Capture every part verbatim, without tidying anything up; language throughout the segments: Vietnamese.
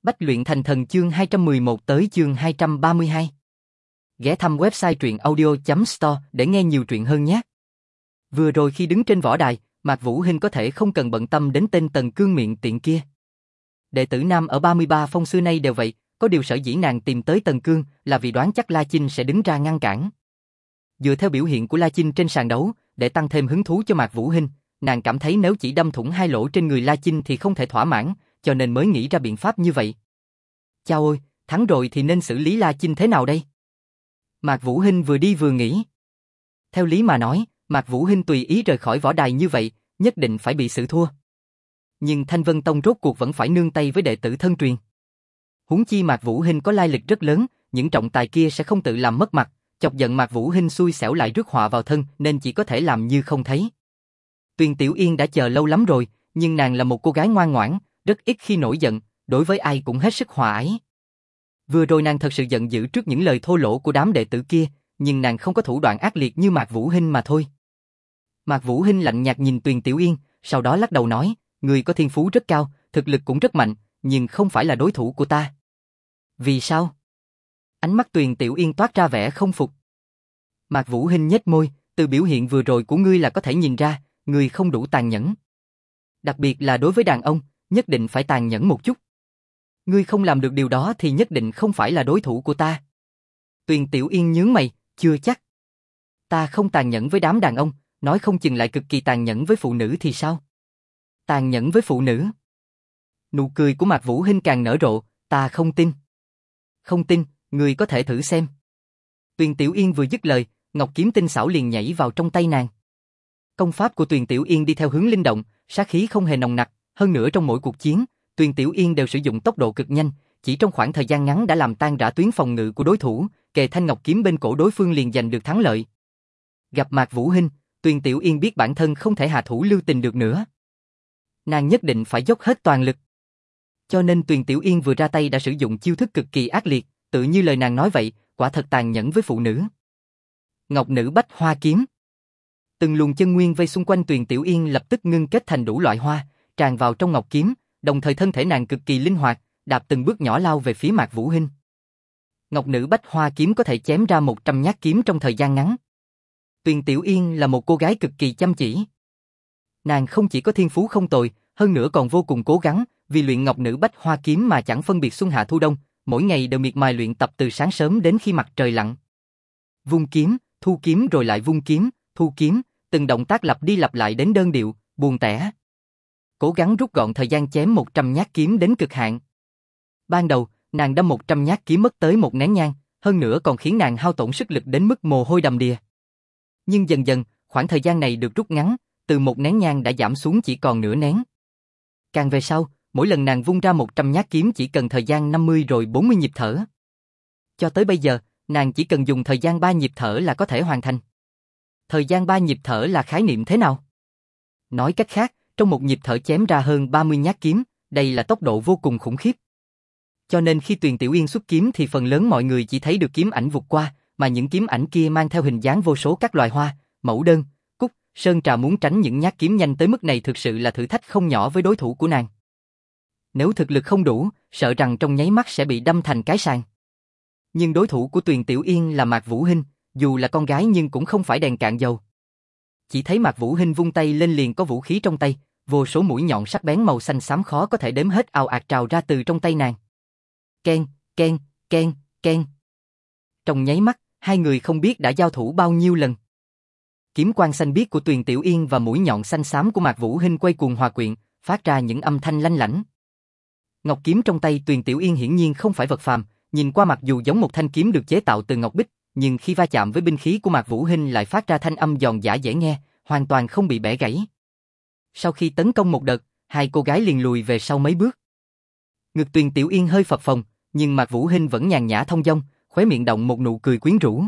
Bách luyện thành thần chương hai trăm mười một tới chương hai trăm ba mươi hai. Ghé thăm website truyện audio chấm store để nghe nhiều truyện hơn nhé. Vừa rồi khi đứng trên võ đài, Mạc Vũ Hinh có thể không cần bận tâm đến tên Tần Cương miệng tiện kia. Đệ tử nam ở ba mươi ba phong xưa nay đều vậy, có điều sở dĩ nàng tìm tới Tần Cương là vì đoán chắc La Chinh sẽ đứng ra ngăn cản. Dựa theo biểu hiện của La Chinh trên sàn đấu, để tăng thêm hứng thú cho Mạc Vũ Hinh, nàng cảm thấy nếu chỉ đâm thủng hai lỗ trên người La Chinh thì không thể thỏa mãn, cho nên mới nghĩ ra biện pháp như vậy. Chao ôi, thắng rồi thì nên xử lý La Chinh thế nào đây? Mạc Vũ Hinh vừa đi vừa nghĩ. Theo lý mà nói, Mạc Vũ Hinh tùy ý rời khỏi võ đài như vậy, nhất định phải bị xử thua. Nhưng Thanh Vân Tông rốt cuộc vẫn phải nương tay với đệ tử thân truyền. Huống chi Mạc Vũ Hinh có lai lịch rất lớn, những trọng tài kia sẽ không tự làm mất mặt, chọc giận Mạc Vũ Hinh xui xẻo lại rước họa vào thân nên chỉ có thể làm như không thấy. Tuyền Tiểu Yên đã chờ lâu lắm rồi, nhưng nàng là một cô gái ngoan ngoãn, rất ít khi nổi giận, đối với ai cũng hết sức hòa ái. Vừa rồi nàng thật sự giận dữ trước những lời thô lỗ của đám đệ tử kia, nhưng nàng không có thủ đoạn ác liệt như Mạc Vũ Hinh mà thôi. Mạc Vũ Hinh lạnh nhạt nhìn Tuyền Tiểu Yên, sau đó lắc đầu nói, người có thiên phú rất cao, thực lực cũng rất mạnh, nhưng không phải là đối thủ của ta. Vì sao? Ánh mắt Tuyền Tiểu Yên toát ra vẻ không phục. Mạc Vũ Hinh nhếch môi, từ biểu hiện vừa rồi của ngươi là có thể nhìn ra, ngươi không đủ tàn nhẫn. Đặc biệt là đối với đàn ông, nhất định phải tàn nhẫn một chút. Ngươi không làm được điều đó thì nhất định không phải là đối thủ của ta. Tuyền Tiểu Yên nhướng mày, chưa chắc. Ta không tàn nhẫn với đám đàn ông, nói không chừng lại cực kỳ tàn nhẫn với phụ nữ thì sao? Tàn nhẫn với phụ nữ? Nụ cười của Mạc Vũ Hinh càng nở rộ, ta không tin. Không tin, ngươi có thể thử xem. Tuyền Tiểu Yên vừa dứt lời, ngọc kiếm tinh xảo liền nhảy vào trong tay nàng. Công pháp của Tuyền Tiểu Yên đi theo hướng linh động, sát khí không hề nồng nặc, hơn nữa trong mỗi cuộc chiến, Tuyền Tiểu Yên đều sử dụng tốc độ cực nhanh, chỉ trong khoảng thời gian ngắn đã làm tan rã tuyến phòng ngự của đối thủ, kề thanh ngọc kiếm bên cổ đối phương liền giành được thắng lợi. Gặp Mạc Vũ Hinh, Tuyền Tiểu Yên biết bản thân không thể hạ thủ lưu tình được nữa. Nàng nhất định phải dốc hết toàn lực. Cho nên Tuyền Tiểu Yên vừa ra tay đã sử dụng chiêu thức cực kỳ ác liệt, tự như lời nàng nói vậy, quả thật tàn nhẫn với phụ nữ. Ngọc Nữ Bách Hoa Kiếm. Từng luồng chân nguyên vây xung quanh Tuyền Tiểu Yên lập tức ngưng kết thành đủ loại hoa, tràn vào trong ngọc kiếm, đồng thời thân thể nàng cực kỳ linh hoạt, đạp từng bước nhỏ lao về phía Mạc Vũ Hinh. Ngọc Nữ Bách Hoa Kiếm có thể chém ra một trăm nhát kiếm trong thời gian ngắn. Tuyền Tiểu Yên là một cô gái cực kỳ chăm chỉ. Nàng không chỉ có thiên phú không tồi, hơn nữa còn vô cùng cố gắng, vì luyện Ngọc Nữ Bách Hoa Kiếm mà chẳng phân biệt xuân hạ thu đông, mỗi ngày đều miệt mài luyện tập từ sáng sớm đến khi mặt trời lặn. Vung kiếm, thu kiếm rồi lại vung kiếm, thu kiếm, từng động tác lặp đi lặp lại đến đơn điệu, buồn tẻ. Cố gắng rút gọn thời gian chém một trăm nhát kiếm đến cực hạn. Ban đầu, nàng đâm một trăm nhát kiếm mất tới một nén nhang, hơn nữa còn khiến nàng hao tổn sức lực đến mức mồ hôi đầm đìa. Nhưng dần dần, khoảng thời gian này được rút ngắn, từ một nén nhang đã giảm xuống chỉ còn nửa nén. Càng về sau, mỗi lần nàng vung ra một trăm nhát kiếm chỉ cần thời gian năm mươi rồi bốn mươi nhịp thở. Cho tới bây giờ, nàng chỉ cần dùng thời gian ba nhịp thở là có thể hoàn thành. Thời gian ba nhịp thở là khái niệm thế nào? Nói cách khác, trong một nhịp thở chém ra hơn ba mươi nhát kiếm, đây là tốc độ vô cùng khủng khiếp. Cho nên khi Tuyền Tiểu Yên xuất kiếm thì phần lớn mọi người chỉ thấy được kiếm ảnh vụt qua, mà những kiếm ảnh kia mang theo hình dáng vô số các loài hoa, mẫu đơn, cúc, sơn trà, muốn tránh những nhát kiếm nhanh tới mức này thực sự là thử thách không nhỏ với đối thủ của nàng. Nếu thực lực không đủ, sợ rằng trong nháy mắt sẽ bị đâm thành cái sàng. Nhưng đối thủ của Tuyền Tiểu Yên là Mạc Vũ Hinh, dù là con gái nhưng cũng không phải đèn cạn dầu. Chỉ thấy Mạc Vũ Hinh vung tay lên liền có vũ khí trong tay, vô số mũi nhọn sắc bén màu xanh xám khó có thể đếm hết ào ạt trào ra từ trong tay nàng. Ken, ken, ken, ken. Trong nháy mắt, hai người không biết đã giao thủ bao nhiêu lần. Kiếm quang xanh biếc của Tuyền Tiểu Yên và mũi nhọn xanh xám của Mạc Vũ Hinh quay cuồng hòa quyện, phát ra những âm thanh lanh lảnh. Ngọc kiếm trong tay Tuyền Tiểu Yên hiển nhiên không phải vật phàm, nhìn qua mặc dù giống một thanh kiếm được chế tạo từ ngọc bích, nhưng khi va chạm với binh khí của Mạc Vũ Hinh lại phát ra thanh âm giòn giã dễ nghe, hoàn toàn không bị bẻ gãy. Sau khi tấn công một đợt, hai cô gái liền lùi về sau mấy bước. Ngực Tuyền Tiểu Yên hơi phập phồng, nhưng Mạc Vũ Hinh vẫn nhàn nhã thông dong, khóe miệng động một nụ cười quyến rũ.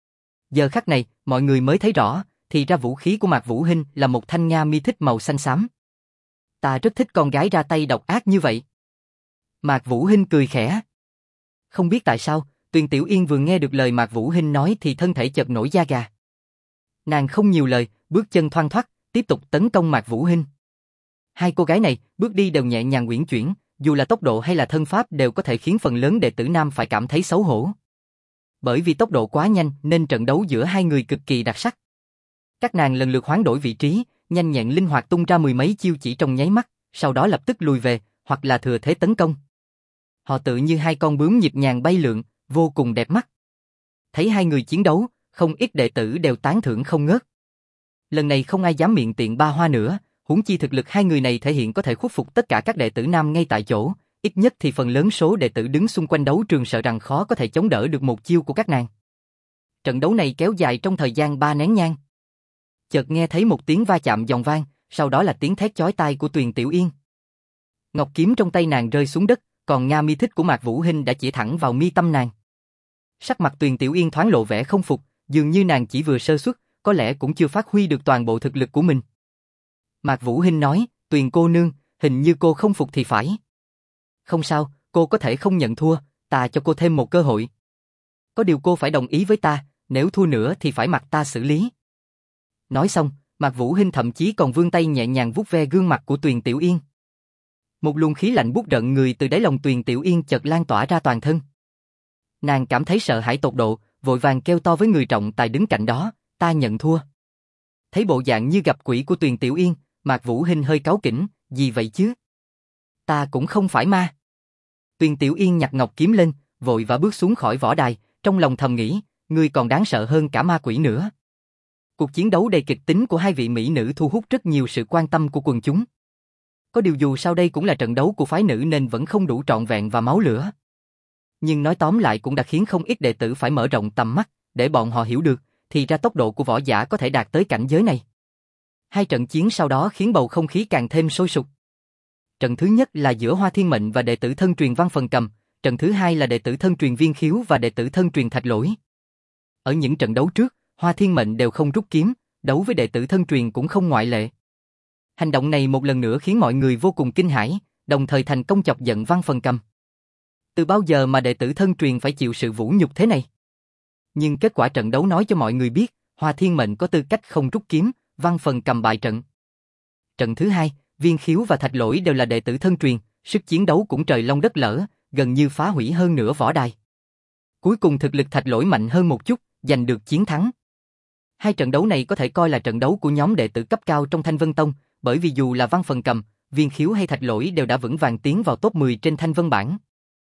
Giờ khắc này, mọi người mới thấy rõ, thì ra vũ khí của Mạc Vũ Hinh là một thanh nga mi thích màu xanh xám. Ta rất thích con gái ra tay độc ác như vậy. Mạc Vũ Hinh cười khẽ. Không biết tại sao, Tuyền Tiểu Yên vừa nghe được lời Mạc Vũ Hinh nói thì thân thể chợt nổi da gà. Nàng không nhiều lời, bước chân thoăn thoắt, tiếp tục tấn công Mạc Vũ Hinh. Hai cô gái này, bước đi đều nhẹ nhàng uyển chuyển, dù là tốc độ hay là thân pháp đều có thể khiến phần lớn đệ tử nam phải cảm thấy xấu hổ. Bởi vì tốc độ quá nhanh nên trận đấu giữa hai người cực kỳ đặc sắc. Các nàng lần lượt hoán đổi vị trí, nhanh nhẹn linh hoạt tung ra mười mấy chiêu chỉ trong nháy mắt, sau đó lập tức lùi về, hoặc là thừa thế tấn công. Họ tự như hai con bướm nhịp nhàng bay lượn, vô cùng đẹp mắt. Thấy hai người chiến đấu, không ít đệ tử đều tán thưởng không ngớt. Lần này không ai dám miệng tiện ba hoa nữa, huống chi thực lực hai người này thể hiện có thể khuất phục tất cả các đệ tử nam ngay tại chỗ, ít nhất thì phần lớn số đệ tử đứng xung quanh đấu trường sợ rằng khó có thể chống đỡ được một chiêu của các nàng. Trận đấu này kéo dài trong thời gian ba nén nhang. Chợt nghe thấy một tiếng va chạm giòn vang, sau đó là tiếng thét chói tai của Tuyền Tiểu Yên. Ngọc kiếm trong tay nàng rơi xuống đất, còn Nga mi thích của Mạc Vũ Hinh đã chỉ thẳng vào mi tâm nàng. Sắc mặt Tuyền Tiểu Yên thoáng lộ vẻ không phục, dường như nàng chỉ vừa sơ suất, có lẽ cũng chưa phát huy được toàn bộ thực lực của mình. Mạc Vũ Hinh nói, Tuyền cô nương, hình như cô không phục thì phải. Không sao, cô có thể không nhận thua, ta cho cô thêm một cơ hội. Có điều cô phải đồng ý với ta, nếu thua nữa thì phải mặc ta xử lý. Nói xong, Mạc Vũ Hinh thậm chí còn vươn tay nhẹ nhàng vuốt ve gương mặt của Tuyền Tiểu Yên. Một luồng khí lạnh buốt rợn người từ đáy lòng Tuyền Tiểu Yên chợt lan tỏa ra toàn thân. Nàng cảm thấy sợ hãi tột độ, vội vàng kêu to với người trọng tài đứng cạnh đó, ta nhận thua. Thấy bộ dạng như gặp quỷ của Tuyền Tiểu Yên, Mạc Vũ Hinh hơi cáu kỉnh, gì vậy chứ? Ta cũng không phải ma. Tuyền Tiểu Yên nhặt ngọc kiếm lên, vội vã bước xuống khỏi võ đài, trong lòng thầm nghĩ, ngươi còn đáng sợ hơn cả ma quỷ nữa. Cuộc chiến đấu đầy kịch tính của hai vị mỹ nữ thu hút rất nhiều sự quan tâm của quần chúng. Có điều dù sau đây cũng là trận đấu của phái nữ nên vẫn không đủ trọn vẹn và máu lửa. Nhưng nói tóm lại cũng đã khiến không ít đệ tử phải mở rộng tầm mắt, để bọn họ hiểu được, thì ra tốc độ của võ giả có thể đạt tới cảnh giới này. Hai trận chiến sau đó khiến bầu không khí càng thêm sôi sục. Trận thứ nhất là giữa Hoa Thiên Mệnh và đệ tử thân truyền Văn Phần Cầm, trận thứ hai là đệ tử thân truyền Viên Khiếu và đệ tử thân truyền Thạch Lỗi. Ở những trận đấu trước, Hoa Thiên Mệnh đều không rút kiếm, đấu với đệ tử thân truyền cũng không ngoại lệ. Hành động này một lần nữa khiến mọi người vô cùng kinh hãi, đồng thời thành công chọc giận Văn Phần Cầm. Từ bao giờ mà đệ tử thân truyền phải chịu sự vũ nhục thế này? Nhưng kết quả trận đấu nói cho mọi người biết, Hoa Thiên Mệnh có tư cách không rút kiếm, Văn Phần Cầm bại trận. Trận thứ hai, Viên Khiếu và Thạch Lỗi đều là đệ tử thân truyền, sức chiến đấu cũng trời long đất lở, gần như phá hủy hơn nửa võ đài. Cuối cùng thực lực Thạch Lỗi mạnh hơn một chút, giành được chiến thắng. Hai trận đấu này có thể coi là trận đấu của nhóm đệ tử cấp cao trong Thanh Vân Tông, bởi vì dù là Văn Phần Cầm, Viên Khiếu hay Thạch Lỗi đều đã vững vàng tiến vào top mười trên Thanh Vân bảng.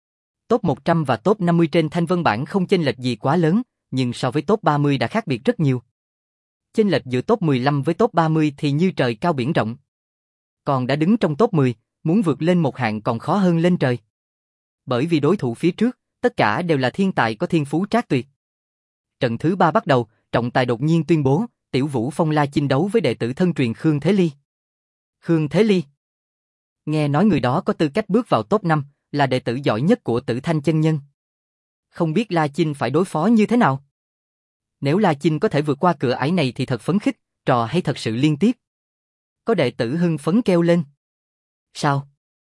Top một trăm và top năm mươi trên Thanh Vân bảng không chênh lệch gì quá lớn, nhưng so với top ba mươi đã khác biệt rất nhiều. Chênh lệch giữa top mười lăm với top ba mươi thì như trời cao biển rộng. Còn đã đứng trong top mười, muốn vượt lên một hạng còn khó hơn lên trời. Bởi vì đối thủ phía trước, tất cả đều là thiên tài có thiên phú trác tuyệt. Trận thứ ba bắt đầu, trọng tài đột nhiên tuyên bố, Tiểu Vũ Phong La chinh đấu với đệ tử thân truyền Khương Thế Ly. Khương Thế Ly? Nghe nói người đó có tư cách bước vào top năm, là đệ tử giỏi nhất của Tử Thanh chân nhân. Không biết La Chinh phải đối phó như thế nào? Nếu La Chinh có thể vượt qua cửa ải này thì thật phấn khích, trò hay thật sự liên tiếp. Có đệ tử hưng phấn kêu lên. Sao?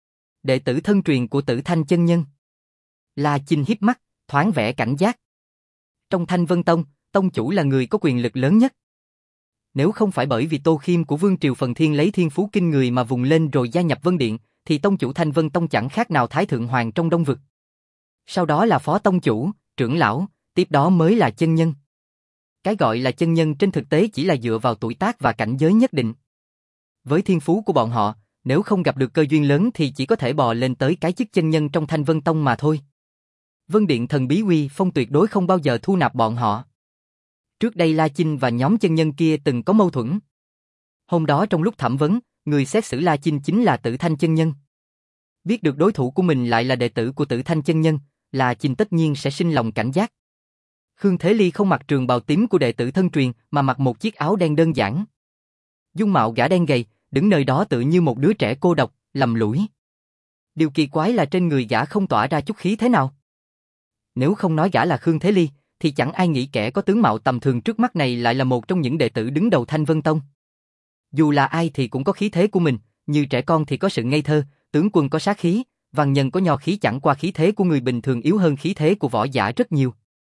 Đệ tử thân truyền của Tử Thanh chân nhân. La Chinh híp mắt, thoáng vẻ cảnh giác. Trong Thanh Vân Tông, tông chủ là người có quyền lực lớn nhất. Nếu không phải bởi vì Tô Khiêm của Vương Triều Phần Thiên lấy thiên phú kinh người mà vùng lên rồi gia nhập Vân Điện, thì tông chủ Thanh Vân Tông chẳng khác nào Thái Thượng Hoàng trong Đông Vực. Sau đó là phó tông chủ, trưởng lão, tiếp đó mới là chân nhân. Cái gọi là chân nhân trên thực tế chỉ là dựa vào tuổi tác và cảnh giới nhất định. Với thiên phú của bọn họ, nếu không gặp được cơ duyên lớn thì chỉ có thể bò lên tới cái chức chân nhân trong Thanh Vân Tông mà thôi. Vân Điện Thần Bí Uy Phong tuyệt đối không bao giờ thu nạp bọn họ. Trước đây La Chinh và nhóm chân nhân kia từng có mâu thuẫn. Hôm đó trong lúc thẩm vấn, người xét xử La Chinh chính là Tử Thanh chân nhân. Biết được đối thủ của mình lại là đệ tử của Tử Thanh chân nhân, La Chinh tất nhiên sẽ sinh lòng cảnh giác. Khương Thế Ly không mặc trường bào tím của đệ tử thân truyền mà mặc một chiếc áo đen đơn giản. Dung mạo gã đen gầy, đứng nơi đó tự như một đứa trẻ cô độc, lầm lũi. Điều kỳ quái là trên người gã không tỏa ra chút khí thế nào. Nếu không nói gã là Khương Thế Ly, thì chẳng ai nghĩ kẻ có tướng mạo tầm thường trước mắt này lại là một trong những đệ tử đứng đầu Thanh Vân Tông. Dù là ai thì cũng có khí thế của mình, như trẻ con thì có sự ngây thơ, tướng quân có sát khí, văn nhân có nho khí, chẳng qua khí thế của người bình thường yếu hơn khí thế của võ giả rất nhiều.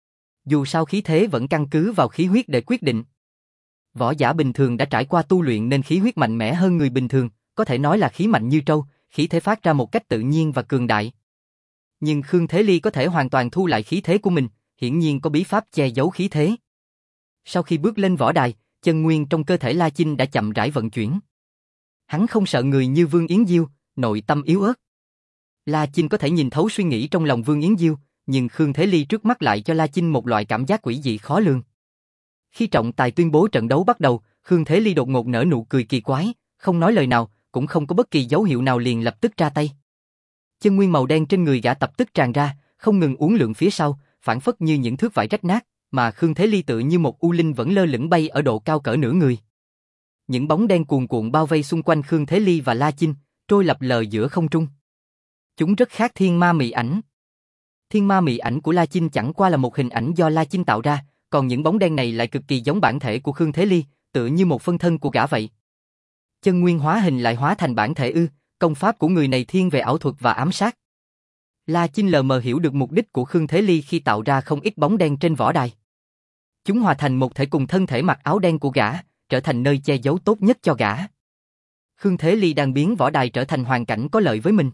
Dù sao khí thế vẫn căn cứ vào khí huyết để quyết định. Võ giả bình thường đã trải qua tu luyện nên khí huyết mạnh mẽ hơn người bình thường, có thể nói là khí mạnh như trâu, khí thế phát ra một cách tự nhiên và cường đại. Nhưng Khương Thế Ly có thể hoàn toàn thu lại khí thế của mình, hiển nhiên có bí pháp che giấu khí thế. Sau khi bước lên võ đài, chân nguyên trong cơ thể La Chinh đã chậm rãi vận chuyển. Hắn không sợ người như Vương Yến Diêu, nội tâm yếu ớt. La Chinh có thể nhìn thấu suy nghĩ trong lòng Vương Yến Diêu, nhưng Khương Thế Ly trước mắt lại cho La Chinh một loại cảm giác quỷ dị khó lường. Khi trọng tài tuyên bố trận đấu bắt đầu, Khương Thế Ly đột ngột nở nụ cười kỳ quái, không nói lời nào, cũng không có bất kỳ dấu hiệu nào liền lập tức ra tay. Chân nguyên màu đen trên người gã tập tức tràn ra, không ngừng uốn lượn phía sau, phản phất như những thước vải rách nát, mà Khương Thế Ly tựa như một u linh vẫn lơ lửng bay ở độ cao cỡ nửa người. Những bóng đen cuồn cuộn bao vây xung quanh Khương Thế Ly và La Chinh, trôi lập lờ giữa không trung. Chúng rất khác thiên ma mị ảnh. Thiên ma mị ảnh của La Chinh chẳng qua là một hình ảnh do La Chinh tạo ra, còn những bóng đen này lại cực kỳ giống bản thể của Khương Thế Ly, tựa như một phân thân của gã vậy. Chân nguyên hóa hình lại hóa thành bản thể ư? Công pháp của người này thiên về ảo thuật và ám sát. La Chinh lờ mờ hiểu được mục đích của Khương Thế Ly khi tạo ra không ít bóng đen trên võ đài. Chúng hòa thành một thể cùng thân thể mặc áo đen của gã, trở thành nơi che giấu tốt nhất cho gã. Khương Thế Ly đang biến võ đài trở thành hoàn cảnh có lợi với mình.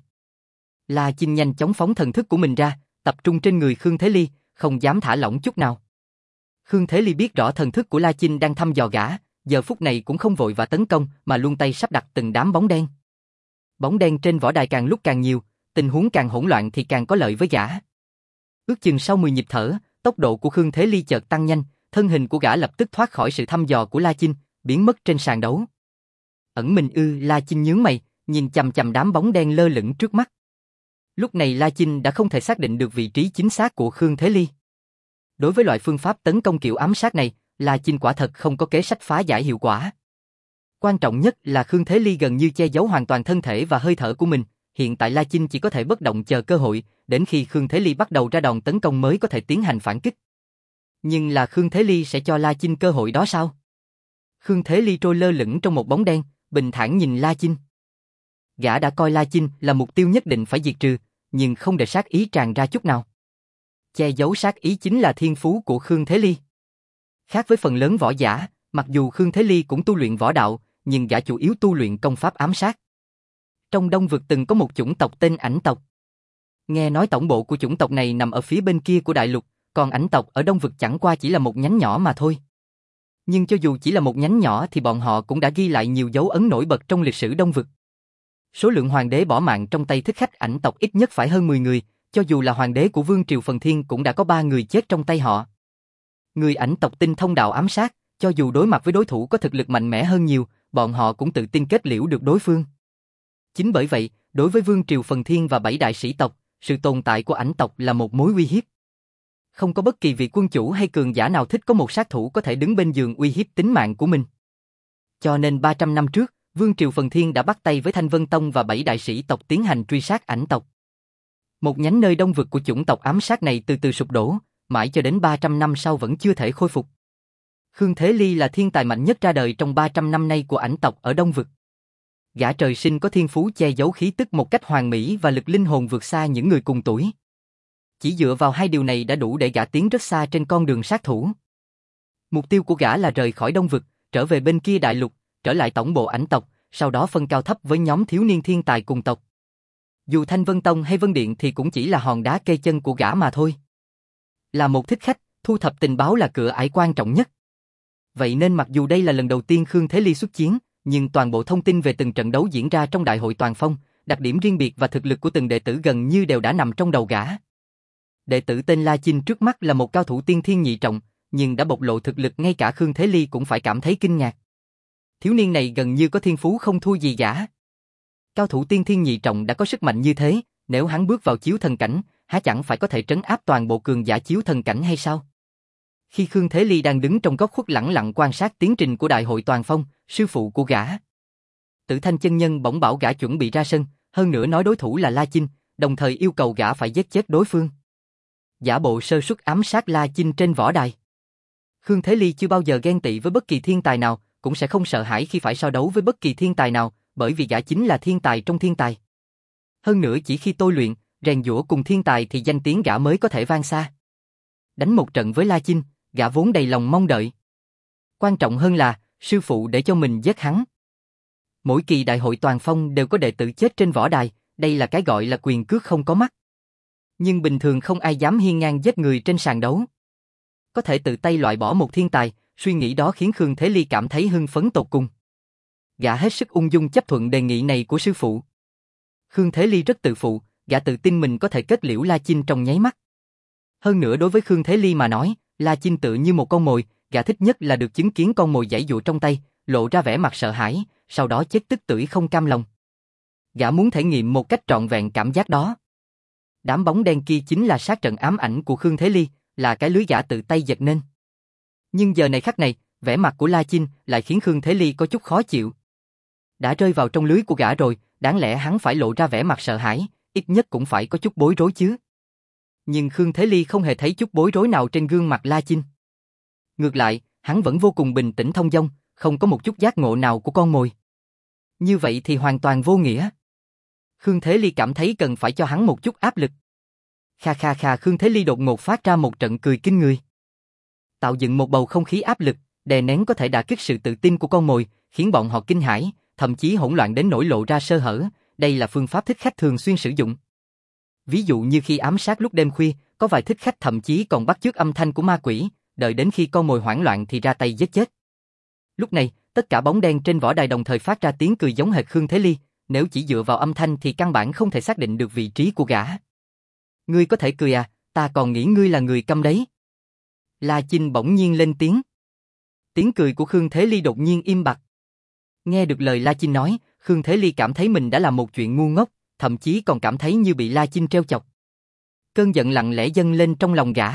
La Chinh nhanh chóng phóng thần thức của mình ra, tập trung trên người Khương Thế Ly, không dám thả lỏng chút nào. Khương Thế Ly biết rõ thần thức của La Chinh đang thăm dò gã, giờ phút này cũng không vội và tấn công mà luôn tay sắp đặt từng đám bóng đen. Bóng đen trên võ đài càng lúc càng nhiều, tình huống càng hỗn loạn thì càng có lợi với gã. Ước chừng sau mười nhịp thở, tốc độ của Khương Thế Ly chợt tăng nhanh, thân hình của gã lập tức thoát khỏi sự thăm dò của La Chinh, biến mất trên sàn đấu. Ẩn mình ư? La Chinh nhướng mày, nhìn chằm chằm đám bóng đen lơ lửng trước mắt. Lúc này La Chinh đã không thể xác định được vị trí chính xác của Khương Thế Ly. Đối với loại phương pháp tấn công kiểu ám sát này, La Chinh quả thật không có kế sách phá giải hiệu quả. Quan trọng nhất là Khương Thế Ly gần như che giấu hoàn toàn thân thể và hơi thở của mình, hiện tại La Chinh chỉ có thể bất động chờ cơ hội, đến khi Khương Thế Ly bắt đầu ra đòn tấn công mới có thể tiến hành phản kích. Nhưng là Khương Thế Ly sẽ cho La Chinh cơ hội đó sao? Khương Thế Ly trôi lơ lửng trong một bóng đen, bình thản nhìn La Chinh. Gã đã coi La Chinh là mục tiêu nhất định phải diệt trừ, nhưng không để sát ý tràn ra chút nào. Che giấu sát ý chính là thiên phú của Khương Thế Ly. Khác với phần lớn võ giả, mặc dù Khương Thế Ly cũng tu luyện võ đạo, nhưng gã chủ yếu tu luyện công pháp ám sát. Trong Đông Vực từng có một chủng tộc tên Ảnh tộc. Nghe nói tổng bộ của chủng tộc này nằm ở phía bên kia của đại lục, còn Ảnh tộc ở Đông Vực chẳng qua chỉ là một nhánh nhỏ mà thôi. Nhưng cho dù chỉ là một nhánh nhỏ thì bọn họ cũng đã ghi lại nhiều dấu ấn nổi bật trong lịch sử Đông Vực. Số lượng hoàng đế bỏ mạng trong tay thích khách Ảnh tộc ít nhất phải hơn mười người, cho dù là hoàng đế của Vương triều Phần Thiên cũng đã có ba người chết trong tay họ. Người Ảnh tộc tinh thông đạo ám sát, cho dù đối mặt với đối thủ có thực lực mạnh mẽ hơn nhiều, bọn họ cũng tự tin kết liễu được đối phương. Chính bởi vậy, đối với Vương triều Phần Thiên và bảy đại sĩ tộc, sự tồn tại của Ảnh tộc là một mối uy hiếp. Không có bất kỳ vị quân chủ hay cường giả nào thích có một sát thủ có thể đứng bên giường uy hiếp tính mạng của mình. Cho nên ba trăm năm trước, Vương triều Phần Thiên đã bắt tay với Thanh Vân Tông và bảy đại sĩ tộc tiến hành truy sát Ảnh tộc. Một nhánh nơi Đông Vực của chủng tộc ám sát này từ từ sụp đổ, mãi cho đến ba trăm năm sau vẫn chưa thể khôi phục. Khương Thế Ly là thiên tài mạnh nhất ra đời trong ba trăm năm nay của Ảnh tộc ở Đông Vực. Gã trời sinh có thiên phú che giấu khí tức một cách hoàn mỹ và lực linh hồn vượt xa những người cùng tuổi. Chỉ dựa vào hai điều này đã đủ để gã tiến rất xa trên con đường sát thủ. Mục tiêu của gã là rời khỏi Đông Vực, trở về bên kia đại lục, trở lại tổng bộ Ảnh tộc, sau đó phân cao thấp với nhóm thiếu niên thiên tài cùng tộc. Dù Thanh Vân Tông hay Vân Điện thì cũng chỉ là hòn đá kê chân của gã mà thôi. Là một thích khách, thu thập tình báo là cửa ải quan trọng nhất. Vậy nên mặc dù đây là lần đầu tiên Khương Thế Ly xuất chiến, nhưng toàn bộ thông tin về từng trận đấu diễn ra trong Đại hội Toàn Phong, đặc điểm riêng biệt và thực lực của từng đệ tử gần như đều đã nằm trong đầu gã. Đệ tử tên La Chinh trước mắt là một cao thủ tiên thiên nhị trọng, nhưng đã bộc lộ thực lực ngay cả Khương Thế Ly cũng phải cảm thấy kinh ngạc. Thiếu niên này gần như có thiên phú không thua gì gã. Cao thủ tiên thiên nhị trọng đã có sức mạnh như thế, nếu hắn bước vào chiếu thần cảnh, há chẳng phải có thể trấn áp toàn bộ cường giả chiếu thần cảnh hay sao? Khi Khương Thế Ly đang đứng trong góc khuất lẳng lặng quan sát tiến trình của Đại hội Toàn Phong, sư phụ của gã, Tử Thanh chân nhân bỗng bảo gã chuẩn bị ra sân, hơn nữa nói đối thủ là La Chinh, đồng thời yêu cầu gã phải giết chết đối phương. Giả bộ sơ suất ám sát La Chinh trên võ đài. Khương Thế Ly chưa bao giờ ghen tị với bất kỳ thiên tài nào, cũng sẽ không sợ hãi khi phải so đấu với bất kỳ thiên tài nào, bởi vì gã chính là thiên tài trong thiên tài. Hơn nữa chỉ khi tôi luyện, rèn giũa cùng thiên tài thì danh tiếng gã mới có thể vang xa. Đánh một trận với La Chinh, gã vốn đầy lòng mong đợi. Quan trọng hơn là, sư phụ để cho mình giết hắn. Mỗi kỳ đại hội toàn phong đều có đệ tử chết trên võ đài, đây là cái gọi là quyền cước không có mắt. Nhưng bình thường không ai dám hiên ngang giết người trên sàn đấu. Có thể tự tay loại bỏ một thiên tài, suy nghĩ đó khiến Khương Thế Ly cảm thấy hưng phấn tột cùng. Gã hết sức ung dung chấp thuận đề nghị này của sư phụ. Khương Thế Ly rất tự phụ, gã tự tin mình có thể kết liễu La Chinh trong nháy mắt. Hơn nữa đối với Khương Thế Ly mà nói, La Chinh tự như một con mồi, gã thích nhất là được chứng kiến con mồi giãy giụa trong tay, lộ ra vẻ mặt sợ hãi, sau đó chết tức tưởi không cam lòng. Gã muốn thể nghiệm một cách trọn vẹn cảm giác đó. Đám bóng đen kia chính là sát trận ám ảnh của Khương Thế Ly, là cái lưới gã tự tay giật nên. Nhưng giờ này khắc này, vẻ mặt của La Chinh lại khiến Khương Thế Ly có chút khó chịu. Đã rơi vào trong lưới của gã rồi, đáng lẽ hắn phải lộ ra vẻ mặt sợ hãi, ít nhất cũng phải có chút bối rối chứ. Nhưng Khương Thế Ly không hề thấy chút bối rối nào trên gương mặt La Chinh. Ngược lại, hắn vẫn vô cùng bình tĩnh thông dong, không có một chút giác ngộ nào của con mồi. Như vậy thì hoàn toàn vô nghĩa. Khương Thế Ly cảm thấy cần phải cho hắn một chút áp lực. Kha kha kha, Khương Thế Ly đột ngột phát ra một trận cười kinh người. Tạo dựng một bầu không khí áp lực, đè nén có thể đả kích sự tự tin của con mồi, khiến bọn họ kinh hãi, thậm chí hỗn loạn đến nỗi lộ ra sơ hở, đây là phương pháp thích khách thường xuyên sử dụng. Ví dụ như khi ám sát lúc đêm khuya, có vài thích khách thậm chí còn bắt chước âm thanh của ma quỷ, đợi đến khi con mồi hoảng loạn thì ra tay giết chết. Lúc này, tất cả bóng đen trên võ đài đồng thời phát ra tiếng cười giống hệt Khương Thế Ly, nếu chỉ dựa vào âm thanh thì căn bản không thể xác định được vị trí của gã. Ngươi có thể cười à, ta còn nghĩ ngươi là người câm đấy. La Chinh bỗng nhiên lên tiếng. Tiếng cười của Khương Thế Ly đột nhiên im bặt. Nghe được lời La Chinh nói, Khương Thế Ly cảm thấy mình đã làm một chuyện ngu ngốc, thậm chí còn cảm thấy như bị La Chinh trêu chọc. Cơn giận lặng lẽ dâng lên trong lòng gã.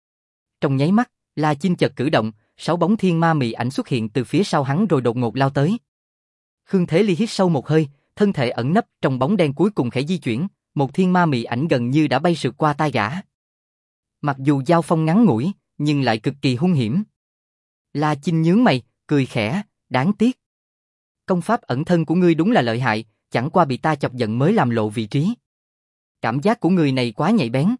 Trong nháy mắt, La Chinh chợt cử động, sáu bóng thiên ma mị ảnh xuất hiện từ phía sau hắn rồi đột ngột lao tới. Khương Thế Ly hít sâu một hơi, thân thể ẩn nấp trong bóng đen cuối cùng khẽ di chuyển, một thiên ma mị ảnh gần như đã bay sượt qua tai gã. Mặc dù giao phong ngắn ngủi, nhưng lại cực kỳ hung hiểm. La Chinh nhướng mày, cười khẽ, đáng tiếc. Công pháp ẩn thân của ngươi đúng là lợi hại, chẳng qua bị ta chọc giận mới làm lộ vị trí. Cảm giác của người này quá nhạy bén.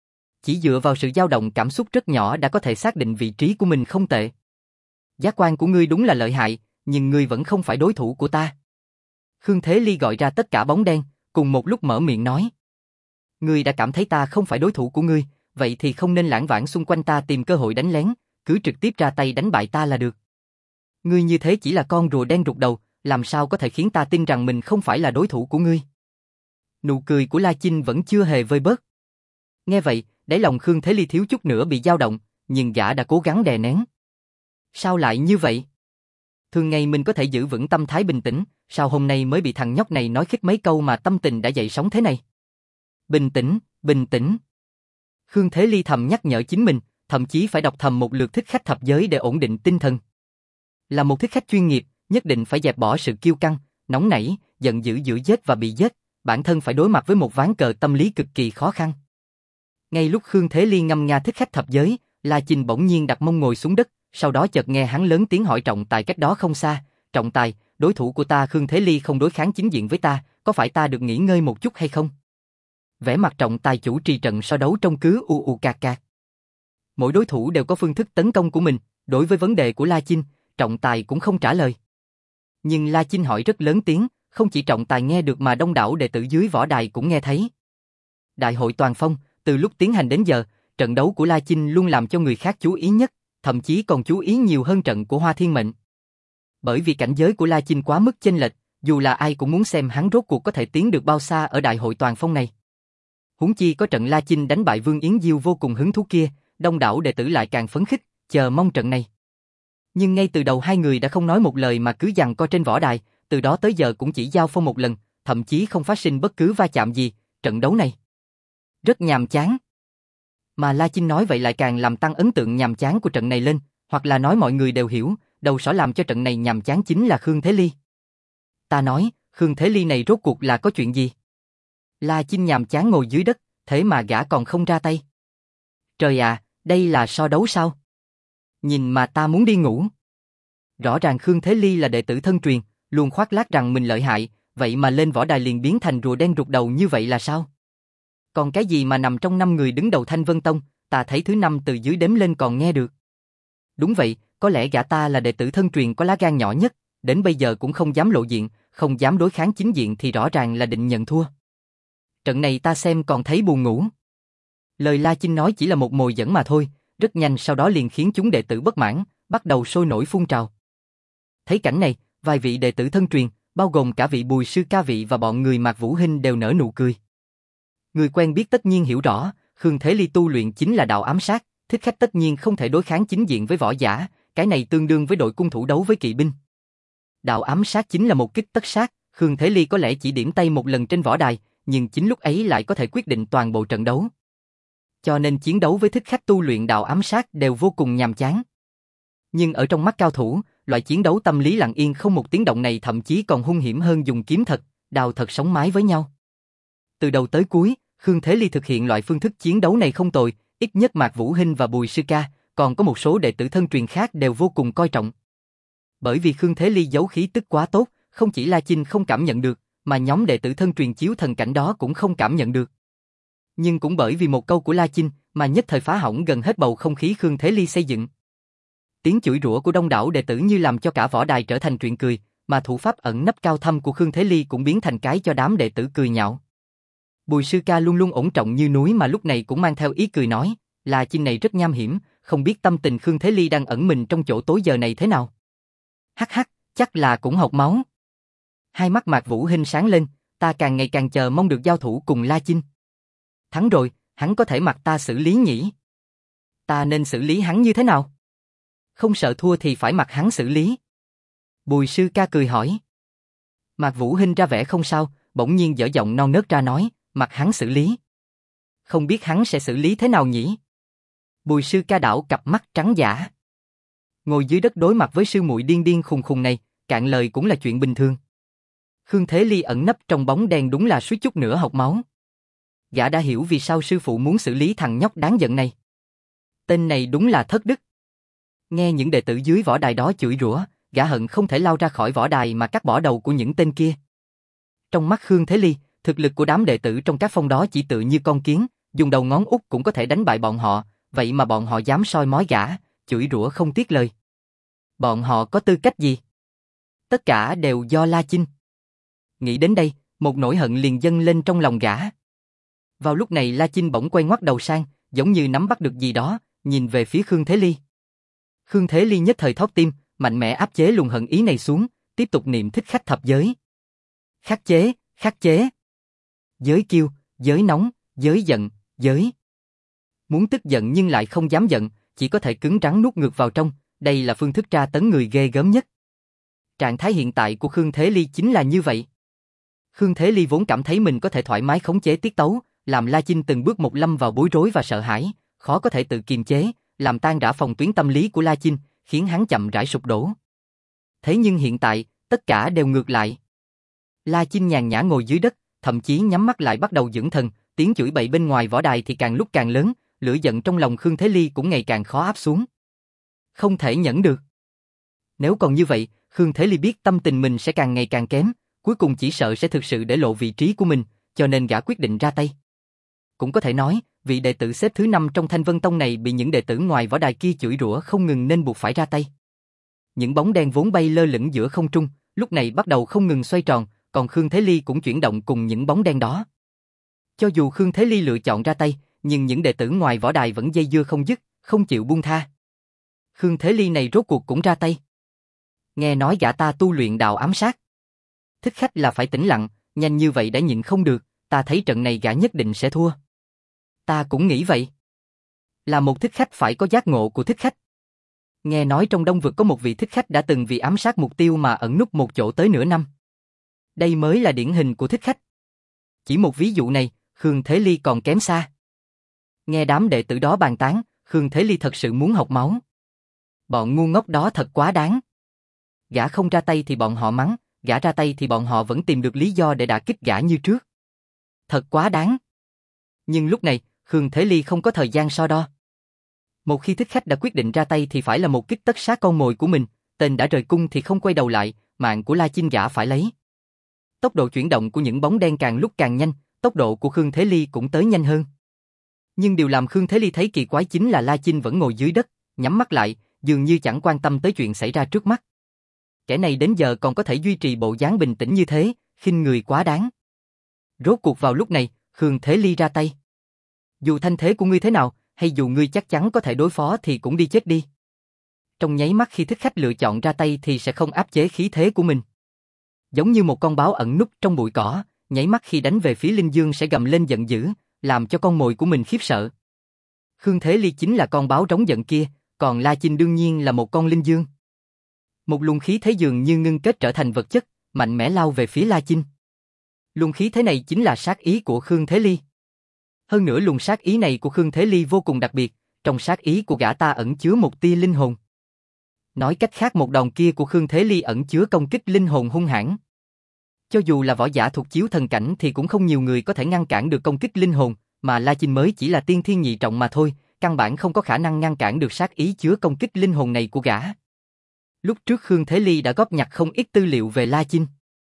Chỉ dựa vào sự dao động cảm xúc rất nhỏ đã có thể xác định vị trí của mình không tệ. Giác quan của ngươi đúng là lợi hại, nhưng ngươi vẫn không phải đối thủ của ta. Khương Thế Ly gọi ra tất cả bóng đen, cùng một lúc mở miệng nói. Ngươi đã cảm thấy ta không phải đối thủ của ngươi, vậy thì không nên lãng vãng xung quanh ta tìm cơ hội đánh lén, cứ trực tiếp ra tay đánh bại ta là được. Ngươi như thế chỉ là con rùa đen rụt đầu, làm sao có thể khiến ta tin rằng mình không phải là đối thủ của ngươi. Nụ cười của La Chinh vẫn chưa hề vơi bớt. Nghe vậy, đáy lòng Khương Thế Ly thiếu chút nữa bị dao động, nhưng gã đã cố gắng đè nén. Sao lại như vậy? Thường ngày mình có thể giữ vững tâm thái bình tĩnh, sao hôm nay mới bị thằng nhóc này nói khích mấy câu mà tâm tình đã dậy sóng thế này? Bình tĩnh, bình tĩnh. Khương Thế Ly thầm nhắc nhở chính mình, thậm chí phải đọc thầm một lượt thích khách thập giới để ổn định tinh thần. Là một thích khách chuyên nghiệp, nhất định phải dẹp bỏ sự kiêu căng, nóng nảy, giận dữ giữa giết và bị giết, bản thân phải đối mặt với một ván cờ tâm lý cực kỳ khó khăn. Ngay lúc Khương Thế Ly ngâm nga thích khách thập giới, La Chinh bỗng nhiên đặt mông ngồi xuống đất, sau đó chợt nghe hắn lớn tiếng hỏi Trọng Tài cách đó không xa, Trọng Tài, đối thủ của ta Khương Thế Ly không đối kháng chính diện với ta, có phải ta được nghỉ ngơi một chút hay không? Vẻ mặt Trọng Tài chủ trì trận so đấu trông cứ u u cạc cạc. Mỗi đối thủ đều có phương thức tấn công của mình, đối với vấn đề của La Chinh, Trọng Tài cũng không trả lời. Nhưng La Chinh hỏi rất lớn tiếng, không chỉ Trọng Tài nghe được mà đông đảo đệ tử dưới võ đài cũng nghe thấy. Đại hội toàn phong, từ lúc tiến hành đến giờ, trận đấu của La Chinh luôn làm cho người khác chú ý nhất, thậm chí còn chú ý nhiều hơn trận của Hoa Thiên Mệnh. Bởi vì cảnh giới của La Chinh quá mức chênh lệch, dù là ai cũng muốn xem hắn rốt cuộc có thể tiến được bao xa ở đại hội toàn phong này. Huống chi có trận La Chinh đánh bại Vương Yến Diêu vô cùng hứng thú kia, đông đảo đệ tử lại càng phấn khích, chờ mong trận này. Nhưng ngay từ đầu hai người đã không nói một lời mà cứ giằng co trên võ đài, từ đó tới giờ cũng chỉ giao phong một lần, thậm chí không phát sinh bất cứ va chạm gì, trận đấu này rất nhàm chán. Mà La Chinh nói vậy lại càng làm tăng ấn tượng nhàm chán của trận này lên, hoặc là nói mọi người đều hiểu, đầu sỏ làm cho trận này nhàm chán chính là Khương Thế Ly. Ta nói, Khương Thế Ly này rốt cuộc là có chuyện gì? La Chinh nhàm chán ngồi dưới đất, thế mà gã còn không ra tay. Trời à, đây là so đấu sao? Nhìn mà ta muốn đi ngủ. Rõ ràng Khương Thế Ly là đệ tử thân truyền, luôn khoác lác rằng mình lợi hại, vậy mà lên võ đài liền biến thành rùa đen rụt đầu như vậy là sao? Còn cái gì mà nằm trong năm người đứng đầu Thanh Vân Tông, ta thấy thứ năm từ dưới đếm lên còn nghe được. Đúng vậy, có lẽ gã ta là đệ tử thân truyền có lá gan nhỏ nhất, đến bây giờ cũng không dám lộ diện, không dám đối kháng chính diện thì rõ ràng là định nhận thua. Trận này ta xem còn thấy buồn ngủ. Lời La Chinh nói chỉ là một mồi dẫn mà thôi, rất nhanh sau đó liền khiến chúng đệ tử bất mãn, bắt đầu sôi nổi phun trào. Thấy cảnh này, vài vị đệ tử thân truyền, bao gồm cả vị Bùi sư ca vị và bọn người Mạc Vũ Hinh đều nở nụ cười. Người quen biết tất nhiên hiểu rõ, Khương Thế Ly tu luyện chính là đạo ám sát, thích khách tất nhiên không thể đối kháng chính diện với võ giả, cái này tương đương với đội cung thủ đấu với kỵ binh. Đạo ám sát chính là một kích tất sát, Khương Thế Ly có lẽ chỉ điểm tay một lần trên võ đài, nhưng chính lúc ấy lại có thể quyết định toàn bộ trận đấu. Cho nên chiến đấu với thích khách tu luyện đạo ám sát đều vô cùng nhàm chán. Nhưng ở trong mắt cao thủ, loại chiến đấu tâm lý lặng yên không một tiếng động này thậm chí còn hung hiểm hơn dùng kiếm thật, đao thật sống mái với nhau. Từ đầu tới cuối, Khương Thế Ly thực hiện loại phương thức chiến đấu này không tồi, ít nhất Mạc Vũ Hinh và Bùi Sư Ca, còn có một số đệ tử thân truyền khác đều vô cùng coi trọng. Bởi vì Khương Thế Ly giấu khí tức quá tốt, không chỉ La Chinh không cảm nhận được, mà nhóm đệ tử thân truyền chiếu thần cảnh đó cũng không cảm nhận được. Nhưng cũng bởi vì một câu của La Chinh mà nhất thời phá hỏng gần hết bầu không khí Khương Thế Ly xây dựng. Tiếng chửi rủa của đông đảo đệ tử như làm cho cả võ đài trở thành chuyện cười, mà thủ pháp ẩn nấp cao thâm của Khương Thế Ly cũng biến thành cái cho đám đệ tử cười nhạo. Bùi Sư Ca luôn luôn ổn trọng như núi mà lúc này cũng mang theo ý cười nói, La Chinh này rất nham hiểm, không biết tâm tình Khương Thế Ly đang ẩn mình trong chỗ tối giờ này thế nào. Hắc hắc, chắc là cũng học máu. Hai mắt Mạc Vũ Hinh sáng lên, ta càng ngày càng chờ mong được giao thủ cùng La Chinh. Thắng rồi, hắn có thể mặc ta xử lý nhỉ? Ta nên xử lý hắn như thế nào? Không sợ thua thì phải mặc hắn xử lý. Bùi Sư Ca cười hỏi. Mạc Vũ Hinh ra vẻ không sao, bỗng nhiên dở giọng non nớt ra nói, mặc hắn xử lý. Không biết hắn sẽ xử lý thế nào nhỉ? Bùi Sư Ca đảo cặp mắt trắng dã. Ngồi dưới đất đối mặt với sư muội điên điên khùng khùng này, cạn lời cũng là chuyện bình thường. Khương Thế Ly ẩn nấp trong bóng đen đúng là suýt chút nữa học máu. Gã đã hiểu vì sao sư phụ muốn xử lý thằng nhóc đáng giận này. Tên này đúng là thất đức. Nghe những đệ tử dưới võ đài đó chửi rủa, gã hận không thể lao ra khỏi võ đài mà cắt bỏ đầu của những tên kia. Trong mắt Khương Thế Ly, thực lực của đám đệ tử trong các phong đó chỉ tự như con kiến, dùng đầu ngón út cũng có thể đánh bại bọn họ, vậy mà bọn họ dám soi mói gã, chửi rủa không tiếc lời. Bọn họ có tư cách gì? Tất cả đều do La Chinh. Nghĩ đến đây, một nỗi hận liền dâng lên trong lòng gã. Vào lúc này La Chinh bỗng quay ngoắt đầu sang, giống như nắm bắt được gì đó, nhìn về phía Khương Thế Ly. Khương Thế Ly nhất thời thót tim, mạnh mẽ áp chế luồng hận ý này xuống, tiếp tục niệm thích khách thập giới. Khắc chế, khắc chế. Giới kiêu, giới nóng, giới giận, giới. Muốn tức giận nhưng lại không dám giận, chỉ có thể cứng rắn nuốt ngược vào trong, đây là phương thức tra tấn người ghê gớm nhất. Trạng thái hiện tại của Khương Thế Ly chính là như vậy. Khương Thế Ly vốn cảm thấy mình có thể thoải mái khống chế tiết tấu, làm La Chinh từng bước một lâm vào bối rối và sợ hãi, khó có thể tự kiềm chế, làm tan rã phòng tuyến tâm lý của La Chinh, khiến hắn chậm rãi sụp đổ. Thế nhưng hiện tại, tất cả đều ngược lại. La Chinh nhàn nhã ngồi dưới đất, thậm chí nhắm mắt lại bắt đầu dưỡng thần, tiếng chửi bậy bên ngoài võ đài thì càng lúc càng lớn, lửa giận trong lòng Khương Thế Ly cũng ngày càng khó áp xuống. Không thể nhẫn được. Nếu còn như vậy, Khương Thế Ly biết tâm tình mình sẽ càng ngày càng kém, cuối cùng chỉ sợ sẽ thực sự để lộ vị trí của mình, cho nên gã quyết định ra tay. Cũng có thể nói, vị đệ tử xếp thứ năm trong Thanh Vân Tông này bị những đệ tử ngoài võ đài kia chửi rủa không ngừng nên buộc phải ra tay. Những bóng đen vốn bay lơ lửng giữa không trung, lúc này bắt đầu không ngừng xoay tròn, còn Khương Thế Ly cũng chuyển động cùng những bóng đen đó. Cho dù Khương Thế Ly lựa chọn ra tay, nhưng những đệ tử ngoài võ đài vẫn dây dưa không dứt, không chịu buông tha. Khương Thế Ly này rốt cuộc cũng ra tay. Nghe nói gã ta tu luyện đạo ám sát. Thích khách là phải tĩnh lặng, nhanh như vậy đã nhịn không được, ta thấy trận này gã nhất định sẽ thua. Ta cũng nghĩ vậy. Là một thích khách phải có giác ngộ của thích khách. Nghe nói trong Đông Vực có một vị thích khách đã từng vì ám sát mục tiêu mà ẩn núp một chỗ tới nửa năm. Đây mới là điển hình của thích khách. Chỉ một ví dụ này, Khương Thế Ly còn kém xa. Nghe đám đệ tử đó bàn tán, Khương Thế Ly thật sự muốn học máu. Bọn ngu ngốc đó thật quá đáng. Gã không ra tay thì bọn họ mắng, gã ra tay thì bọn họ vẫn tìm được lý do để đả kích gã như trước. Thật quá đáng. Nhưng lúc này, Khương Thế Ly không có thời gian so đo. Một khi thích khách đã quyết định ra tay thì phải là một kích tất sát con mồi của mình, tên đã rời cung thì không quay đầu lại, mạng của La Chinh gã phải lấy. Tốc độ chuyển động của những bóng đen càng lúc càng nhanh, tốc độ của Khương Thế Ly cũng tới nhanh hơn. Nhưng điều làm Khương Thế Ly thấy kỳ quái chính là La Chinh vẫn ngồi dưới đất, nhắm mắt lại, dường như chẳng quan tâm tới chuyện xảy ra trước mắt. Kẻ này đến giờ còn có thể duy trì bộ dáng bình tĩnh như thế, khinh người quá đáng. Rốt cuộc vào lúc này, Khương Thế Ly ra tay. Dù thanh thế của ngươi thế nào, hay dù ngươi chắc chắn có thể đối phó thì cũng đi chết đi. Trong nháy mắt khi thích khách lựa chọn ra tay thì sẽ không áp chế khí thế của mình. Giống như một con báo ẩn núp trong bụi cỏ, nháy mắt khi đánh về phía Linh Dương sẽ gầm lên giận dữ, làm cho con mồi của mình khiếp sợ. Khương Thế Ly chính là con báo trống giận kia, còn La Chinh đương nhiên là một con Linh Dương. Một luồng khí thế dường như ngưng kết trở thành vật chất, mạnh mẽ lao về phía La Chinh. Luồng khí thế này chính là sát ý của Khương Thế Ly. Hơn nữa luồng sát ý này của Khương Thế Ly vô cùng đặc biệt, trong sát ý của gã ta ẩn chứa một tia linh hồn. Nói cách khác một đòn kia của Khương Thế Ly ẩn chứa công kích linh hồn hung hãn. Cho dù là võ giả thuộc chiếu thần cảnh thì cũng không nhiều người có thể ngăn cản được công kích linh hồn, mà La Chinh mới chỉ là tiên thiên nhị trọng mà thôi, căn bản không có khả năng ngăn cản được sát ý chứa công kích linh hồn này của gã. Lúc trước Khương Thế Ly đã góp nhặt không ít tư liệu về La Chinh.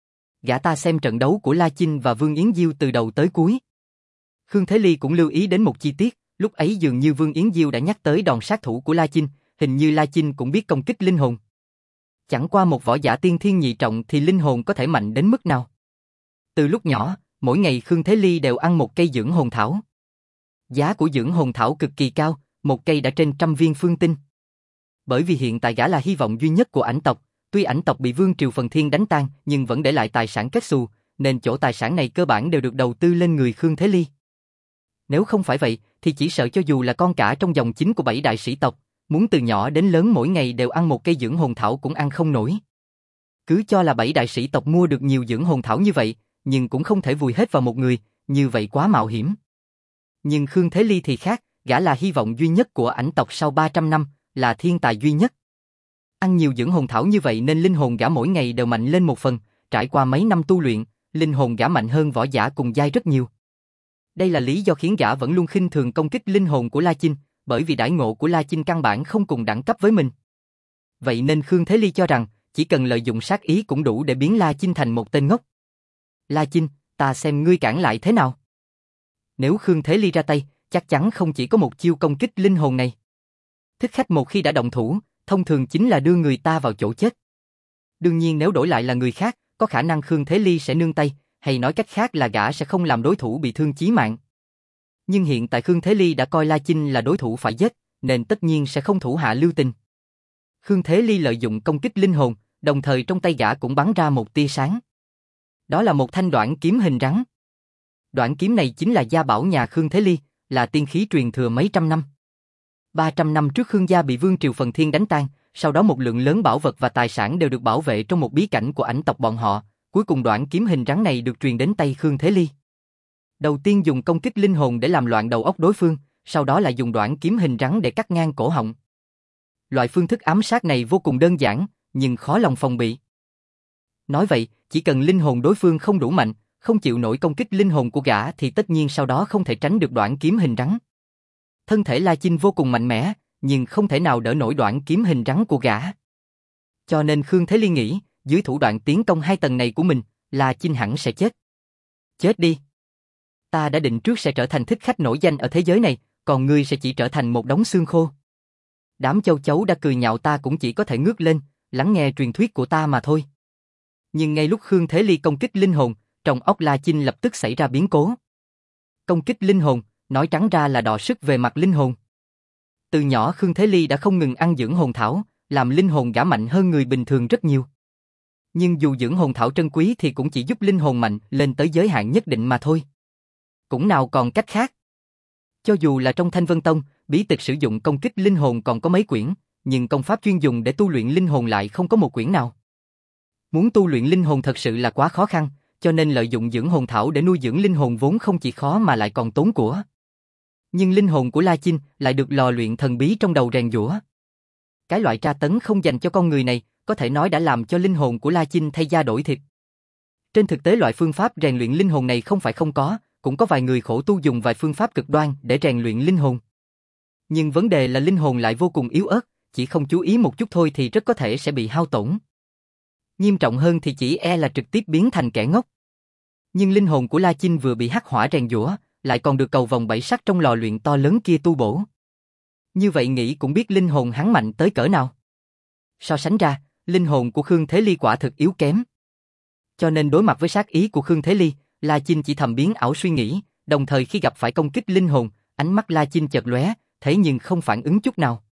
Gã ta xem trận đấu của La Chinh và Vương Yến Diêu từ đầu tới cuối. Khương Thế Ly cũng lưu ý đến một chi tiết, lúc ấy dường như Vương Yến Diêu đã nhắc tới đòn sát thủ của La Chinh, hình như La Chinh cũng biết công kích linh hồn. Chẳng qua một võ giả tiên thiên nhị trọng thì linh hồn có thể mạnh đến mức nào. Từ lúc nhỏ, mỗi ngày Khương Thế Ly đều ăn một cây dưỡng hồn thảo. Giá của dưỡng hồn thảo cực kỳ cao, một cây đã trên trăm viên phương tinh. Bởi vì hiện tại gã là hy vọng duy nhất của ảnh tộc, tuy ảnh tộc bị Vương Triều Phần Thiên đánh tan nhưng vẫn để lại tài sản kết xù, nên chỗ tài sản này cơ bản đều được đầu tư lên người Khương Thế Ly. Nếu không phải vậy, thì chỉ sợ cho dù là con cả trong dòng chính của bảy đại sĩ tộc, muốn từ nhỏ đến lớn mỗi ngày đều ăn một cây dưỡng hồn thảo cũng ăn không nổi. Cứ cho là bảy đại sĩ tộc mua được nhiều dưỡng hồn thảo như vậy, nhưng cũng không thể vùi hết vào một người, như vậy quá mạo hiểm. Nhưng Khương Thế Ly thì khác, gã là hy vọng duy nhất của ảnh tộc sau ba trăm năm, là thiên tài duy nhất. Ăn nhiều dưỡng hồn thảo như vậy nên linh hồn gã mỗi ngày đều mạnh lên một phần, trải qua mấy năm tu luyện, linh hồn gã mạnh hơn võ giả cùng giai rất nhiều. Đây là lý do khiến gã vẫn luôn khinh thường công kích linh hồn của La Chinh, bởi vì đãi ngộ của La Chinh căn bản không cùng đẳng cấp với mình. Vậy nên Khương Thế Ly cho rằng, chỉ cần lợi dụng sát ý cũng đủ để biến La Chinh thành một tên ngốc. La Chinh, ta xem ngươi cản lại thế nào. Nếu Khương Thế Ly ra tay, chắc chắn không chỉ có một chiêu công kích linh hồn này. Thích khách một khi đã động thủ, thông thường chính là đưa người ta vào chỗ chết. Đương nhiên nếu đổi lại là người khác, có khả năng Khương Thế Ly sẽ nương tay, hay nói cách khác là gã sẽ không làm đối thủ bị thương chí mạng. Nhưng hiện tại Khương Thế Ly đã coi La Chinh là đối thủ phải giết, nên tất nhiên sẽ không thủ hạ lưu tình. Khương Thế Ly lợi dụng công kích linh hồn, đồng thời trong tay gã cũng bắn ra một tia sáng. Đó là một thanh đoạn kiếm hình rắn. Đoạn kiếm này chính là gia bảo nhà Khương Thế Ly, là tiên khí truyền thừa mấy trăm năm. ba trăm năm trước Khương gia bị Vương Triều Phần Thiên đánh tan, sau đó một lượng lớn bảo vật và tài sản đều được bảo vệ trong một bí cảnh của ảnh tộc bọn họ, cuối cùng đoạn kiếm hình rắn này được truyền đến tay Khương Thế Ly. Đầu tiên dùng công kích linh hồn để làm loạn đầu óc đối phương, sau đó lại dùng đoạn kiếm hình rắn để cắt ngang cổ họng. Loại phương thức ám sát này vô cùng đơn giản, nhưng khó lòng phòng bị. Nói vậy, chỉ cần linh hồn đối phương không đủ mạnh, không chịu nổi công kích linh hồn của gã thì tất nhiên sau đó không thể tránh được đoạn kiếm hình rắn. Thân thể La Chinh vô cùng mạnh mẽ, nhưng không thể nào đỡ nổi đoạn kiếm hình rắn của gã. Cho nên Khương Thế Ly nghĩ, dưới thủ đoạn tiến công hai tầng này của mình, La Chinh hẳn sẽ chết. Chết đi. Ta đã định trước sẽ trở thành thích khách nổi danh ở thế giới này, còn ngươi sẽ chỉ trở thành một đống xương khô. Đám châu chấu đã cười nhạo ta cũng chỉ có thể ngước lên, lắng nghe truyền thuyết của ta mà thôi. Nhưng ngay lúc Khương Thế Ly công kích linh hồn, trong óc La Chinh lập tức xảy ra biến cố. Công kích linh hồn, nói trắng ra là đọ sức về mặt linh hồn. Từ nhỏ Khương Thế Ly đã không ngừng ăn dưỡng hồn thảo, làm linh hồn gã mạnh hơn người bình thường rất nhiều. Nhưng dù dưỡng hồn thảo trân quý thì cũng chỉ giúp linh hồn mạnh lên tới giới hạn nhất định mà thôi. Cũng nào còn cách khác. Cho dù là trong Thanh Vân Tông, bí tịch sử dụng công kích linh hồn còn có mấy quyển, nhưng công pháp chuyên dùng để tu luyện linh hồn lại không có một quyển nào. Muốn tu luyện linh hồn thật sự là quá khó khăn, cho nên lợi dụng dưỡng hồn thảo để nuôi dưỡng linh hồn vốn không chỉ khó mà lại còn tốn của. Nhưng linh hồn của La Chinh lại được lò luyện thần bí trong đầu rèn giũa. Cái loại tra tấn không dành cho con người này, có thể nói đã làm cho linh hồn của La Chinh thay da đổi thịt. Trên thực tế loại phương pháp rèn luyện linh hồn này không phải không có, cũng có vài người khổ tu dùng vài phương pháp cực đoan để rèn luyện linh hồn. Nhưng vấn đề là linh hồn lại vô cùng yếu ớt, chỉ không chú ý một chút thôi thì rất có thể sẽ bị hao tổn. Nghiêm trọng hơn thì chỉ e là trực tiếp biến thành kẻ ngốc. Nhưng linh hồn của La Chinh vừa bị hắc hỏa rèn giũa, lại còn được cầu vòng bảy sắc trong lò luyện to lớn kia tu bổ. Như vậy nghĩ cũng biết linh hồn hắn mạnh tới cỡ nào. So sánh ra, linh hồn của Khương Thế Ly quả thực yếu kém. Cho nên đối mặt với sát ý của Khương Thế Ly, La Chinh chỉ thầm biến ảo suy nghĩ, đồng thời khi gặp phải công kích linh hồn, ánh mắt La Chinh chợt lóe, thế nhưng không phản ứng chút nào.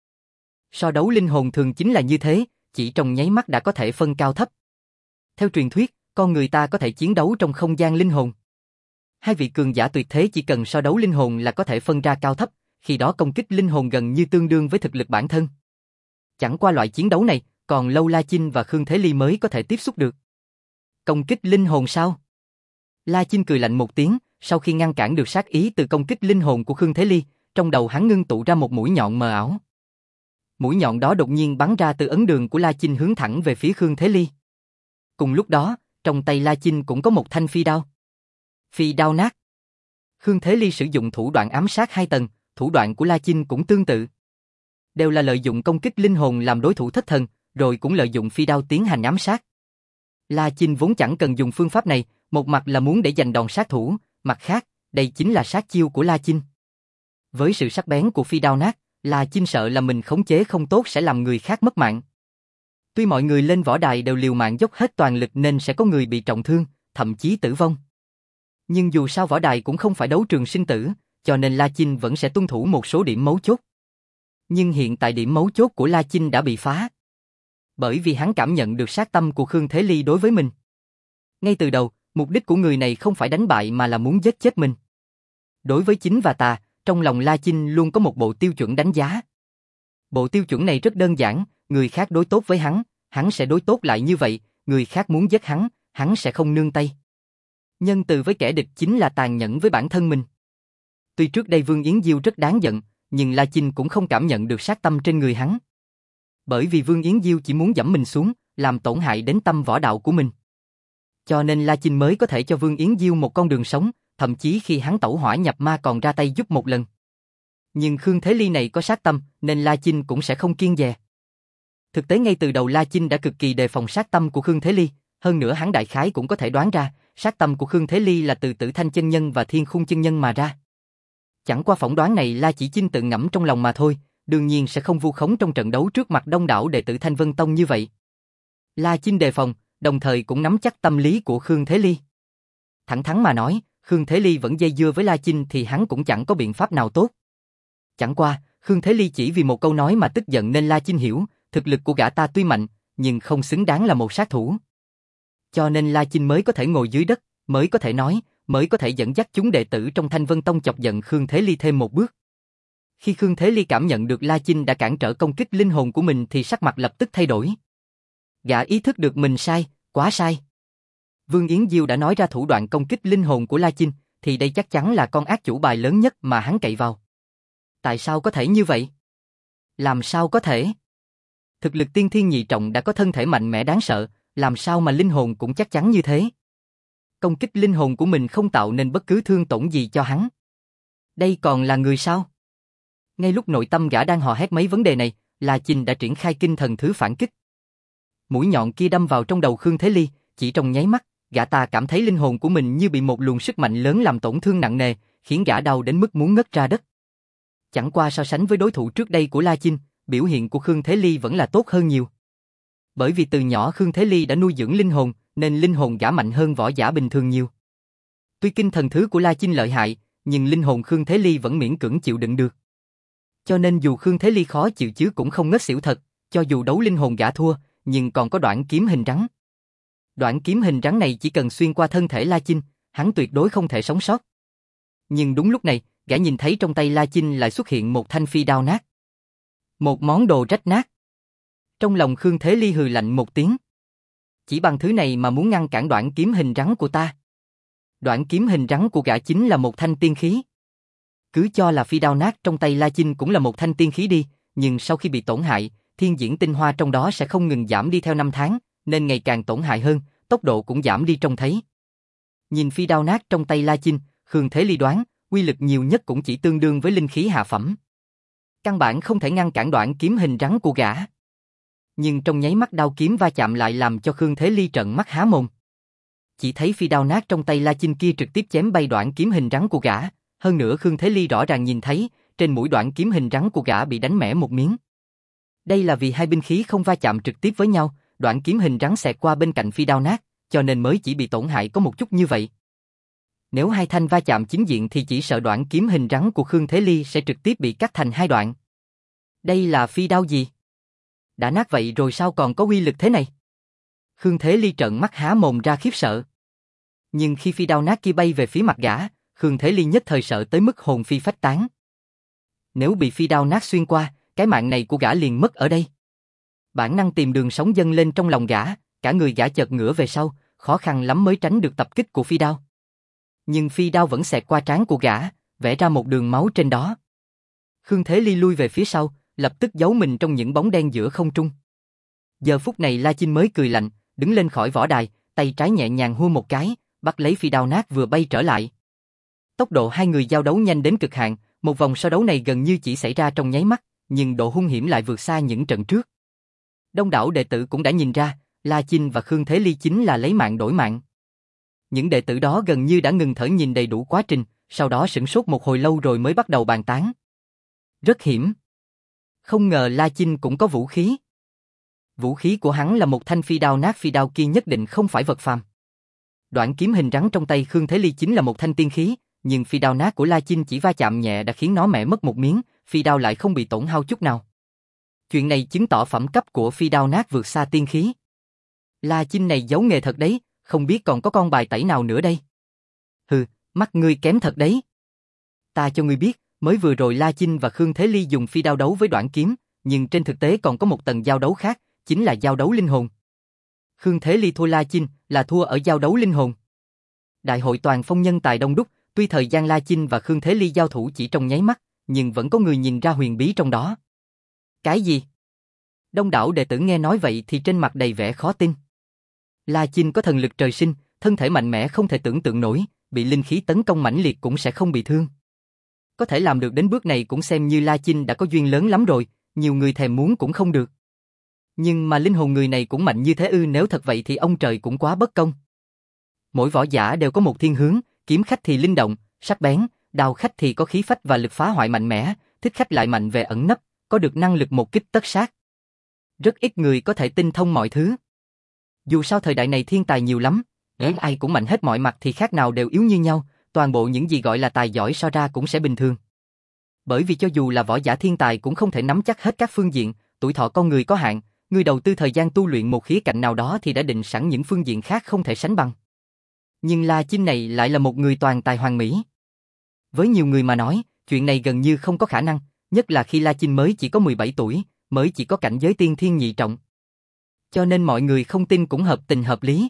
So đấu linh hồn thường chính là như thế, chỉ trong nháy mắt đã có thể phân cao thấp. Theo truyền thuyết, con người ta có thể chiến đấu trong không gian linh hồn. Hai vị cường giả tuyệt thế chỉ cần so đấu linh hồn là có thể phân ra cao thấp, khi đó công kích linh hồn gần như tương đương với thực lực bản thân. Chẳng qua loại chiến đấu này, còn lâu La Chinh và Khương Thế Ly mới có thể tiếp xúc được. Công kích linh hồn sao? La Chinh cười lạnh một tiếng, sau khi ngăn cản được sát ý từ công kích linh hồn của Khương Thế Ly, trong đầu hắn ngưng tụ ra một mũi nhọn mờ ảo. Mũi nhọn đó đột nhiên bắn ra từ ấn đường của La Chinh hướng thẳng về phía Khương Thế Ly. Cùng lúc đó, trong tay La Chinh cũng có một thanh phi đao. Phi đao nát. Khương Thế Ly sử dụng thủ đoạn ám sát hai tầng, thủ đoạn của La Chinh cũng tương tự. Đều là lợi dụng công kích linh hồn làm đối thủ thất thần, rồi cũng lợi dụng phi đao tiến hành ám sát. La Chinh vốn chẳng cần dùng phương pháp này, một mặt là muốn để giành đòn sát thủ, mặt khác, đây chính là sát chiêu của La Chinh. Với sự sắc bén của phi đao nát, La Chinh sợ là mình khống chế không tốt sẽ làm người khác mất mạng. Tuy mọi người lên võ đài đều liều mạng dốc hết toàn lực nên sẽ có người bị trọng thương, thậm chí tử vong. Nhưng dù sao võ đài cũng không phải đấu trường sinh tử, cho nên La Chinh vẫn sẽ tuân thủ một số điểm mấu chốt. Nhưng hiện tại điểm mấu chốt của La Chinh đã bị phá. Bởi vì hắn cảm nhận được sát tâm của Khương Thế Ly đối với mình. Ngay từ đầu, mục đích của người này không phải đánh bại mà là muốn giết chết mình. Đối với chính và tà, trong lòng La Chinh luôn có một bộ tiêu chuẩn đánh giá. Bộ tiêu chuẩn này rất đơn giản, người khác đối tốt với hắn, hắn sẽ đối tốt lại như vậy, người khác muốn giết hắn, hắn sẽ không nương tay. Nhân từ với kẻ địch chính là tàn nhẫn với bản thân mình. Tuy trước đây Vương Yến Diêu rất đáng giận, nhưng La Chinh cũng không cảm nhận được sát tâm trên người hắn. Bởi vì Vương Yến Diêu chỉ muốn giẫm mình xuống, làm tổn hại đến tâm võ đạo của mình. Cho nên La Chinh mới có thể cho Vương Yến Diêu một con đường sống, thậm chí khi hắn tẩu hỏa nhập ma còn ra tay giúp một lần. Nhưng Khương Thế Ly này có sát tâm, nên La Chinh cũng sẽ không kiêng dè. Thực tế ngay từ đầu La Chinh đã cực kỳ đề phòng sát tâm của Khương Thế Ly, hơn nữa hắn đại khái cũng có thể đoán ra, sát tâm của Khương Thế Ly là từ Tử Thanh chân nhân và Thiên Khung chân nhân mà ra. Chẳng qua phỏng đoán này La Chỉ Chinh tự ngẫm trong lòng mà thôi, đương nhiên sẽ không vu khống trong trận đấu trước mặt đông đảo đệ tử Thanh Vân Tông như vậy. La Chinh đề phòng, đồng thời cũng nắm chắc tâm lý của Khương Thế Ly. Thẳng thắn mà nói, Khương Thế Ly vẫn dây dưa với La Chinh thì hắn cũng chẳng có biện pháp nào tốt. Chẳng qua, Khương Thế Ly chỉ vì một câu nói mà tức giận nên La Chinh hiểu, thực lực của gã ta tuy mạnh, nhưng không xứng đáng là một sát thủ. Cho nên La Chinh mới có thể ngồi dưới đất, mới có thể nói, mới có thể dẫn dắt chúng đệ tử trong Thanh Vân Tông chọc giận Khương Thế Ly thêm một bước. Khi Khương Thế Ly cảm nhận được La Chinh đã cản trở công kích linh hồn của mình thì sắc mặt lập tức thay đổi. Gã ý thức được mình sai, quá sai. Vương Yến Diêu đã nói ra thủ đoạn công kích linh hồn của La Chinh, thì đây chắc chắn là con ác chủ bài lớn nhất mà hắn cậy vào. Tại sao có thể như vậy? Làm sao có thể? Thực lực tiên thiên nhị trọng đã có thân thể mạnh mẽ đáng sợ, làm sao mà linh hồn cũng chắc chắn như thế? Công kích linh hồn của mình không tạo nên bất cứ thương tổn gì cho hắn. Đây còn là người sao? Ngay lúc nội tâm gã đang hò hét mấy vấn đề này, La Chinh đã triển khai kinh thần thứ phản kích. Mũi nhọn kia đâm vào trong đầu Khương Thế Ly, chỉ trong nháy mắt, gã ta cảm thấy linh hồn của mình như bị một luồng sức mạnh lớn làm tổn thương nặng nề, khiến gã đau đến mức muốn ngất ra đất. Chẳng qua so sánh với đối thủ trước đây của La Chinh, biểu hiện của Khương Thế Ly vẫn là tốt hơn nhiều. Bởi vì từ nhỏ Khương Thế Ly đã nuôi dưỡng linh hồn, nên linh hồn gã mạnh hơn võ giả bình thường nhiều. Tuy kinh thần thứ của La Chinh lợi hại, nhưng linh hồn Khương Thế Ly vẫn miễn cưỡng chịu đựng được. Cho nên dù Khương Thế Ly khó chịu chứ cũng không ngất xỉu thật, cho dù đấu linh hồn gã thua, nhưng còn có đoạn kiếm hình rắn. Đoạn kiếm hình rắn này chỉ cần xuyên qua thân thể La Chinh, hắn tuyệt đối không thể sống sót. Nhưng đúng lúc này, gã nhìn thấy trong tay La Chinh lại xuất hiện một thanh phi đao nát. Một món đồ rách nát. Trong lòng Khương Thế Ly hừ lạnh một tiếng. Chỉ bằng thứ này mà muốn ngăn cản đoạn kiếm hình rắn của ta. Đoạn kiếm hình rắn của gã chính là một thanh tiên khí. Cứ cho là phi đao nát trong tay La Chinh cũng là một thanh tiên khí đi, nhưng sau khi bị tổn hại, thiên diễn tinh hoa trong đó sẽ không ngừng giảm đi theo năm tháng, nên ngày càng tổn hại hơn, tốc độ cũng giảm đi trông thấy. Nhìn phi đao nát trong tay La Chinh, Khương Thế Ly đoán, uy lực nhiều nhất cũng chỉ tương đương với linh khí hạ phẩm. Căn bản không thể ngăn cản đoạn kiếm hình rắn của gã. Nhưng trong nháy mắt đao kiếm va chạm lại làm cho Khương Thế Ly trợn mắt há mồm. Chỉ thấy phi đao nát trong tay La Chinh kia trực tiếp chém bay đoạn kiếm hình rắn của gã, hơn nữa Khương Thế Ly rõ ràng nhìn thấy, trên mũi đoạn kiếm hình rắn của gã bị đánh mẻ một miếng. Đây là vì hai binh khí không va chạm trực tiếp với nhau, đoạn kiếm hình rắn xẹt qua bên cạnh phi đao nát, cho nên mới chỉ bị tổn hại có một chút như vậy. Nếu hai thanh va chạm chính diện thì chỉ sợ đoạn kiếm hình rắn của Khương Thế Ly sẽ trực tiếp bị cắt thành hai đoạn. Đây là phi đao gì? Đã nát vậy rồi sao còn có uy lực thế này? Khương Thế Ly trợn mắt há mồm ra khiếp sợ. Nhưng khi phi đao nát kia bay về phía mặt gã, Khương Thế Ly nhất thời sợ tới mức hồn phi phách tán. Nếu bị phi đao nát xuyên qua, cái mạng này của gã liền mất ở đây. Bản năng tìm đường sống dâng lên trong lòng gã, cả người gã chợt ngửa về sau, khó khăn lắm mới tránh được tập kích của phi đao. Nhưng phi đao vẫn xẹt qua trán của gã, vẽ ra một đường máu trên đó. Khương Thế Ly lui về phía sau, lập tức giấu mình trong những bóng đen giữa không trung. Giờ phút này La Chinh mới cười lạnh, đứng lên khỏi võ đài, tay trái nhẹ nhàng hua một cái, bắt lấy phi đao nát vừa bay trở lại. Tốc độ hai người giao đấu nhanh đến cực hạn, một vòng so đấu này gần như chỉ xảy ra trong nháy mắt, nhưng độ hung hiểm lại vượt xa những trận trước. Đông đảo đệ tử cũng đã nhìn ra, La Chinh và Khương Thế Ly chính là lấy mạng đổi mạng. Những đệ tử đó gần như đã ngừng thở nhìn đầy đủ quá trình, sau đó sửng sốt một hồi lâu rồi mới bắt đầu bàn tán. Rất hiểm. Không ngờ La Chinh cũng có vũ khí. Vũ khí của hắn là một thanh phi đao nát, phi đao kia nhất định không phải vật phàm. Đoạn kiếm hình rắn trong tay Khương Thế Ly chính là một thanh tiên khí, nhưng phi đao nát của La Chinh chỉ va chạm nhẹ đã khiến nó mẻ mất một miếng, phi đao lại không bị tổn hao chút nào. Chuyện này chứng tỏ phẩm cấp của phi đao nát vượt xa tiên khí. La Chinh này giấu nghề thật đấy, không biết còn có con bài tẩy nào nữa đây. Hừ, mắt ngươi kém thật đấy. Ta cho ngươi biết, mới vừa rồi La Chinh và Khương Thế Ly dùng phi đao đấu với đoạn kiếm, nhưng trên thực tế còn có một tầng giao đấu khác, chính là giao đấu linh hồn. Khương Thế Ly thua La Chinh là thua ở giao đấu linh hồn. Đại hội toàn phong nhân tài đông đúc, tuy thời gian La Chinh và Khương Thế Ly giao thủ chỉ trong nháy mắt, nhưng vẫn có người nhìn ra huyền bí trong đó. Cái gì? Đông đảo đệ tử nghe nói vậy thì trên mặt đầy vẻ khó tin. La Chinh có thần lực trời sinh, thân thể mạnh mẽ không thể tưởng tượng nổi, bị linh khí tấn công mãnh liệt cũng sẽ không bị thương. Có thể làm được đến bước này cũng xem như La Chinh đã có duyên lớn lắm rồi, nhiều người thèm muốn cũng không được. Nhưng mà linh hồn người này cũng mạnh như thế ư? Nếu thật vậy thì ông trời cũng quá bất công. Mỗi võ giả đều có một thiên hướng, kiếm khách thì linh động, sắc bén, đao khách thì có khí phách và lực phá hoại mạnh mẽ, thích khách lại mạnh về ẩn nấp, có được năng lực một kích tất sát. Rất ít người có thể tinh thông mọi thứ. Dù sao thời đại này thiên tài nhiều lắm, nếu ai cũng mạnh hết mọi mặt thì khác nào đều yếu như nhau, toàn bộ những gì gọi là tài giỏi so ra cũng sẽ bình thường. Bởi vì cho dù là võ giả thiên tài cũng không thể nắm chắc hết các phương diện, tuổi thọ con người có hạn, người đầu tư thời gian tu luyện một khía cạnh nào đó thì đã định sẵn những phương diện khác không thể sánh bằng. Nhưng La Chinh này lại là một người toàn tài hoàn mỹ. Với nhiều người mà nói, chuyện này gần như không có khả năng, nhất là khi La Chinh mới chỉ có mười bảy tuổi, mới chỉ có cảnh giới tiên thiên nhị trọng. Cho nên mọi người không tin cũng hợp tình hợp lý.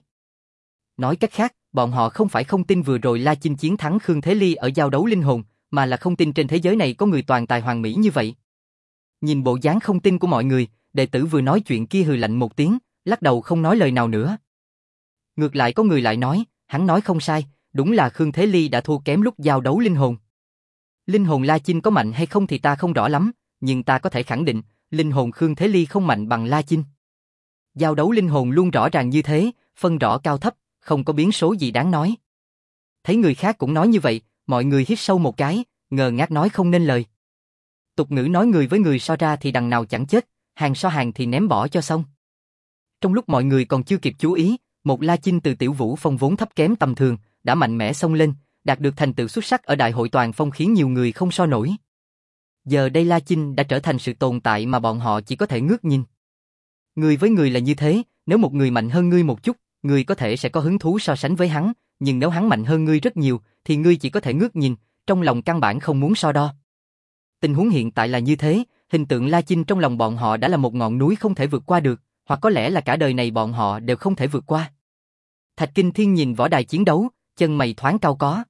Nói cách khác, bọn họ không phải không tin vừa rồi La Chinh chiến thắng Khương Thế Ly ở giao đấu linh hồn, mà là không tin trên thế giới này có người toàn tài hoàn mỹ như vậy. Nhìn bộ dáng không tin của mọi người, đệ tử vừa nói chuyện kia hừ lạnh một tiếng, lắc đầu không nói lời nào nữa. Ngược lại có người lại nói, hắn nói không sai, đúng là Khương Thế Ly đã thua kém lúc giao đấu linh hồn. Linh hồn La Chinh có mạnh hay không thì ta không rõ lắm, nhưng ta có thể khẳng định, linh hồn Khương Thế Ly không mạnh bằng La Chinh. Giao đấu linh hồn luôn rõ ràng như thế, phân rõ cao thấp, không có biến số gì đáng nói. Thấy người khác cũng nói như vậy, mọi người hít sâu một cái, ngờ ngác nói không nên lời. Tục ngữ nói người với người so ra thì đằng nào chẳng chết, hàng so hàng thì ném bỏ cho xong. Trong lúc mọi người còn chưa kịp chú ý, một La Chinh từ Tiểu Vũ Phong vốn thấp kém tầm thường, đã mạnh mẽ xông lên, đạt được thành tựu xuất sắc ở đại hội toàn phong khiến nhiều người không so nổi. Giờ đây La Chinh đã trở thành sự tồn tại mà bọn họ chỉ có thể ngước nhìn. Người với người là như thế, nếu một người mạnh hơn ngươi một chút, ngươi có thể sẽ có hứng thú so sánh với hắn, nhưng nếu hắn mạnh hơn ngươi rất nhiều, thì ngươi chỉ có thể ngước nhìn, trong lòng căn bản không muốn so đo. Tình huống hiện tại là như thế, hình tượng La Chinh trong lòng bọn họ đã là một ngọn núi không thể vượt qua được, hoặc có lẽ là cả đời này bọn họ đều không thể vượt qua. Thạch Kinh Thiên nhìn võ đài chiến đấu, chân mày thoáng cau có.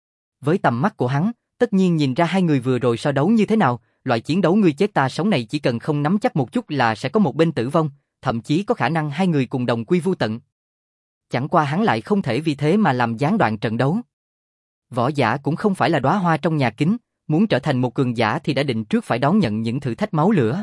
Với tầm mắt của hắn, tất nhiên nhìn ra hai người vừa rồi so đấu như thế nào, loại chiến đấu ngươi chết ta sống này chỉ cần không nắm chắc một chút là sẽ có một bên tử vong, thậm chí có khả năng hai người cùng đồng quy vu tận. Chẳng qua hắn lại không thể vì thế mà làm gián đoạn trận đấu. Võ giả cũng không phải là đóa hoa trong nhà kính, muốn trở thành một cường giả thì đã định trước phải đón nhận những thử thách máu lửa.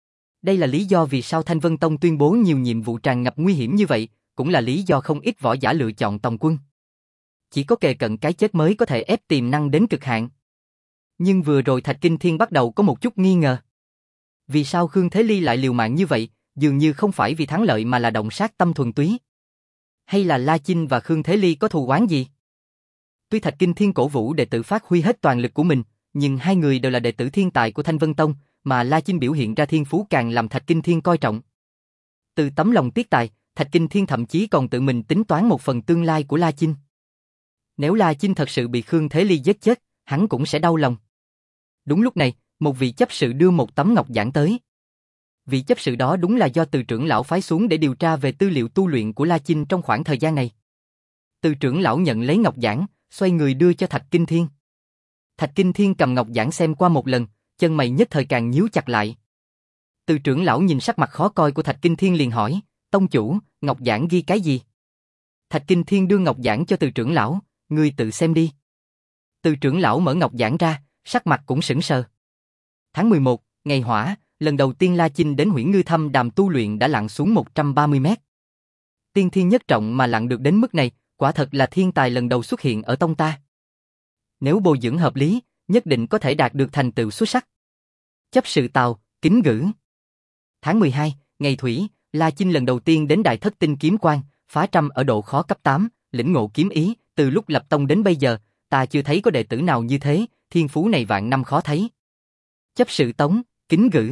Đây là lý do vì sao Thanh Vân Tông tuyên bố nhiều nhiệm vụ tràn ngập nguy hiểm như vậy, cũng là lý do không ít võ giả lựa chọn tòng quân. Chỉ có kề cận cái chết mới có thể ép tiềm năng đến cực hạn. Nhưng vừa rồi Thạch Kinh Thiên bắt đầu có một chút nghi ngờ. Vì sao Khương Thế Ly lại liều mạng như vậy, dường như không phải vì thắng lợi mà là động sát tâm thuần túy. Hay là La Chinh và Khương Thế Ly có thù oán gì? Tuy Thạch Kinh Thiên cổ vũ đệ tử phát huy hết toàn lực của mình, nhưng hai người đều là đệ tử thiên tài của Thanh Vân Tông, mà La Chinh biểu hiện ra thiên phú càng làm Thạch Kinh Thiên coi trọng. Từ tấm lòng tiếc tài, Thạch Kinh Thiên thậm chí còn tự mình tính toán một phần tương lai của La Chinh. Nếu La Chinh thật sự bị Khương Thế Ly giết chết, hắn cũng sẽ đau lòng. Đúng lúc này, một vị chấp sự đưa một tấm ngọc giản tới. Vị chấp sự đó đúng là do Từ trưởng lão phái xuống để điều tra về tư liệu tu luyện của La Chinh trong khoảng thời gian này. Từ trưởng lão nhận lấy ngọc giản, xoay người đưa cho Thạch Kinh Thiên. Thạch Kinh Thiên cầm ngọc giản xem qua một lần, chân mày nhất thời càng nhíu chặt lại. Từ trưởng lão nhìn sắc mặt khó coi của Thạch Kinh Thiên liền hỏi, tông chủ, ngọc giản ghi cái gì? Thạch Kinh Thiên đưa ngọc giản cho từ trưởng lão, ngươi tự xem đi. Từ trưởng lão mở ngọc giản ra, sắc mặt cũng sững sờ. Tháng mười một, ngày hỏa, lần đầu tiên La Chinh đến Huyễn Ngư Thâm Đàm tu luyện đã lặn xuống một trăm ba mươi mét. Tiên thiên nhất trọng mà lặn được đến mức này, quả thật là thiên tài lần đầu xuất hiện ở tông ta. Nếu bồi dưỡng hợp lý, nhất định có thể đạt được thành tựu xuất sắc. Chấp sự Tào, kính gửi. Tháng mười hai, ngày thủy, La Chinh lần đầu tiên đến Đại Thất Tinh Kiếm Quan, phá trăm ở độ khó cấp tám, lĩnh ngộ kiếm ý, từ lúc lập tông đến bây giờ, ta chưa thấy có đệ tử nào như thế, thiên phú này vạn năm khó thấy. Chấp sự Tống, kính gửi.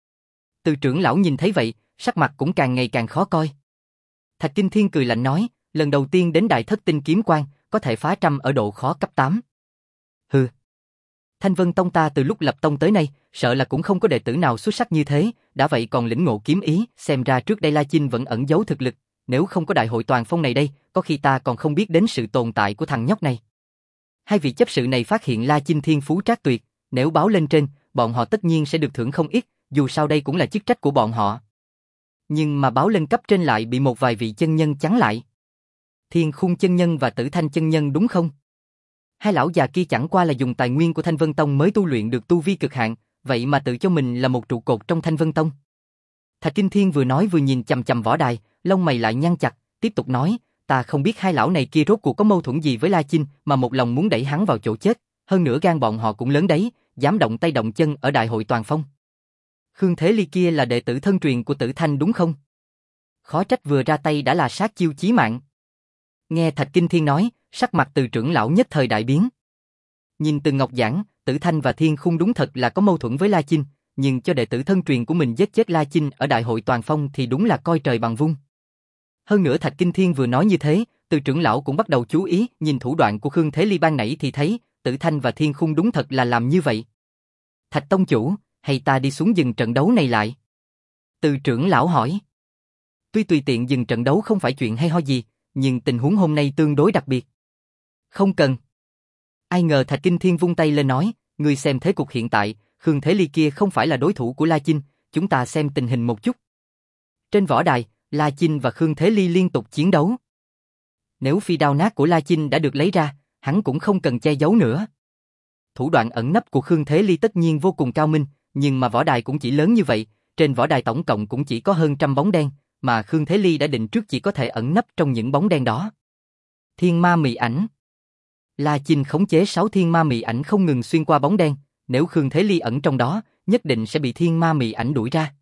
Từ trưởng lão nhìn thấy vậy, sắc mặt cũng càng ngày càng khó coi. Thạch Kinh Thiên cười lạnh nói, lần đầu tiên đến Đại Thất Tinh Kiếm Quan, có thể phá trăm ở độ khó cấp tám. Hừ. Thanh Vân Tông ta từ lúc lập tông tới nay, sợ là cũng không có đệ tử nào xuất sắc như thế, đã vậy còn lĩnh ngộ kiếm ý, xem ra trước đây La Chinh vẫn ẩn giấu thực lực, nếu không có đại hội toàn phong này đây, có khi ta còn không biết đến sự tồn tại của thằng nhóc này. Hai vị chấp sự này phát hiện La Chinh thiên phú trác tuyệt, nếu báo lên trên, bọn họ tất nhiên sẽ được thưởng không ít, dù sao đây cũng là chức trách của bọn họ. Nhưng mà báo lên cấp trên lại bị một vài vị chân nhân chắn lại. Thiên Khung chân nhân và Tử Thanh chân nhân đúng không? Hai lão già kia chẳng qua là dùng tài nguyên của Thanh Vân Tông mới tu luyện được tu vi cực hạn, vậy mà tự cho mình là một trụ cột trong Thanh Vân Tông. Thạch Kinh Thiên vừa nói vừa nhìn chằm chằm võ đài, lông mày lại nhăn chặt, tiếp tục nói, ta không biết hai lão này kia rốt cuộc có mâu thuẫn gì với La Chinh mà một lòng muốn đẩy hắn vào chỗ chết, hơn nữa gan bọn họ cũng lớn đấy, dám động tay động chân ở đại hội toàn phong. Khương Thế Ly kia là đệ tử thân truyền của Tử Thanh đúng không? Khó trách vừa ra tay đã là sát chiêu chí mạng. Nghe Thạch Kinh Thiên nói, sắc mặt từ trưởng lão nhất thời đại biến. Nhìn từ ngọc giản, Tử Thanh và Thiên Khung đúng thật là có mâu thuẫn với La Chinh, nhưng cho đệ tử thân truyền của mình giết chết La Chinh ở đại hội toàn phong thì đúng là coi trời bằng vung. Hơn nữa Thạch Kinh Thiên vừa nói như thế, từ trưởng lão cũng bắt đầu chú ý, nhìn thủ đoạn của Khương Thế Ly ban nãy thì thấy, Tử Thanh và Thiên Khung đúng thật là làm như vậy. Thạch tông chủ, hay ta đi xuống dừng trận đấu này lại? Từ trưởng lão hỏi. Tuy tùy tiện dừng trận đấu không phải chuyện hay ho gì, nhưng tình huống hôm nay tương đối đặc biệt. Không cần. Ai ngờ Thạch Kinh Thiên vung tay lên nói, ngươi xem thế cục hiện tại, Khương Thế Ly kia không phải là đối thủ của La Chinh, chúng ta xem tình hình một chút. Trên võ đài, La Chinh và Khương Thế Ly liên tục chiến đấu. Nếu phi đao nát của La Chinh đã được lấy ra, hắn cũng không cần che giấu nữa. Thủ đoạn ẩn nấp của Khương Thế Ly tất nhiên vô cùng cao minh, nhưng mà võ đài cũng chỉ lớn như vậy, trên võ đài tổng cộng cũng chỉ có hơn trăm bóng đen, mà Khương Thế Ly đã định trước chỉ có thể ẩn nấp trong những bóng đen đó. Thiên ma mị ảnh. La Chinh khống chế sáu thiên ma mị ảnh không ngừng xuyên qua bóng đen, nếu Khương Thế Ly ẩn trong đó, nhất định sẽ bị thiên ma mị ảnh đuổi ra.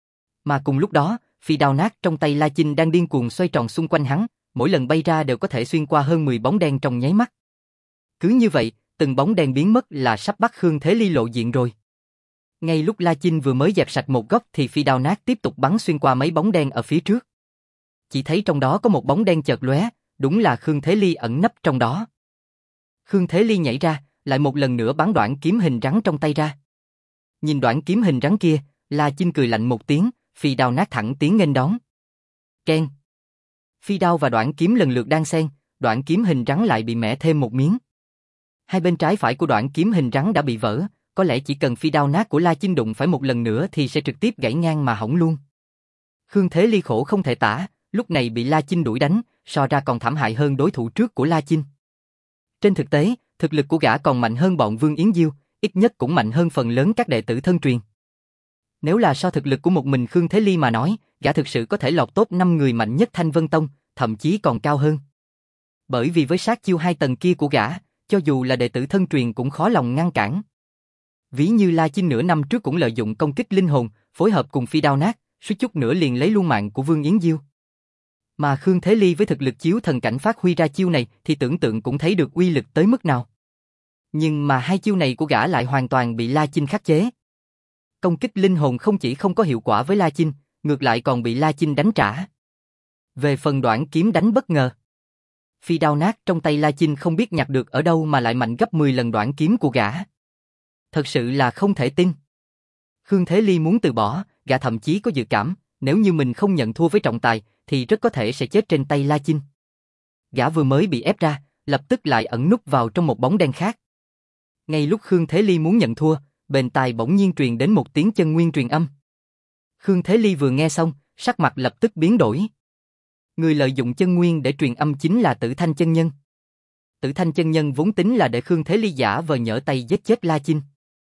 Mà cùng lúc đó, phi đao nát trong tay La Chinh đang điên cuồng xoay tròn xung quanh hắn, mỗi lần bay ra đều có thể xuyên qua hơn mười bóng đen trong nháy mắt. Cứ như vậy, từng bóng đen biến mất là sắp bắt Khương Thế Ly lộ diện rồi. Ngay lúc La Chinh vừa mới dẹp sạch một góc thì phi đao nát tiếp tục bắn xuyên qua mấy bóng đen ở phía trước. Chỉ thấy trong đó có một bóng đen chợt lóe, đúng là Khương Thế Ly ẩn nấp trong đó. Khương Thế Ly nhảy ra, lại một lần nữa bắn đoạn kiếm hình rắn trong tay ra. Nhìn đoạn kiếm hình rắn kia, La Chinh cười lạnh một tiếng, phi đao nát thẳng tiến nghênh đón. Keng. Phi đao và đoạn kiếm lần lượt đan xen, đoạn kiếm hình rắn lại bị mẻ thêm một miếng. Hai bên trái phải của đoạn kiếm hình rắn đã bị vỡ, có lẽ chỉ cần phi đao nát của La Chinh đụng phải một lần nữa thì sẽ trực tiếp gãy ngang mà hỏng luôn. Khương Thế Ly khổ không thể tả, lúc này bị La Chinh đuổi đánh, so ra còn thảm hại hơn đối thủ trước của La Chinh. Trên thực tế, thực lực của gã còn mạnh hơn bọn Vương Yến Diêu, ít nhất cũng mạnh hơn phần lớn các đệ tử thân truyền. Nếu là so thực lực của một mình Khương Thế Ly mà nói, gã thực sự có thể lọt top năm người mạnh nhất Thanh Vân Tông, thậm chí còn cao hơn. Bởi vì với sát chiêu hai tầng kia của gã, cho dù là đệ tử thân truyền cũng khó lòng ngăn cản. Ví như La Chinh nửa năm trước cũng lợi dụng công kích linh hồn, phối hợp cùng phi đao nát, suýt chút nữa liền lấy luôn mạng của Vương Yến Diêu. Mà Khương Thế Ly với thực lực chiếu thần cảnh phát huy ra chiêu này thì tưởng tượng cũng thấy được uy lực tới mức nào. Nhưng mà hai chiêu này của gã lại hoàn toàn bị La Chinh khắc chế. Công kích linh hồn không chỉ không có hiệu quả với La Chinh, ngược lại còn bị La Chinh đánh trả. Về phần đoạn kiếm đánh bất ngờ, phi đao nát trong tay La Chinh không biết nhặt được ở đâu mà lại mạnh gấp mười lần đoạn kiếm của gã. Thật sự là không thể tin. Khương Thế Ly muốn từ bỏ, gã thậm chí có dự cảm, nếu như mình không nhận thua với trọng tài, thì rất có thể sẽ chết trên tay La Chinh. Gã vừa mới bị ép ra, lập tức lại ẩn núp vào trong một bóng đen khác. Ngay lúc Khương Thế Ly muốn nhận thua, bên tai bỗng nhiên truyền đến một tiếng chân nguyên truyền âm. Khương Thế Ly vừa nghe xong, sắc mặt lập tức biến đổi. Người lợi dụng chân nguyên để truyền âm chính là Tử Thanh chân nhân. Tử Thanh chân nhân vốn tính là để Khương Thế Ly giả vờ nhỡ tay giết chết La Chinh.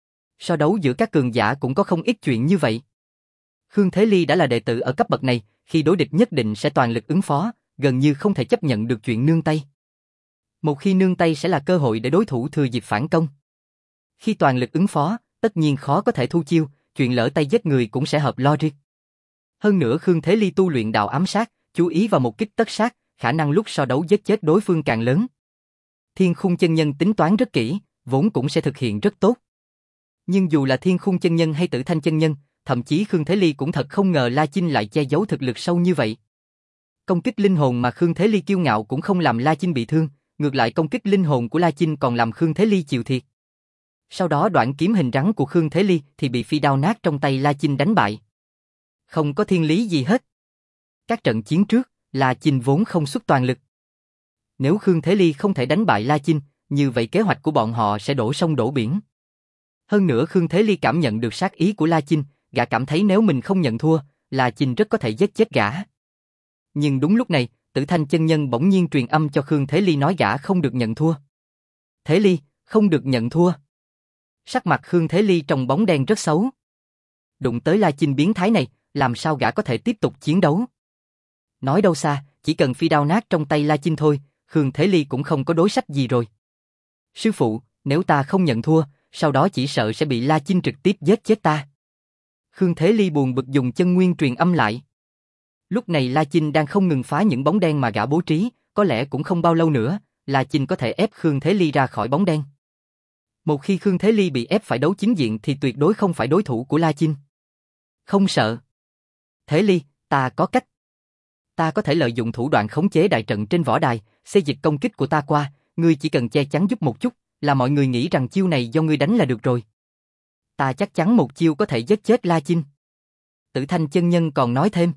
So đấu giữa các cường giả cũng có không ít chuyện như vậy. Khương Thế Ly đã là đệ tử ở cấp bậc này, khi đối địch nhất định sẽ toàn lực ứng phó, gần như không thể chấp nhận được chuyện nương tay. Một khi nương tay sẽ là cơ hội để đối thủ thừa dịp phản công. Khi toàn lực ứng phó, tất nhiên khó có thể thu chiêu, chuyện lỡ tay giết người cũng sẽ hợp logic. Hơn nữa Khương Thế Ly tu luyện đạo ám sát, chú ý vào một kích tất sát, khả năng lúc so đấu giết chết đối phương càng lớn. Thiên Khung chân nhân tính toán rất kỹ, vốn cũng sẽ thực hiện rất tốt. Nhưng dù là Thiên Khung chân nhân hay Tử Thanh chân nhân, thậm chí Khương Thế Ly cũng thật không ngờ La Chinh lại che giấu thực lực sâu như vậy. Công kích linh hồn mà Khương Thế Ly kiêu ngạo cũng không làm La Chinh bị thương, ngược lại công kích linh hồn của La Chinh còn làm Khương Thế Ly chịu thiệt. Sau đó đoạn kiếm hình rắn của Khương Thế Ly thì bị phi đao nát trong tay La Chinh đánh bại. Không có thiên lý gì hết. Các trận chiến trước, La Chinh vốn không xuất toàn lực. Nếu Khương Thế Ly không thể đánh bại La Chinh, như vậy kế hoạch của bọn họ sẽ đổ sông đổ biển. Hơn nữa Khương Thế Ly cảm nhận được sát ý của La Chinh, gã cảm thấy nếu mình không nhận thua, La Chinh rất có thể giết chết gã. Nhưng đúng lúc này, Tử Thanh chân nhân bỗng nhiên truyền âm cho Khương Thế Ly nói gã không được nhận thua. Thế Ly, không được nhận thua. Sắc mặt Khương Thế Ly trong bóng đen rất xấu. Đụng tới La Chinh biến thái này, làm sao gã có thể tiếp tục chiến đấu? Nói đâu xa, chỉ cần phi đao nát trong tay La Chinh thôi, Khương Thế Ly cũng không có đối sách gì rồi. Sư phụ, nếu ta không nhận thua, sau đó chỉ sợ sẽ bị La Chinh trực tiếp giết chết ta. Khương Thế Ly buồn bực dùng chân nguyên truyền âm lại. Lúc này La Chinh đang không ngừng phá những bóng đen mà gã bố trí, có lẽ cũng không bao lâu nữa, La Chinh có thể ép Khương Thế Ly ra khỏi bóng đen. Một khi Khương Thế Ly bị ép phải đấu chính diện thì tuyệt đối không phải đối thủ của La Chinh. Không sợ. Thế Ly, ta có cách. Ta có thể lợi dụng thủ đoạn khống chế đại trận trên võ đài, xê dịch công kích của ta qua, ngươi chỉ cần che chắn giúp một chút, là mọi người nghĩ rằng chiêu này do ngươi đánh là được rồi. Ta chắc chắn một chiêu có thể giết chết La Chinh. Tử Thanh chân nhân còn nói thêm.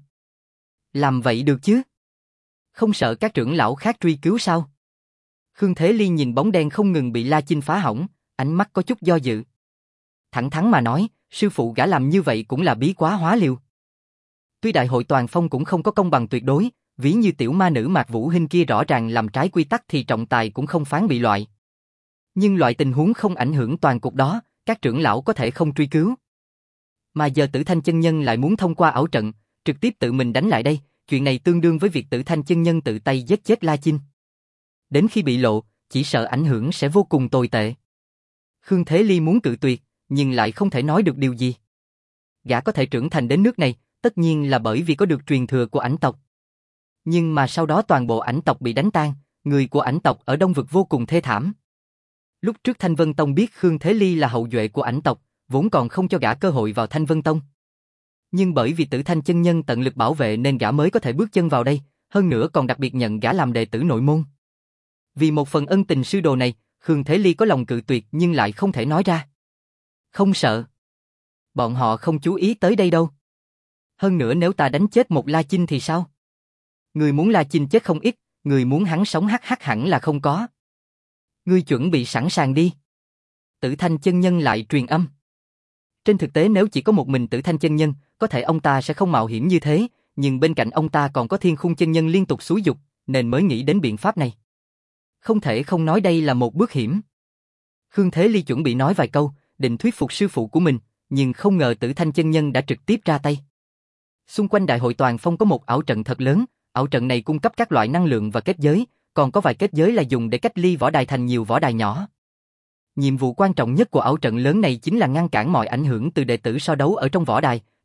Làm vậy được chứ? Không sợ các trưởng lão khác truy cứu sao? Khương Thế Ly nhìn bóng đen không ngừng bị La Chinh phá hỏng, ánh mắt có chút do dự. Thẳng thắn mà nói, sư phụ gã làm như vậy cũng là bí quá hóa liều. Tuy đại hội toàn phong cũng không có công bằng tuyệt đối, ví như tiểu ma nữ Mạc Vũ Hinh kia rõ ràng làm trái quy tắc thì trọng tài cũng không phán bị loại. Nhưng loại tình huống không ảnh hưởng toàn cục đó, các trưởng lão có thể không truy cứu. Mà giờ Tử Thanh chân nhân lại muốn thông qua ảo trận, trực tiếp tự mình đánh lại đây, chuyện này tương đương với việc Tử Thanh chân nhân tự tay giết chết La Chinh. Đến khi bị lộ, chỉ sợ ảnh hưởng sẽ vô cùng tồi tệ. Khương Thế Ly muốn cự tuyệt, nhưng lại không thể nói được điều gì. Gã có thể trưởng thành đến nước này, tất nhiên là bởi vì có được truyền thừa của ảnh tộc. Nhưng mà sau đó toàn bộ ảnh tộc bị đánh tan, người của ảnh tộc ở Đông Vực vô cùng thê thảm. Lúc trước Thanh Vân Tông biết Khương Thế Ly là hậu duệ của ảnh tộc, vốn còn không cho gã cơ hội vào Thanh Vân Tông. Nhưng bởi vì Tử Thanh chân nhân tận lực bảo vệ nên gã mới có thể bước chân vào đây, hơn nữa còn đặc biệt nhận gã làm đệ tử nội môn. Vì một phần ân tình sư đồ này, Khương Thế Ly có lòng cự tuyệt nhưng lại không thể nói ra. Không sợ. Bọn họ không chú ý tới đây đâu. Hơn nữa nếu ta đánh chết một La Chinh thì sao? Người muốn La Chinh chết không ít, người muốn hắn sống hắc hắc hẳn là không có. Ngươi chuẩn bị sẵn sàng đi. Tử Thanh chân nhân lại truyền âm. Trên thực tế nếu chỉ có một mình Tử Thanh chân nhân, có thể ông ta sẽ không mạo hiểm như thế, nhưng bên cạnh ông ta còn có Thiên Khung chân nhân liên tục xúi giục, nên mới nghĩ đến biện pháp này. Không thể không nói đây là một bước hiểm. Khương Thế Ly chuẩn bị nói vài câu, định thuyết phục sư phụ của mình, nhưng không ngờ Tử Thanh chân nhân đã trực tiếp ra tay. Xung quanh đại hội toàn phong có một ảo trận thật lớn, ảo trận này cung cấp các loại năng lượng và kết giới, còn có vài kết giới là dùng để cách ly võ đài thành nhiều võ đài nhỏ. Nhiệm vụ quan trọng nhất của ảo trận lớn này chính là ngăn cản mọi ảnh hưởng từ đệ tử so đấu ở trong võ đài,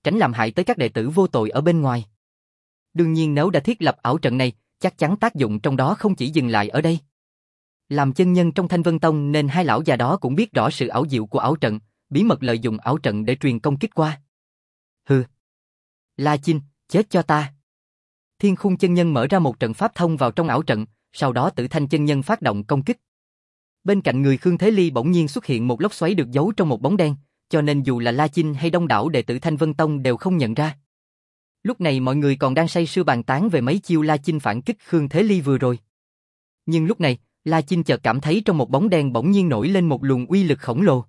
tránh làm hại tới các đệ tử vô tội ở bên ngoài. Đương nhiên nếu đã thiết lập ảo trận này, chắc chắn tác dụng trong đó không chỉ dừng lại ở đây. Làm chân nhân trong Thanh Vân Tông nên hai lão già đó cũng biết rõ sự ảo diệu của ảo trận, bí mật lợi dụng ảo trận để truyền công kích qua. Hừ. La Chinh, chết cho ta. Thiên Khung chân nhân mở ra một trận pháp thông vào trong ảo trận, sau đó Tử Thanh chân nhân phát động công kích. Bên cạnh người Khương Thế Ly bỗng nhiên xuất hiện một lốc xoáy được giấu trong một bóng đen, cho nên dù là La Chinh hay đông đảo đệ tử Thanh Vân Tông đều không nhận ra. Lúc này mọi người còn đang say sưa bàn tán về mấy chiêu La Chinh phản kích Khương Thế Ly vừa rồi. Nhưng lúc này, La Chinh chợt cảm thấy trong một bóng đen bỗng nhiên nổi lên một luồng uy lực khổng lồ.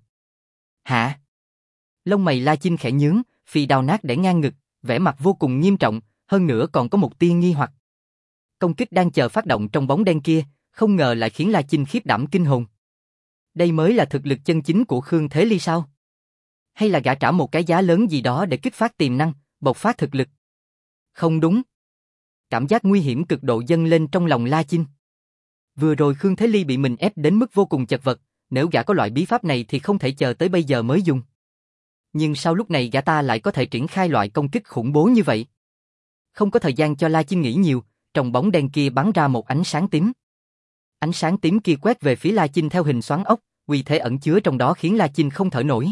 Hả? Lông mày La Chinh khẽ nhướng, phi đao nát để ngang ngực, vẻ mặt vô cùng nghiêm trọng, hơn nữa còn có một tia nghi hoặc. Công kích đang chờ phát động trong bóng đen kia, không ngờ lại khiến La Chinh khiếp đảm kinh hồn. Đây mới là thực lực chân chính của Khương Thế Ly sao? Hay là gã trả một cái giá lớn gì đó để kích phát tiềm năng, bộc phát thực lực? Không đúng. Cảm giác nguy hiểm cực độ dâng lên trong lòng La Chinh. Vừa rồi Khương Thế Ly bị mình ép đến mức vô cùng chật vật, nếu gã có loại bí pháp này thì không thể chờ tới bây giờ mới dùng. Nhưng sao lúc này gã ta lại có thể triển khai loại công kích khủng bố như vậy? Không có thời gian cho La Chinh nghĩ nhiều, trong bóng đen kia bắn ra một ánh sáng tím. Ánh sáng tím kia quét về phía La Chinh theo hình xoắn ốc, uy thế ẩn chứa trong đó khiến La Chinh không thở nổi.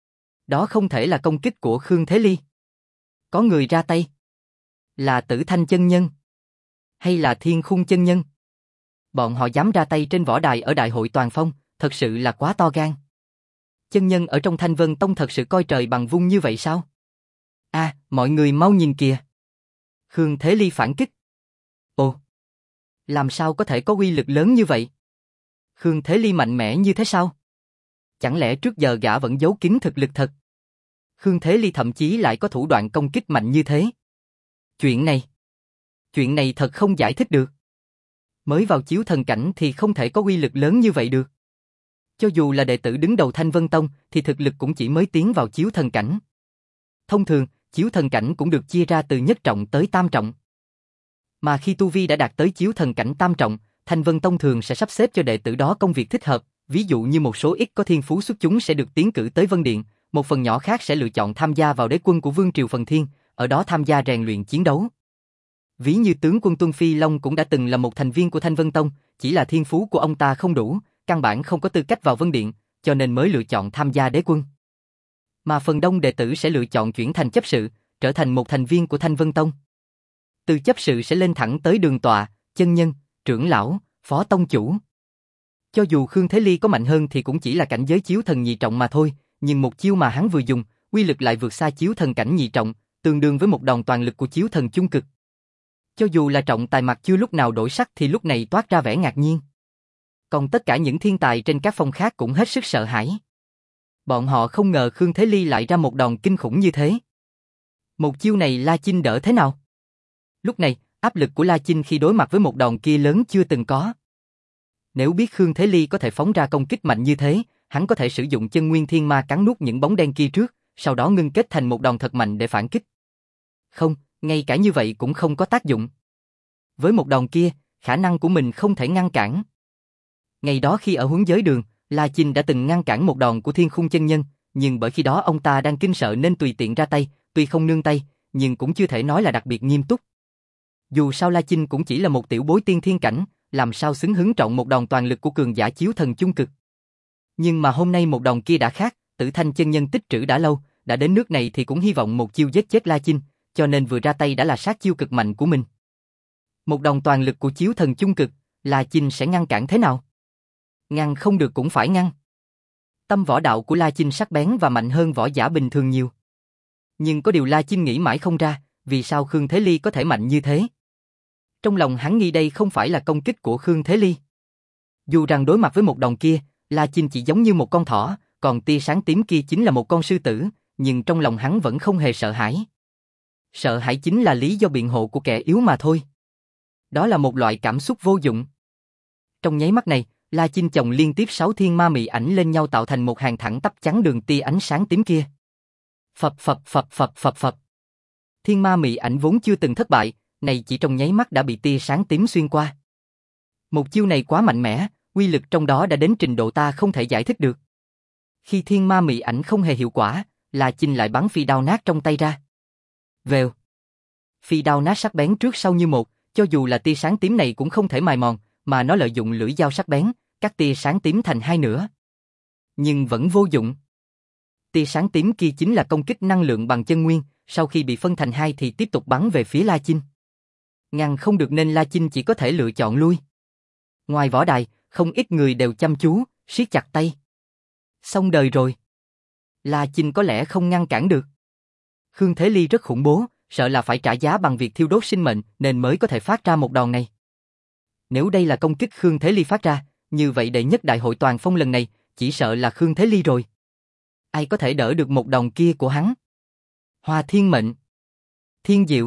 Đó không thể là công kích của Khương Thế Ly. Có người ra tay. Là Tử Thanh chân nhân? Hay là Thiên Khung chân nhân? Bọn họ dám ra tay trên võ đài ở Đại hội Toàn Phong, thật sự là quá to gan. Chân nhân ở trong Thanh Vân Tông thật sự coi trời bằng vung như vậy sao? À, mọi người mau nhìn kìa. Khương Thế Ly phản kích. Ồ, làm sao có thể có uy lực lớn như vậy? Khương Thế Ly mạnh mẽ như thế sao? Chẳng lẽ trước giờ gã vẫn giấu kín thực lực thật? Khương Thế Ly thậm chí lại có thủ đoạn công kích mạnh như thế. Chuyện này, chuyện này thật không giải thích được. Mới vào chiếu thần cảnh thì không thể có uy lực lớn như vậy được. Cho dù là đệ tử đứng đầu Thanh Vân Tông thì thực lực cũng chỉ mới tiến vào chiếu thần cảnh. Thông thường, chiếu thần cảnh cũng được chia ra từ nhất trọng tới tam trọng. Mà khi tu vi đã đạt tới chiếu thần cảnh tam trọng, Thanh Vân Tông thường sẽ sắp xếp cho đệ tử đó công việc thích hợp, ví dụ như một số ít có thiên phú xuất chúng sẽ được tiến cử tới Vân Điện, một phần nhỏ khác sẽ lựa chọn tham gia vào đế quân của Vương Triều Phần Thiên, ở đó tham gia rèn luyện chiến đấu. Ví như tướng quân Tuân Phi Long cũng đã từng là một thành viên của Thanh Vân Tông, chỉ là thiên phú của ông ta không đủ, căn bản không có tư cách vào Vân Điện, cho nên mới lựa chọn tham gia đế quân. Mà phần đông đệ tử sẽ lựa chọn chuyển thành chấp sự, trở thành một thành viên của Thanh Vân Tông. Từ chấp sự sẽ lên thẳng tới đường tọa, chân nhân, trưởng lão, phó tông chủ. Cho dù Khương Thế Ly có mạnh hơn thì cũng chỉ là cảnh giới chiếu thần nhị trọng mà thôi, nhưng một chiêu mà hắn vừa dùng, uy lực lại vượt xa chiếu thần cảnh nhị trọng, tương đương với một đòn toàn lực của chiếu thần trung cực. Cho dù là trọng tài mặt chưa lúc nào đổi sắc thì lúc này toát ra vẻ ngạc nhiên. Còn tất cả những thiên tài trên các phong khác cũng hết sức sợ hãi. Bọn họ không ngờ Khương Thế Ly lại ra một đòn kinh khủng như thế. Một chiêu này La Chinh đỡ thế nào? Lúc này, áp lực của La Chinh khi đối mặt với một đòn kia lớn chưa từng có. Nếu biết Khương Thế Ly có thể phóng ra công kích mạnh như thế, hắn có thể sử dụng chân nguyên thiên ma cắn nuốt những bóng đen kia trước, sau đó ngưng kết thành một đòn thật mạnh để phản kích. Không, ngay cả như vậy cũng không có tác dụng. Với một đòn kia, khả năng của mình không thể ngăn cản. Ngày đó khi ở Huấn Giới Đường, La Chinh đã từng ngăn cản một đòn của Thiên Khung chân nhân, nhưng bởi khi đó ông ta đang kinh sợ nên tùy tiện ra tay, tuy không nương tay, nhưng cũng chưa thể nói là đặc biệt nghiêm túc. Dù sao La Chinh cũng chỉ là một tiểu bối tiên thiên cảnh, làm sao xứng hứng trọng một đòn toàn lực của cường giả chiếu thần chung cực. Nhưng mà hôm nay một đòn kia đã khác, Tử Thanh chân nhân tích trữ đã lâu, đã đến nước này thì cũng hy vọng một chiêu giết chết La Chinh, cho nên vừa ra tay đã là sát chiêu cực mạnh của mình. Một đòn toàn lực của chiếu thần chung cực, La Chinh sẽ ngăn cản thế nào? Ngăn không được cũng phải ngăn. Tâm võ đạo của La Chinh sắc bén và mạnh hơn võ giả bình thường nhiều. Nhưng có điều La Chinh nghĩ mãi không ra, vì sao Khương Thế Ly có thể mạnh như thế? Trong lòng hắn nghi đây không phải là công kích của Khương Thế Ly. Dù rằng đối mặt với một đòn kia, La Chinh chỉ giống như một con thỏ, còn tia sáng tím kia chính là một con sư tử, nhưng trong lòng hắn vẫn không hề sợ hãi. Sợ hãi chính là lý do biện hộ của kẻ yếu mà thôi. Đó là một loại cảm xúc vô dụng. Trong nháy mắt này, La Chinh chồng liên tiếp sáu thiên ma mị ảnh lên nhau tạo thành một hàng thẳng tắp chắn đường tia ánh sáng tím kia. Phập phập phập phập phập phập. Thiên ma mị ảnh vốn chưa từng thất bại, này chỉ trong nháy mắt đã bị tia sáng tím xuyên qua. Một chiêu này quá mạnh mẽ, uy lực trong đó đã đến trình độ ta không thể giải thích được. Khi thiên ma mị ảnh không hề hiệu quả, La Chinh lại bắn phi đao nát trong tay ra. Vèo. Phi đao nát sắc bén trước sau như một, cho dù là tia sáng tím này cũng không thể mài mòn, mà nó lợi dụng lưỡi dao sắc bén, cắt tia sáng tím thành hai nửa. Nhưng vẫn vô dụng. Tia sáng tím kia chính là công kích năng lượng bằng chân nguyên, sau khi bị phân thành hai thì tiếp tục bắn về phía La Chinh. Ngăn không được nên La Chinh chỉ có thể lựa chọn lui. Ngoài võ đài, không ít người đều chăm chú, siết chặt tay. Xong đời rồi. La Chinh có lẽ không ngăn cản được. Khương Thế Ly rất khủng bố, sợ là phải trả giá bằng việc thiêu đốt sinh mệnh nên mới có thể phát ra một đòn này. Nếu đây là công kích Khương Thế Ly phát ra, như vậy đệ nhất đại hội toàn phong lần này, chỉ sợ là Khương Thế Ly rồi. Ai có thể đỡ được một đòn kia của hắn? Hoa Thiên Mệnh, Thiên Diệu,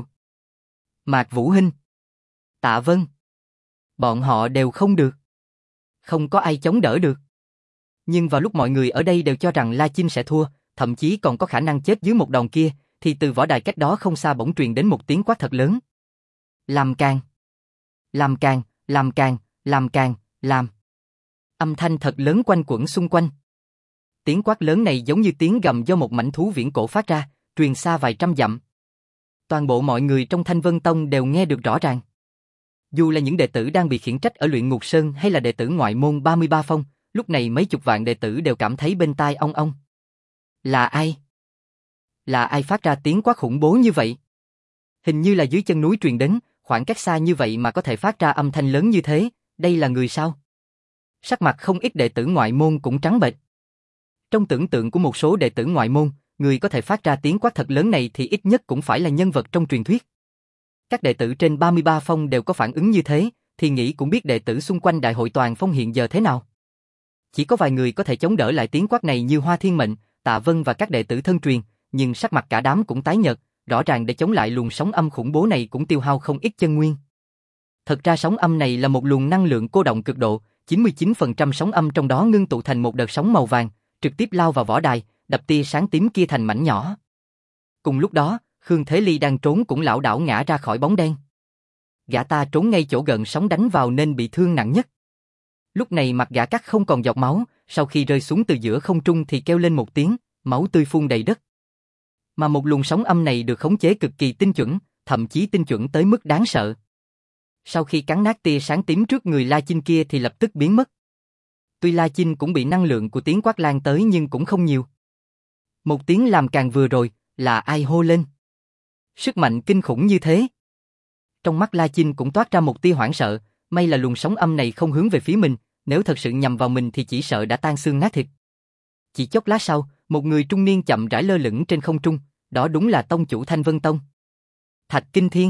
Mạc Vũ Hinh, Tạ Vân. Bọn họ đều không được. Không có ai chống đỡ được. Nhưng vào lúc mọi người ở đây đều cho rằng La Chinh sẽ thua, thậm chí còn có khả năng chết dưới một đòn kia, thì từ võ đài cách đó không xa bỗng truyền đến một tiếng quát thật lớn. Làm càng, làm càng, làm càng, làm càng, làm. Âm thanh thật lớn quanh quẩn xung quanh. Tiếng quát lớn này giống như tiếng gầm do một mãnh thú viễn cổ phát ra, truyền xa vài trăm dặm. Toàn bộ mọi người trong Thanh Vân Tông đều nghe được rõ ràng. Dù là những đệ tử đang bị khiển trách ở Luyện Ngục Sơn hay là đệ tử ngoại môn ba mươi ba phong, lúc này mấy chục vạn đệ tử đều cảm thấy bên tai ong ong. Là ai? Là ai phát ra tiếng quát khủng bố như vậy? Hình như là dưới chân núi truyền đến, khoảng cách xa như vậy mà có thể phát ra âm thanh lớn như thế, đây là người sao? Sắc mặt không ít đệ tử ngoại môn cũng trắng bệch. Trong tưởng tượng của một số đệ tử ngoại môn, người có thể phát ra tiếng quát thật lớn này thì ít nhất cũng phải là nhân vật trong truyền thuyết. Các đệ tử trên ba mươi ba phong đều có phản ứng như thế, thì nghĩ cũng biết đệ tử xung quanh đại hội toàn phong hiện giờ thế nào. Chỉ có vài người có thể chống đỡ lại tiếng quát này như Hoa Thiên Mệnh, Tạ Vân và các đệ tử thân truyền, nhưng sắc mặt cả đám cũng tái nhợt, rõ ràng để chống lại luồng sóng âm khủng bố này cũng tiêu hao không ít chân nguyên. Thật ra sóng âm này là một luồng năng lượng cô động cực độ, chín mươi chín phần trăm sóng âm trong đó ngưng tụ thành một đợt sóng màu vàng, trực tiếp lao vào võ đài, đập tia sáng tím kia thành mảnh nhỏ. Cùng lúc đó, Khương Thế Ly đang trốn cũng lảo đảo ngã ra khỏi bóng đen. Gã ta trốn ngay chỗ gần sóng đánh vào nên bị thương nặng nhất. Lúc này mặt gã cắt không còn giọt máu, sau khi rơi xuống từ giữa không trung thì kêu lên một tiếng, máu tươi phun đầy đất. Mà một luồng sóng âm này được khống chế cực kỳ tinh chuẩn, thậm chí tinh chuẩn tới mức đáng sợ. Sau khi cắn nát tia sáng tím trước người La Chinh kia thì lập tức biến mất. Tuy La Chinh cũng bị năng lượng của tiếng quát lan tới nhưng cũng không nhiều. Một tiếng làm càng vừa rồi, là ai hô lên? Sức mạnh kinh khủng như thế. Trong mắt La Chinh cũng toát ra một tia hoảng sợ, may là luồng sóng âm này không hướng về phía mình, nếu thật sự nhằm vào mình thì chỉ sợ đã tan xương nát thịt. Chỉ chốc lát sau, một người trung niên chậm rãi lơ lửng trên không trung, đó đúng là tông chủ Thanh Vân Tông. Thạch Kinh Thiên.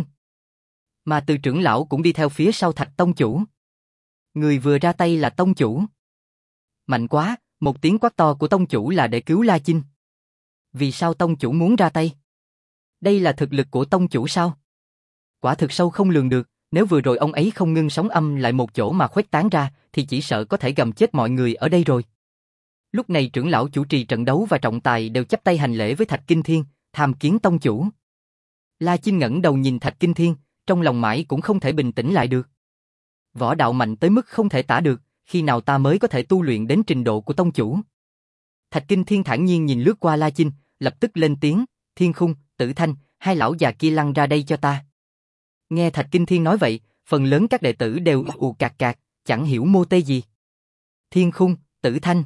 Mà Từ trưởng lão cũng đi theo phía sau Thạch tông chủ. Người vừa ra tay là tông chủ. Mạnh quá, một tiếng quát to của tông chủ là để cứu La Chinh. Vì sao tông chủ muốn ra tay? Đây là thực lực của tông chủ sao? Quả thực sâu không lường được, nếu vừa rồi ông ấy không ngưng sóng âm lại một chỗ mà khuếch tán ra, thì chỉ sợ có thể gầm chết mọi người ở đây rồi. Lúc này trưởng lão chủ trì trận đấu và trọng tài đều chắp tay hành lễ với Thạch Kinh Thiên, tham kiến tông chủ. La Chinh ngẩng đầu nhìn Thạch Kinh Thiên, trong lòng mãi cũng không thể bình tĩnh lại được. Võ đạo mạnh tới mức không thể tả được, khi nào ta mới có thể tu luyện đến trình độ của tông chủ? Thạch Kinh Thiên thản nhiên nhìn lướt qua La Chinh, lập tức lên tiếng, Thiên Khung, Tử Thanh, hai lão già kia lăn ra đây cho ta. Nghe Thạch Kinh Thiên nói vậy, phần lớn các đệ tử đều ù cạc cạc, chẳng hiểu mô tê gì. Thiên Khung, Tử Thanh.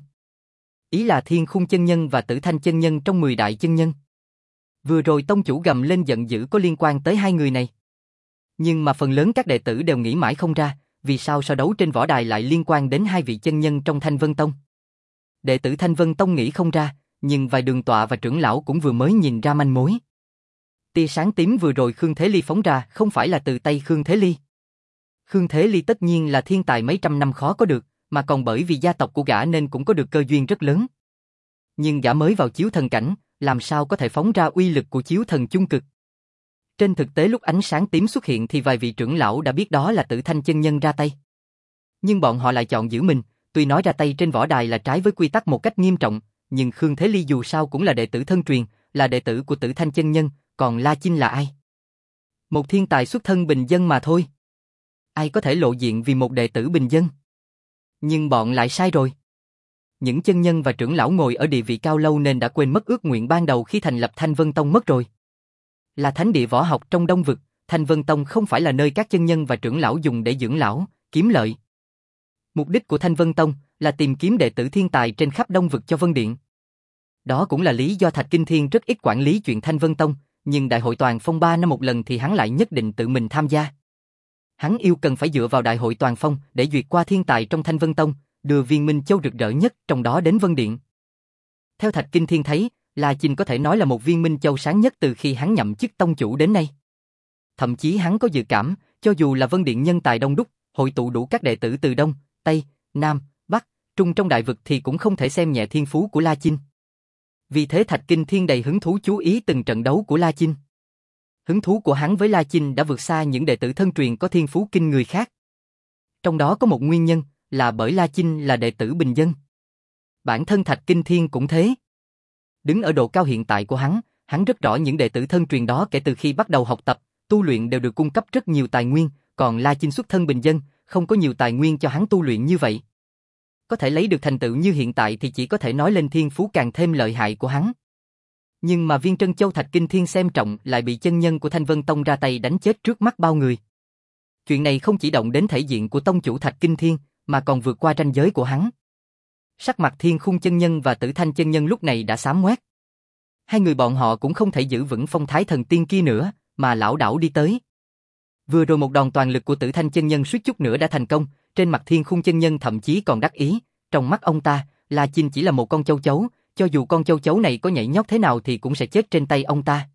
Ý là Thiên Khung chân nhân và Tử Thanh chân nhân trong mười đại chân nhân. Vừa rồi tông chủ gầm lên giận dữ có liên quan tới hai người này. Nhưng mà phần lớn các đệ tử đều nghĩ mãi không ra, vì sao so đấu trên võ đài lại liên quan đến hai vị chân nhân trong Thanh Vân Tông. Đệ tử Thanh Vân Tông nghĩ không ra, nhưng vài đường tọa và trưởng lão cũng vừa mới nhìn ra manh mối. Tia sáng tím vừa rồi Khương Thế Ly phóng ra không phải là từ tay Khương Thế Ly. Khương Thế Ly tất nhiên là thiên tài mấy trăm năm khó có được, mà còn bởi vì gia tộc của gã nên cũng có được cơ duyên rất lớn. Nhưng gã mới vào chiếu thần cảnh, làm sao có thể phóng ra uy lực của chiếu thần chung cực. Trên thực tế lúc ánh sáng tím xuất hiện thì vài vị trưởng lão đã biết đó là Tử Thanh chân nhân ra tay. Nhưng bọn họ lại chọn giữ mình, tuy nói ra tay trên võ đài là trái với quy tắc một cách nghiêm trọng, nhưng Khương Thế Ly dù sao cũng là đệ tử thân truyền, là đệ tử của Tử Thanh chân nhân, còn La Chinh là ai? Một thiên tài xuất thân bình dân mà thôi. Ai có thể lộ diện vì một đệ tử bình dân? Nhưng bọn lại sai rồi. Những chân nhân và trưởng lão ngồi ở địa vị cao lâu nên đã quên mất ước nguyện ban đầu khi thành lập Thanh Vân Tông mất rồi. Là thánh địa võ học trong Đông vực, Thanh Vân Tông không phải là nơi các chân nhân và trưởng lão dùng để dưỡng lão, kiếm lợi. Mục đích của Thanh Vân Tông là tìm kiếm đệ tử thiên tài trên khắp Đông vực cho Vân Điện. Đó cũng là lý do Thạch Kinh Thiên rất ít quản lý chuyện Thanh Vân Tông, nhưng đại hội toàn phong ba năm một lần thì hắn lại nhất định tự mình tham gia. Hắn yêu cần phải dựa vào đại hội toàn phong để duyệt qua thiên tài trong Thanh Vân Tông, đưa viên minh châu rực rỡ nhất trong đó đến Vân Điện. Theo Thạch Kinh Thiên thấy, La Chinh có thể nói là một viên minh châu sáng nhất từ khi hắn nhậm chức tông chủ đến nay. Thậm chí hắn có dự cảm, cho dù là Vân Điện nhân tài đông đúc, hội tụ đủ các đệ tử từ Đông, Tây, Nam, Bắc, Trung trong đại vực thì cũng không thể xem nhẹ thiên phú của La Chinh. Vì thế Thạch Kinh Thiên đầy hứng thú chú ý từng trận đấu của La Chinh. Hứng thú của hắn với La Chinh đã vượt xa những đệ tử thân truyền có thiên phú kinh người khác. Trong đó có một nguyên nhân là bởi La Chinh là đệ tử bình dân. Bản thân Thạch Kinh Thiên cũng thế. Đứng ở độ cao hiện tại của hắn, hắn rất rõ những đệ tử thân truyền đó kể từ khi bắt đầu học tập, tu luyện đều được cung cấp rất nhiều tài nguyên, còn La Chinh xuất thân bình dân, không có nhiều tài nguyên cho hắn tu luyện như vậy. Có thể lấy được thành tựu như hiện tại thì chỉ có thể nói lên thiên phú càng thêm lợi hại của hắn. Nhưng mà viên Trân Châu Thạch Kinh Thiên xem trọng lại bị chân nhân của Thanh Vân Tông ra tay đánh chết trước mắt bao người. Chuyện này không chỉ động đến thể diện của tông chủ Thạch Kinh Thiên, mà còn vượt qua ranh giới của hắn. Sắc mặt Thiên Khung chân nhân và Tử Thanh chân nhân lúc này đã xám ngoét. Hai người bọn họ cũng không thể giữ vững phong thái thần tiên kia nữa, mà lảo đảo đi tới. Vừa rồi một đòn toàn lực của Tử Thanh chân nhân suýt chút nữa đã thành công, trên mặt Thiên Khung chân nhân thậm chí còn đắc ý, trong mắt ông ta, La Chinh chỉ là một con châu chấu, cho dù con châu chấu này có nhảy nhót thế nào thì cũng sẽ chết trên tay ông ta.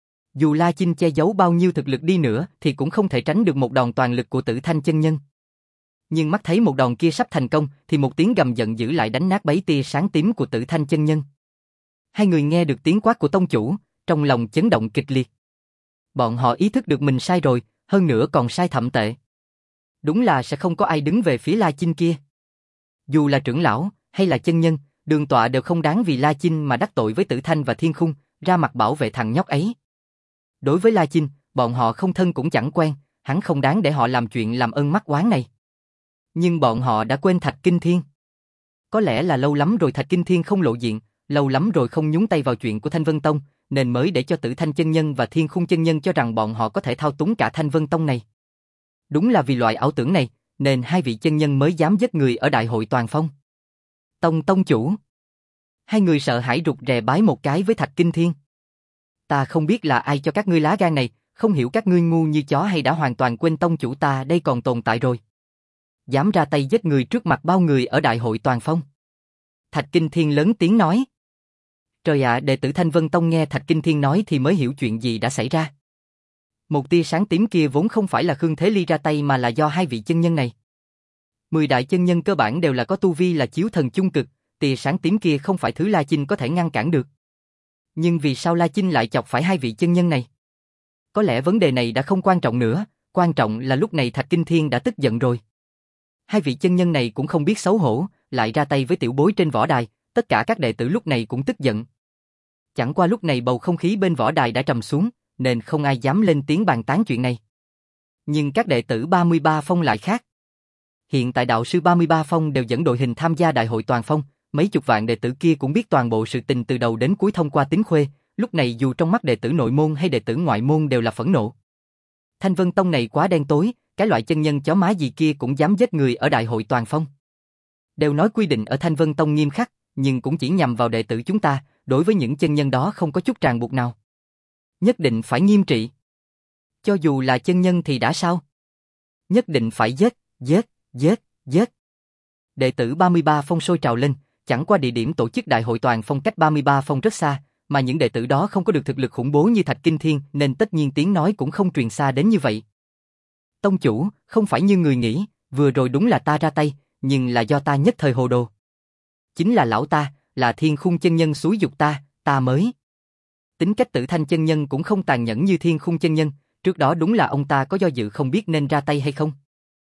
Dù La Chinh che giấu bao nhiêu thực lực đi nữa thì cũng không thể tránh được một đòn toàn lực của Tử Thanh chân nhân. Nhưng mắt thấy một đòn kia sắp thành công thì một tiếng gầm giận dữ lại đánh nát bấy tia sáng tím của Tử Thanh chân nhân. Hai người nghe được tiếng quát của tông chủ, trong lòng chấn động kịch liệt. Bọn họ ý thức được mình sai rồi, hơn nữa còn sai thậm tệ. Đúng là sẽ không có ai đứng về phía La Chinh kia. Dù là trưởng lão hay là chân nhân, Đường tọa đều không đáng vì La Chinh mà đắc tội với Tử Thanh và Thiên Khung, ra mặt bảo vệ thằng nhóc ấy. Đối với La Chinh, bọn họ không thân cũng chẳng quen, hắn không đáng để họ làm chuyện làm ơn mắc oán này. Nhưng bọn họ đã quên Thạch Kinh Thiên. Có lẽ là lâu lắm rồi Thạch Kinh Thiên không lộ diện, lâu lắm rồi không nhúng tay vào chuyện của Thanh Vân Tông, nên mới để cho Tử Thanh chân nhân và Thiên Khung chân nhân cho rằng bọn họ có thể thao túng cả Thanh Vân Tông này. Đúng là vì loại ảo tưởng này, nên hai vị chân nhân mới dám giết người ở đại hội toàn phong. Tông tông chủ. Hai người sợ hãi rụt rè bái một cái với Thạch Kinh Thiên. Ta không biết là ai cho các ngươi lá gan này, không hiểu các ngươi ngu như chó hay đã hoàn toàn quên tông chủ ta đây còn tồn tại rồi. Dám ra tay giết người trước mặt bao người ở đại hội toàn phong. Thạch Kinh Thiên lớn tiếng nói. Trời ạ, đệ tử Thanh Vân Tông nghe Thạch Kinh Thiên nói thì mới hiểu chuyện gì đã xảy ra. Một tia sáng tím kia vốn không phải là Khương Thế Ly ra tay mà là do hai vị chân nhân này. Mười đại chân nhân cơ bản đều là có tu vi là chiếu thần chung cực, tia sáng tím kia không phải thứ La Chinh có thể ngăn cản được. Nhưng vì sao La Chinh lại chọc phải hai vị chân nhân này? Có lẽ vấn đề này đã không quan trọng nữa, quan trọng là lúc này Thạch Kinh Thiên đã tức giận rồi. Hai vị chân nhân này cũng không biết xấu hổ, lại ra tay với tiểu bối trên võ đài, tất cả các đệ tử lúc này cũng tức giận. Chẳng qua lúc này bầu không khí bên võ đài đã trầm xuống, nên không ai dám lên tiếng bàn tán chuyện này. Nhưng các đệ tử ba mươi ba phong lại khác. Hiện tại đạo sư ba mươi ba phong đều dẫn đội hình tham gia đại hội toàn phong, mấy chục vạn đệ tử kia cũng biết toàn bộ sự tình từ đầu đến cuối thông qua Tính Khuê, lúc này dù trong mắt đệ tử nội môn hay đệ tử ngoại môn đều là phẫn nộ. Thanh Vân Tông này quá đen tối, cái loại chân nhân chó má gì kia cũng dám giết người ở đại hội toàn phong. Đều nói quy định ở Thanh Vân Tông nghiêm khắc, nhưng cũng chỉ nhằm vào đệ tử chúng ta, đối với những chân nhân đó không có chút ràng buộc nào. Nhất định phải nghiêm trị. Cho dù là chân nhân thì đã sao? Nhất định phải giết, giết, giết, giết. Đệ tử ba mươi ba phong sôi trào lên, chẳng qua địa điểm tổ chức đại hội toàn phong cách ba mươi ba phong rất xa, mà những đệ tử đó không có được thực lực khủng bố như Thạch Kinh Thiên nên tất nhiên tiếng nói cũng không truyền xa đến như vậy. Tông chủ, không phải như người nghĩ, vừa rồi đúng là ta ra tay, nhưng là do ta nhất thời hồ đồ. Chính là lão ta, là Thiên Khung chân nhân xúi giục ta, ta mới. Tính cách Tử Thanh chân nhân cũng không tàn nhẫn như Thiên Khung chân nhân, trước đó đúng là ông ta có do dự không biết nên ra tay hay không.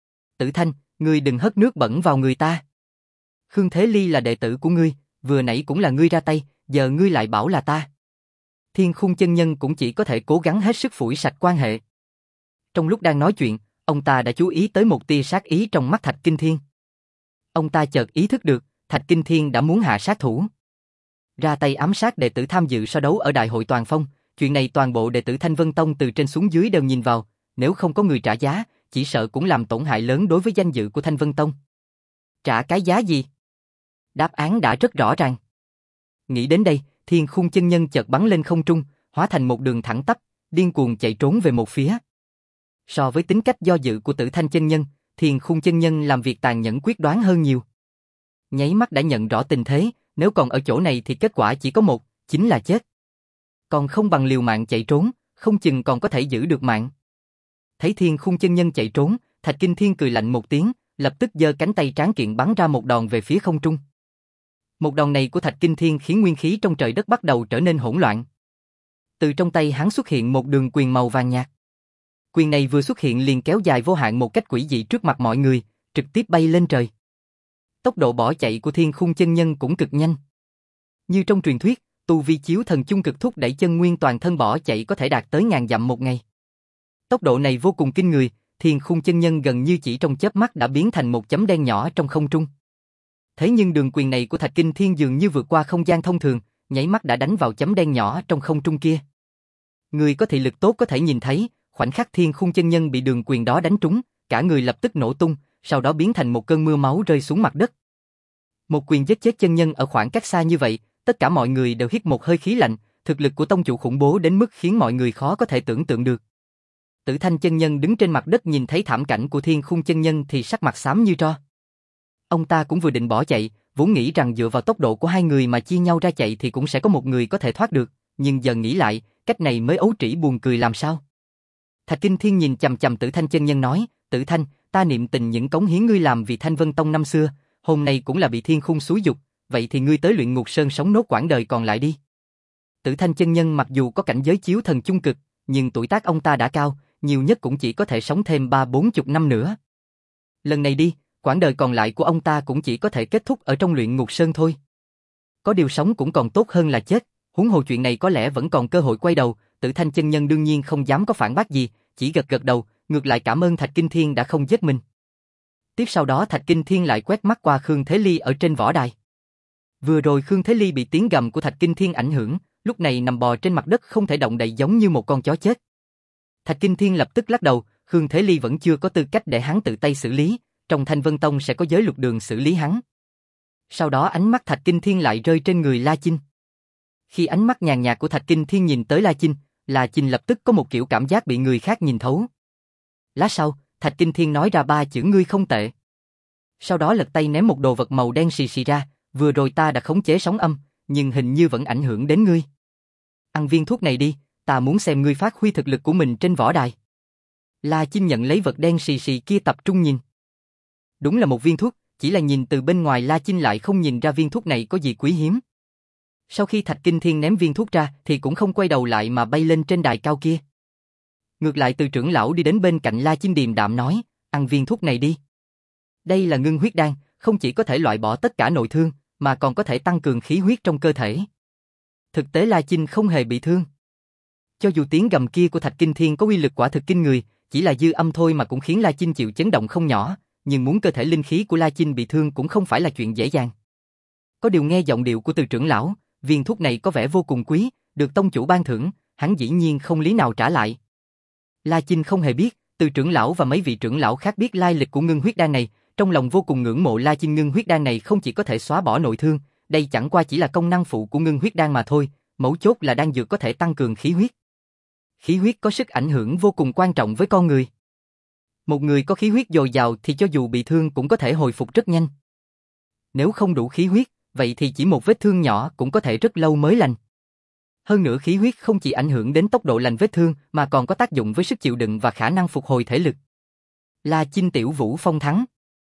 Tử Thanh, ngươi đừng hất nước bẩn vào người ta. Khương Thế Ly là đệ tử của ngươi, vừa nãy cũng là ngươi ra tay, giờ ngươi lại bảo là ta. Thiên Khung chân nhân cũng chỉ có thể cố gắng hết sức phủi sạch quan hệ. Trong lúc đang nói chuyện, ông ta đã chú ý tới một tia sát ý trong mắt Thạch Kinh Thiên. Ông ta chợt ý thức được, Thạch Kinh Thiên đã muốn hạ sát thủ. Ra tay ám sát đệ tử tham dự so đấu ở đại hội toàn phong, Chuyện này toàn bộ đệ tử Thanh Vân Tông từ trên xuống dưới đều nhìn vào, nếu không có người trả giá, chỉ sợ cũng làm tổn hại lớn đối với danh dự của Thanh Vân Tông. Trả cái giá gì? Đáp án đã rất rõ ràng. Nghĩ đến đây, Thiên Khung chân nhân chợt bắn lên không trung, hóa thành một đường thẳng tắp, điên cuồng chạy trốn về một phía. So với tính cách do dự của Tử Thanh chân nhân, Thiên Khung chân nhân làm việc tàn nhẫn quyết đoán hơn nhiều. Nháy mắt đã nhận rõ tình thế, nếu còn ở chỗ này thì kết quả chỉ có một, chính là chết. Còn không bằng liều mạng chạy trốn, không chừng còn có thể giữ được mạng. Thấy Thiên Khung chân nhân chạy trốn, Thạch Kinh Thiên cười lạnh một tiếng, lập tức giơ cánh tay tráng kiện bắn ra một đòn về phía không trung. Một đòn này của Thạch Kinh Thiên khiến nguyên khí trong trời đất bắt đầu trở nên hỗn loạn. Từ trong tay hắn xuất hiện một đường quyền màu vàng nhạt. Quyền này vừa xuất hiện liền kéo dài vô hạn một cách quỷ dị trước mặt mọi người, trực tiếp bay lên trời. Tốc độ bỏ chạy của Thiên Khung chân nhân cũng cực nhanh. Như trong truyền thuyết, tu vi chiếu thần chung cực thúc đẩy chân nguyên toàn thân bỏ chạy có thể đạt tới ngàn dặm một ngày. Tốc độ này vô cùng kinh người, Thiên Khung chân nhân gần như chỉ trong chớp mắt đã biến thành một chấm đen nhỏ trong không trung. Thế nhưng đường quyền này của Thạch Kinh Thiên dường như vượt qua không gian thông thường, nháy mắt đã đánh vào chấm đen nhỏ trong không trung kia. Người có thị lực tốt có thể nhìn thấy, khoảnh khắc Thiên Khung chân nhân bị đường quyền đó đánh trúng, cả người lập tức nổ tung, sau đó biến thành một cơn mưa máu rơi xuống mặt đất. Một quyền giết chết chân nhân ở khoảng cách xa như vậy, tất cả mọi người đều hít một hơi khí lạnh, thực lực của tông chủ khủng bố đến mức khiến mọi người khó có thể tưởng tượng được. Tử Thanh chân nhân đứng trên mặt đất nhìn thấy thảm cảnh của Thiên Khung chân nhân thì sắc mặt xám như tro. Ông ta cũng vừa định bỏ chạy, vốn nghĩ rằng dựa vào tốc độ của hai người mà chia nhau ra chạy thì cũng sẽ có một người có thể thoát được, nhưng giờ nghĩ lại, cách này mới ấu trĩ buồn cười làm sao. Thạch Kinh Thiên nhìn chằm chằm Tử Thanh chân nhân nói, Tử Thanh, ta niệm tình những cống hiến ngươi làm vì Thanh Vân Tông năm xưa, hôm nay cũng là bị Thiên Khung xúi dục, vậy thì ngươi tới Luyện Ngục Sơn sống nốt quãng đời còn lại đi. Tử Thanh chân nhân mặc dù có cảnh giới chiếu thần chung cực, nhưng tuổi tác ông ta đã cao, nhiều nhất cũng chỉ có thể sống thêm ba bốn chục năm nữa. Lần này đi, quãng đời còn lại của ông ta cũng chỉ có thể kết thúc ở trong Luyện Ngục Sơn thôi. Có điều sống cũng còn tốt hơn là chết, huống hồ chuyện này có lẽ vẫn còn cơ hội quay đầu. Tử Thanh chân nhân đương nhiên không dám có phản bác gì, chỉ gật gật đầu, ngược lại cảm ơn Thạch Kinh Thiên đã không giết mình. Tiếp sau đó Thạch Kinh Thiên lại quét mắt qua Khương Thế Ly ở trên võ đài. Vừa rồi Khương Thế Ly bị tiếng gầm của Thạch Kinh Thiên ảnh hưởng, lúc này nằm bò trên mặt đất không thể động đậy giống như một con chó chết. Thạch Kinh Thiên lập tức lắc đầu, Khương Thế Ly vẫn chưa có tư cách để hắn tự tay xử lý, trong Thanh Vân Tông sẽ có giới luật đường xử lý hắn. Sau đó ánh mắt Thạch Kinh Thiên lại rơi trên người La Chinh. Khi ánh mắt nhàn nhạt của Thạch Kinh Thiên nhìn tới La Chinh, La Chinh lập tức có một kiểu cảm giác bị người khác nhìn thấu. Lát sau, Thạch Kinh Thiên nói ra ba chữ ngươi không tệ. Sau đó lật tay ném một đồ vật màu đen xì xì ra, vừa rồi ta đã khống chế sóng âm, nhưng hình như vẫn ảnh hưởng đến ngươi. Ăn viên thuốc này đi, ta muốn xem ngươi phát huy thực lực của mình trên võ đài. La Chinh nhận lấy vật đen xì xì kia tập trung nhìn. Đúng là một viên thuốc, chỉ là nhìn từ bên ngoài La Chinh lại không nhìn ra viên thuốc này có gì quý hiếm. Sau khi Thạch Kinh Thiên ném viên thuốc ra thì cũng không quay đầu lại mà bay lên trên đài cao kia. Ngược lại từ trưởng lão đi đến bên cạnh La Chinh điềm đạm nói, ăn viên thuốc này đi. Đây là ngưng huyết đan, không chỉ có thể loại bỏ tất cả nội thương, mà còn có thể tăng cường khí huyết trong cơ thể. Thực tế La Chinh không hề bị thương. Cho dù tiếng gầm kia của Thạch Kinh Thiên có uy lực quả thực kinh người, chỉ là dư âm thôi mà cũng khiến La Chinh chịu chấn động không nhỏ, nhưng muốn cơ thể linh khí của La Chinh bị thương cũng không phải là chuyện dễ dàng. Có điều nghe giọng điệu của từ trưởng lão, viên thuốc này có vẻ vô cùng quý, được tông chủ ban thưởng, hắn dĩ nhiên không lý nào trả lại. La Chinh không hề biết, từ trưởng lão và mấy vị trưởng lão khác biết lai lịch của ngưng huyết đan này, trong lòng vô cùng ngưỡng mộ La Chinh. Ngưng huyết đan này không chỉ có thể xóa bỏ nội thương, đây chẳng qua chỉ là công năng phụ của ngưng huyết đan mà thôi, mấu chốt là đan dược có thể tăng cường khí huyết. Khí huyết có sức ảnh hưởng vô cùng quan trọng với con người. Một người có khí huyết dồi dào thì cho dù bị thương cũng có thể hồi phục rất nhanh. Nếu không đủ khí huyết, vậy thì chỉ một vết thương nhỏ cũng có thể rất lâu mới lành. Hơn nữa khí huyết không chỉ ảnh hưởng đến tốc độ lành vết thương mà còn có tác dụng với sức chịu đựng và khả năng phục hồi thể lực. La Chinh tiểu vũ phong thắng.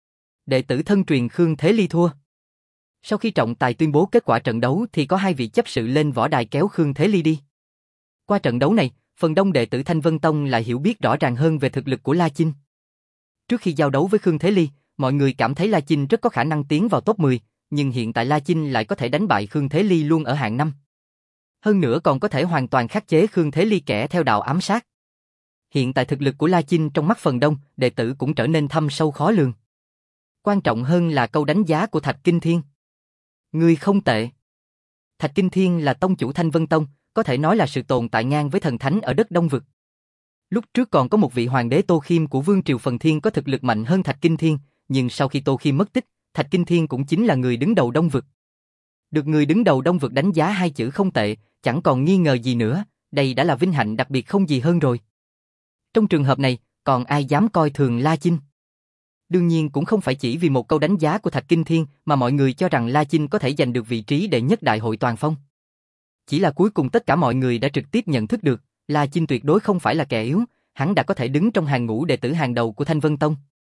Đệ tử thân truyền Khương Thế Ly thua. Sau khi trọng tài tuyên bố kết quả trận đấu thì có hai vị chấp sự lên võ đài kéo Khương Thế Ly đi. Qua trận đấu này, phần đông đệ tử Thanh Vân Tông lại hiểu biết rõ ràng hơn về thực lực của La Chinh. Trước khi giao đấu với Khương Thế Ly, mọi người cảm thấy La Chinh rất có khả năng tiến vào top mười, nhưng hiện tại La Chinh lại có thể đánh bại Khương Thế Ly luôn ở hạng năm. Hơn nữa còn có thể hoàn toàn khắc chế Khương Thế Ly kẻ theo đạo ám sát. Hiện tại thực lực của La Chinh trong mắt phần đông, đệ tử cũng trở nên thâm sâu khó lường. Quan trọng hơn là câu đánh giá của Thạch Kinh Thiên. Ngươi không tệ. Thạch Kinh Thiên là tông chủ Thanh Vân Tông, có thể nói là sự tồn tại ngang với thần thánh ở đất Đông Vực. Lúc trước còn có một vị hoàng đế Tô Khiêm của Vương triều Phần Thiên có thực lực mạnh hơn Thạch Kinh Thiên, nhưng sau khi Tô Khiêm mất tích, Thạch Kinh Thiên cũng chính là người đứng đầu Đông Vực. Được người đứng đầu Đông Vực đánh giá hai chữ không tệ, chẳng còn nghi ngờ gì nữa, đây đã là vinh hạnh đặc biệt không gì hơn rồi. Trong trường hợp này, còn ai dám coi thường La Chinh? Đương nhiên cũng không phải chỉ vì một câu đánh giá của Thạch Kinh Thiên mà mọi người cho rằng La Chinh có thể giành được vị trí đệ nhất đại hội toàn phong. Chỉ là cuối cùng tất cả mọi người đã trực tiếp nhận thức được, La Chinh tuyệt đối không phải là kẻ yếu, hắn đã có thể đứng trong hàng ngũ đệ tử hàng đầu của Thanh Vân Tông.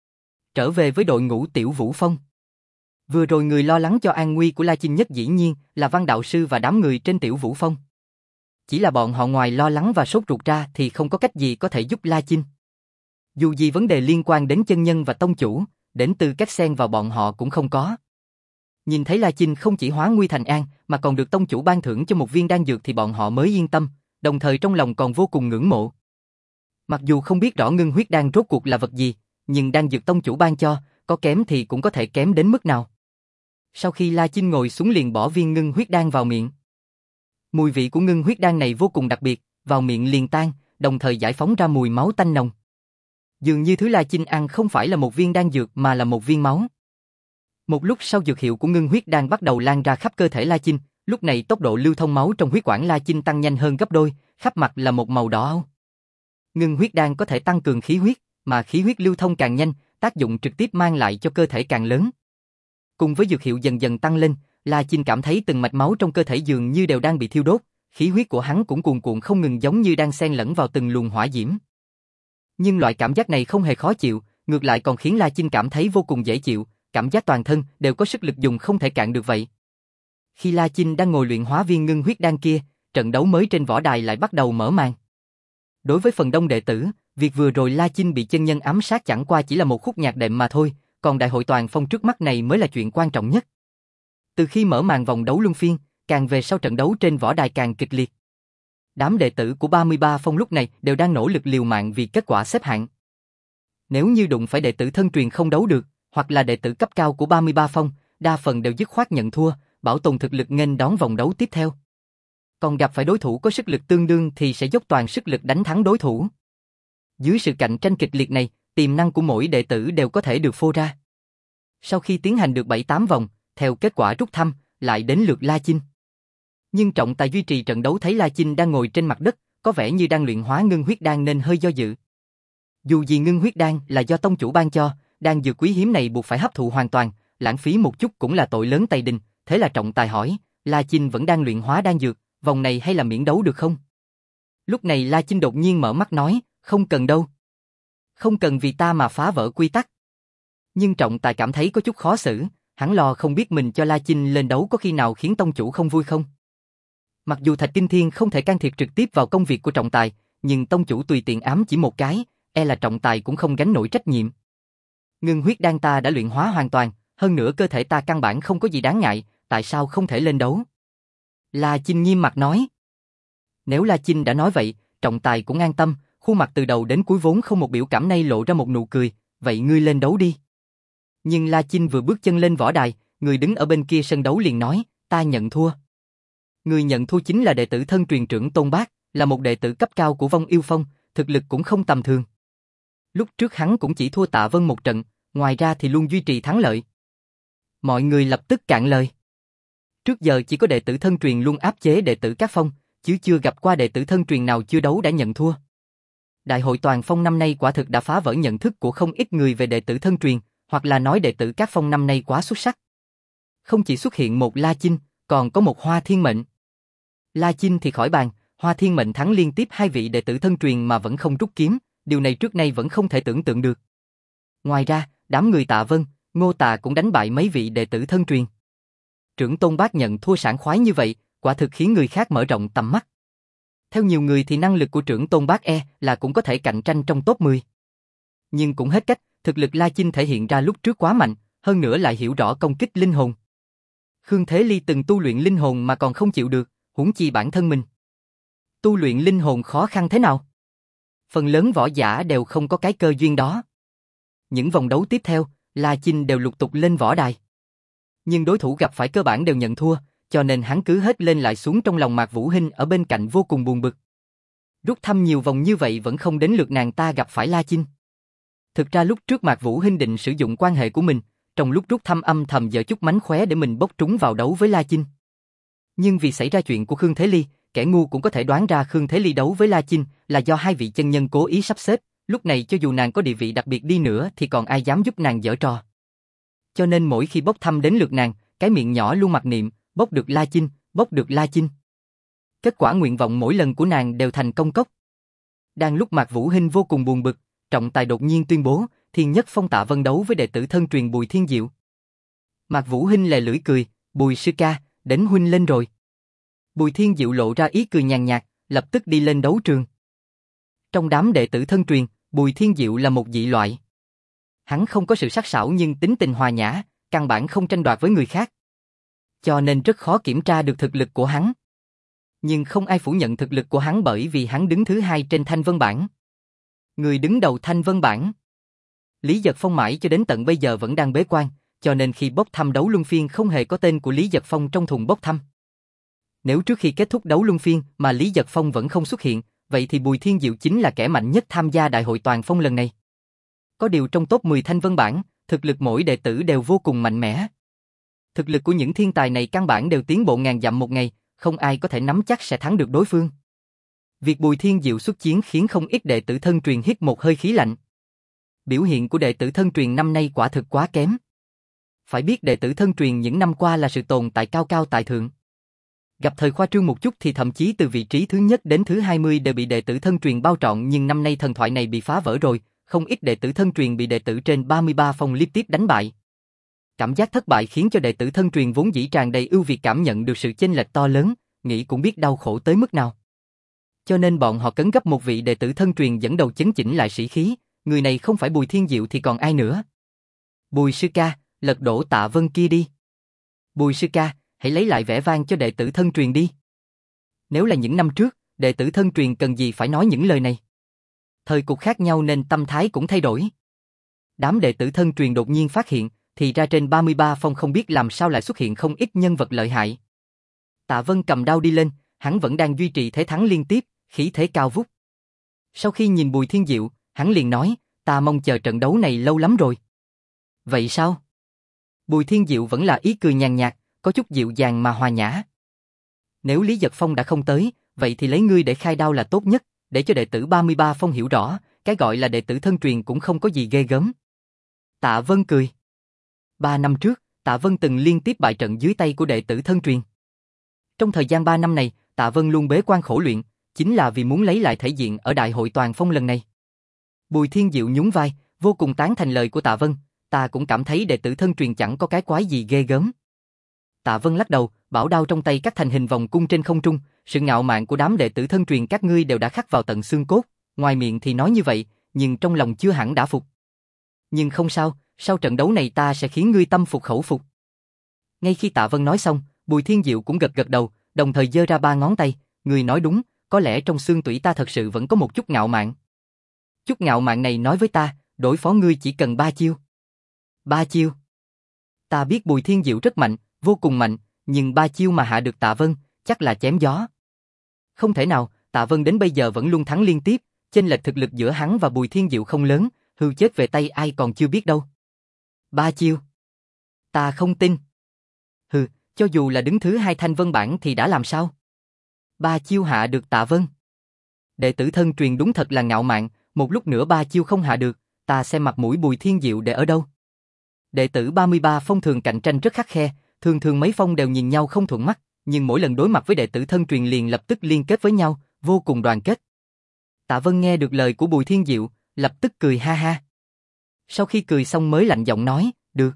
Trở về với đội ngũ Tiểu Vũ Phong. Vừa rồi người lo lắng cho an nguy của La Chinh nhất dĩ nhiên là Văn đạo sư và đám người trên Tiểu Vũ Phong. Chỉ là bọn họ ngoài lo lắng và sốt ruột ra thì không có cách gì có thể giúp La Chinh. Dù gì vấn đề liên quan đến chân nhân và tông chủ, đến từ cách xen vào bọn họ cũng không có. Nhìn thấy La Chinh không chỉ hóa nguy thành an mà còn được tông chủ ban thưởng cho một viên đan dược thì bọn họ mới yên tâm, đồng thời trong lòng còn vô cùng ngưỡng mộ. Mặc dù không biết rõ ngưng huyết đan rốt cuộc là vật gì, nhưng đan dược tông chủ ban cho, có kém thì cũng có thể kém đến mức nào. Sau khi La Chinh ngồi xuống liền bỏ viên ngưng huyết đan vào miệng. Mùi vị của ngưng huyết đan này vô cùng đặc biệt, vào miệng liền tan, đồng thời giải phóng ra mùi máu tanh nồng. Dường như thứ La Chinh ăn không phải là một viên đan dược mà là một viên máu. Một lúc sau dược hiệu của ngưng huyết đan bắt đầu lan ra khắp cơ thể La Chinh, lúc này tốc độ lưu thông máu trong huyết quản La Chinh tăng nhanh hơn gấp đôi, khắp mặt là một màu đỏ âu. Ngưng huyết đan có thể tăng cường khí huyết, mà khí huyết lưu thông càng nhanh, tác dụng trực tiếp mang lại cho cơ thể càng lớn. Cùng với dược hiệu dần dần tăng lên, La Chinh cảm thấy từng mạch máu trong cơ thể dường như đều đang bị thiêu đốt, khí huyết của hắn cũng cuồn cuộn không ngừng giống như đang xen lẫn vào từng luồng hỏa diễm. Nhưng loại cảm giác này không hề khó chịu, ngược lại còn khiến La Chinh cảm thấy vô cùng dễ chịu, cảm giác toàn thân đều có sức lực dùng không thể cạn được vậy. Khi La Chinh đang ngồi luyện hóa viên ngưng huyết đan kia, trận đấu mới trên võ đài lại bắt đầu mở màn. Đối với phần đông đệ tử, việc vừa rồi La Chinh bị chân nhân ám sát chẳng qua chỉ là một khúc nhạc đệm mà thôi, còn đại hội toàn phong trước mắt này mới là chuyện quan trọng nhất. Từ khi mở màn vòng đấu luân phiên, càng về sau trận đấu trên võ đài càng kịch liệt. Đám đệ tử của ba mươi ba phong lúc này đều đang nỗ lực liều mạng vì kết quả xếp hạng. Nếu như đụng phải đệ tử thân truyền không đấu được, hoặc là đệ tử cấp cao của ba mươi ba phong, đa phần đều dứt khoát nhận thua, bảo tồn thực lực nghênh đón vòng đấu tiếp theo. Còn gặp phải đối thủ có sức lực tương đương thì sẽ dốc toàn sức lực đánh thắng đối thủ. Dưới sự cạnh tranh kịch liệt này, tiềm năng của mỗi đệ tử đều có thể được phô ra. Sau khi tiến hành được bảy tám vòng, theo kết quả rút thăm, lại đến lượt La Chinh. Nhưng trọng tài duy trì trận đấu thấy La Chinh đang ngồi trên mặt đất, có vẻ như đang luyện hóa ngưng huyết đan nên hơi do dự. Dù gì ngưng huyết đan là do tông chủ ban cho, đan dược quý hiếm này buộc phải hấp thụ hoàn toàn, lãng phí một chút cũng là tội lớn tày đình, thế là trọng tài hỏi, La Chinh vẫn đang luyện hóa đan dược, vòng này hay là miễn đấu được không? Lúc này La Chinh đột nhiên mở mắt nói, không cần đâu. Không cần vì ta mà phá vỡ quy tắc. Nhưng trọng tài cảm thấy có chút khó xử, hắn lo không biết mình cho La Chinh lên đấu có khi nào khiến tông chủ không vui không. Mặc dù Thạch Kinh Thiên không thể can thiệp trực tiếp vào công việc của trọng tài, nhưng tông chủ tùy tiện ám chỉ một cái, e là trọng tài cũng không gánh nổi trách nhiệm. Ngưng huyết đan ta đã luyện hóa hoàn toàn, hơn nữa cơ thể ta căn bản không có gì đáng ngại, tại sao không thể lên đấu? La Chinh nghiêm mặt nói. Nếu La Chinh đã nói vậy, trọng tài cũng an tâm, khuôn mặt từ đầu đến cuối vốn không một biểu cảm nay lộ ra một nụ cười, vậy ngươi lên đấu đi. Nhưng La Chinh vừa bước chân lên võ đài, người đứng ở bên kia sân đấu liền nói, ta nhận thua. Người nhận thua chính là đệ tử thân truyền trưởng Tôn Bác, là một đệ tử cấp cao của Vong Yêu Phong, thực lực cũng không tầm thường. Lúc trước hắn cũng chỉ thua Tạ Vân một trận, ngoài ra thì luôn duy trì thắng lợi. Mọi người lập tức cạn lời. Trước giờ chỉ có đệ tử thân truyền luôn áp chế đệ tử các phong, chứ chưa gặp qua đệ tử thân truyền nào chưa đấu đã nhận thua. Đại hội toàn phong năm nay quả thực đã phá vỡ nhận thức của không ít người về đệ tử thân truyền, hoặc là nói đệ tử các phong năm nay quá xuất sắc. Không chỉ xuất hiện một La Chinh, còn có một Hoa Thiên Mệnh. La Chinh thì khỏi bàn, Hoa Thiên Mệnh thắng liên tiếp hai vị đệ tử thân truyền mà vẫn không rút kiếm, điều này trước nay vẫn không thể tưởng tượng được. Ngoài ra, đám người Tạ Vân, Ngô Tà cũng đánh bại mấy vị đệ tử thân truyền. Trưởng Tôn Bác nhận thua sảng khoái như vậy, quả thực khiến người khác mở rộng tầm mắt. Theo nhiều người thì năng lực của trưởng Tôn Bác e là cũng có thể cạnh tranh trong top mười. Nhưng cũng hết cách, thực lực La Chinh thể hiện ra lúc trước quá mạnh, hơn nữa lại hiểu rõ công kích linh hồn. Khương Thế Ly từng tu luyện linh hồn mà còn không chịu được, huống chi bản thân mình. Tu luyện linh hồn khó khăn thế nào? Phần lớn võ giả đều không có cái cơ duyên đó. Những vòng đấu tiếp theo, La Chinh đều lục tục lên võ đài. Nhưng đối thủ gặp phải cơ bản đều nhận thua, cho nên hắn cứ hết lên lại xuống trong lòng Mạc Vũ Hinh ở bên cạnh vô cùng buồn bực. Rút thăm nhiều vòng như vậy vẫn không đến lượt nàng ta gặp phải La Chinh. Thực ra lúc trước Mạc Vũ Hinh định sử dụng quan hệ của mình, trong lúc rút thăm âm thầm giở chút mánh khóe để mình bốc trúng vào đấu với La Chinh. Nhưng vì xảy ra chuyện của Khương Thế Ly, kẻ ngu cũng có thể đoán ra Khương Thế Ly đấu với La Chinh là do hai vị chân nhân cố ý sắp xếp, lúc này cho dù nàng có địa vị đặc biệt đi nữa thì còn ai dám giúp nàng giở trò. Cho nên mỗi khi bốc thăm đến lượt nàng, cái miệng nhỏ luôn mặc niệm, bốc được La Chinh, bốc được La Chinh. Kết quả nguyện vọng mỗi lần của nàng đều thành công cốc. Đang lúc Mạc Vũ Hinh vô cùng buồn bực, trọng tài đột nhiên tuyên bố, Thiên Nhất Phong Tạ Vân đấu với đệ tử thân truyền Bùi Thiên Diệu. Mạc Vũ Hinh lè lưỡi cười, Bùi sư ca, đến huynh lên rồi. Bùi Thiên Diệu lộ ra ý cười nhàn nhạt, lập tức đi lên đấu trường. Trong đám đệ tử thân truyền, Bùi Thiên Diệu là một dị loại. Hắn không có sự sắc sảo nhưng tính tình hòa nhã, căn bản không tranh đoạt với người khác. Cho nên rất khó kiểm tra được thực lực của hắn. Nhưng không ai phủ nhận thực lực của hắn bởi vì hắn đứng thứ hai trên Thanh Vân bảng. Người đứng đầu Thanh Vân bảng. Lý Giật Phong mãi cho đến tận bây giờ vẫn đang bế quan, cho nên khi bốc thăm đấu luân phiên không hề có tên của Lý Giật Phong trong thùng bốc thăm. Nếu trước khi kết thúc đấu luân phiên mà Lý Giật Phong vẫn không xuất hiện, vậy thì Bùi Thiên Diệu chính là kẻ mạnh nhất tham gia đại hội toàn phong lần này. Có điều trong top mười Thanh Vân bảng, thực lực mỗi đệ tử đều vô cùng mạnh mẽ. Thực lực của những thiên tài này căn bản đều tiến bộ ngàn dặm một ngày, không ai có thể nắm chắc sẽ thắng được đối phương. Việc Bùi Thiên Diệu xuất chiến khiến không ít đệ tử thân truyền hít một hơi khí lạnh. Biểu hiện của đệ tử thân truyền năm nay quả thực quá kém. Phải biết đệ tử thân truyền những năm qua là sự tồn tại cao cao tại thượng. Gặp thời khoa trương một chút thì thậm chí từ vị trí thứ nhất đến thứ hai mươi đều bị đệ tử thân truyền bao trọn, nhưng năm nay thần thoại này bị phá vỡ rồi, không ít đệ tử thân truyền bị đệ tử trên ba mươi ba phong liên tiếp đánh bại. Cảm giác thất bại khiến cho đệ tử thân truyền vốn dĩ tràn đầy ưu việt cảm nhận được sự chênh lệch to lớn, nghĩ cũng biết đau khổ tới mức nào. Cho nên bọn họ cấn gấp một vị đệ tử thân truyền dẫn đầu chấn chỉnh lại sĩ khí, người này không phải Bùi Thiên Diệu thì còn ai nữa. Bùi sư ca, lật đổ Tạ Vân kia đi. Bùi sư ca, hãy lấy lại vẻ vang cho đệ tử thân truyền đi. Nếu là những năm trước, đệ tử thân truyền cần gì phải nói những lời này. Thời cục khác nhau nên tâm thái cũng thay đổi. Đám đệ tử thân truyền đột nhiên phát hiện, thì ra trên ba mươi ba phong không biết làm sao lại xuất hiện không ít nhân vật lợi hại. Tạ Vân cầm đao đi lên, hắn vẫn đang duy trì thế thắng liên tiếp, khí thế cao vút. Sau khi nhìn Bùi Thiên Diệu, hắn liền nói, ta mong chờ trận đấu này lâu lắm rồi. Vậy sao? Bùi Thiên Diệu vẫn là ý cười nhàn nhạt, có chút dịu dàng mà hòa nhã. Nếu Lý Giật Phong đã không tới, vậy thì lấy ngươi để khai đao là tốt nhất, để cho đệ tử ba mươi ba phong hiểu rõ, cái gọi là đệ tử thân truyền cũng không có gì ghê gớm. Tạ Vân cười. Ba năm trước, Tạ Vân từng liên tiếp bại trận dưới tay của đệ tử thân truyền. Trong thời gian ba năm này, Tạ Vân luôn bế quan khổ luyện, chính là vì muốn lấy lại thể diện ở đại hội toàn phong lần này. Bùi Thiên Diệu nhún vai, vô cùng tán thành lời của Tạ Vân, ta cũng cảm thấy đệ tử thân truyền chẳng có cái quái gì ghê gớm. Tạ Vân lắc đầu, bảo đao trong tay cắt thành hình vòng cung trên không trung, sự ngạo mạn của đám đệ tử thân truyền các ngươi đều đã khắc vào tận xương cốt, ngoài miệng thì nói như vậy, nhưng trong lòng chưa hẳn đã phục. Nhưng không sao, sau trận đấu này ta sẽ khiến ngươi tâm phục khẩu phục. Ngay khi Tạ Vân nói xong, Bùi Thiên Diệu cũng gật gật đầu, đồng thời giơ ra ba ngón tay, ngươi nói đúng, có lẽ trong xương tủy ta thật sự vẫn có một chút ngạo mạn. Chút ngạo mạn này nói với ta, đối phó ngươi chỉ cần ba chiêu. Ba chiêu. Ta biết Bùi Thiên Diệu rất mạnh, vô cùng mạnh, nhưng ba chiêu mà hạ được Tạ Vân, chắc là chém gió. Không thể nào, Tạ Vân đến bây giờ vẫn luôn thắng liên tiếp, chênh lệch thực lực giữa hắn và Bùi Thiên Diệu không lớn, hưu chết về tay ai còn chưa biết đâu. Ba chiêu. Ta không tin. Hừ, cho dù là đứng thứ hai Thanh Vân bảng thì đã làm sao? Ba chiêu hạ được Tạ Vân. Đệ tử thân truyền đúng thật là ngạo mạn, một lúc nữa ba chiêu không hạ được, ta xem mặt mũi Bùi Thiên Diệu để ở đâu. Đệ tử ba mươi ba phong thường cạnh tranh rất khắt khe, thường thường mấy phong đều nhìn nhau không thuận mắt, nhưng mỗi lần đối mặt với đệ tử thân truyền liền lập tức liên kết với nhau, vô cùng đoàn kết. Tạ Vân nghe được lời của Bùi Thiên Diệu, lập tức cười ha ha. Sau khi cười xong mới lạnh giọng nói, được.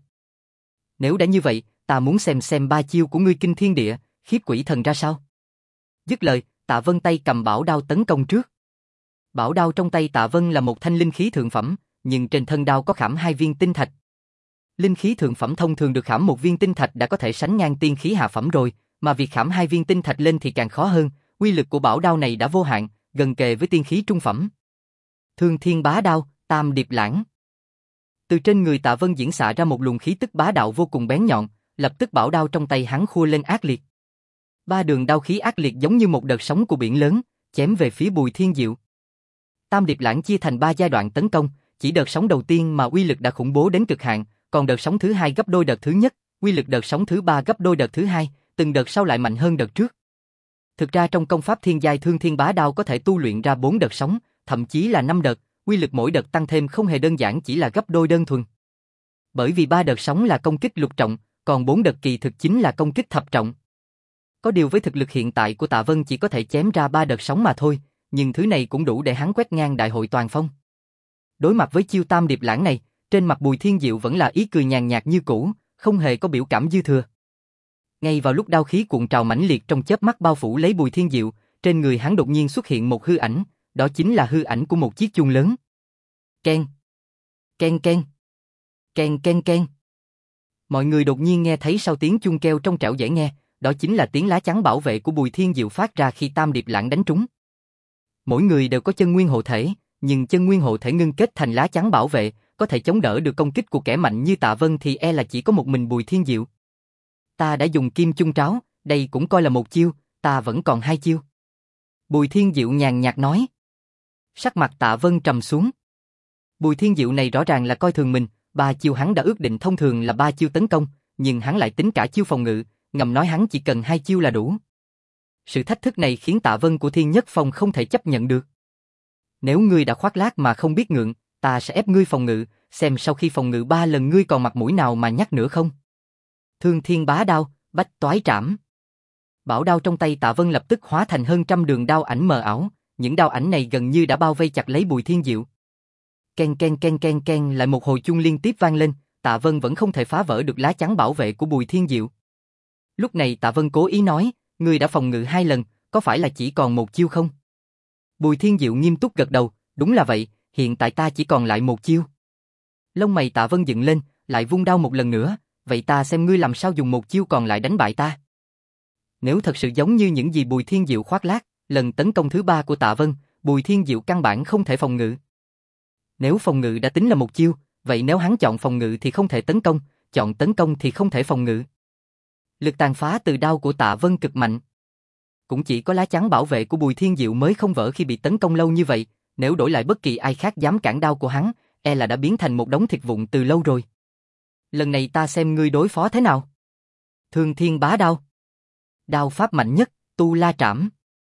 Nếu đã như vậy, ta muốn xem xem ba chiêu của ngươi kinh thiên địa, khiếp quỷ thần ra sao. Dứt lời, Tạ Vân tay cầm bảo đao tấn công trước. Bảo đao trong tay Tạ Vân là một thanh linh khí thượng phẩm, nhưng trên thân đao có khảm hai viên tinh thạch. Linh khí thượng phẩm thông thường được khảm một viên tinh thạch đã có thể sánh ngang tiên khí hạ phẩm rồi, mà việc khảm hai viên tinh thạch lên thì càng khó hơn, uy lực của bảo đao này đã vô hạn, gần kề với tiên khí trung phẩm. Thương Thiên Bá Đao, Tam Điệp Lãng. Từ trên người Tạ Vân diễn xạ ra một luồng khí tức bá đạo vô cùng bén nhọn, lập tức bảo đao trong tay hắn khua lên ác liệt. Ba đường đao khí ác liệt giống như một đợt sóng của biển lớn, chém về phía Bùi Thiên Diệu. Tam Điệp Lãng chia thành ba giai đoạn tấn công, chỉ đợt sóng đầu tiên mà uy lực đã khủng bố đến cực hạn, còn đợt sóng thứ hai gấp đôi đợt thứ nhất, uy lực đợt sóng thứ ba gấp đôi đợt thứ hai, từng đợt sau lại mạnh hơn đợt trước. Thực ra trong công pháp thiên giai Thương Thiên Bá Đao có thể tu luyện ra bốn đợt sóng, thậm chí là năm đợt, uy lực mỗi đợt tăng thêm không hề đơn giản chỉ là gấp đôi đơn thuần. Bởi vì ba đợt sóng là công kích lục trọng, còn bốn đợt kỳ thực chính là công kích thập trọng. Có điều với thực lực hiện tại của Tạ Vân chỉ có thể chém ra ba đợt sóng mà thôi, nhưng thứ này cũng đủ để hắn quét ngang đại hội toàn phong. Đối mặt với chiêu Tam Điệp Lãng này, trên mặt Bùi Thiên Diệu vẫn là ý cười nhàn nhạt như cũ, không hề có biểu cảm dư thừa. Ngay vào lúc đao khí cuộn trào mãnh liệt trong chớp mắt bao phủ lấy Bùi Thiên Diệu, trên người hắn đột nhiên xuất hiện một hư ảnh, đó chính là hư ảnh của một chiếc chuông lớn. Keng, keng keng, keng keng keng. Mọi người đột nhiên nghe thấy sau tiếng chuông kêu trong trẻo dễ nghe, đó chính là tiếng lá chắn bảo vệ của Bùi Thiên Diệu phát ra khi Tam Điệp Lãng đánh trúng. Mỗi người đều có chân nguyên hộ thể, nhưng chân nguyên hộ thể ngưng kết thành lá chắn bảo vệ, có thể chống đỡ được công kích của kẻ mạnh như Tạ Vân thì e là chỉ có một mình Bùi Thiên Diệu. Ta đã dùng kim chung tráo, đây cũng coi là một chiêu, ta vẫn còn hai chiêu. Bùi Thiên Diệu nhàn nhạt nói. Sắc mặt Tạ Vân trầm xuống. Bùi Thiên Diệu này rõ ràng là coi thường mình, ba chiêu hắn đã ước định thông thường là ba chiêu tấn công, nhưng hắn lại tính cả chiêu phòng ngự, ngầm nói hắn chỉ cần hai chiêu là đủ. Sự thách thức này khiến Tạ Vân của Thiên Nhất Phong không thể chấp nhận được. Nếu ngươi đã khoác lác mà không biết ngượng, ta sẽ ép ngươi phòng ngự, xem sau khi phòng ngự ba lần ngươi còn mặt mũi nào mà nhắc nữa không. Thương Thiên Bá Đao, bách toái trảm. Bảo đao trong tay Tạ Vân lập tức hóa thành hơn trăm đường đao ảnh mờ ảo, những đao ảnh này gần như đã bao vây chặt lấy Bùi Thiên Diệu. Ken ken ken ken ken lại một hồi chuông liên tiếp vang lên, Tạ Vân vẫn không thể phá vỡ được lá chắn bảo vệ của Bùi Thiên Diệu. Lúc này Tạ Vân cố ý nói, ngươi đã phòng ngự hai lần, có phải là chỉ còn một chiêu không? Bùi Thiên Diệu nghiêm túc gật đầu, đúng là vậy, hiện tại ta chỉ còn lại một chiêu. Lông mày Tạ Vân dựng lên, lại vung đao một lần nữa, vậy ta xem ngươi làm sao dùng một chiêu còn lại đánh bại ta. Nếu thật sự giống như những gì Bùi Thiên Diệu khoác lác, lần tấn công thứ ba của Tạ Vân, Bùi Thiên Diệu căn bản không thể phòng ngự. Nếu phòng ngự đã tính là một chiêu, vậy nếu hắn chọn phòng ngự thì không thể tấn công, chọn tấn công thì không thể phòng ngự. Lực tàn phá từ đao của Tạ Vân cực mạnh. Cũng chỉ có lá chắn bảo vệ của Bùi Thiên Diệu mới không vỡ khi bị tấn công lâu như vậy, nếu đổi lại bất kỳ ai khác dám cản đao của hắn, e là đã biến thành một đống thịt vụn từ lâu rồi. Lần này ta xem ngươi đối phó thế nào. Thương Thiên Bá Đao. Đao pháp mạnh nhất, Tu La Trảm.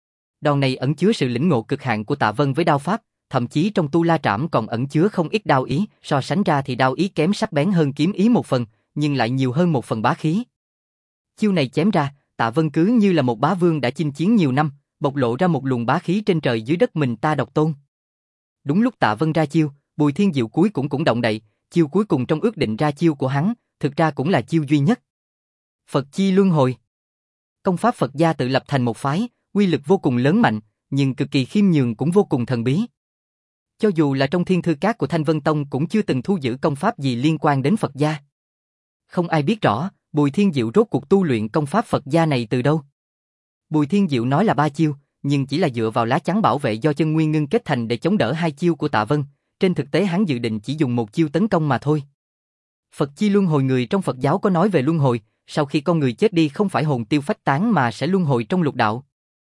Đòn này ẩn chứa sự lĩnh ngộ cực hạn của Tạ Vân với đao pháp, thậm chí trong Tu La Trảm còn ẩn chứa không ít đao ý, so sánh ra thì đao ý kém sắc bén hơn kiếm ý một phần, nhưng lại nhiều hơn một phần bá khí. Chiêu này chém ra, Tạ Vân cứ như là một bá vương đã chinh chiến nhiều năm, bộc lộ ra một luồng bá khí trên trời dưới đất mình ta độc tôn. Đúng lúc Tạ Vân ra chiêu, Bùi Thiên Diệu cuối cũng cũng động đậy, chiêu cuối cùng trong ước định ra chiêu của hắn, thực ra cũng là chiêu duy nhất. Phật Chi Luân Hồi. Công pháp Phật gia tự lập thành một phái, uy lực vô cùng lớn mạnh, nhưng cực kỳ khiêm nhường cũng vô cùng thần bí. Cho dù là trong thiên thư các của Thanh Vân Tông cũng chưa từng thu giữ công pháp gì liên quan đến Phật gia. Không ai biết rõ, Bùi Thiên Diệu rốt cuộc tu luyện công pháp Phật gia này từ đâu. Bùi Thiên Diệu nói là ba chiêu, nhưng chỉ là dựa vào lá chắn bảo vệ do chân nguyên ngưng kết thành để chống đỡ hai chiêu của Tạ Vân, trên thực tế hắn dự định chỉ dùng một chiêu tấn công mà thôi. Phật Chi Luân Hồi, người trong Phật giáo có nói về luân hồi, sau khi con người chết đi không phải hồn tiêu phách tán mà sẽ luân hồi trong lục đạo.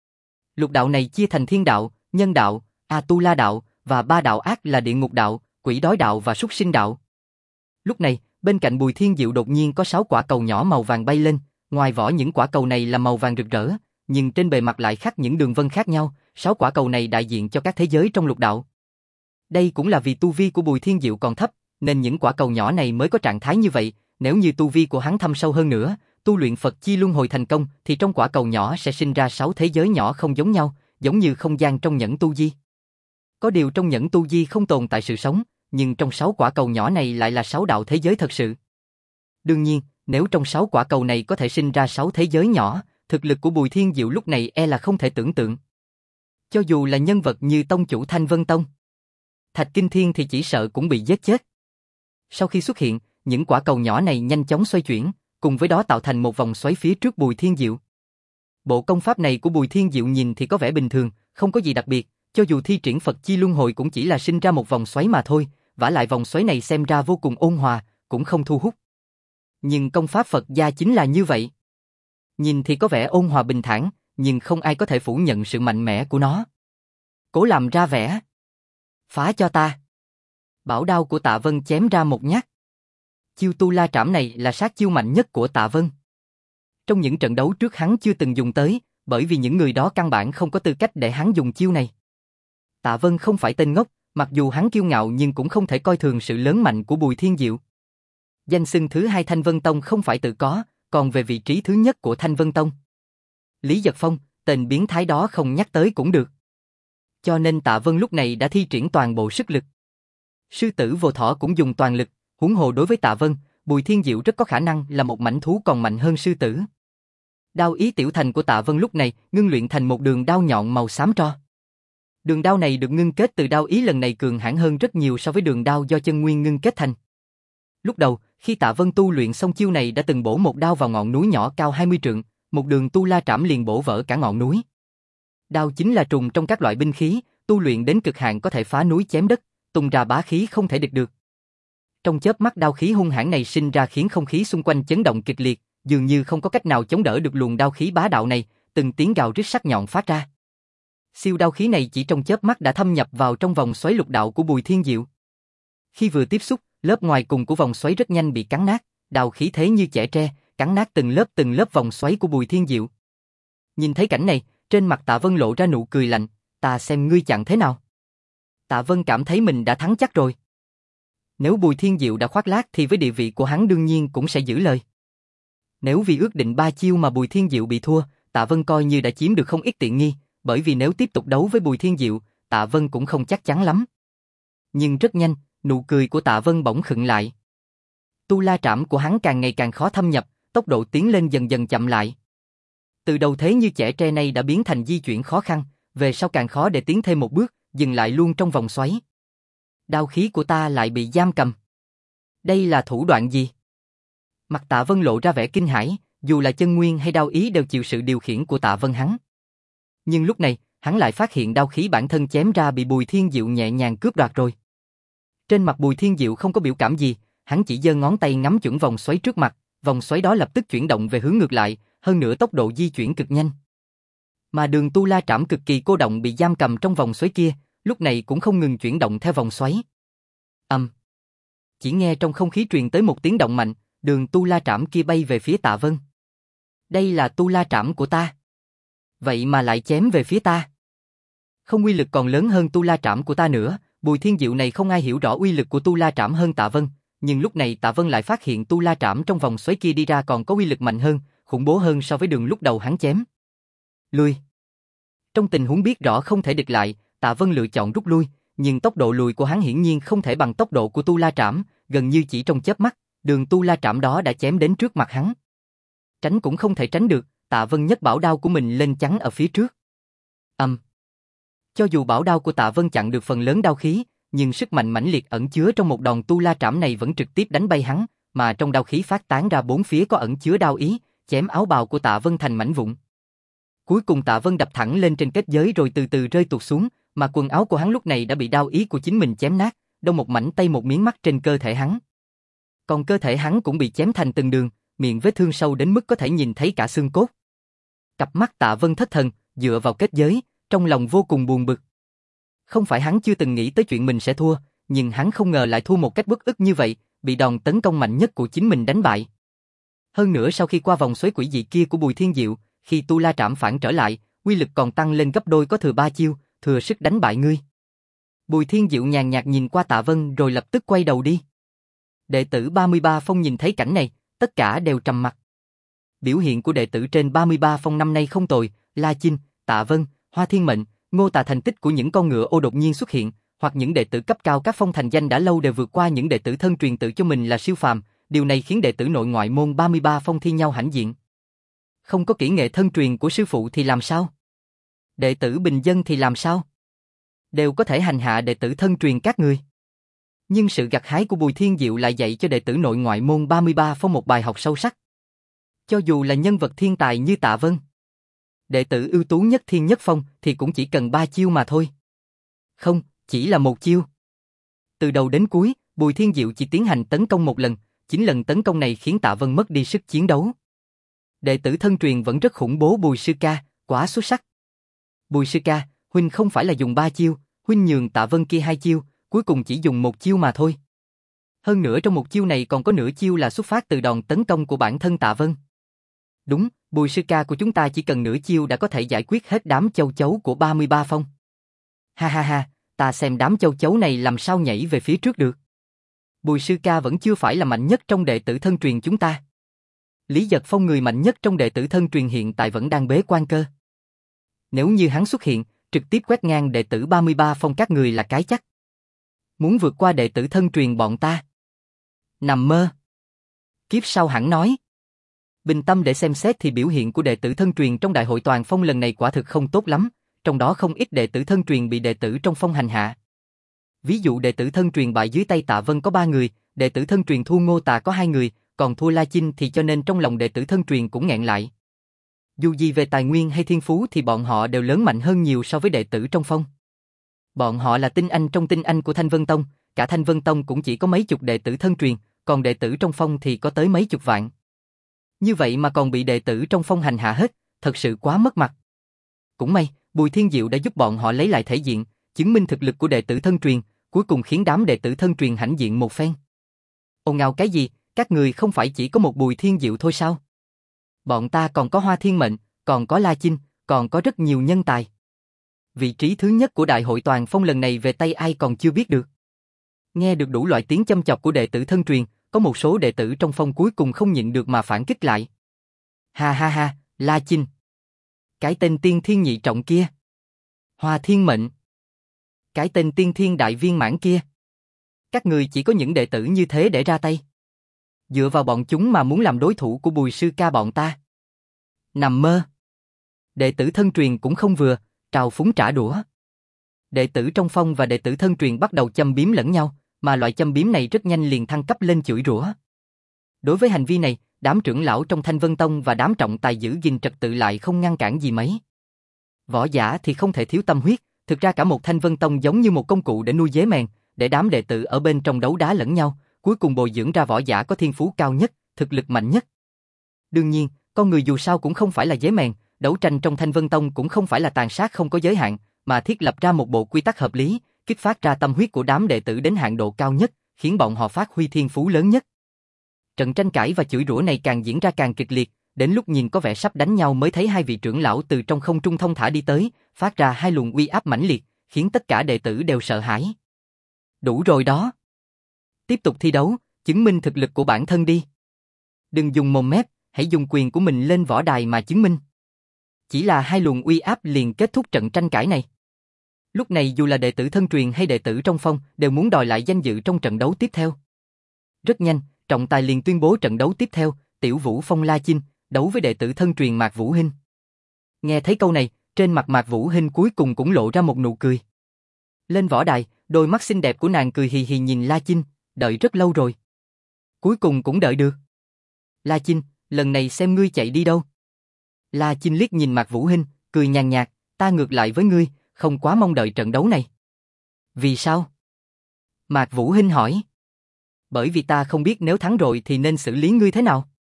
Lục đạo này chia thành thiên đạo, nhân đạo, A-tu-la đạo, và ba đạo ác là địa ngục đạo, quỷ đói đạo và súc sinh đạo. Lúc này, bên cạnh Bùi Thiên Diệu đột nhiên có sáu quả cầu nhỏ màu vàng bay lên, ngoài vỏ những quả cầu này là màu vàng rực rỡ, nhưng trên bề mặt lại khắc những đường vân khác nhau, sáu quả cầu này đại diện cho các thế giới trong lục đạo. Đây cũng là vì tu vi của Bùi Thiên Diệu còn thấp, nên những quả cầu nhỏ này mới có trạng thái như vậy, nếu như tu vi của hắn thâm sâu hơn nữa, tu luyện Phật Chi Luân Hồi thành công thì trong quả cầu nhỏ sẽ sinh ra sáu thế giới nhỏ không giống nhau, giống như không gian trong nhẫn tu di. Có điều trong nhẫn tu di không tồn tại sự sống, nhưng trong sáu quả cầu nhỏ này lại là sáu đạo thế giới thật sự. Đương nhiên, nếu trong sáu quả cầu này có thể sinh ra sáu thế giới nhỏ, thực lực của Bùi Thiên Diệu lúc này e là không thể tưởng tượng. Cho dù là nhân vật như tông chủ Thanh Vân Tông, Thạch Kinh Thiên thì chỉ sợ cũng bị giết chết. Sau khi xuất hiện, những quả cầu nhỏ này nhanh chóng xoay chuyển, cùng với đó tạo thành một vòng xoáy phía trước Bùi Thiên Diệu. Bộ công pháp này của Bùi Thiên Diệu nhìn thì có vẻ bình thường, không có gì đặc biệt, cho dù thi triển Phật Chi Luân Hồi cũng chỉ là sinh ra một vòng xoáy mà thôi, vả lại vòng xoáy này xem ra vô cùng ôn hòa, cũng không thu hút. Nhưng công pháp Phật gia chính là như vậy. Nhìn thì có vẻ ôn hòa bình thản, nhưng không ai có thể phủ nhận sự mạnh mẽ của nó. Cố làm ra vẻ. Phá cho ta. Bảo đao của Tạ Vân chém ra một nhát. Chiêu tu la trảm này là sát chiêu mạnh nhất của Tạ Vân. Trong những trận đấu trước hắn chưa từng dùng tới, bởi vì những người đó căn bản không có tư cách để hắn dùng chiêu này. Tạ Vân không phải tên ngốc, mặc dù hắn kiêu ngạo nhưng cũng không thể coi thường sự lớn mạnh của Bùi Thiên Diệu. Danh xưng thứ hai Thanh Vân Tông không phải tự có, còn về vị trí thứ nhất của Thanh Vân Tông. Lý Giật Phong, tên biến thái đó không nhắc tới cũng được. Cho nên Tạ Vân lúc này đã thi triển toàn bộ sức lực. Sư tử vô thỏ cũng dùng toàn lực, huống hồ đối với Tạ Vân, Bùi Thiên Diệu rất có khả năng là một mãnh thú còn mạnh hơn sư tử. Đao ý tiểu thành của Tạ Vân lúc này ngưng luyện thành một đường đao nhọn màu xám tro. Đường đao này được ngưng kết từ đao ý lần này cường hãn hơn rất nhiều so với đường đao do chân nguyên ngưng kết thành. Lúc đầu, khi Tạ Vân tu luyện xong chiêu này đã từng bổ một đao vào ngọn núi nhỏ cao hai mươi trượng, một đường tu la trảm liền bổ vỡ cả ngọn núi. Đao chính là trùng trong các loại binh khí, tu luyện đến cực hạn có thể phá núi chém đất, tung ra bá khí không thể địch được. Trong chớp mắt đao khí hung hãn này sinh ra khiến không khí xung quanh chấn động kịch liệt, dường như không có cách nào chống đỡ được luồng đao khí bá đạo này, từng tiếng gào rít sắc nhọn phát ra. Siêu đao khí này chỉ trong chớp mắt đã thâm nhập vào trong vòng xoáy lục đạo của Bùi Thiên Diệu. Khi vừa tiếp xúc, lớp ngoài cùng của vòng xoáy rất nhanh bị cắn nát, đao khí thế như chẻ tre, cắn nát từng lớp từng lớp vòng xoáy của Bùi Thiên Diệu. Nhìn thấy cảnh này, trên mặt Tạ Vân lộ ra nụ cười lạnh, ta xem ngươi chặn thế nào. Tạ Vân cảm thấy mình đã thắng chắc rồi. Nếu Bùi Thiên Diệu đã khoác lác thì với địa vị của hắn đương nhiên cũng sẽ giữ lời. Nếu vì ước định ba chiêu mà Bùi Thiên Diệu bị thua, Tạ Vân coi như đã chiếm được không ít tiện nghi, bởi vì nếu tiếp tục đấu với Bùi Thiên Diệu, Tạ Vân cũng không chắc chắn lắm. Nhưng rất nhanh, nụ cười của Tạ Vân bỗng khựng lại. Tu la trảm của hắn càng ngày càng khó thâm nhập, tốc độ tiến lên dần dần chậm lại. Từ đầu thế như chẻ tre này đã biến thành di chuyển khó khăn, về sau càng khó để tiến thêm một bước, dừng lại luôn trong vòng xoáy. Đao khí của ta lại bị giam cầm. Đây là thủ đoạn gì? Mặt Tạ Vân lộ ra vẻ kinh hãi, dù là chân nguyên hay đao ý đều chịu sự điều khiển của Tạ Vân hắn. Nhưng lúc này, hắn lại phát hiện đao khí bản thân chém ra bị Bùi Thiên Diệu nhẹ nhàng cướp đoạt rồi. Trên mặt Bùi Thiên Diệu không có biểu cảm gì, hắn chỉ giơ ngón tay ngắm chuẩn vòng xoáy trước mặt, vòng xoáy đó lập tức chuyển động về hướng ngược lại, hơn nữa tốc độ di chuyển cực nhanh. Mà đường tu la trảm cực kỳ cô động bị giam cầm trong vòng xoáy kia, lúc này cũng không ngừng chuyển động theo vòng xoáy. Ầm. Um. Chỉ nghe trong không khí truyền tới một tiếng động mạnh, đường tu la trảm kia bay về phía Tạ Vân. Đây là tu la trảm của ta. Vậy mà lại chém về phía ta. Không, uy lực còn lớn hơn tu la trảm của ta nữa. Bùi Thiên Diệu này không ai hiểu rõ uy lực của tu la trảm hơn Tạ Vân, nhưng lúc này Tạ Vân lại phát hiện tu la trảm trong vòng xoáy kia đi ra còn có uy lực mạnh hơn, khủng bố hơn so với đường lúc đầu hắn chém. Lui. Trong tình huống biết rõ không thể địch lại, Tạ Vân lựa chọn rút lui, nhưng tốc độ lùi của hắn hiển nhiên không thể bằng tốc độ của tu la trảm, gần như chỉ trong chớp mắt, đường tu la trảm đó đã chém đến trước mặt hắn. Tránh cũng không thể tránh được, Tạ Vân nhấc bảo đao của mình lên chắn ở phía trước. Ầm. Um. Cho dù bảo đao của Tạ Vân chặn được phần lớn đao khí, nhưng sức mạnh mãnh liệt ẩn chứa trong một đòn tu la trảm này vẫn trực tiếp đánh bay hắn, mà trong đao khí phát tán ra bốn phía có ẩn chứa đao ý, chém áo bào của Tạ Vân thành mảnh vụn. Cuối cùng Tạ Vân đập thẳng lên trên kết giới rồi từ từ rơi tuột xuống, mà quần áo của hắn lúc này đã bị đao ý của chính mình chém nát, đông một mảnh tây một miếng mắt trên cơ thể hắn. Còn cơ thể hắn cũng bị chém thành từng đường, miệng vết thương sâu đến mức có thể nhìn thấy cả xương cốt. Cặp mắt Tạ Vân thất thần, dựa vào kết giới, trong lòng vô cùng buồn bực. Không phải hắn chưa từng nghĩ tới chuyện mình sẽ thua, nhưng hắn không ngờ lại thua một cách bất ức như vậy, bị đòn tấn công mạnh nhất của chính mình đánh bại. Hơn nữa sau khi qua vòng xoáy quỷ dị kia của Bùi Thiên Diệu, khi tu la trảm phản trở lại, uy lực còn tăng lên gấp đôi, có thừa ba chiêu, thừa sức đánh bại ngươi. Bùi Thiên Diệu nhàn nhạt nhìn qua Tạ Vân rồi lập tức quay đầu đi. Đệ tử ba mươi ba phong nhìn thấy cảnh này, tất cả đều trầm mặc. Biểu hiện của đệ tử trên ba mươi ba phong năm nay không tồi, La Chinh, Tạ Vân, Hoa Thiên Mệnh, Ngô Tà, thành tích của những con ngựa ô đột nhiên xuất hiện, hoặc những đệ tử cấp cao các phong thành danh đã lâu đều vượt qua những đệ tử thân truyền tự cho mình là siêu phàm, điều này khiến đệ tử nội ngoại môn ba mươi ba phong thi nhau hãnh diện. Không có kỹ nghệ thân truyền của sư phụ thì làm sao? Đệ tử bình dân thì làm sao? Đều có thể hành hạ đệ tử thân truyền các người. Nhưng sự gặt hái của Bùi Thiên Diệu lại dạy cho đệ tử nội ngoại môn ba mươi ba phong một bài học sâu sắc. Cho dù là nhân vật thiên tài như Tạ Vân, đệ tử ưu tú nhất thiên nhất phong thì cũng chỉ cần ba chiêu mà thôi. Không, chỉ là một chiêu. Từ đầu đến cuối, Bùi Thiên Diệu chỉ tiến hành tấn công một lần, chính lần tấn công này khiến Tạ Vân mất đi sức chiến đấu. Đệ tử thân truyền vẫn rất khủng bố Bùi sư ca, quá xuất sắc. Bùi sư ca, huynh không phải là dùng ba chiêu, huynh nhường Tạ Vân kia hai chiêu, cuối cùng chỉ dùng một chiêu mà thôi. Hơn nữa trong một chiêu này còn có nửa chiêu là xuất phát từ đòn tấn công của bản thân Tạ Vân. Đúng, Bùi sư ca của chúng ta chỉ cần nửa chiêu đã có thể giải quyết hết đám châu chấu của ba mươi ba phong. Ha ha ha, ta xem đám châu chấu này làm sao nhảy về phía trước được. Bùi sư ca vẫn chưa phải là mạnh nhất trong đệ tử thân truyền chúng ta. Lý Giật Phong người mạnh nhất trong đệ tử thân truyền hiện tại vẫn đang bế quan cơ. Nếu như hắn xuất hiện, trực tiếp quét ngang đệ tử ba mươi ba phong các người là cái chắc. Muốn vượt qua đệ tử thân truyền bọn ta. Nằm mơ. Kiếp sau hẳn nói. Bình tâm để xem xét thì biểu hiện của đệ tử thân truyền trong đại hội toàn phong lần này quả thực không tốt lắm, trong đó không ít đệ tử thân truyền bị đệ tử trong phong hành hạ. Ví dụ đệ tử thân truyền bại dưới tay Tạ Vân có ba người, đệ tử thân truyền thua Ngô Tà có hai người, còn thua La Chinh thì cho nên trong lòng đệ tử thân truyền cũng nghẹn lại. Dù gì về tài nguyên hay thiên phú thì bọn họ đều lớn mạnh hơn nhiều so với đệ tử trong phong. Bọn họ là tinh anh trong tinh anh của Thanh Vân Tông, cả Thanh Vân Tông cũng chỉ có mấy chục đệ tử thân truyền, còn đệ tử trong phong thì có tới mấy chục vạn. Như vậy mà còn bị đệ tử trong phong hành hạ hết, thật sự quá mất mặt. Cũng may, Bùi Thiên Diệu đã giúp bọn họ lấy lại thể diện, chứng minh thực lực của đệ tử thân truyền, cuối cùng khiến đám đệ tử thân truyền hãnh diện một phen. Ồn ào cái gì, các người không phải chỉ có một Bùi Thiên Diệu thôi sao? Bọn ta còn có Hoa Thiên Mệnh, còn có La Chinh, còn có rất nhiều nhân tài. Vị trí thứ nhất của đại hội toàn phong lần này về tay ai còn chưa biết được. Nghe được đủ loại tiếng châm chọc của đệ tử thân truyền, có một số đệ tử trong phong cuối cùng không nhịn được mà phản kích lại. Ha ha ha, La Chinh. Cái tên tiên thiên nhị trọng kia. Hoa Thiên Mệnh. Cái tên tiên thiên đại viên mãn kia. Các người chỉ có những đệ tử như thế để ra tay. Dựa vào bọn chúng mà muốn làm đối thủ của Bùi sư ca bọn ta. Nằm mơ. Đệ tử thân truyền cũng không vừa, trào phúng trả đũa. Đệ tử trong phong và đệ tử thân truyền bắt đầu châm biếm lẫn nhau, mà loại châm biếm này rất nhanh liền thăng cấp lên chửi rủa. Đối với hành vi này, đám trưởng lão trong Thanh Vân Tông và đám trọng tài giữ gìn trật tự lại không ngăn cản gì mấy. Võ giả thì không thể thiếu tâm huyết, thực ra cả một Thanh Vân Tông giống như một công cụ để nuôi dế mèn, để đám đệ tử ở bên trong đấu đá lẫn nhau, cuối cùng bồi dưỡng ra võ giả có thiên phú cao nhất, thực lực mạnh nhất. Đương nhiên, con người dù sao cũng không phải là dế mèn, đấu tranh trong Thanh Vân Tông cũng không phải là tàn sát không có giới hạn, mà thiết lập ra một bộ quy tắc hợp lý, kích phát ra tâm huyết của đám đệ tử đến hạn độ cao nhất, khiến bọn họ phát huy thiên phú lớn nhất. Trận tranh cãi và chửi rủa này càng diễn ra càng kịch liệt, đến lúc nhìn có vẻ sắp đánh nhau mới thấy hai vị trưởng lão từ trong không trung thông thả đi tới, phát ra hai luồng uy áp mãnh liệt, khiến tất cả đệ tử đều sợ hãi. Đủ rồi đó. Tiếp tục thi đấu, chứng minh thực lực của bản thân đi. Đừng dùng mồm mép, hãy dùng quyền của mình lên võ đài mà chứng minh. Chỉ là hai luồng uy áp liền kết thúc trận tranh cãi này. Lúc này dù là đệ tử thân truyền hay đệ tử trong phong đều muốn đòi lại danh dự trong trận đấu tiếp theo. Rất nhanh, trọng tài liền tuyên bố trận đấu tiếp theo, Tiểu Vũ Phong La Chinh, đấu với đệ tử thân truyền Mạc Vũ Hinh. Nghe thấy câu này, trên mặt Mạc Vũ Hinh cuối cùng cũng lộ ra một nụ cười. Lên võ đài, đôi mắt xinh đẹp của nàng cười hì hì nhìn La Chinh, đợi rất lâu rồi. Cuối cùng cũng đợi được. La Chinh, lần này xem ngươi chạy đi đâu. La Chinh liếc nhìn Mạc Vũ Hinh, cười nhàn nhạt, ta ngược lại với ngươi, không quá mong đợi trận đấu này. Vì sao? Mạc Vũ Hinh hỏi. Bởi vì ta không biết nếu thắng rồi thì nên xử lý ngươi thế nào.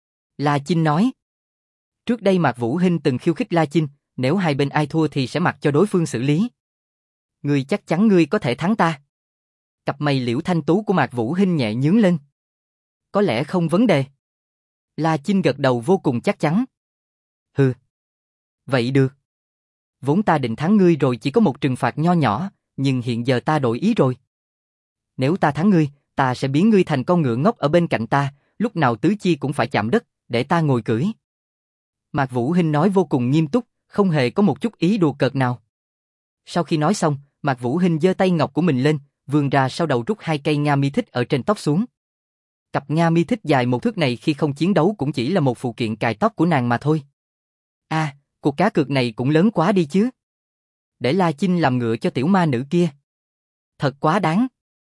La Chinh nói. Trước đây Mạc Vũ Hinh từng khiêu khích La Chinh, nếu hai bên ai thua thì sẽ mặc cho đối phương xử lý. Ngươi chắc chắn ngươi có thể thắng ta. Cặp mày liễu thanh tú của Mạc Vũ Hinh nhẹ nhướng lên. Có lẽ không vấn đề. La Chinh gật đầu vô cùng chắc chắn. Hừ. Vậy được. Vốn ta định thắng ngươi rồi chỉ có một trừng phạt nho nhỏ, nhưng hiện giờ ta đổi ý rồi. Nếu ta thắng ngươi, ta sẽ biến ngươi thành con ngựa ngốc ở bên cạnh ta, lúc nào tứ chi cũng phải chạm đất, để ta ngồi cưỡi. Mạc Vũ Hinh nói vô cùng nghiêm túc, không hề có một chút ý đùa cợt nào. Sau khi nói xong, Mạc Vũ Hinh giơ tay ngọc của mình lên, vươn ra sau đầu rút hai cây nga mi thích ở trên tóc xuống. Cặp nga mi thích dài một thước này khi không chiến đấu cũng chỉ là một phụ kiện cài tóc của nàng mà thôi. A, à, cuộc cá cược này cũng lớn quá đi chứ. Để La Chinh làm ngựa cho tiểu ma nữ kia. Thật quá đáng.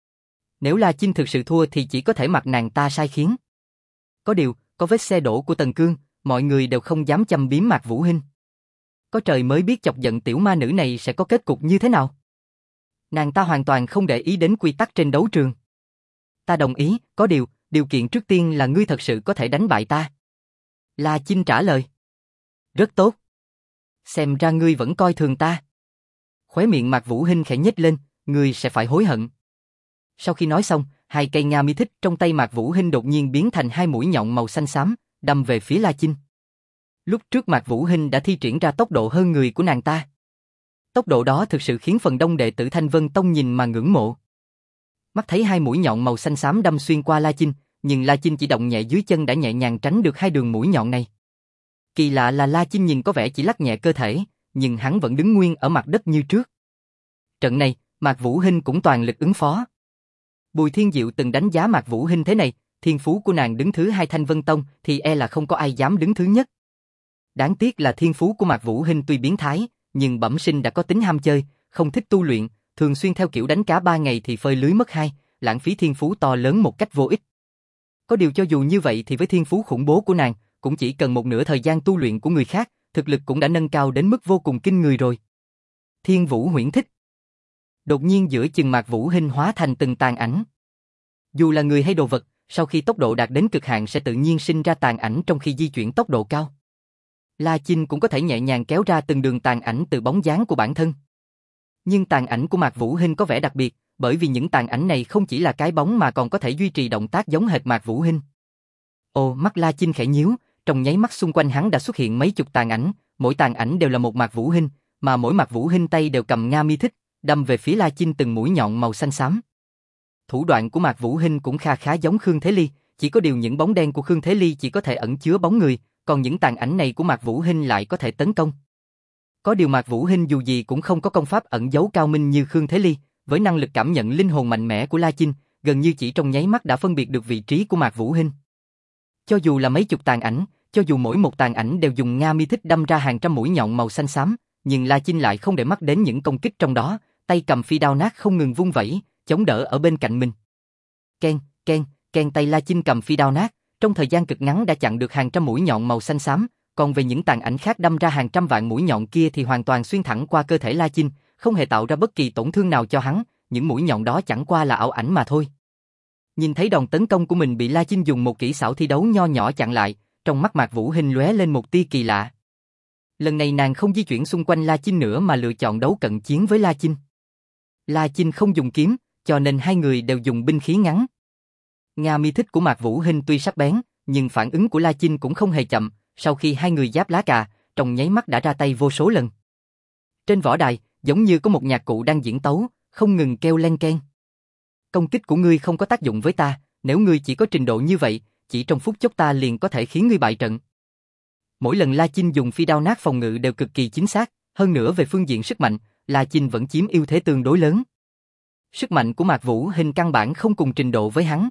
Nếu La Chinh thực sự thua thì chỉ có thể mặc nàng ta sai khiến. Có điều, có vết xe đổ của Tần Cương, mọi người đều không dám châm biếm Mạc Vũ Hinh. Có trời mới biết chọc giận tiểu ma nữ này sẽ có kết cục như thế nào. Nàng ta hoàn toàn không để ý đến quy tắc trên đấu trường. Ta đồng ý, có điều, điều kiện trước tiên là ngươi thật sự có thể đánh bại ta. La Chinh trả lời. Rất tốt. Xem ra ngươi vẫn coi thường ta. Khóe miệng Mạc Vũ Hinh khẽ nhếch lên, ngươi sẽ phải hối hận. Sau khi nói xong, hai cây nga mi thích trong tay Mạc Vũ Hinh đột nhiên biến thành hai mũi nhọn màu xanh xám, đâm về phía La Chinh. Lúc trước Mạc Vũ Hinh đã thi triển ra tốc độ hơn người của nàng ta. Tốc độ đó thực sự khiến phần đông đệ tử Thanh Vân Tông nhìn mà ngưỡng mộ. Mắt thấy hai mũi nhọn màu xanh xám đâm xuyên qua La Chinh, nhưng La Chinh chỉ động nhẹ dưới chân đã nhẹ nhàng tránh được hai đường mũi nhọn này. Kỳ lạ là La Chinh nhìn có vẻ chỉ lắc nhẹ cơ thể, nhưng hắn vẫn đứng nguyên ở mặt đất như trước. Trận này, Mạc Vũ Hinh cũng toàn lực ứng phó. Bùi Thiên Diệu từng đánh giá Mạc Vũ Hinh thế này, thiên phú của nàng đứng thứ hai Thanh Vân Tông thì e là không có ai dám đứng thứ nhất. Đáng tiếc là thiên phú của Mạc Vũ Hinh tuy biến thái, nhưng bẩm sinh đã có tính ham chơi, không thích tu luyện, thường xuyên theo kiểu đánh cá ba ngày thì phơi lưới mất hai, lãng phí thiên phú to lớn một cách vô ích. Có điều cho dù như vậy thì với thiên phú khủng bố của nàng, cũng chỉ cần một nửa thời gian tu luyện của người khác, thực lực cũng đã nâng cao đến mức vô cùng kinh người rồi. Thiên Vũ Huyễn Thích. Đột nhiên giữa chừng Mạc Vũ Hinh hóa thành từng tàn ảnh. Dù là người hay đồ vật, sau khi tốc độ đạt đến cực hạn sẽ tự nhiên sinh ra tàn ảnh trong khi di chuyển tốc độ cao. La Chinh cũng có thể nhẹ nhàng kéo ra từng đường tàn ảnh từ bóng dáng của bản thân. Nhưng tàn ảnh của Mạc Vũ Hinh có vẻ đặc biệt, bởi vì những tàn ảnh này không chỉ là cái bóng mà còn có thể duy trì động tác giống hệt Mạc Vũ Hinh. Ồ, mắt La Chinh khẽ nhíu, trong nháy mắt xung quanh hắn đã xuất hiện mấy chục tàn ảnh, mỗi tàn ảnh đều là một Mạc Vũ Hinh, mà mỗi Mạc Vũ Hinh tay đều cầm nga mi thích, đâm về phía La Chinh từng mũi nhọn màu xanh xám. Thủ đoạn của Mạc Vũ Hinh cũng kha khá giống Khương Thế Ly, chỉ có điều những bóng đen của Khương Thế Ly chỉ có thể ẩn chứa bóng người, còn những tàn ảnh này của Mạc Vũ Hinh lại có thể tấn công. Có điều Mạc Vũ Hinh dù gì cũng không có công pháp ẩn giấu cao minh như Khương Thế Ly, với năng lực cảm nhận linh hồn mạnh mẽ của La Chinh, gần như chỉ trong nháy mắt đã phân biệt được vị trí của Mạc Vũ Hinh. Cho dù là mấy chục tàn ảnh, cho dù mỗi một tàn ảnh đều dùng nga mi thích đâm ra hàng trăm mũi nhọn màu xanh xám, nhưng La Chinh lại không để mắt đến những công kích trong đó, tay cầm phi đao nát không ngừng vung vẩy, chống đỡ ở bên cạnh mình. Ken, ken, ken tay La Chinh cầm phi đao nát, trong thời gian cực ngắn đã chặn được hàng trăm mũi nhọn màu xanh xám, còn về những tàn ảnh khác đâm ra hàng trăm vạn mũi nhọn kia thì hoàn toàn xuyên thẳng qua cơ thể La Chinh, không hề tạo ra bất kỳ tổn thương nào cho hắn, những mũi nhọn đó chẳng qua là ảo ảnh mà thôi. Nhìn thấy đòn tấn công của mình bị La Chinh dùng một kỹ xảo thi đấu nho nhỏ chặn lại, trong mắt Mạc Vũ Hinh lóe lên một tia kỳ lạ. Lần này nàng không di chuyển xung quanh La Chinh nữa mà lựa chọn đấu cận chiến với La Chinh. La Chinh không dùng kiếm, cho nên hai người đều dùng binh khí ngắn. Nga mi thích của Mạc Vũ Hinh tuy sắc bén, nhưng phản ứng của La Chinh cũng không hề chậm, sau khi hai người giáp lá cà, trong nháy mắt đã ra tay vô số lần. Trên võ đài, giống như có một nhạc cụ đang diễn tấu, không ngừng kêu len keng. Công kích của ngươi không có tác dụng với ta, nếu ngươi chỉ có trình độ như vậy, chỉ trong phút chốc ta liền có thể khiến ngươi bại trận. Mỗi lần La Chinh dùng phi đao nát phòng ngự đều cực kỳ chính xác, hơn nữa về phương diện sức mạnh, La Chinh vẫn chiếm ưu thế tương đối lớn. Sức mạnh của Mạc Vũ Hinh căn bản không cùng trình độ với hắn.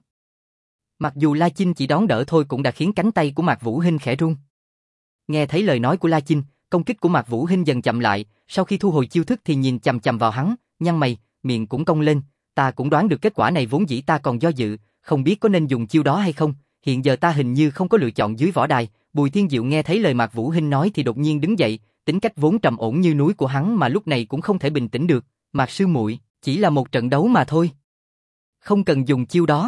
Mặc dù La Chinh chỉ đón đỡ thôi cũng đã khiến cánh tay của Mạc Vũ Hinh khẽ run. Nghe thấy lời nói của La Chinh, công kích của Mạc Vũ Hinh dần chậm lại, sau khi thu hồi chiêu thức thì nhìn chằm chằm vào hắn, nhăn mày, miệng cũng cong lên, ta cũng đoán được kết quả này, vốn dĩ ta còn do dự, không biết có nên dùng chiêu đó hay không, hiện giờ ta hình như không có lựa chọn dưới võ đài. Bùi Thiên Diệu nghe thấy lời Mạc Vũ Hinh nói thì đột nhiên đứng dậy, tính cách vốn trầm ổn như núi của hắn mà lúc này cũng không thể bình tĩnh được, Mạc sư muội, chỉ là một trận đấu mà thôi. Không cần dùng chiêu đó.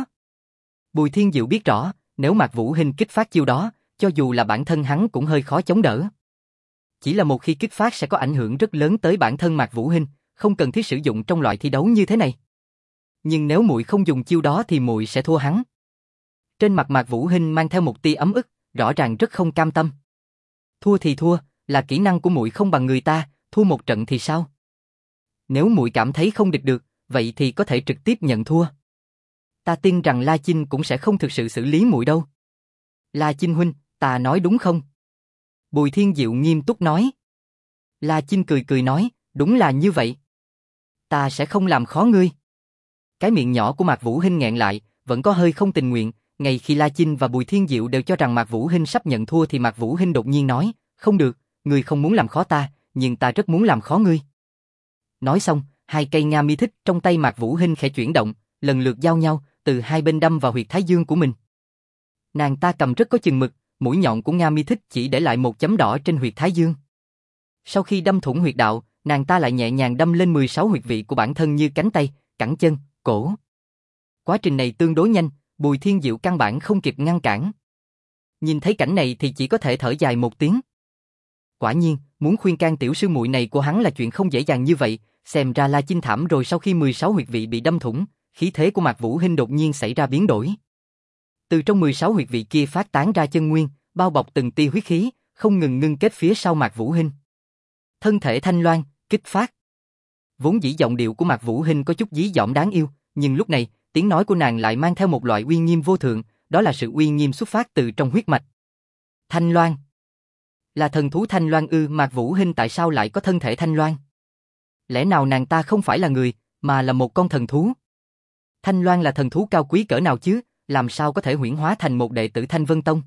Bùi Thiên Diệu biết rõ, nếu Mạc Vũ Hinh kích phát chiêu đó, cho dù là bản thân hắn cũng hơi khó chống đỡ. Chỉ là một khi kích phát sẽ có ảnh hưởng rất lớn tới bản thân Mạc Vũ Hinh, không cần thiết sử dụng trong loại thi đấu như thế này. Nhưng nếu muội không dùng chiêu đó thì muội sẽ thua hắn. Trên mặt Mạc Vũ Hinh mang theo một tia ấm ức, rõ ràng rất không cam tâm. Thua thì thua, là kỹ năng của muội không bằng người ta, thua một trận thì sao? Nếu muội cảm thấy không địch được, vậy thì có thể trực tiếp nhận thua. Ta tin rằng La Chinh cũng sẽ không thực sự xử lý muội đâu. La Chinh huynh, ta nói đúng không? Bùi Thiên Diệu nghiêm túc nói. La Chinh cười cười nói, đúng là như vậy. Ta sẽ không làm khó ngươi. Cái miệng nhỏ của Mạc Vũ Hinh nghẹn lại, vẫn có hơi không tình nguyện. Ngay khi La Chinh và Bùi Thiên Diệu đều cho rằng Mạc Vũ Hinh sắp nhận thua thì Mạc Vũ Hinh đột nhiên nói, không được, ngươi không muốn làm khó ta, nhưng ta rất muốn làm khó ngươi. Nói xong, hai cây nga mi thích trong tay Mạc Vũ Hinh khẽ chuyển động, lần lượt giao nhau, từ hai bên đâm vào huyệt thái dương của mình. Nàng ta cầm rất có chừng mực, mũi nhọn của nga mi thích chỉ để lại một chấm đỏ trên huyệt thái dương. Sau khi đâm thủng huyệt đạo, nàng ta lại nhẹ nhàng đâm lên mười sáu huyệt vị của bản thân như cánh tay, cẳng chân, cổ. Quá trình này tương đối nhanh, Bùi Thiên Diệu căn bản không kịp ngăn cản. Nhìn thấy cảnh này thì chỉ có thể thở dài một tiếng. Quả nhiên, muốn khuyên can tiểu sư muội này của hắn là chuyện không dễ dàng như vậy, xem ra La Chinh thảm rồi. Sau khi mười sáu huyệt vị bị đâm thủng, khí thế của Mạc Vũ Hinh đột nhiên xảy ra biến đổi. Từ trong mười sáu huyệt vị kia phát tán ra chân nguyên, bao bọc từng tia huyết khí, không ngừng ngưng kết phía sau Mạc Vũ Hinh. Thân thể thanh loan, kích phát. Vốn dĩ giọng điệu của Mạc Vũ Hinh có chút dí dỏm đáng yêu, nhưng lúc này, tiếng nói của nàng lại mang theo một loại uy nghiêm vô thượng, đó là sự uy nghiêm xuất phát từ trong huyết mạch. Thanh loan. Là thần thú thanh loan ư? Mạc Vũ Hinh tại sao lại có thân thể thanh loan? Lẽ nào nàng ta không phải là người, mà là một con thần thú? Thanh loan là thần thú cao quý cỡ nào chứ, làm sao có thể huyễn hóa thành một đệ tử Thanh Vân Tông?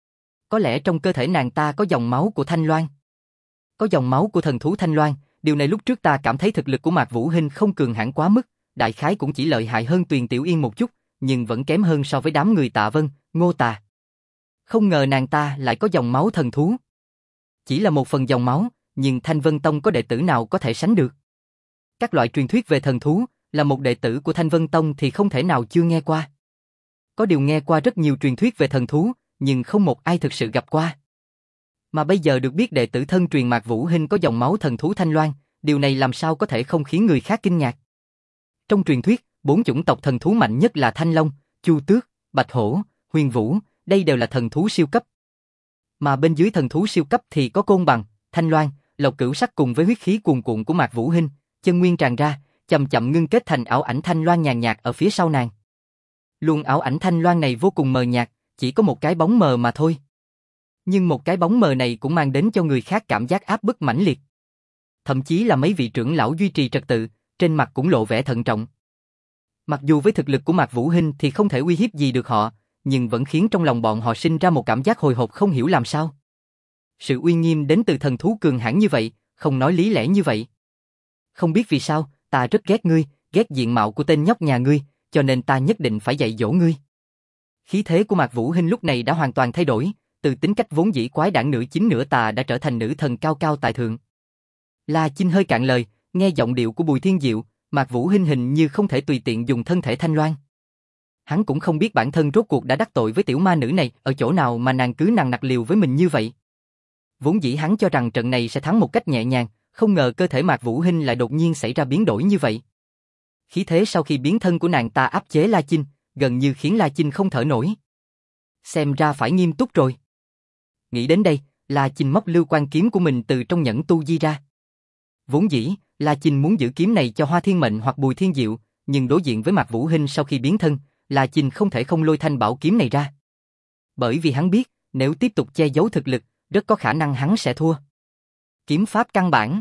Có lẽ trong cơ thể nàng ta có dòng máu của thanh loan. Có dòng máu của thần thú thanh loan, điều này lúc trước ta cảm thấy thực lực của Mạc Vũ Hinh không cường hãn quá mức, đại khái cũng chỉ lợi hại hơn Tuyền Tiểu Yên một chút, nhưng vẫn kém hơn so với đám người Tạ Vân, Ngô Tà. Không ngờ nàng ta lại có dòng máu thần thú. Chỉ là một phần dòng máu, nhưng Thanh Vân Tông có đệ tử nào có thể sánh được? Các loại truyền thuyết về thần thú, là một đệ tử của Thanh Vân Tông thì không thể nào chưa nghe qua. Có điều nghe qua rất nhiều truyền thuyết về thần thú, nhưng không một ai thực sự gặp qua. Mà bây giờ được biết đệ tử thân truyền Mạc Vũ Hinh có dòng máu thần thú thanh loan, điều này làm sao có thể không khiến người khác kinh ngạc. Trong truyền thuyết, bốn chủng tộc thần thú mạnh nhất là Thanh Long, Chu Tước, Bạch Hổ, Huyền Vũ, đây đều là thần thú siêu cấp. Mà bên dưới thần thú siêu cấp thì có Côn Bằng, Thanh Loan, Lộc Cửu Sắc cùng với huyết khí cuồn cuộn của Mạc Vũ Hinh, chân nguyên tràn ra, chậm chậm ngưng kết thành ảo ảnh thanh loan nhàn nhạt ở phía sau nàng. Luồng ảo ảnh thanh loan này vô cùng mờ nhạt, chỉ có một cái bóng mờ mà thôi. Nhưng một cái bóng mờ này cũng mang đến cho người khác cảm giác áp bức mãnh liệt. Thậm chí là mấy vị trưởng lão duy trì trật tự, trên mặt cũng lộ vẻ thận trọng. Mặc dù với thực lực của Mạc Vũ Hinh thì không thể uy hiếp gì được họ, nhưng vẫn khiến trong lòng bọn họ sinh ra một cảm giác hồi hộp không hiểu làm sao. Sự uy nghiêm đến từ thần thú cường hãn như vậy, không nói lý lẽ như vậy. Không biết vì sao, ta rất ghét ngươi, ghét diện mạo của tên nhóc nhà ngươi, cho nên ta nhất định phải dạy dỗ ngươi. Khí thế của Mạc Vũ Hinh lúc này đã hoàn toàn thay đổi, từ tính cách vốn dĩ quái đản nửa chính nửa tà đã trở thành nữ thần cao cao tại thượng. La Chinh hơi cạn lời, nghe giọng điệu của Bùi Thiên Diệu, Mạc Vũ Hinh hình như không thể tùy tiện dùng thân thể thanh loan. Hắn cũng không biết bản thân rốt cuộc đã đắc tội với tiểu ma nữ này ở chỗ nào mà nàng cứ nằng nặc liều với mình như vậy. Vốn dĩ hắn cho rằng trận này sẽ thắng một cách nhẹ nhàng, không ngờ cơ thể Mạc Vũ Hinh lại đột nhiên xảy ra biến đổi như vậy. Khí thế sau khi biến thân của nàng ta áp chế La Chinh, gần như khiến La Chinh không thở nổi. Xem ra phải nghiêm túc rồi. Nghĩ đến đây, La Chinh móc lưu quan kiếm của mình từ trong nhẫn tu di ra. Vốn dĩ, La Chinh muốn giữ kiếm này cho Hoa Thiên Mệnh hoặc Bùi Thiên Diệu, nhưng đối diện với Mạc Vũ Hinh sau khi biến thân, La Chinh không thể không lôi thanh bảo kiếm này ra. Bởi vì hắn biết, nếu tiếp tục che giấu thực lực, rất có khả năng hắn sẽ thua. Kiếm pháp căn bản.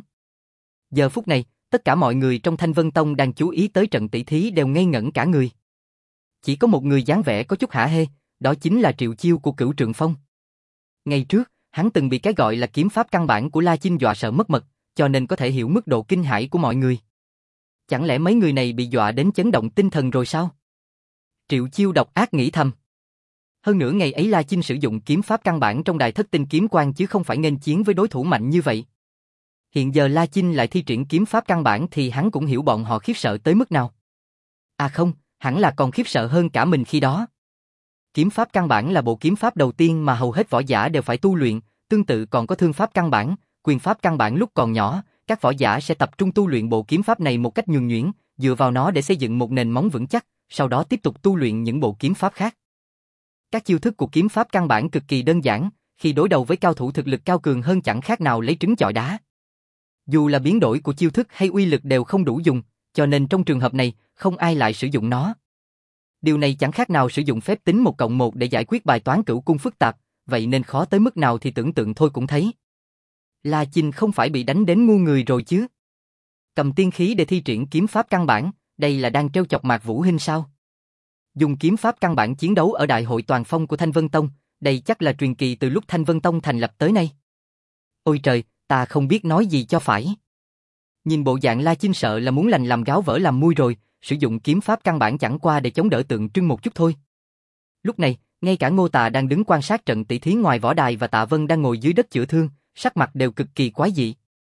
Giờ phút này, tất cả mọi người trong Thanh Vân Tông đang chú ý tới trận tỷ thí đều ngây ngẩn cả người. Chỉ có một người dáng vẻ có chút hả hê, đó chính là Triệu Chiêu của Cửu Trượng Phong. Ngày trước, hắn từng bị cái gọi là kiếm pháp căn bản của La Chinh dọa sợ mất mật, cho nên có thể hiểu mức độ kinh hãi của mọi người. Chẳng lẽ mấy người này bị dọa đến chấn động tinh thần rồi sao? Triệu Chiêu độc ác nghĩ thầm. Hơn nữa ngày ấy La Chinh sử dụng kiếm pháp căn bản trong Đại Thất Tinh Kiếm Quan chứ không phải nghênh chiến với đối thủ mạnh như vậy. Hiện giờ La Chinh lại thi triển kiếm pháp căn bản thì hắn cũng hiểu bọn họ khiếp sợ tới mức nào. À không, hẳn là còn khiếp sợ hơn cả mình khi đó. Kiếm pháp căn bản là bộ kiếm pháp đầu tiên mà hầu hết võ giả đều phải tu luyện, tương tự còn có thương pháp căn bản, quyền pháp căn bản lúc còn nhỏ, các võ giả sẽ tập trung tu luyện bộ kiếm pháp này một cách nhuần nhuyễn, dựa vào nó để xây dựng một nền móng vững chắc, sau đó tiếp tục tu luyện những bộ kiếm pháp khác. Các chiêu thức của kiếm pháp căn bản cực kỳ đơn giản, khi đối đầu với cao thủ thực lực cao cường hơn chẳng khác nào lấy trứng chọi đá. Dù là biến đổi của chiêu thức hay uy lực đều không đủ dùng, cho nên trong trường hợp này, không ai lại sử dụng nó. Điều này chẳng khác nào sử dụng phép tính một cộng một để giải quyết bài toán cửu cung phức tạp, vậy nên khó tới mức nào thì tưởng tượng thôi cũng thấy. La Chinh không phải bị đánh đến ngu người rồi chứ? Cầm tiên khí để thi triển kiếm pháp căn bản, đây là đang trêu chọc Mạc Vũ Hinh sao? Dùng kiếm pháp căn bản chiến đấu ở đại hội toàn phong của Thanh Vân Tông, đây chắc là truyền kỳ từ lúc Thanh Vân Tông thành lập tới nay. Ôi trời, ta không biết nói gì cho phải. Nhìn bộ dạng La Chinh sợ là muốn lành làm gáo vỡ làm muôi rồi, sử dụng kiếm pháp căn bản chẳng qua để chống đỡ tượng trưng một chút thôi. Lúc này, ngay cả Ngô Tà đang đứng quan sát trận tỷ thí ngoài võ đài và Tạ Vân đang ngồi dưới đất chữa thương, sắc mặt đều cực kỳ quái dị.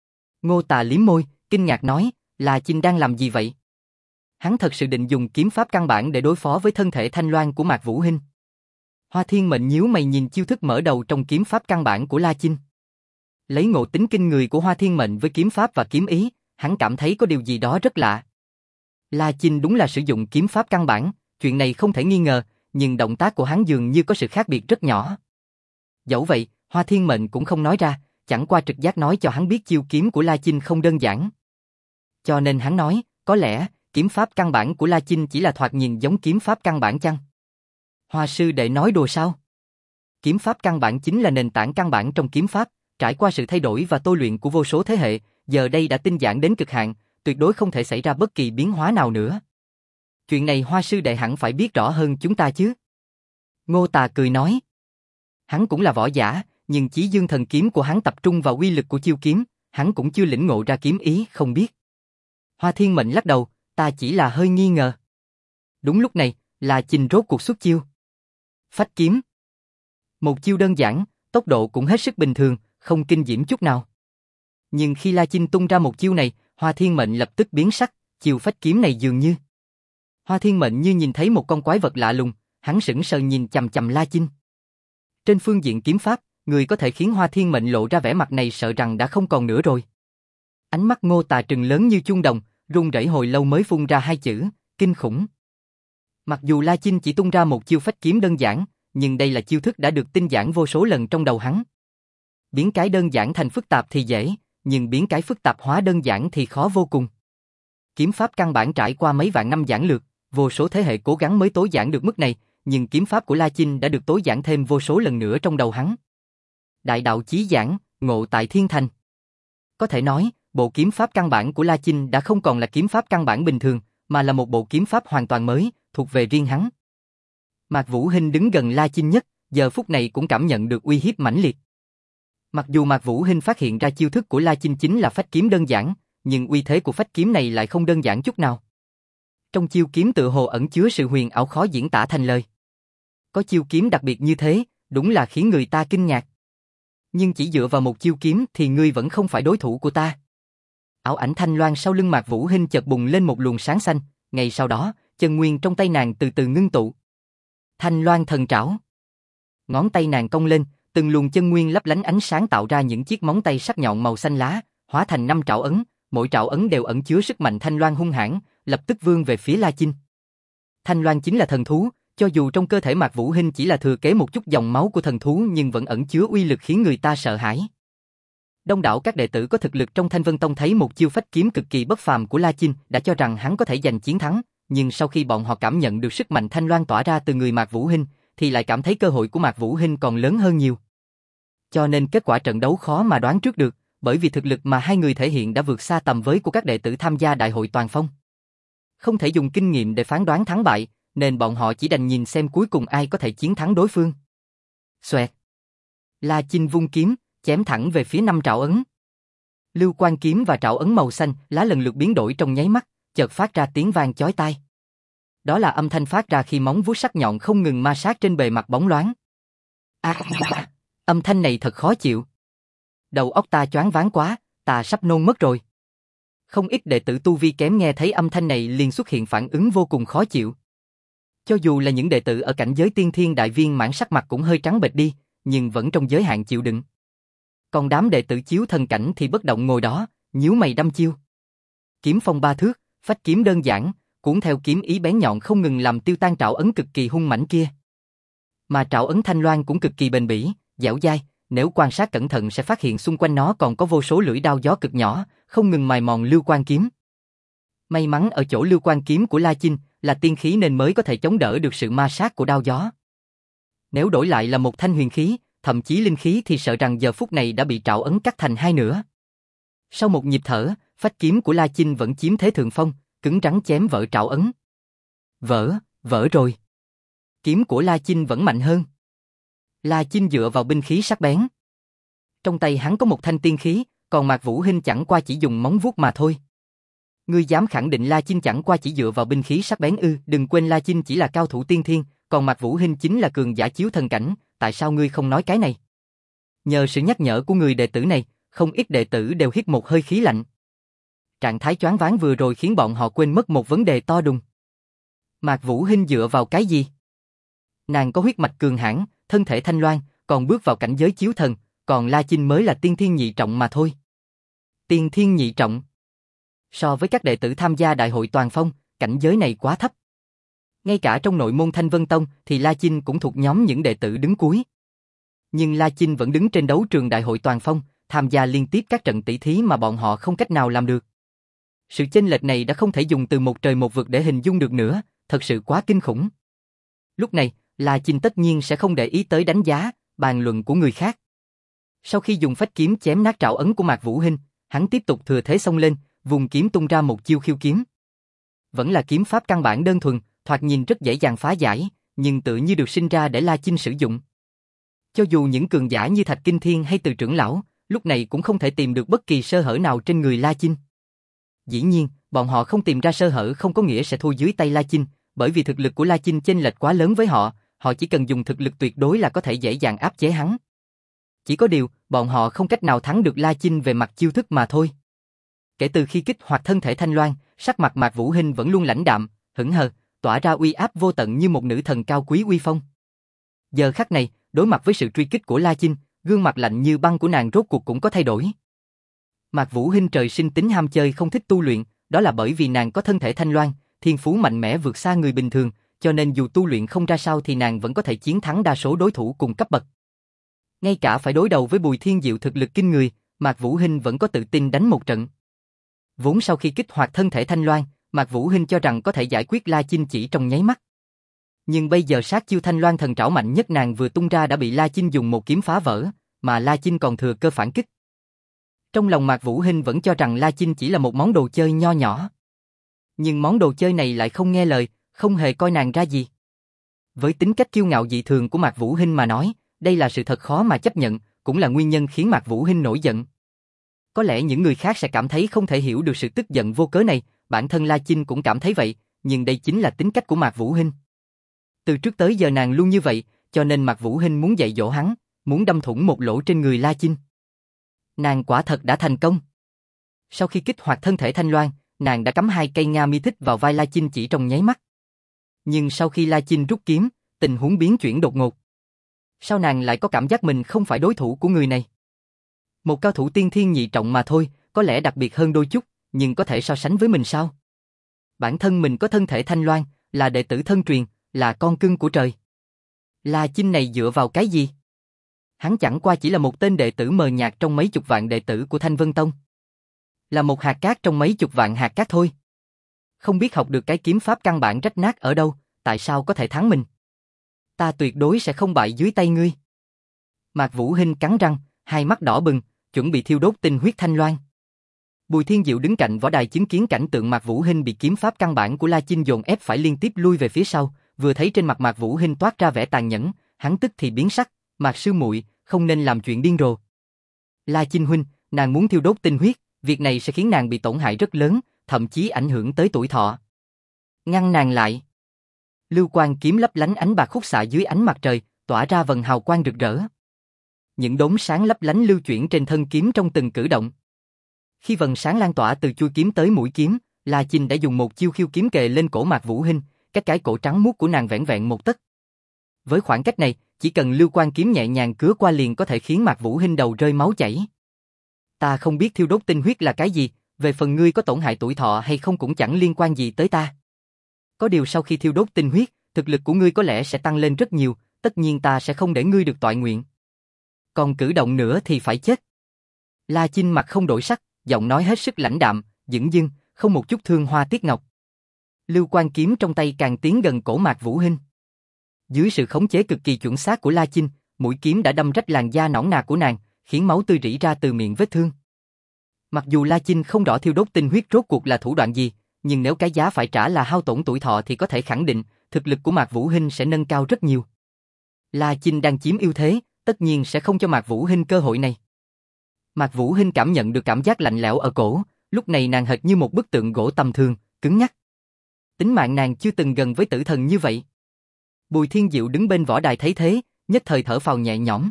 Ngô Tà liếm môi, kinh ngạc nói, La Chinh đang làm gì vậy? Hắn thật sự định dùng kiếm pháp căn bản để đối phó với thân thể thanh loan của Mạc Vũ Hinh. Hoa Thiên Mệnh nhíu mày nhìn chiêu thức mở đầu trong kiếm pháp căn bản của La Chinh. Lấy ngộ tính kinh người của Hoa Thiên Mệnh với kiếm pháp và kiếm ý, hắn cảm thấy có điều gì đó rất lạ. La Chinh đúng là sử dụng kiếm pháp căn bản, chuyện này không thể nghi ngờ, nhưng động tác của hắn dường như có sự khác biệt rất nhỏ. Dẫu vậy, Hoa Thiên Mệnh cũng không nói ra, chẳng qua trực giác nói cho hắn biết chiêu kiếm của La Chinh không đơn giản. Cho nên hắn nói, có lẽ, kiếm pháp căn bản của La Chinh chỉ là thoạt nhìn giống kiếm pháp căn bản chăng? Hoa sư đệ nói đùa sao? Kiếm pháp căn bản chính là nền tảng căn bản trong kiếm pháp, trải qua sự thay đổi và tôi luyện của vô số thế hệ, giờ đây đã tinh giản đến cực hạn, tuyệt đối không thể xảy ra bất kỳ biến hóa nào nữa. Chuyện này Hoa sư đệ hẳn phải biết rõ hơn chúng ta chứ? Ngô Tà cười nói. Hắn cũng là võ giả, nhưng chí dương thần kiếm của hắn tập trung vào uy lực của chiêu kiếm, hắn cũng chưa lĩnh ngộ ra kiếm ý, không biết. Hoa Thiên Mệnh lắc đầu, ta chỉ là hơi nghi ngờ. Đúng lúc này, La Chinh rốt cuộc xuất chiêu. Phách kiếm. Một chiêu đơn giản, tốc độ cũng hết sức bình thường, không kinh diễm chút nào. Nhưng khi La Chinh tung ra một chiêu này, Hoa Thiên Mệnh lập tức biến sắc, chiêu phách kiếm này dường như. Hoa Thiên Mệnh như nhìn thấy một con quái vật lạ lùng, hắn sững sờ nhìn chằm chằm La Chinh. Trên phương diện kiếm pháp, người có thể khiến Hoa Thiên Mệnh lộ ra vẻ mặt này sợ rằng đã không còn nữa rồi. Ánh mắt Ngô Tà trừng lớn như chuông đồng, run rẩy hồi lâu mới phun ra hai chữ, kinh khủng. Mặc dù La Chinh chỉ tung ra một chiêu phách kiếm đơn giản, nhưng đây là chiêu thức đã được tinh giản vô số lần trong đầu hắn. Biến cái đơn giản thành phức tạp thì dễ, nhưng biến cái phức tạp hóa đơn giản thì khó vô cùng. Kiếm pháp căn bản trải qua mấy vạn năm giản lược, vô số thế hệ cố gắng mới tối giản được mức này, nhưng kiếm pháp của La Chinh đã được tối giản thêm vô số lần nữa trong đầu hắn. Đại đạo chí giảng, ngộ tại thiên thành. Có thể nói, bộ kiếm pháp căn bản của La Chinh đã không còn là kiếm pháp căn bản bình thường, mà là một bộ kiếm pháp hoàn toàn mới, thuộc về riêng hắn. Mạc Vũ Hinh đứng gần La Chinh nhất, giờ phút này cũng cảm nhận được uy hiếp mãnh liệt. Mặc dù Mạc Vũ Hinh phát hiện ra chiêu thức của La Chinh chính là phách kiếm đơn giản, nhưng uy thế của phách kiếm này lại không đơn giản chút nào. Trong chiêu kiếm tự hồ ẩn chứa sự huyền ảo khó diễn tả thành lời. Có chiêu kiếm đặc biệt như thế, đúng là khiến người ta kinh ngạc. Nhưng chỉ dựa vào một chiêu kiếm thì ngươi vẫn không phải đối thủ của ta. Ảo ảnh thanh loan sau lưng Mạc Vũ Hinh chợt bùng lên một luồng sáng xanh, ngay sau đó, chân nguyên trong tay nàng từ từ ngưng tụ. Thanh loan thần trảo. Ngón tay nàng cong lên, từng luồng chân nguyên lấp lánh ánh sáng tạo ra những chiếc móng tay sắc nhọn màu xanh lá, hóa thành năm trảo ấn, mỗi trảo ấn đều ẩn chứa sức mạnh thanh loan hung hãn, lập tức vươn về phía La Chinh. Thanh loan chính là thần thú, cho dù trong cơ thể Mạc Vũ Hinh chỉ là thừa kế một chút dòng máu của thần thú nhưng vẫn ẩn chứa uy lực khiến người ta sợ hãi. Đông đảo các đệ tử có thực lực trong Thanh Vân Tông thấy một chiêu phách kiếm cực kỳ bất phàm của La Chinh đã cho rằng hắn có thể giành chiến thắng, nhưng sau khi bọn họ cảm nhận được sức mạnh thanh loan tỏa ra từ người Mạc Vũ Hinh, thì lại cảm thấy cơ hội của Mạc Vũ Hinh còn lớn hơn nhiều. Cho nên kết quả trận đấu khó mà đoán trước được, bởi vì thực lực mà hai người thể hiện đã vượt xa tầm với của các đệ tử tham gia đại hội toàn phong. Không thể dùng kinh nghiệm để phán đoán thắng bại, nên bọn họ chỉ đành nhìn xem cuối cùng ai có thể chiến thắng đối phương. Xoẹt. La Chinh vung kiếm, chém thẳng về phía năm trảo ấn. Lưu Quan kiếm và trảo ấn màu xanh lá lần lượt biến đổi trong nháy mắt, chợt phát ra tiếng vang chói tai. Đó là âm thanh phát ra khi móng vuốt sắc nhọn không ngừng ma sát trên bề mặt bóng loáng. À, âm thanh này thật khó chịu. Đầu óc ta choáng váng quá, ta sắp nôn mất rồi. Không ít đệ tử tu vi kém nghe thấy âm thanh này liền xuất hiện phản ứng vô cùng khó chịu. Cho dù là những đệ tử ở cảnh giới tiên thiên đại viên mãn sắc mặt cũng hơi trắng bệch đi, nhưng vẫn trong giới hạn chịu đựng. Còn đám đệ tử chiếu thần cảnh thì bất động ngồi đó, nhíu mày đăm chiêu. Kiếm phong ba thước, phách kiếm đơn giản, cuốn theo kiếm ý bén nhọn không ngừng làm tiêu tan trảo ấn cực kỳ hung mãnh kia. Mà trảo ấn thanh loan cũng cực kỳ bền bỉ, dẻo dai, nếu quan sát cẩn thận sẽ phát hiện xung quanh nó còn có vô số lưỡi đao gió cực nhỏ, không ngừng mài mòn Lưu Quan kiếm. May mắn ở chỗ Lưu Quan kiếm của La Chinh là tiên khí nên mới có thể chống đỡ được sự ma sát của đao gió. Nếu đổi lại là một thanh huyền khí, thậm chí linh khí thì sợ rằng giờ phút này đã bị trảo ấn cắt thành hai nửa. Sau một nhịp thở, phách kiếm của La Chinh vẫn chiếm thế thượng phong, cứng rắn chém vỡ trảo ấn. Vỡ, vỡ rồi. Kiếm của La Chinh vẫn mạnh hơn. La Chinh dựa vào binh khí sắc bén. Trong tay hắn có một thanh tiên khí, còn Mạc Vũ Hinh chẳng qua chỉ dùng móng vuốt mà thôi. Ngươi dám khẳng định La Chinh chẳng qua chỉ dựa vào binh khí sắc bén ư? Đừng quên La Chinh chỉ là cao thủ tiên thiên, còn Mạc Vũ Hinh chính là cường giả chiếu thần cảnh, tại sao ngươi không nói cái này? Nhờ sự nhắc nhở của người đệ tử này, không ít đệ tử đều hít một hơi khí lạnh. Trạng thái choáng váng vừa rồi khiến bọn họ quên mất một vấn đề to đùng. Mạc Vũ Hinh dựa vào cái gì? Nàng có huyết mạch cường hãn, thân thể thanh loan, còn bước vào cảnh giới chiếu thần, còn La Chinh mới là tiên thiên nhị trọng mà thôi. Tiên thiên nhị trọng. So với các đệ tử tham gia đại hội toàn phong, cảnh giới này quá thấp. Ngay cả trong nội môn Thanh Vân Tông thì La Chinh cũng thuộc nhóm những đệ tử đứng cuối. Nhưng La Chinh vẫn đứng trên đấu trường đại hội toàn phong, tham gia liên tiếp các trận tỷ thí mà bọn họ không cách nào làm được. Sự chênh lệch này đã không thể dùng từ một trời một vực để hình dung được nữa, thật sự quá kinh khủng. Lúc này, La Chinh tất nhiên sẽ không để ý tới đánh giá, bàn luận của người khác. Sau khi dùng phách kiếm chém nát trảo ấn của Mạc Vũ Hinh, hắn tiếp tục thừa thế xông lên, vùng kiếm tung ra một chiêu khiêu kiếm. Vẫn là kiếm pháp căn bản đơn thuần, thoạt nhìn rất dễ dàng phá giải, nhưng tự như được sinh ra để La Chinh sử dụng. Cho dù những cường giả như Thạch Kinh Thiên hay Từ trưởng lão, lúc này cũng không thể tìm được bất kỳ sơ hở nào trên người La Chinh. Dĩ nhiên, bọn họ không tìm ra sơ hở không có nghĩa sẽ thua dưới tay La Chinh, bởi vì thực lực của La Chinh chênh lệch quá lớn với họ, họ chỉ cần dùng thực lực tuyệt đối là có thể dễ dàng áp chế hắn. Chỉ có điều, bọn họ không cách nào thắng được La Chinh về mặt chiêu thức mà thôi. Kể từ khi kích hoạt thân thể Thanh Loan, sắc mặt Mạc Vũ Hinh vẫn luôn lãnh đạm, hững hờ, tỏa ra uy áp vô tận như một nữ thần cao quý uy phong. Giờ khắc này, đối mặt với sự truy kích của La Chinh, gương mặt lạnh như băng của nàng rốt cuộc cũng có thay đổi. Mạc Vũ Hinh trời sinh tính ham chơi không thích tu luyện, đó là bởi vì nàng có thân thể Thanh Loan, thiên phú mạnh mẽ vượt xa người bình thường, cho nên dù tu luyện không ra sao thì nàng vẫn có thể chiến thắng đa số đối thủ cùng cấp bậc. Ngay cả phải đối đầu với Bùi Thiên Diệu thực lực kinh người, Mạc Vũ Hinh vẫn có tự tin đánh một trận. Vốn sau khi kích hoạt thân thể Thanh Loan, Mạc Vũ Hinh cho rằng có thể giải quyết La Chinh chỉ trong nháy mắt. Nhưng bây giờ sát chiêu Thanh Loan thần trảo mạnh nhất nàng vừa tung ra đã bị La Chinh dùng một kiếm phá vỡ, mà La Chinh còn thừa cơ phản kích. Trong lòng Mạc Vũ Hinh vẫn cho rằng La Chinh chỉ là một món đồ chơi nho nhỏ. Nhưng món đồ chơi này lại không nghe lời, không hề coi nàng ra gì. Với tính cách kiêu ngạo dị thường của Mạc Vũ Hinh mà nói, đây là sự thật khó mà chấp nhận, cũng là nguyên nhân khiến Mạc Vũ Hinh nổi giận. Có lẽ những người khác sẽ cảm thấy không thể hiểu được sự tức giận vô cớ này, bản thân La Chinh cũng cảm thấy vậy, nhưng đây chính là tính cách của Mạc Vũ Hinh. Từ trước tới giờ nàng luôn như vậy, cho nên Mạc Vũ Hinh muốn dạy dỗ hắn, muốn đâm thủng một lỗ trên người La Chinh. Nàng quả thật đã thành công. Sau khi kích hoạt thân thể Thanh Loan, nàng đã cắm hai cây Nga mi thích vào vai La Chinh chỉ trong nháy mắt. Nhưng sau khi La Chinh rút kiếm, tình huống biến chuyển đột ngột. Sao nàng lại có cảm giác mình không phải đối thủ của người này? Một cao thủ tiên thiên nhị trọng mà thôi, có lẽ đặc biệt hơn đôi chút, nhưng có thể so sánh với mình sao? Bản thân mình có thân thể Thanh Loan, là đệ tử thân truyền, là con cưng của trời. La Chinh này dựa vào cái gì? Hắn chẳng qua chỉ là một tên đệ tử mờ nhạt trong mấy chục vạn đệ tử của Thanh Vân Tông. Là một hạt cát trong mấy chục vạn hạt cát thôi. Không biết học được cái kiếm pháp căn bản rách nát ở đâu, tại sao có thể thắng mình? Ta tuyệt đối sẽ không bại dưới tay ngươi. Mạc Vũ Hinh cắn răng, hai mắt đỏ bừng, chuẩn bị thiêu đốt tinh huyết Thanh Loan. Bùi Thiên Diệu đứng cạnh võ đài chứng kiến cảnh tượng Mạc Vũ Hinh bị kiếm pháp căn bản của La Chinh dồn ép phải liên tiếp lui về phía sau, vừa thấy trên mặt Mạc Vũ Hinh toát ra vẻ tàn nhẫn, hắn tức thì biến sắc, Mạc sư muội, không nên làm chuyện điên rồ. La Chinh huynh, nàng muốn thiêu đốt tinh huyết, việc này sẽ khiến nàng bị tổn hại rất lớn, thậm chí ảnh hưởng tới tuổi thọ. Ngăn nàng lại. Lưu quang kiếm lấp lánh ánh bạc khúc xạ dưới ánh mặt trời, tỏa ra vầng hào quang rực rỡ. Những đốm sáng lấp lánh lưu chuyển trên thân kiếm trong từng cử động. Khi vầng sáng lan tỏa từ chuôi kiếm tới mũi kiếm, La Chinh đã dùng một chiêu khiêu kiếm kề lên cổ Mạc Vũ Hinh, cách cái cổ trắng muốt của nàng vẻn vẹn một tấc. Với khoảng cách này, chỉ cần lưu quang kiếm nhẹ nhàng cứa qua liền có thể khiến Mạc Vũ Hinh đầu rơi máu chảy. Ta không biết thiêu đốt tinh huyết là cái gì, về phần ngươi có tổn hại tuổi thọ hay không cũng chẳng liên quan gì tới ta. Có điều sau khi thiêu đốt tinh huyết, thực lực của ngươi có lẽ sẽ tăng lên rất nhiều, tất nhiên ta sẽ không để ngươi được toại nguyện. Còn cử động nữa thì phải chết. La Chinh mặt không đổi sắc, giọng nói hết sức lãnh đạm, dửng dưng, không một chút thương hoa tiếc ngọc. Lưu quang kiếm trong tay càng tiến gần cổ Mạc Vũ Hinh. Dưới sự khống chế cực kỳ chuẩn xác của La Chinh, mũi kiếm đã đâm rách làn da nõn nà của nàng, khiến máu tươi rỉ ra từ miệng vết thương. Mặc dù La Chinh không rõ thiêu đốt tinh huyết rốt cuộc là thủ đoạn gì, nhưng nếu cái giá phải trả là hao tổn tuổi thọ thì có thể khẳng định, thực lực của Mạc Vũ Hinh sẽ nâng cao rất nhiều. La Chinh đang chiếm ưu thế, tất nhiên sẽ không cho Mạc Vũ Hinh cơ hội này. Mạc Vũ Hinh cảm nhận được cảm giác lạnh lẽo ở cổ, lúc này nàng hệt như một bức tượng gỗ tầm thường, cứng nhắc. Tính mạng nàng chưa từng gần với tử thần như vậy. Bùi Thiên Diệu đứng bên võ đài thấy thế, nhất thời thở phào nhẹ nhõm.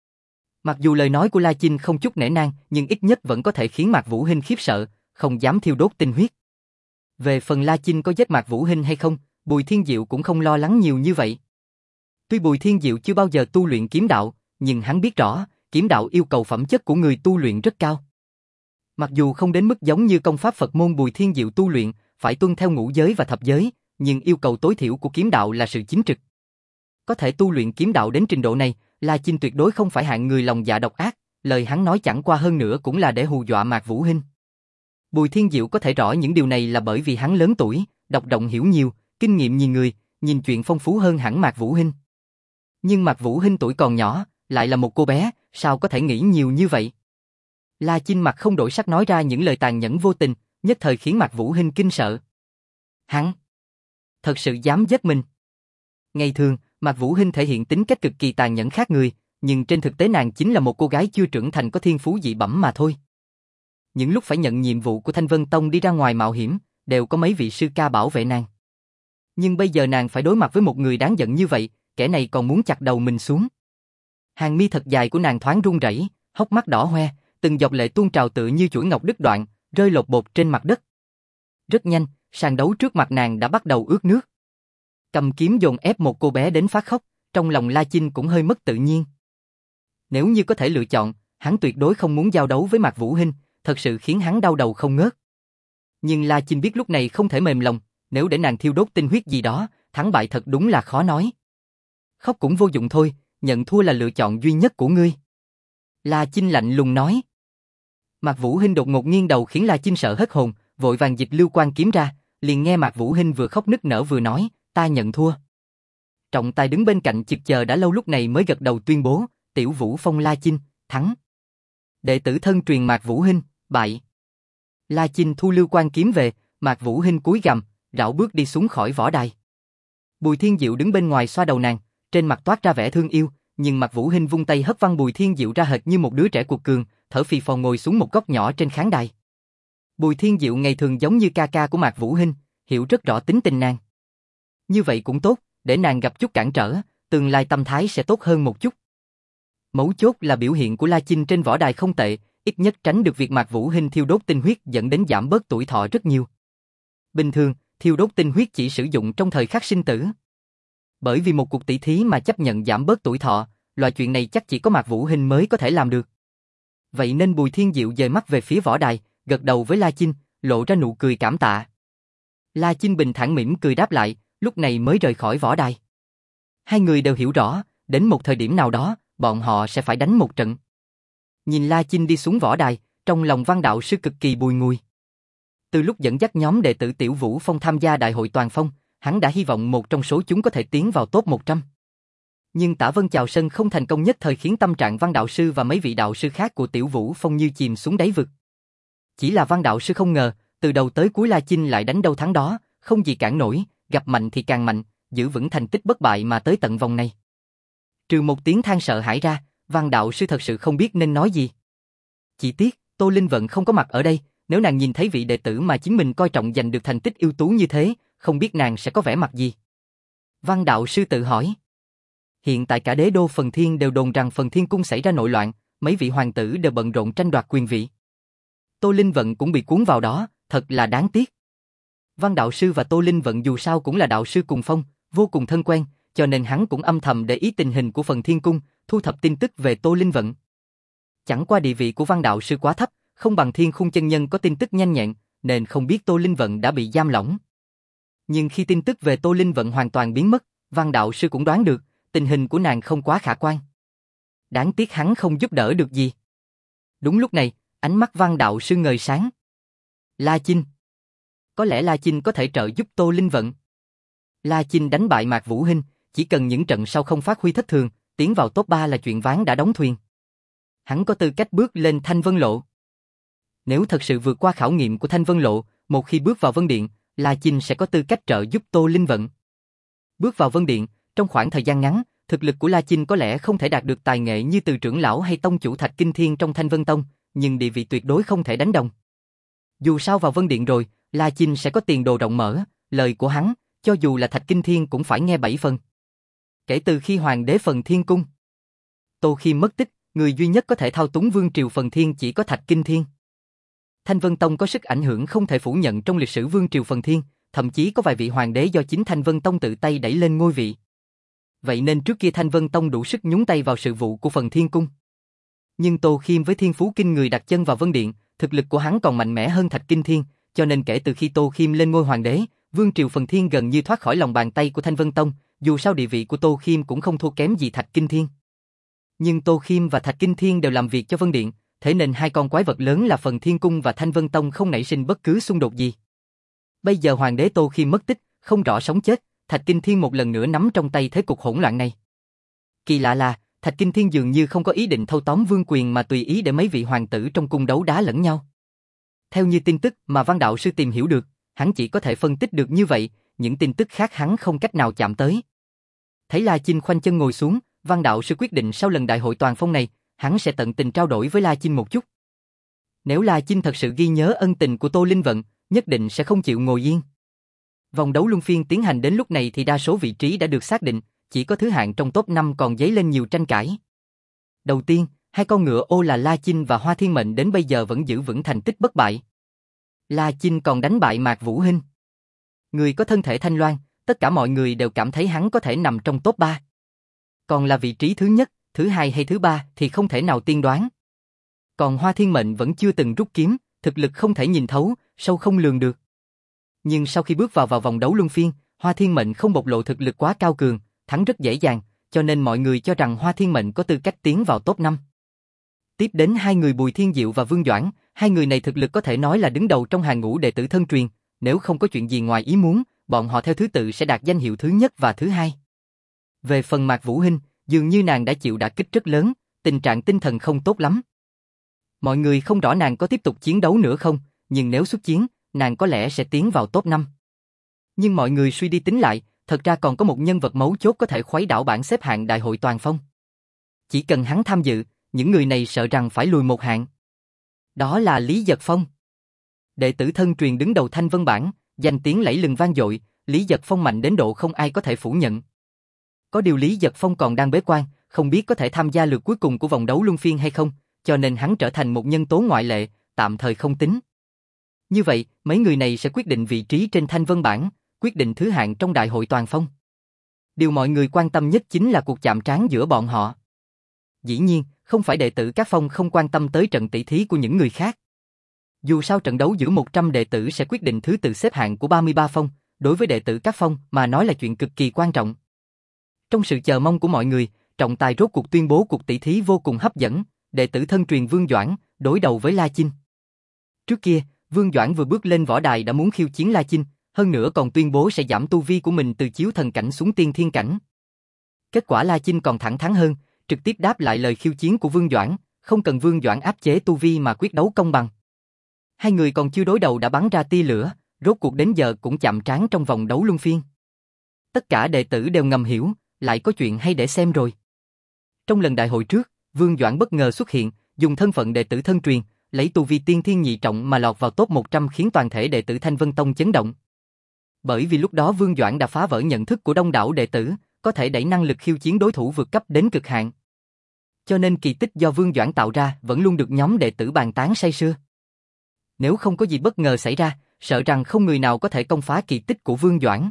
Mặc dù lời nói của La Chinh không chút nể nang, nhưng ít nhất vẫn có thể khiến Mạc Vũ Hinh khiếp sợ, không dám thiêu đốt tinh huyết. Về phần La Chinh có giết Mạc Vũ Hinh hay không, Bùi Thiên Diệu cũng không lo lắng nhiều như vậy. Tuy Bùi Thiên Diệu chưa bao giờ tu luyện kiếm đạo, nhưng hắn biết rõ, kiếm đạo yêu cầu phẩm chất của người tu luyện rất cao. Mặc dù không đến mức giống như công pháp Phật môn Bùi Thiên Diệu tu luyện, phải tuân theo ngũ giới và thập giới, nhưng yêu cầu tối thiểu của kiếm đạo là sự chính trực. Có thể tu luyện kiếm đạo đến trình độ này, La Chinh tuyệt đối không phải hạng người lòng dạ độc ác, lời hắn nói chẳng qua hơn nữa cũng là để hù dọa Mạc Vũ Hinh. Bùi Thiên Diệu có thể rõ những điều này là bởi vì hắn lớn tuổi, đọc rộng hiểu nhiều, kinh nghiệm nhiều người, nhìn chuyện phong phú hơn hẳn Mạc Vũ Hinh. Nhưng Mạc Vũ Hinh tuổi còn nhỏ, lại là một cô bé, sao có thể nghĩ nhiều như vậy? La Chinh mặt không đổi sắc nói ra những lời tàn nhẫn vô tình, nhất thời khiến Mạc Vũ Hinh kinh sợ. Hắn thật sự dám giết mình. Ngày thường, Mạc Vũ Hinh thể hiện tính cách cực kỳ tàn nhẫn khác người, nhưng trên thực tế nàng chính là một cô gái chưa trưởng thành có thiên phú dị bẩm mà thôi. Những lúc phải nhận nhiệm vụ của Thanh Vân Tông đi ra ngoài mạo hiểm, đều có mấy vị sư ca bảo vệ nàng. Nhưng bây giờ nàng phải đối mặt với một người đáng giận như vậy, kẻ này còn muốn chặt đầu mình xuống. Hàng mi thật dài của nàng thoáng run rẩy, hốc mắt đỏ hoe, từng giọt lệ tuôn trào tựa như chuỗi ngọc đứt đoạn, rơi lột bột trên mặt đất. Rất nhanh, sàn đấu trước mặt nàng đã bắt đầu ướt nước. Cầm kiếm dồn ép một cô bé đến phát khóc, trong lòng La Chinh cũng hơi mất tự nhiên. Nếu như có thể lựa chọn, hắn tuyệt đối không muốn giao đấu với Mạc Vũ Hinh, thật sự khiến hắn đau đầu không ngớt. Nhưng La Chinh biết lúc này không thể mềm lòng, nếu để nàng thiêu đốt tinh huyết gì đó, thắng bại thật đúng là khó nói. Khóc cũng vô dụng thôi, nhận thua là lựa chọn duy nhất của ngươi. La Chinh lạnh lùng nói. Mạc Vũ Hinh đột ngột nghiêng đầu khiến La Chinh sợ hết hồn, vội vàng dịch lưu quan kiếm ra, liền nghe Mạc Vũ Hinh vừa khóc nức nở vừa nói, ta nhận thua. Trọng tài đứng bên cạnh chực chờ đã lâu lúc này mới gật đầu tuyên bố, Tiểu Vũ Phong La Chinh, thắng. Đệ tử thân truyền Mạc Vũ Hinh, bại. La Chinh thu lưu quan kiếm về, Mạc Vũ Hinh cúi gằm, rảo bước đi xuống khỏi võ đài. Bùi Thiên Diệu đứng bên ngoài xoa đầu nàng, trên mặt toát ra vẻ thương yêu, nhưng Mạc Vũ Hinh vung tay hất văng Bùi Thiên Diệu ra hệt như một đứa trẻ cuộc cường, thở phì phò ngồi xuống một góc nhỏ trên khán đài. Bùi Thiên Diệu ngày thường giống như ca ca của Mạc Vũ Hinh, hiểu rất rõ tính tình nàng. Như vậy cũng tốt, để nàng gặp chút cản trở, tương lai tâm thái sẽ tốt hơn một chút. Mấu chốt là biểu hiện của La Chinh trên võ đài không tệ, ít nhất tránh được việc Mạc Vũ Hinh thiêu đốt tinh huyết dẫn đến giảm bớt tuổi thọ rất nhiều. Bình thường, thiêu đốt tinh huyết chỉ sử dụng trong thời khắc sinh tử. Bởi vì một cuộc tỷ thí mà chấp nhận giảm bớt tuổi thọ, loại chuyện này chắc chỉ có Mạc Vũ Hinh mới có thể làm được. Vậy nên Bùi Thiên Diệu dời mắt về phía võ đài, gật đầu với La Chinh, lộ ra nụ cười cảm tạ. La Chinh bình thản mỉm cười đáp lại, lúc này mới rời khỏi võ đài. Hai người đều hiểu rõ, đến một thời điểm nào đó, bọn họ sẽ phải đánh một trận. Nhìn La Chinh đi xuống võ đài, trong lòng Văn đạo sư cực kỳ bùi ngùi. Từ lúc dẫn dắt nhóm đệ tử Tiểu Vũ Phong tham gia đại hội toàn phong, hắn đã hy vọng một trong số chúng có thể tiến vào top một trăm. Nhưng Tả Vân chào sân không thành công nhất thời khiến tâm trạng Văn đạo sư và mấy vị đạo sư khác của Tiểu Vũ Phong như chìm xuống đáy vực. Chỉ là Văn đạo sư không ngờ, từ đầu tới cuối La Chinh lại đánh đâu thắng đó, không gì cản nổi, gặp mạnh thì càng mạnh, giữ vững thành tích bất bại mà tới tận vòng này. Trừ một tiếng than sợ hãi ra, Văn đạo sư thật sự không biết nên nói gì. Chỉ tiếc, Tô Linh Vận không có mặt ở đây, nếu nàng nhìn thấy vị đệ tử mà chính mình coi trọng giành được thành tích ưu tú như thế, không biết nàng sẽ có vẻ mặt gì. Văn đạo sư tự hỏi. Hiện tại cả đế đô Phần Thiên đều đồn rằng Phần Thiên Cung xảy ra nội loạn, mấy vị hoàng tử đều bận rộn tranh đoạt quyền vị. Tô Linh Vận cũng bị cuốn vào đó, thật là đáng tiếc. Văn đạo sư và Tô Linh Vận dù sao cũng là đạo sư cùng phong, vô cùng thân quen, cho nên hắn cũng âm thầm để ý tình hình của Phần Thiên Cung, thu thập tin tức về Tô Linh Vận. Chẳng qua địa vị của Văn đạo sư quá thấp, không bằng Thiên Khung chân nhân có tin tức nhanh nhẹn, nên không biết Tô Linh Vận đã bị giam lỏng. Nhưng khi tin tức về Tô Linh Vận hoàn toàn biến mất, Văn đạo sư cũng đoán được, tình hình của nàng không quá khả quan. Đáng tiếc hắn không giúp đỡ được gì. Đúng lúc này, ánh mắt Văn đạo sư ngời sáng. La Chinh. Có lẽ La Chinh có thể trợ giúp Tô Linh Vận. La Chinh đánh bại Mạc Vũ Hinh, chỉ cần những trận sau không phát huy thất thường, tiến vào top ba là chuyện ván đã đóng thuyền. Hắn có tư cách bước lên Thanh Vân Lộ. Nếu thật sự vượt qua khảo nghiệm của Thanh Vân Lộ, một khi bước vào Vân Điện, La Chinh sẽ có tư cách trợ giúp Tô Linh Vận. Bước vào Vân Điện, trong khoảng thời gian ngắn, thực lực của La Chinh có lẽ không thể đạt được tài nghệ như từ trưởng lão hay tông chủ Thạch Kinh Thiên trong Thanh Vân Tông, nhưng địa vị tuyệt đối không thể đánh đồng. Dù sao vào Vân Điện rồi, La Chinh sẽ có tiền đồ rộng mở, lời của hắn, cho dù là Thạch Kinh Thiên cũng phải nghe bảy phần. Kể từ khi Hoàng đế Phần Thiên Cung Tô Khiêm mất tích, người duy nhất có thể thao túng vương triều Phần Thiên chỉ có Thạch Kinh Thiên. Thanh Vân Tông có sức ảnh hưởng không thể phủ nhận trong lịch sử vương triều Phần Thiên, thậm chí có vài vị hoàng đế do chính Thanh Vân Tông tự tay đẩy lên ngôi vị. vậy nên trước kia Thanh Vân Tông đủ sức nhúng tay vào sự vụ của Phần Thiên Cung. Nhưng Tô Khiêm với thiên phú kinh người đặt chân vào Vân Điện, thực lực của hắn còn mạnh mẽ hơn Thạch Kinh Thiên, cho nên kể từ khi Tô Khiêm lên ngôi hoàng đế, vương triều Phần Thiên gần như thoát khỏi lòng bàn tay của Thanh Vân Tông, dù sao địa vị của Tô Khiêm cũng không thua kém gì Thạch Kinh Thiên. Nhưng Tô Khiêm và Thạch Kinh Thiên đều làm việc cho Vân Điện, thế nên hai con quái vật lớn là Phần Thiên Cung và Thanh Vân Tông không nảy sinh bất cứ xung đột gì. Bây giờ hoàng đế Tô Khiêm mất tích, không rõ sống chết, Thạch Kinh Thiên một lần nữa nắm trong tay thế cục hỗn loạn này. Kỳ lạ là, Thạch Kinh Thiên dường như không có ý định thâu tóm vương quyền mà tùy ý để mấy vị hoàng tử trong cung đấu đá lẫn nhau. Theo như tin tức mà Văn đạo sư tìm hiểu được, hắn chỉ có thể phân tích được như vậy, những tin tức khác hắn không cách nào chạm tới. Thấy La Chinh khoanh chân ngồi xuống, Văn đạo sư quyết định sau lần đại hội toàn phong này, hắn sẽ tận tình trao đổi với La Chinh một chút. Nếu La Chinh thật sự ghi nhớ ân tình của Tô Linh Vận, nhất định sẽ không chịu ngồi yên. Vòng đấu luân phiên tiến hành đến lúc này thì đa số vị trí đã được xác định, chỉ có thứ hạng trong top năm còn dấy lên nhiều tranh cãi. Đầu tiên, hai con ngựa ô là La Chinh và Hoa Thiên Mệnh đến bây giờ vẫn giữ vững thành tích bất bại. La Chinh còn đánh bại Mạc Vũ Hinh. Người có thân thể thanh loan, tất cả mọi người đều cảm thấy hắn có thể nằm trong top ba. Còn là vị trí thứ nhất, thứ hai hay thứ ba thì không thể nào tiên đoán. Còn Hoa Thiên Mệnh vẫn chưa từng rút kiếm, thực lực không thể nhìn thấu, sâu không lường được. Nhưng sau khi bước vào vào vòng đấu luân phiên, Hoa Thiên Mệnh không bộc lộ thực lực quá cao cường, thắng rất dễ dàng, cho nên mọi người cho rằng Hoa Thiên Mệnh có tư cách tiến vào top năm. Tiếp đến hai người Bùi Thiên Diệu và Vương Doãn, hai người này thực lực có thể nói là đứng đầu trong hàng ngũ đệ tử thân truyền, nếu không có chuyện gì ngoài ý muốn, bọn họ theo thứ tự sẽ đạt danh hiệu thứ nhất và thứ hai. Về phần Mạc Vũ Hinh, dường như nàng đã chịu đả kích rất lớn, tình trạng tinh thần không tốt lắm. Mọi người không rõ nàng có tiếp tục chiến đấu nữa không, nhưng nếu xuất chiến, nàng có lẽ sẽ tiến vào top năm. Nhưng mọi người suy đi tính lại, thật ra còn có một nhân vật mấu chốt có thể khuấy đảo bảng xếp hạng đại hội toàn phong. Chỉ cần hắn tham dự, những người này sợ rằng phải lùi một hạng. Đó là Lý Giật Phong. Đệ tử thân truyền đứng đầu Thanh Vân bảng, danh tiếng lẫy lừng vang dội, Lý Giật Phong mạnh đến độ không ai có thể phủ nhận. Có điều Lý Giật Phong còn đang bế quan, không biết có thể tham gia lượt cuối cùng của vòng đấu luân phiên hay không, cho nên hắn trở thành một nhân tố ngoại lệ, tạm thời không tính. Như vậy, mấy người này sẽ quyết định vị trí trên Thanh Vân bảng, quyết định thứ hạng trong đại hội toàn phong. Điều mọi người quan tâm nhất chính là cuộc chạm trán giữa bọn họ. Dĩ nhiên, không phải đệ tử các phong không quan tâm tới trận tỷ thí của những người khác. Dù sao trận đấu giữa một trăm đệ tử sẽ quyết định thứ tự xếp hạng của ba mươi ba phong, đối với đệ tử các phong mà nói là chuyện cực kỳ quan trọng. Trong sự chờ mong của mọi người, trọng tài rốt cuộc tuyên bố cuộc tỷ thí vô cùng hấp dẫn, đệ tử thân truyền Vương Doãn đối đầu với La Chinh. Trước kia, Vương Doãn vừa bước lên võ đài đã muốn khiêu chiến La Chinh, hơn nữa còn tuyên bố sẽ giảm tu vi của mình từ chiếu thần cảnh xuống tiên thiên cảnh. Kết quả La Chinh còn thẳng thắn hơn, trực tiếp đáp lại lời khiêu chiến của Vương Doãn, không cần Vương Doãn áp chế tu vi mà quyết đấu công bằng. Hai người còn chưa đối đầu đã bắn ra tia lửa, rốt cuộc đến giờ cũng chạm trán trong vòng đấu luân phiên. Tất cả đệ tử đều ngầm hiểu, lại có chuyện hay để xem rồi. Trong lần đại hội trước, Vương Doãn bất ngờ xuất hiện, dùng thân phận đệ tử thân truyền, lấy tu vi tiên thiên nhị trọng mà lọt vào top một trăm khiến toàn thể đệ tử Thanh Vân Tông chấn động. Bởi vì lúc đó Vương Doãn đã phá vỡ nhận thức của đông đảo đệ tử, có thể đẩy năng lực khiêu chiến đối thủ vượt cấp đến cực hạn. Cho nên kỳ tích do Vương Doãn tạo ra vẫn luôn được nhóm đệ tử bàn tán say sưa. Nếu không có gì bất ngờ xảy ra, sợ rằng không người nào có thể công phá kỳ tích của Vương Doãn.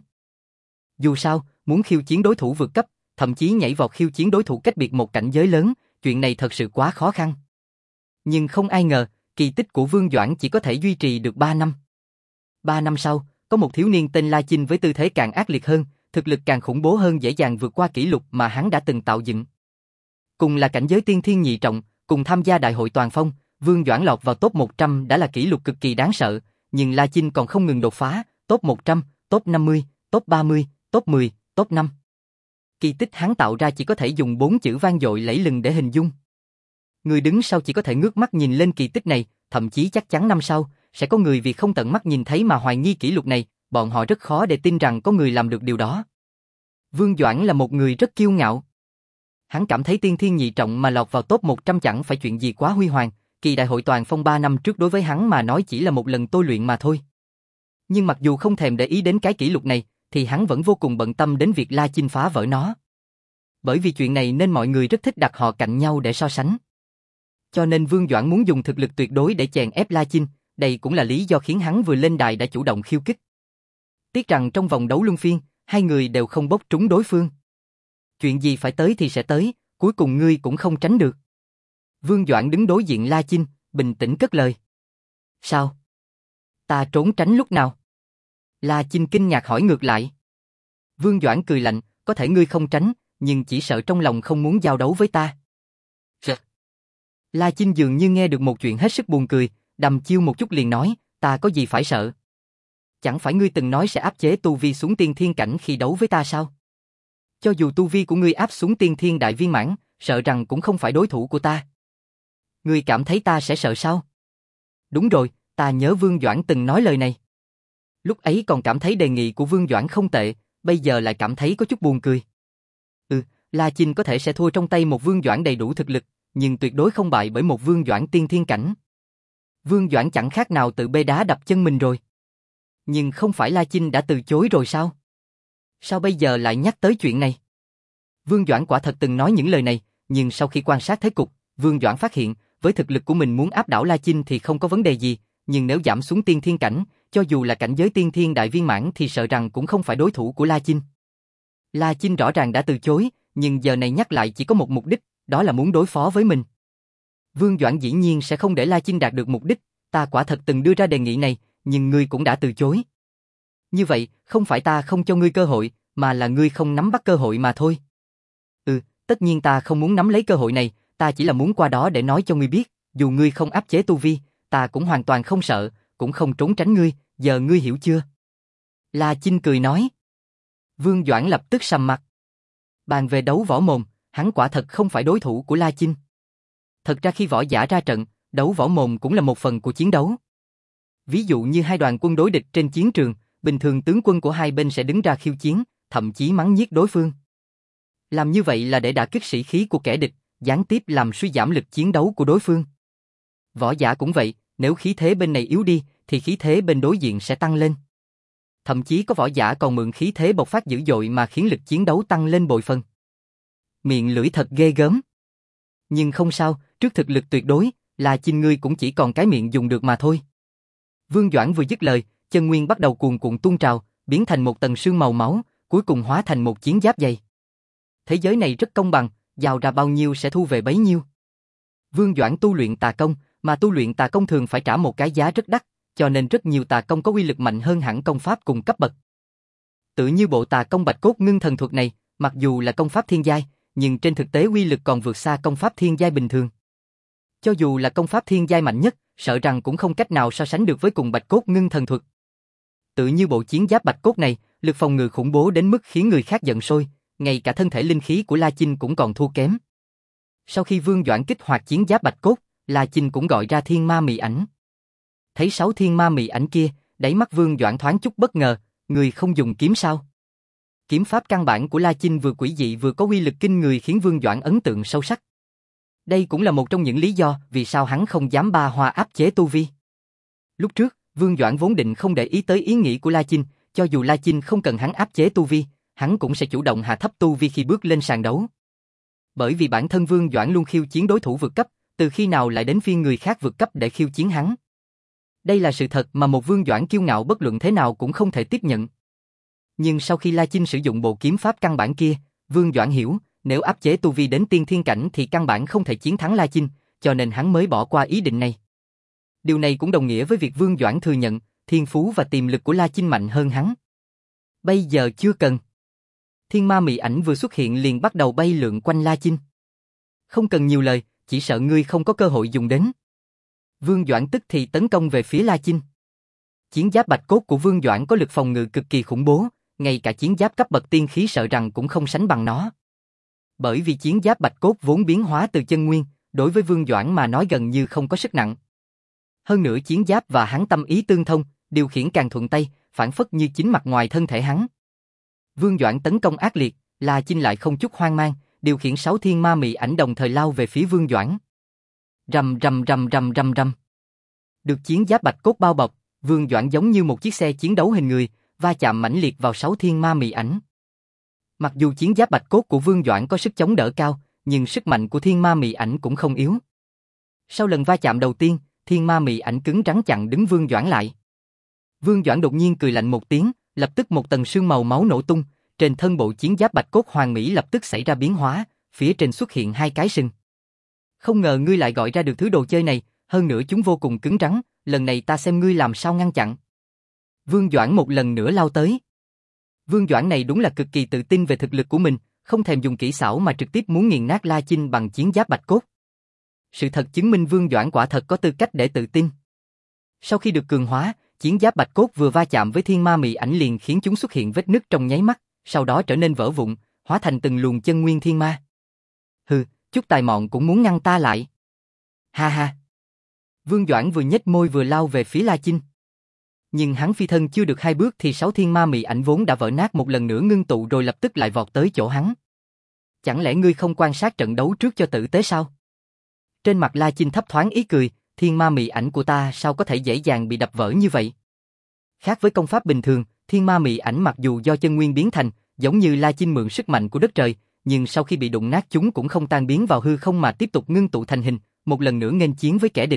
Dù sao, muốn khiêu chiến đối thủ vượt cấp, thậm chí nhảy vọt khiêu chiến đối thủ cách biệt một cảnh giới lớn, chuyện này thật sự quá khó khăn. Nhưng không ai ngờ, kỳ tích của Vương Doãn chỉ có thể duy trì được ba năm. ba năm sau, có một thiếu niên tên La Chinh với tư thế càng ác liệt hơn, thực lực càng khủng bố hơn dễ dàng vượt qua kỷ lục mà hắn đã từng tạo dựng. Cùng là cảnh giới tiên thiên nhị trọng, cùng tham gia đại hội toàn phong, Vương Doãn lọt vào top một trăm đã là kỷ lục cực kỳ đáng sợ, nhưng La Chinh còn không ngừng đột phá, top một trăm, top năm mươi, top ba mươi, top mười, top năm. Kỳ tích hắn tạo ra chỉ có thể dùng bốn chữ vang dội lẫy lừng để hình dung. Người đứng sau chỉ có thể ngước mắt nhìn lên kỳ tích này, thậm chí chắc chắn năm sau, sẽ có người vì không tận mắt nhìn thấy mà hoài nghi kỷ lục này, bọn họ rất khó để tin rằng có người làm được điều đó. Vương Doãn là một người rất kiêu ngạo. Hắn cảm thấy tiên thiên nhị trọng mà lọt vào top một trăm chẳng phải chuyện gì quá huy hoàng, kỳ đại hội toàn phong ba năm trước đối với hắn mà nói chỉ là một lần tôi luyện mà thôi. Nhưng mặc dù không thèm để ý đến cái kỷ lục này, thì hắn vẫn vô cùng bận tâm đến việc La Chinh phá vỡ nó. Bởi vì chuyện này nên mọi người rất thích đặt họ cạnh nhau để so sánh. Cho nên Vương Doãn muốn dùng thực lực tuyệt đối để chèn ép La Chinh, đây cũng là lý do khiến hắn vừa lên đài đã chủ động khiêu khích. Tiếc rằng trong vòng đấu luân phiên, hai người đều không bốc trúng đối phương. Chuyện gì phải tới thì sẽ tới, cuối cùng ngươi cũng không tránh được. Vương Doãn đứng đối diện La Chinh, bình tĩnh cất lời. Sao? Ta trốn tránh lúc nào? La Chinh kinh ngạc hỏi ngược lại. Vương Doãn cười lạnh, có thể ngươi không tránh, nhưng chỉ sợ trong lòng không muốn giao đấu với ta. Rật. La Chinh dường như nghe được một chuyện hết sức buồn cười, đầm chiêu một chút liền nói, ta có gì phải sợ? Chẳng phải ngươi từng nói sẽ áp chế tu vi xuống tiên thiên cảnh khi đấu với ta sao? Cho dù tu vi của ngươi áp xuống tiên thiên đại viên mãn, sợ rằng cũng không phải đối thủ của ta. Ngươi cảm thấy ta sẽ sợ sao? Đúng rồi, ta nhớ Vương Doãn từng nói lời này. Lúc ấy còn cảm thấy đề nghị của Vương Doãn không tệ, bây giờ lại cảm thấy có chút buồn cười. Ừ, La Chinh có thể sẽ thua trong tay một Vương Doãn đầy đủ thực lực, nhưng tuyệt đối không bại bởi một Vương Doãn tiên thiên cảnh. Vương Doãn chẳng khác nào tự bê đá đập chân mình rồi. Nhưng không phải La Chinh đã từ chối rồi sao? Sao bây giờ lại nhắc tới chuyện này? Vương Doãn quả thật từng nói những lời này, nhưng sau khi quan sát thế cục, Vương Doãn phát hiện, với thực lực của mình muốn áp đảo La Chinh thì không có vấn đề gì, nhưng nếu giảm xuống tiên thiên cảnh, cho dù là cảnh giới tiên thiên đại viên mãn thì sợ rằng cũng không phải đối thủ của La Chinh. La Chinh rõ ràng đã từ chối, nhưng giờ này nhắc lại chỉ có một mục đích, đó là muốn đối phó với mình. Vương Doãn dĩ nhiên sẽ không để La Chinh đạt được mục đích, ta quả thật từng đưa ra đề nghị này, nhưng ngươi cũng đã từ chối. Như vậy, không phải ta không cho ngươi cơ hội, mà là ngươi không nắm bắt cơ hội mà thôi. Ừ, tất nhiên ta không muốn nắm lấy cơ hội này, ta chỉ là muốn qua đó để nói cho ngươi biết, dù ngươi không áp chế tu vi, ta cũng hoàn toàn không sợ, cũng không trốn tránh ngươi, giờ ngươi hiểu chưa? La Chinh cười nói. Vương Doãn lập tức sầm mặt. Bàn về đấu võ mồm, hắn quả thật không phải đối thủ của La Chinh. Thật ra khi võ giả ra trận, đấu võ mồm cũng là một phần của chiến đấu. Ví dụ như hai đoàn quân đối địch trên chiến trường, bình thường tướng quân của hai bên sẽ đứng ra khiêu chiến, thậm chí mắng nhiếc đối phương. Làm như vậy là để đả kích sĩ khí của kẻ địch, gián tiếp làm suy giảm lực chiến đấu của đối phương. Võ giả cũng vậy, nếu khí thế bên này yếu đi, thì khí thế bên đối diện sẽ tăng lên. Thậm chí có võ giả còn mượn khí thế bộc phát dữ dội mà khiến lực chiến đấu tăng lên bội phần. Miệng lưỡi thật ghê gớm. Nhưng không sao, trước thực lực tuyệt đối, La Chinh ngươi cũng chỉ còn cái miệng dùng được mà thôi. Vương Doãn vừa dứt lời, chân nguyên bắt đầu cuồn cuộn tuôn trào, biến thành một tầng sương màu máu, cuối cùng hóa thành một chiến giáp dày. Thế giới này rất công bằng, giàu ra bao nhiêu sẽ thu về bấy nhiêu. Vương Doãn tu luyện tà công, mà tu luyện tà công thường phải trả một cái giá rất đắt, cho nên rất nhiều tà công có uy lực mạnh hơn hẳn công pháp cùng cấp bậc. Tự như bộ tà công Bạch Cốt Ngưng Thần Thuật này, mặc dù là công pháp thiên giai, nhưng trên thực tế uy lực còn vượt xa công pháp thiên giai bình thường. Cho dù là công pháp thiên giai mạnh nhất, sợ rằng cũng không cách nào so sánh được với cùng Bạch Cốt Ngưng Thần Thuật. Tự như bộ chiến giáp Bạch Cốt này, lực phòng ngự khủng bố đến mức khiến người khác giận sôi, ngay cả thân thể linh khí của La Chinh cũng còn thua kém. Sau khi Vương Doãn kích hoạt chiến giáp Bạch Cốt, La Chinh cũng gọi ra thiên ma mị ảnh. Thấy sáu thiên ma mị ảnh kia, đáy mắt Vương Doãn thoáng chút bất ngờ, người không dùng kiếm sao? Kiếm pháp căn bản của La Chinh vừa quỷ dị vừa có uy lực kinh người khiến Vương Doãn ấn tượng sâu sắc. Đây cũng là một trong những lý do vì sao hắn không dám ba hoa áp chế tu vi. Lúc trước, Vương Doãn vốn định không để ý tới ý nghĩ của La Chinh, cho dù La Chinh không cần hắn áp chế tu vi, hắn cũng sẽ chủ động hạ thấp tu vi khi bước lên sàn đấu. Bởi vì bản thân Vương Doãn luôn khiêu chiến đối thủ vượt cấp, từ khi nào lại đến phiên người khác vượt cấp để khiêu chiến hắn. Đây là sự thật mà một Vương Doãn kiêu ngạo bất luận thế nào cũng không thể tiếp nhận. Nhưng sau khi La Chinh sử dụng bộ kiếm pháp căn bản kia, Vương Doãn hiểu, nếu áp chế tu vi đến tiên thiên cảnh thì căn bản không thể chiến thắng La Chinh, cho nên hắn mới bỏ qua ý định này. Điều này cũng đồng nghĩa với việc Vương Doãn thừa nhận, thiên phú và tiềm lực của La Chinh mạnh hơn hắn. Bây giờ chưa cần. Thiên ma mị ảnh vừa xuất hiện liền bắt đầu bay lượn quanh La Chinh. Không cần nhiều lời, chỉ sợ ngươi không có cơ hội dùng đến. Vương Doãn tức thì tấn công về phía La Chinh. Chiến giáp Bạch Cốt của Vương Doãn có lực phòng ngự cực kỳ khủng bố, ngay cả chiến giáp cấp bậc tiên khí sợ rằng cũng không sánh bằng nó. Bởi vì chiến giáp Bạch Cốt vốn biến hóa từ chân nguyên, đối với Vương Doãn mà nói gần như không có sức nặng. Hơn nữa chiến giáp và hắn tâm ý tương thông, điều khiển càng thuận tay, phản phất như chính mặt ngoài thân thể hắn. Vương Doãn tấn công ác liệt, La Chinh lại không chút hoang mang, điều khiển sáu thiên ma mị ảnh đồng thời lao về phía Vương Doãn. Rầm rầm rầm rầm rầm rầm. Được chiến giáp Bạch Cốt bao bọc, Vương Doãn giống như một chiếc xe chiến đấu hình người, va chạm mãnh liệt vào sáu thiên ma mị ảnh. Mặc dù chiến giáp Bạch Cốt của Vương Doãn có sức chống đỡ cao, nhưng sức mạnh của thiên ma mị ảnh cũng không yếu. Sau lần va chạm đầu tiên, thiên ma mị ảnh cứng rắn chặn đứng Vương Doãn lại. Vương Doãn đột nhiên cười lạnh một tiếng, lập tức một tầng sương màu máu nổ tung, trên thân bộ chiến giáp bạch cốt hoàng mỹ lập tức xảy ra biến hóa, phía trên xuất hiện hai cái sừng. Không ngờ ngươi lại gọi ra được thứ đồ chơi này, hơn nữa chúng vô cùng cứng rắn, lần này ta xem ngươi làm sao ngăn chặn. Vương Doãn một lần nữa lao tới. Vương Doãn này đúng là cực kỳ tự tin về thực lực của mình, không thèm dùng kỹ xảo mà trực tiếp muốn nghiền nát La Chinh bằng chiến giáp bạch cốt. Sự thật chứng minh Vương Doãn quả thật có tư cách để tự tin. Sau khi được cường hóa, chiến giáp bạch cốt vừa va chạm với thiên ma mị ảnh liền khiến chúng xuất hiện vết nứt trong nháy mắt, sau đó trở nên vỡ vụn, hóa thành từng luồng chân nguyên thiên ma. Hừ, chút tài mọn cũng muốn ngăn ta lại. Ha ha. Vương Doãn vừa nhếch môi vừa lao về phía La Chinh. Nhưng hắn phi thân chưa được hai bước thì sáu thiên ma mị ảnh vốn đã vỡ nát một lần nữa ngưng tụ rồi lập tức lại vọt tới chỗ hắn. Chẳng lẽ ngươi không quan sát trận đấu trước cho tử tế sao? Trên mặt La Chinh thấp thoáng ý cười, thiên ma mị ảnh của ta sao có thể dễ dàng bị đập vỡ như vậy? Khác với công pháp bình thường, thiên ma mị ảnh mặc dù do chân nguyên biến thành, giống như La Chinh mượn sức mạnh của đất trời, nhưng sau khi bị đụng nát chúng cũng không tan biến vào hư không mà tiếp tục ngưng tụ thành hình, một lần nữa nghênh chiến với kẻ địch.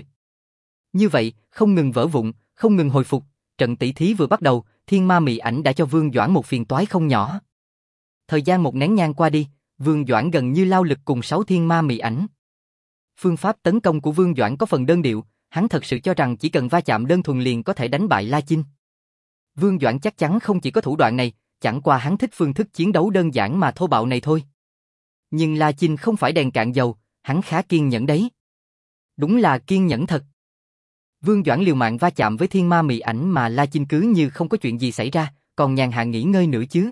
Như vậy, không ngừng vỡ vụn, không ngừng hồi phục, trận tỷ thí vừa bắt đầu, thiên ma mị ảnh đã cho Vương Doãn một phiền toái không nhỏ. Thời gian một nén nhang qua đi, Vương Doãn gần như lao lực cùng sáu thiên ma mị ảnh. Phương pháp tấn công của Vương Doãn có phần đơn điệu, hắn thật sự cho rằng chỉ cần va chạm đơn thuần liền có thể đánh bại La Chinh. Vương Doãn chắc chắn không chỉ có thủ đoạn này, chẳng qua hắn thích phương thức chiến đấu đơn giản mà thô bạo này thôi. Nhưng La Chinh không phải đèn cạn dầu, hắn khá kiên nhẫn đấy. Đúng là kiên nhẫn thật. Vương Doãn liều mạng va chạm với thiên ma mị ảnh mà La Chinh cứ như không có chuyện gì xảy ra, còn nhàn hạ nghỉ ngơi nữa chứ.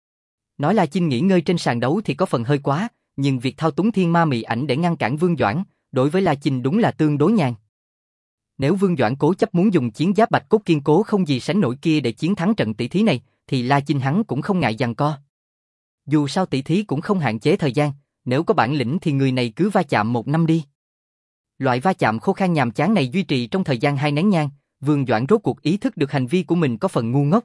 Nói La Chinh nghỉ ngơi trên sàn đấu thì có phần hơi quá, nhưng việc thao túng thiên ma mị ảnh để ngăn cản Vương Doãn, đối với La Chinh đúng là tương đối nhàn. Nếu Vương Doãn cố chấp muốn dùng chiến giáp bạch cốt kiên cố không gì sánh nổi kia để chiến thắng trận tỷ thí này, thì La Chinh hắn cũng không ngại giằng co. Dù sao tỷ thí cũng không hạn chế thời gian, nếu có bản lĩnh thì người này cứ va chạm một năm đi. Loại va chạm khô khan nhàm chán này duy trì trong thời gian hai nén nhang, Vương Doãn rốt cuộc ý thức được hành vi của mình có phần ngu ngốc.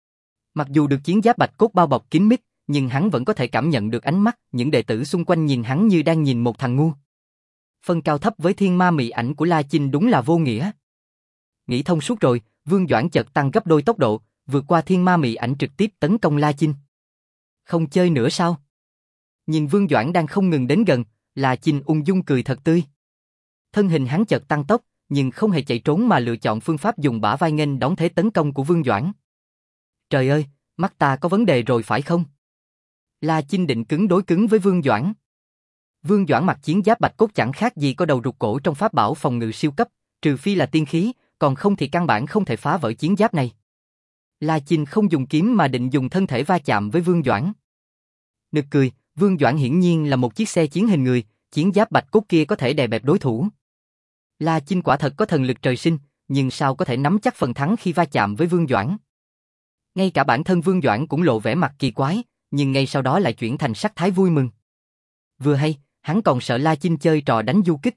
Mặc dù được chiến giáp bạch cốt bao bọc kín mít, nhưng hắn vẫn có thể cảm nhận được ánh mắt những đệ tử xung quanh nhìn hắn như đang nhìn một thằng ngu. Phân cao thấp với thiên ma mị ảnh của La Chinh đúng là vô nghĩa. Nghĩ thông suốt rồi, Vương Doãn chợt tăng gấp đôi tốc độ, vượt qua thiên ma mị ảnh trực tiếp tấn công La Chinh. Không chơi nữa sao? Nhìn Vương Doãn đang không ngừng đến gần, La Chinh ung dung cười thật tươi. Thân hình hắn chợt tăng tốc, nhưng không hề chạy trốn mà lựa chọn phương pháp dùng bả vai nghênh đón thế tấn công của Vương Doãn. Trời ơi, mắt ta có vấn đề rồi phải không? La Chinh định cứng đối cứng với Vương Doãn. Vương Doãn mặc chiến giáp bạch cốt chẳng khác gì có đầu rụt cổ trong pháp bảo phòng ngự siêu cấp, trừ phi là tiên khí, còn không thì căn bản không thể phá vỡ chiến giáp này. La Chinh không dùng kiếm mà định dùng thân thể va chạm với Vương Doãn. Nực cười, Vương Doãn hiển nhiên là một chiếc xe chiến hình người, chiến giáp bạch cốt kia có thể đè bẹp đối thủ. La Chinh quả thật có thần lực trời sinh, nhưng sao có thể nắm chắc phần thắng khi va chạm với Vương Doãn. Ngay cả bản thân Vương Doãn cũng lộ vẻ mặt kỳ quái, nhưng ngay sau đó lại chuyển thành sắc thái vui mừng. Vừa hay, hắn còn sợ La Chinh chơi trò đánh du kích.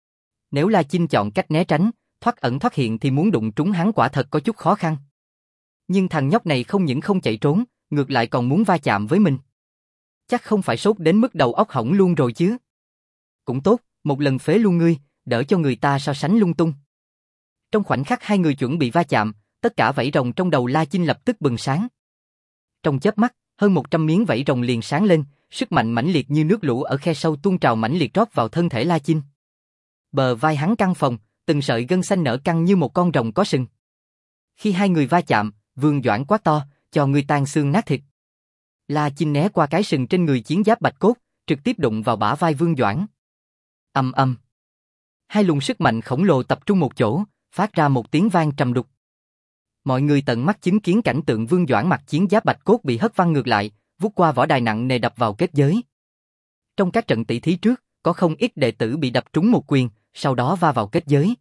Nếu La Chinh chọn cách né tránh, thoát ẩn thoát hiện thì muốn đụng trúng hắn quả thật có chút khó khăn. Nhưng thằng nhóc này không những không chạy trốn, ngược lại còn muốn va chạm với mình. Chắc không phải sốt đến mức đầu óc hỏng luôn rồi chứ. Cũng tốt, một lần phế luôn ngươi, đỡ cho người ta so sánh lung tung. Trong khoảnh khắc hai người chuẩn bị va chạm, tất cả vảy rồng trong đầu La Chinh lập tức bừng sáng. Trong chớp mắt, hơn một trăm miếng vảy rồng liền sáng lên, sức mạnh mãnh liệt như nước lũ ở khe sâu tuôn trào mãnh liệt rót vào thân thể La Chinh. Bờ vai hắn căng phồng, từng sợi gân xanh nở căng như một con rồng có sừng. Khi hai người va chạm, Vương Doãn quá to, cho người tan xương nát thịt. La Chinh né qua cái sừng trên người chiến giáp bạch cốt, trực tiếp đụng vào bả vai Vương Doãn. Ầm ầm. Hai luồng sức mạnh khổng lồ tập trung một chỗ, phát ra một tiếng vang trầm đục. Mọi người tận mắt chứng kiến cảnh tượng Vương Doãn mặc chiến giáp bạch cốt bị hất văng ngược lại, vút qua võ đài nặng nề đập vào kết giới. Trong các trận tỷ thí trước, có không ít đệ tử bị đập trúng một quyền, sau đó va vào kết giới.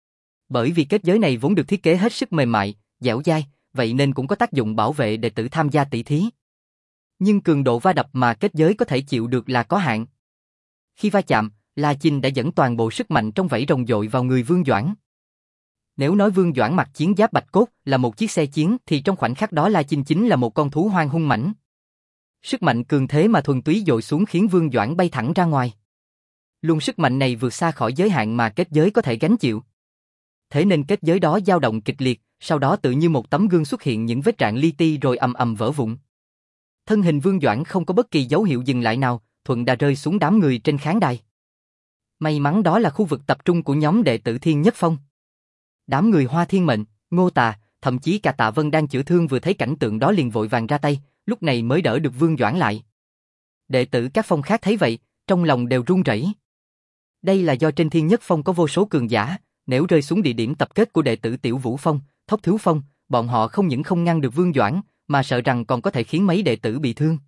Bởi vì kết giới này vốn được thiết kế hết sức mềm mại, dẻo dai, vậy nên cũng có tác dụng bảo vệ đệ tử tham gia tỷ thí. Nhưng cường độ va đập mà kết giới có thể chịu được là có hạn. Khi va chạm, La Chinh đã dẫn toàn bộ sức mạnh trong vảy rồng dội vào người Vương Doãn. Nếu nói Vương Doãn mặc chiến giáp bạch cốt là một chiếc xe chiến thì trong khoảnh khắc đó La Chinh chính là một con thú hoang hung mãnh. Sức mạnh cường thế mà thuần túy dội xuống khiến Vương Doãn bay thẳng ra ngoài. Luồng sức mạnh này vượt xa khỏi giới hạn mà kết giới có thể gánh chịu. Thế nên kết giới đó dao động kịch liệt, sau đó tự như một tấm gương xuất hiện những vết rạn li ti rồi ầm ầm vỡ vụn. Thân hình Vương Doãn không có bất kỳ dấu hiệu dừng lại nào, thuận đà rơi xuống đám người trên khán đài. May mắn đó là khu vực tập trung của nhóm đệ tử Thiên Nhất Phong. Đám người Hoa Thiên Mệnh, Ngô Tà, thậm chí cả Tạ Vân đang chữa thương vừa thấy cảnh tượng đó liền vội vàng ra tay, lúc này mới đỡ được Vương Doãn lại. Đệ tử các phong khác thấy vậy, trong lòng đều run rẩy. Đây là do trên Thiên Nhất Phong có vô số cường giả, nếu rơi xuống địa điểm tập kết của đệ tử Tiểu Vũ Phong, Thốc Thiếu Phong, bọn họ không những không ngăn được Vương Doãn, mà sợ rằng còn có thể khiến mấy đệ tử bị thương.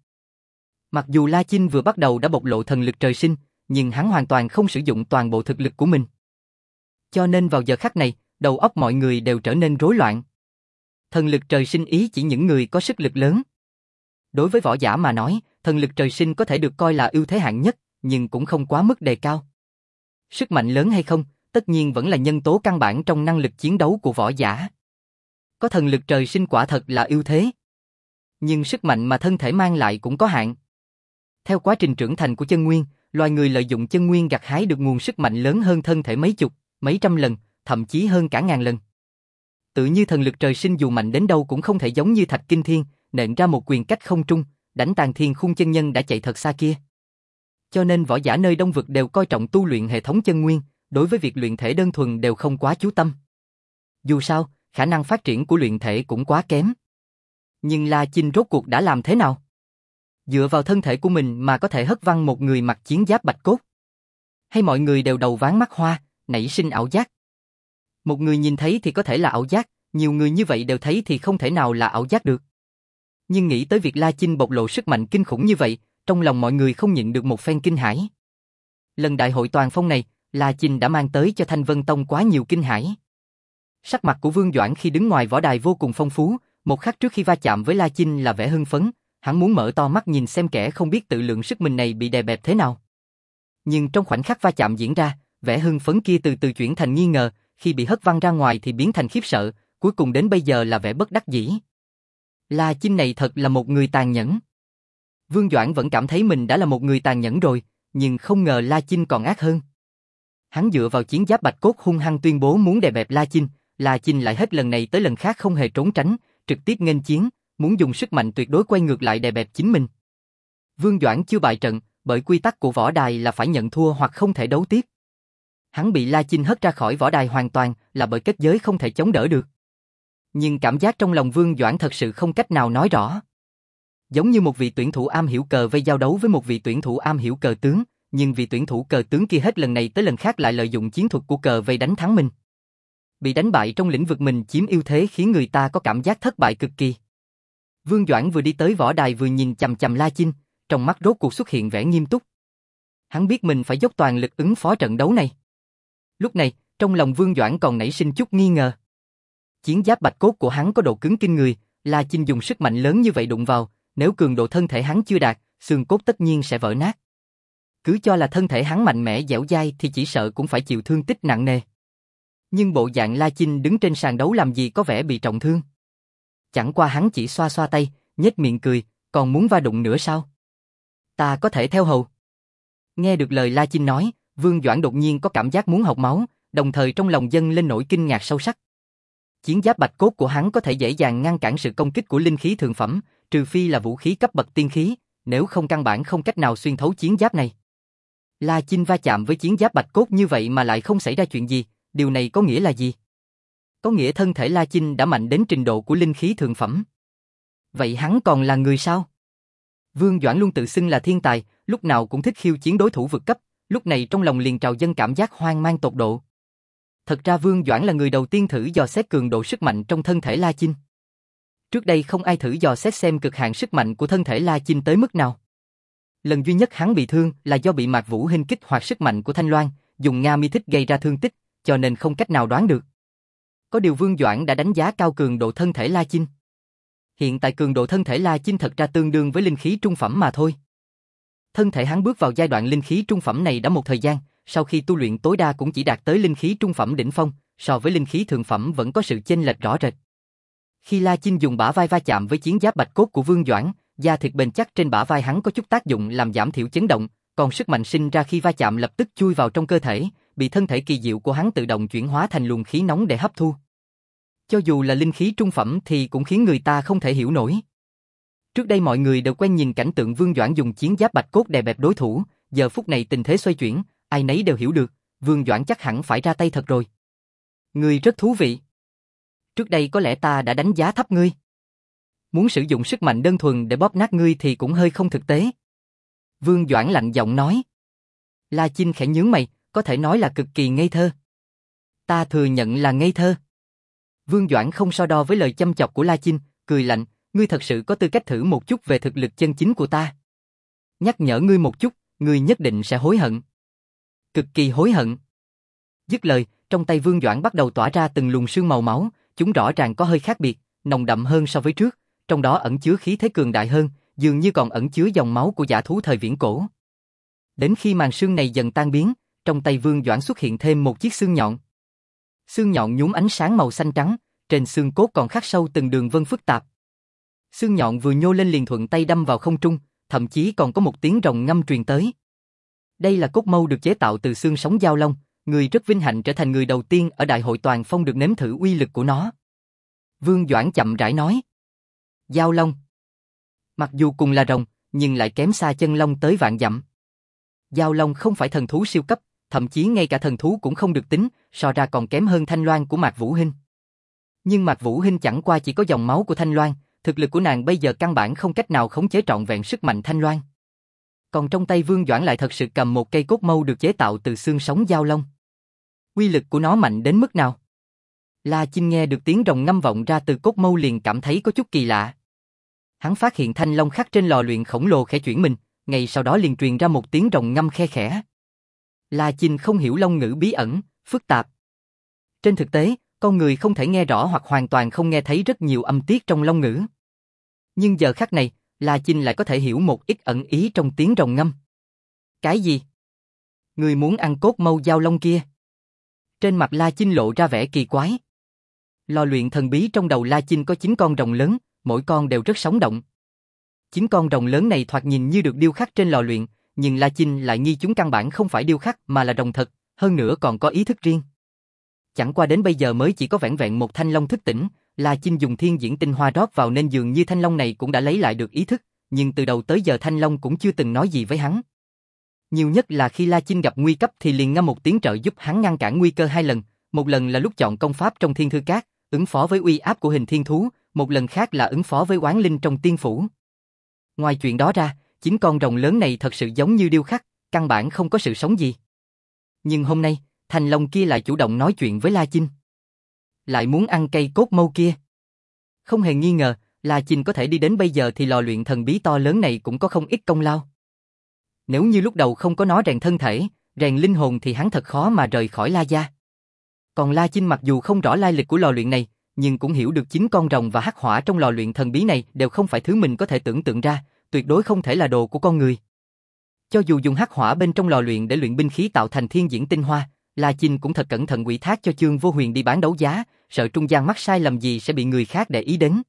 Mặc dù La Chinh vừa bắt đầu đã bộc lộ thần lực trời sinh, nhưng hắn hoàn toàn không sử dụng toàn bộ thực lực của mình. Cho nên vào giờ khắc này, đầu óc mọi người đều trở nên rối loạn. Thần lực trời sinh ý chỉ những người có sức lực lớn. Đối với võ giả mà nói, thần lực trời sinh có thể được coi là ưu thế hạng nhất, nhưng cũng không quá mức đề cao. Sức mạnh lớn hay không, tất nhiên vẫn là nhân tố căn bản trong năng lực chiến đấu của võ giả. Có thần lực trời sinh quả thật là ưu thế. Nhưng sức mạnh mà thân thể mang lại cũng có hạn. Theo quá trình trưởng thành của chân nguyên, loài người lợi dụng chân nguyên gặt hái được nguồn sức mạnh lớn hơn thân thể mấy chục, mấy trăm lần, thậm chí hơn cả ngàn lần. Tự như thần lực trời sinh dù mạnh đến đâu cũng không thể giống như Thạch Kinh Thiên, nện ra một quyền cách không trung, đánh tàn thiên khung chân nhân đã chạy thật xa kia. Cho nên võ giả nơi Đông Vực đều coi trọng tu luyện hệ thống chân nguyên, đối với việc luyện thể đơn thuần đều không quá chú tâm. Dù sao, khả năng phát triển của luyện thể cũng quá kém. Nhưng La Chinh rốt cuộc đã làm thế nào? Dựa vào thân thể của mình mà có thể hất văng một người mặc chiến giáp bạch cốt? Hay mọi người đều đầu ván mắt hoa, nảy sinh ảo giác? Một người nhìn thấy thì có thể là ảo giác, nhiều người như vậy đều thấy thì không thể nào là ảo giác được. Nhưng nghĩ tới việc La Chinh bộc lộ sức mạnh kinh khủng như vậy, trong lòng mọi người không nhịn được một phen kinh hãi. Lần đại hội toàn phong này, La Chinh đã mang tới cho Thanh Vân Tông quá nhiều kinh hãi. Sắc mặt của Vương Doãn khi đứng ngoài võ đài vô cùng phong phú, một khắc trước khi va chạm với La Chinh là vẻ hưng phấn, hắn muốn mở to mắt nhìn xem kẻ không biết tự lượng sức mình này bị đè bẹp thế nào. Nhưng trong khoảnh khắc va chạm diễn ra, vẻ hưng phấn kia từ từ chuyển thành nghi ngờ, khi bị hất văng ra ngoài thì biến thành khiếp sợ, cuối cùng đến bây giờ là vẻ bất đắc dĩ. La Chinh này thật là một người tàn nhẫn. Vương Doãn vẫn cảm thấy mình đã là một người tàn nhẫn rồi, nhưng không ngờ La Chinh còn ác hơn. Hắn dựa vào chiến giáp bạch cốt hung hăng tuyên bố muốn đè bẹp La Chinh, La Chinh lại hết lần này tới lần khác không hề trốn tránh, trực tiếp nghênh chiến, muốn dùng sức mạnh tuyệt đối quay ngược lại đè bẹp chính mình. Vương Doãn chưa bại trận, bởi quy tắc của võ đài là phải nhận thua hoặc không thể đấu tiếp. Hắn bị La Chinh hất ra khỏi võ đài hoàn toàn là bởi kết giới không thể chống đỡ được. Nhưng cảm giác trong lòng Vương Doãn thật sự không cách nào nói rõ. Giống như một vị tuyển thủ am hiểu cờ vây giao đấu với một vị tuyển thủ am hiểu cờ tướng, nhưng vị tuyển thủ cờ tướng kia hết lần này tới lần khác lại lợi dụng chiến thuật của cờ vây đánh thắng mình. Bị đánh bại trong lĩnh vực mình chiếm ưu thế khiến người ta có cảm giác thất bại cực kỳ. Vương Doãn vừa đi tới võ đài vừa nhìn chằm chằm La Chinh, trong mắt rốt cuộc xuất hiện vẻ nghiêm túc. Hắn biết mình phải dốc toàn lực ứng phó trận đấu này. Lúc này, trong lòng Vương Doãn còn nảy sinh chút nghi ngờ. Chiến giáp bạch cốt của hắn có độ cứng kinh người, La Chinh dùng sức mạnh lớn như vậy đụng vào, nếu cường độ thân thể hắn chưa đạt, xương cốt tất nhiên sẽ vỡ nát. Cứ cho là thân thể hắn mạnh mẽ dẻo dai thì chỉ sợ cũng phải chịu thương tích nặng nề. Nhưng bộ dạng La Chinh đứng trên sàn đấu làm gì có vẻ bị trọng thương. Chẳng qua hắn chỉ xoa xoa tay, nhếch miệng cười, còn muốn va đụng nữa sao? Ta có thể theo hầu. Nghe được lời La Chinh nói, Vương Doãn đột nhiên có cảm giác muốn học máu, đồng thời trong lòng dâng lên nỗi kinh ngạc sâu sắc. Chiến giáp bạch cốt của hắn có thể dễ dàng ngăn cản sự công kích của linh khí thượng phẩm, trừ phi là vũ khí cấp bậc tiên khí, nếu không căn bản không cách nào xuyên thấu chiến giáp này. La Chinh va chạm với chiến giáp bạch cốt như vậy mà lại không xảy ra chuyện gì, điều này có nghĩa là gì? Có nghĩa thân thể La Chinh đã mạnh đến trình độ của linh khí thượng phẩm. Vậy hắn còn là người sao? Vương Doãn luôn tự xưng là thiên tài, lúc nào cũng thích khiêu chiến đối thủ vượt cấp, lúc này trong lòng liền trào dâng cảm giác hoang mang tột độ. Thật ra Vương Doãn là người đầu tiên thử dò xét cường độ sức mạnh trong thân thể La Chinh. Trước đây không ai thử dò xét xem cực hạn sức mạnh của thân thể La Chinh tới mức nào. Lần duy nhất hắn bị thương là do bị Mạc Vũ Hinh kích hoạt sức mạnh của Thanh Loan, dùng Nga Mi Thích gây ra thương tích, cho nên không cách nào đoán được. Có điều Vương Doãn đã đánh giá cao cường độ thân thể La Chinh. Hiện tại cường độ thân thể La Chinh thật ra tương đương với linh khí trung phẩm mà thôi. Thân thể hắn bước vào giai đoạn linh khí trung phẩm này đã một thời gian, sau khi tu luyện tối đa cũng chỉ đạt tới linh khí trung phẩm đỉnh phong, so với linh khí thượng phẩm vẫn có sự chênh lệch rõ rệt. Khi La Chinh dùng bả vai va chạm với chiến giáp bạch cốt của Vương Doãn, da thịt bền chắc trên bả vai hắn có chút tác dụng làm giảm thiểu chấn động, còn sức mạnh sinh ra khi va chạm lập tức chui vào trong cơ thể, bị thân thể kỳ diệu của hắn tự động chuyển hóa thành luồng khí nóng để hấp thu. Cho dù là linh khí trung phẩm thì cũng khiến người ta không thể hiểu nổi. Trước đây mọi người đều quen nhìn cảnh tượng Vương Doãn dùng chiến giáp bạch cốt đè bẹp đối thủ, giờ phút này tình thế xoay chuyển, ai nấy đều hiểu được, Vương Doãn chắc hẳn phải ra tay thật rồi. Ngươi rất thú vị. Trước đây có lẽ ta đã đánh giá thấp ngươi. Muốn sử dụng sức mạnh đơn thuần để bóp nát ngươi thì cũng hơi không thực tế. Vương Doãn lạnh giọng nói. La Chinh khẽ nhướng mày, có thể nói là cực kỳ ngây thơ. Ta thừa nhận là ngây thơ. Vương Doãn không so đo với lời châm chọc của La Chinh, cười lạnh, ngươi thật sự có tư cách thử một chút về thực lực chân chính của ta. Nhắc nhở ngươi một chút, ngươi nhất định sẽ hối hận. Cực kỳ hối hận. Dứt lời, trong tay Vương Doãn bắt đầu tỏa ra từng luồng sương màu máu, chúng rõ ràng có hơi khác biệt, nồng đậm hơn so với trước, trong đó ẩn chứa khí thế cường đại hơn, dường như còn ẩn chứa dòng máu của dã thú thời viễn cổ. Đến khi màn sương này dần tan biến, trong tay Vương Doãn xuất hiện thêm một chiếc xương nhọn. Xương nhọn nhuốm ánh sáng màu xanh trắng, trên xương cốt còn khắc sâu từng đường vân phức tạp. Xương nhọn vừa nhô lên liền thuận tay đâm vào không trung, thậm chí còn có một tiếng rồng ngâm truyền tới. Đây là cốt mâu được chế tạo từ xương sống dao long, người rất vinh hạnh trở thành người đầu tiên ở Đại hội Toàn Phong được nếm thử uy lực của nó. Vương Doãn chậm rãi nói. Dao long. Mặc dù cùng là rồng, nhưng lại kém xa chân long tới vạn dặm. Dao long không phải thần thú siêu cấp, thậm chí ngay cả thần thú cũng không được tính, so ra còn kém hơn Thanh Loan của Mạc Vũ Hinh. Nhưng Mạc Vũ Hinh chẳng qua chỉ có dòng máu của Thanh Loan, thực lực của nàng bây giờ căn bản không cách nào khống chế trọn vẹn sức mạnh Thanh Loan. Còn trong tay Vương Doãn lại thật sự cầm một cây cốt mâu được chế tạo từ xương sống dao long. Uy lực của nó mạnh đến mức nào? La Chinh nghe được tiếng rồng ngâm vọng ra từ cốt mâu liền cảm thấy có chút kỳ lạ. Hắn phát hiện thanh long khắc trên lò luyện khổng lồ khẽ chuyển mình, ngay sau đó liền truyền ra một tiếng rồng ngâm khe khẽ. La Chinh không hiểu long ngữ bí ẩn, phức tạp. Trên thực tế, con người không thể nghe rõ hoặc hoàn toàn không nghe thấy rất nhiều âm tiết trong long ngữ. Nhưng giờ khắc này, La Chinh lại có thể hiểu một ít ẩn ý trong tiếng rồng ngâm. Cái gì? Người muốn ăn cốt mâu dao long kia? Trên mặt La Chinh lộ ra vẻ kỳ quái. Lò luyện thần bí trong đầu La Chinh có chín con rồng lớn, mỗi con đều rất sống động. Chín con rồng lớn này thoạt nhìn như được điêu khắc trên lò luyện, nhưng La Chinh lại nghi chúng căn bản không phải điêu khắc mà là rồng thật, hơn nữa còn có ý thức riêng. Chẳng qua đến bây giờ mới chỉ có vẻn vẹn một thanh long thức tỉnh, La Chinh dùng thiên diễn tinh hoa rót vào nên dường như thanh long này cũng đã lấy lại được ý thức, nhưng từ đầu tới giờ thanh long cũng chưa từng nói gì với hắn. Nhiều nhất là khi La Chinh gặp nguy cấp thì liền ngâm một tiếng trợ giúp hắn ngăn cản nguy cơ hai lần, một lần là lúc chọn công pháp trong Thiên Thư Các, ứng phó với uy áp của hình thiên thú, một lần khác là ứng phó với oán linh trong tiên phủ. Ngoài chuyện đó ra, chín con rồng lớn này thật sự giống như điêu khắc, căn bản không có sự sống gì. Nhưng hôm nay, thanh long kia lại chủ động nói chuyện với La Chinh. Lại muốn ăn cây cốt mâu kia. Không hề nghi ngờ, La Chinh có thể đi đến bây giờ thì lò luyện thần bí to lớn này cũng có không ít công lao. Nếu như lúc đầu không có nó rèn thân thể, rèn linh hồn thì hắn thật khó mà rời khỏi La gia. Còn La Chinh mặc dù không rõ lai lịch của lò luyện này, nhưng cũng hiểu được chín con rồng và hắc hỏa trong lò luyện thần bí này đều không phải thứ mình có thể tưởng tượng ra, tuyệt đối không thể là đồ của con người. Cho dù dùng hắc hỏa bên trong lò luyện để luyện binh khí tạo thành thiên diễn tinh hoa, La Chinh cũng thật cẩn thận ủy thác cho Chương Vô Huyền đi bán đấu giá, sợ trung gian mắc sai lầm gì sẽ bị người khác để ý đến.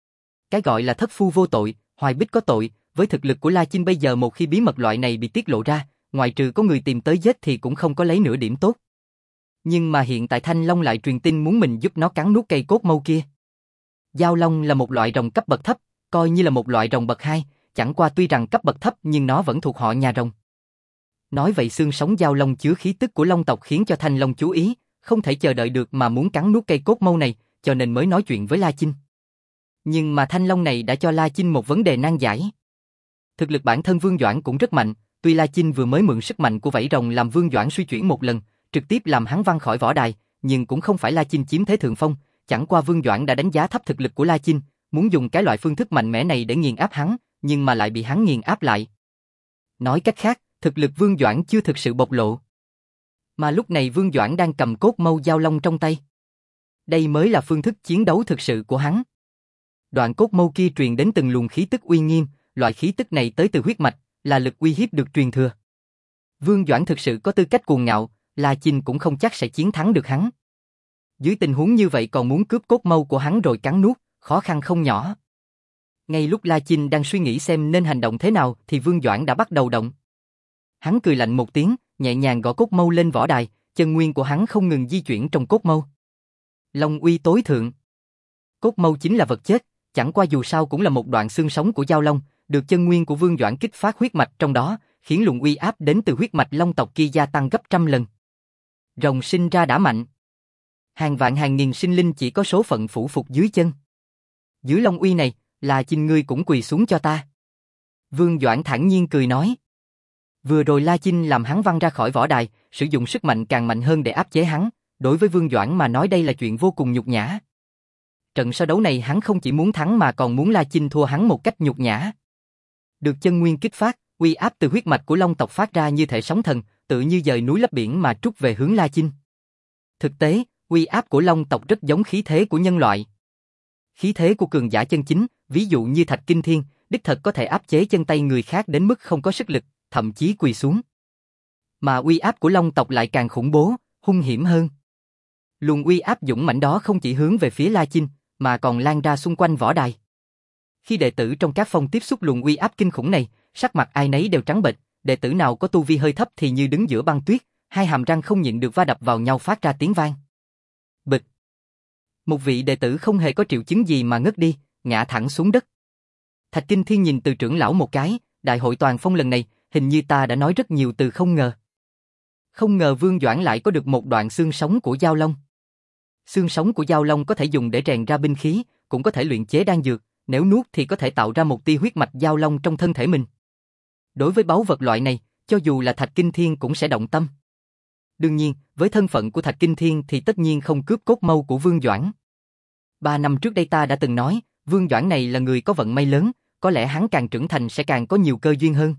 Cái gọi là thất phu vô tội, hoài bích có tội, với thực lực của La Chinh bây giờ một khi bí mật loại này bị tiết lộ ra, ngoài trừ có người tìm tới giết thì cũng không có lấy nửa điểm tốt. Nhưng mà hiện tại Thanh Long lại truyền tin muốn mình giúp nó cắn nuốt cây cốt mâu kia. Dao Long là một loại rồng cấp bậc thấp, coi như là một loại rồng bậc hai, chẳng qua tuy rằng cấp bậc thấp nhưng nó vẫn thuộc họ nhà rồng. Nói vậy xương sống Dao Long chứa khí tức của Long tộc khiến cho Thanh Long chú ý, không thể chờ đợi được mà muốn cắn nuốt cây cốt mâu này, cho nên mới nói chuyện với La Chinh. Nhưng mà Thanh Long này đã cho La Chinh một vấn đề nan giải. Thực lực bản thân Vương Doãn cũng rất mạnh, tuy La Chinh vừa mới mượn sức mạnh của vảy rồng làm Vương Doãn suy chuyển một lần, trực tiếp làm hắn văng khỏi võ đài, nhưng cũng không phải La Chinh chiếm thế thượng phong, chẳng qua Vương Doãn đã đánh giá thấp thực lực của La Chinh, muốn dùng cái loại phương thức mạnh mẽ này để nghiền áp hắn, nhưng mà lại bị hắn nghiền áp lại. Nói cách khác, thực lực Vương Doãn chưa thực sự bộc lộ. Mà lúc này Vương Doãn đang cầm cốt mâu Dao Long trong tay. Đây mới là phương thức chiến đấu thực sự của hắn. Đoạn cốt mâu kia truyền đến từng luồng khí tức uy nghiêm, loại khí tức này tới từ huyết mạch, là lực uy hiếp được truyền thừa. Vương Doãn thực sự có tư cách cuồng ngạo, La Chinh cũng không chắc sẽ chiến thắng được hắn. Dưới tình huống như vậy còn muốn cướp cốt mâu của hắn rồi cắn nuốt, khó khăn không nhỏ. Ngay lúc La Chinh đang suy nghĩ xem nên hành động thế nào thì Vương Doãn đã bắt đầu động. Hắn cười lạnh một tiếng, nhẹ nhàng gõ cốt mâu lên võ đài, chân nguyên của hắn không ngừng di chuyển trong cốt mâu. Long uy tối thượng. Cốt mâu chính là vật chết, chẳng qua dù sao cũng là một đoạn xương sống của Giao Long, được chân nguyên của Vương Doãn kích phát huyết mạch trong đó, khiến luồng uy áp đến từ huyết mạch Long tộc kia gia tăng gấp trăm lần. Rồng sinh ra đã mạnh. Hàng vạn hàng nghìn sinh linh chỉ có số phận phủ phục dưới chân. Dưới long uy này, là Chinh ngươi cũng quỳ xuống cho ta. Vương Doãn thản nhiên cười nói. Vừa rồi La Chinh làm hắn văng ra khỏi võ đài, sử dụng sức mạnh càng mạnh hơn để áp chế hắn, đối với Vương Doãn mà nói đây là chuyện vô cùng nhục nhã. Trận so đấu này hắn không chỉ muốn thắng mà còn muốn La Chinh thua hắn một cách nhục nhã. Được chân nguyên kích phát, uy áp từ huyết mạch của Long tộc phát ra như thể sóng thần, tự như dời núi lấp biển mà trút về hướng La Chinh. Thực tế, uy áp của Long tộc rất giống khí thế của nhân loại. Khí thế của cường giả chân chính, ví dụ như Thạch Kinh Thiên, đích thật có thể áp chế chân tay người khác đến mức không có sức lực, thậm chí quỳ xuống. Mà uy áp của Long tộc lại càng khủng bố, hung hiểm hơn. Luồng uy áp dũng mãnh đó không chỉ hướng về phía La Chinh, mà còn lan ra xung quanh võ đài. Khi đệ tử trong các phong tiếp xúc luồng uy áp kinh khủng này, sắc mặt ai nấy đều trắng bệch, đệ tử nào có tu vi hơi thấp thì như đứng giữa băng tuyết, hai hàm răng không nhịn được va đập vào nhau phát ra tiếng vang. Bịch. Một vị đệ tử không hề có triệu chứng gì mà ngất đi, ngã thẳng xuống đất. Thạch Kinh Thiên nhìn Từ trưởng lão một cái, đại hội toàn phong lần này, hình như ta đã nói rất nhiều từ không ngờ. Không ngờ Vương Doãn lại có được một đoạn xương sống của Giao Long. Xương sống của Giao Long có thể dùng để rèn ra binh khí, cũng có thể luyện chế đan dược, nếu nuốt thì có thể tạo ra một tia huyết mạch Giao Long trong thân thể mình. Đối với báu vật loại này, cho dù là Thạch Kinh Thiên cũng sẽ động tâm. Đương nhiên, với thân phận của Thạch Kinh Thiên thì tất nhiên không cướp cốt mâu của Vương Doãn. Ba năm trước đây ta đã từng nói, Vương Doãn này là người có vận may lớn, có lẽ hắn càng trưởng thành sẽ càng có nhiều cơ duyên hơn.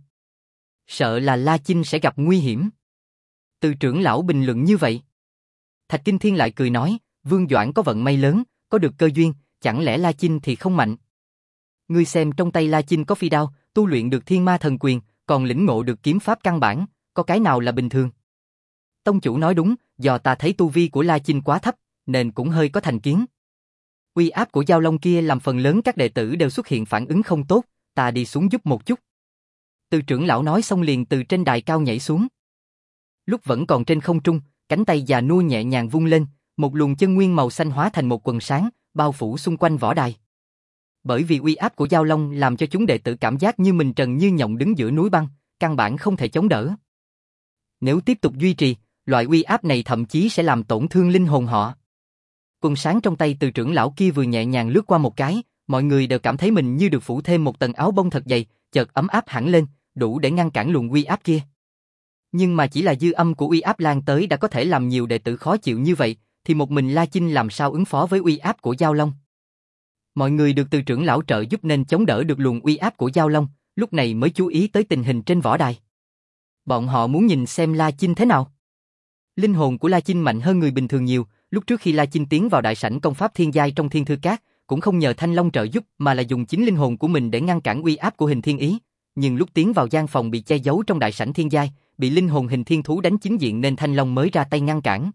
Sợ là La Chinh sẽ gặp nguy hiểm. Từ trưởng lão bình luận như vậy. Thạch Kinh Thiên lại cười nói, Vương Doãn có vận may lớn, có được cơ duyên, chẳng lẽ La Chinh thì không mạnh? Ngươi xem trong tay La Chinh có phi đao, tu luyện được thiên ma thần quyền, còn lĩnh ngộ được kiếm pháp căn bản, có cái nào là bình thường? Tông chủ nói đúng, do ta thấy tu vi của La Chinh quá thấp, nên cũng hơi có thành kiến. Uy áp của Giao Long kia làm phần lớn các đệ tử đều xuất hiện phản ứng không tốt, ta đi xuống giúp một chút. Từ trưởng lão nói xong liền từ trên đài cao nhảy xuống. Lúc vẫn còn trên không trung, cánh tay già nua nhẹ nhàng vung lên, một luồng chân nguyên màu xanh hóa thành một quần sáng, bao phủ xung quanh võ đài. Bởi vì uy áp của Giao Long làm cho chúng đệ tử cảm giác như mình trần như nhộng đứng giữa núi băng, căn bản không thể chống đỡ. Nếu tiếp tục duy trì, loại uy áp này thậm chí sẽ làm tổn thương linh hồn họ. Quần sáng trong tay Từ trưởng lão kia vừa nhẹ nhàng lướt qua một cái, mọi người đều cảm thấy mình như được phủ thêm một tầng áo bông thật dày, chợt ấm áp hẳn lên, đủ để ngăn cản luồng uy áp kia. Nhưng mà chỉ là dư âm của uy áp lan tới đã có thể làm nhiều đệ tử khó chịu như vậy, thì một mình La Chinh làm sao ứng phó với uy áp của Giao Long? Mọi người được Từ trưởng lão trợ giúp nên chống đỡ được luồng uy áp của Giao Long, lúc này mới chú ý tới tình hình trên võ đài. Bọn họ muốn nhìn xem La Chinh thế nào. Linh hồn của La Chinh mạnh hơn người bình thường nhiều, lúc trước khi La Chinh tiến vào đại sảnh công pháp thiên giai trong Thiên Thư Các, cũng không nhờ Thanh Long trợ giúp mà là dùng chính linh hồn của mình để ngăn cản uy áp của Hình Thiên Ý, nhưng lúc tiến vào gian phòng bị che giấu trong đại sảnh thiên giai, bị linh hồn Hình Thiên Thú đánh chính diện nên Thanh Long mới ra tay ngăn cản.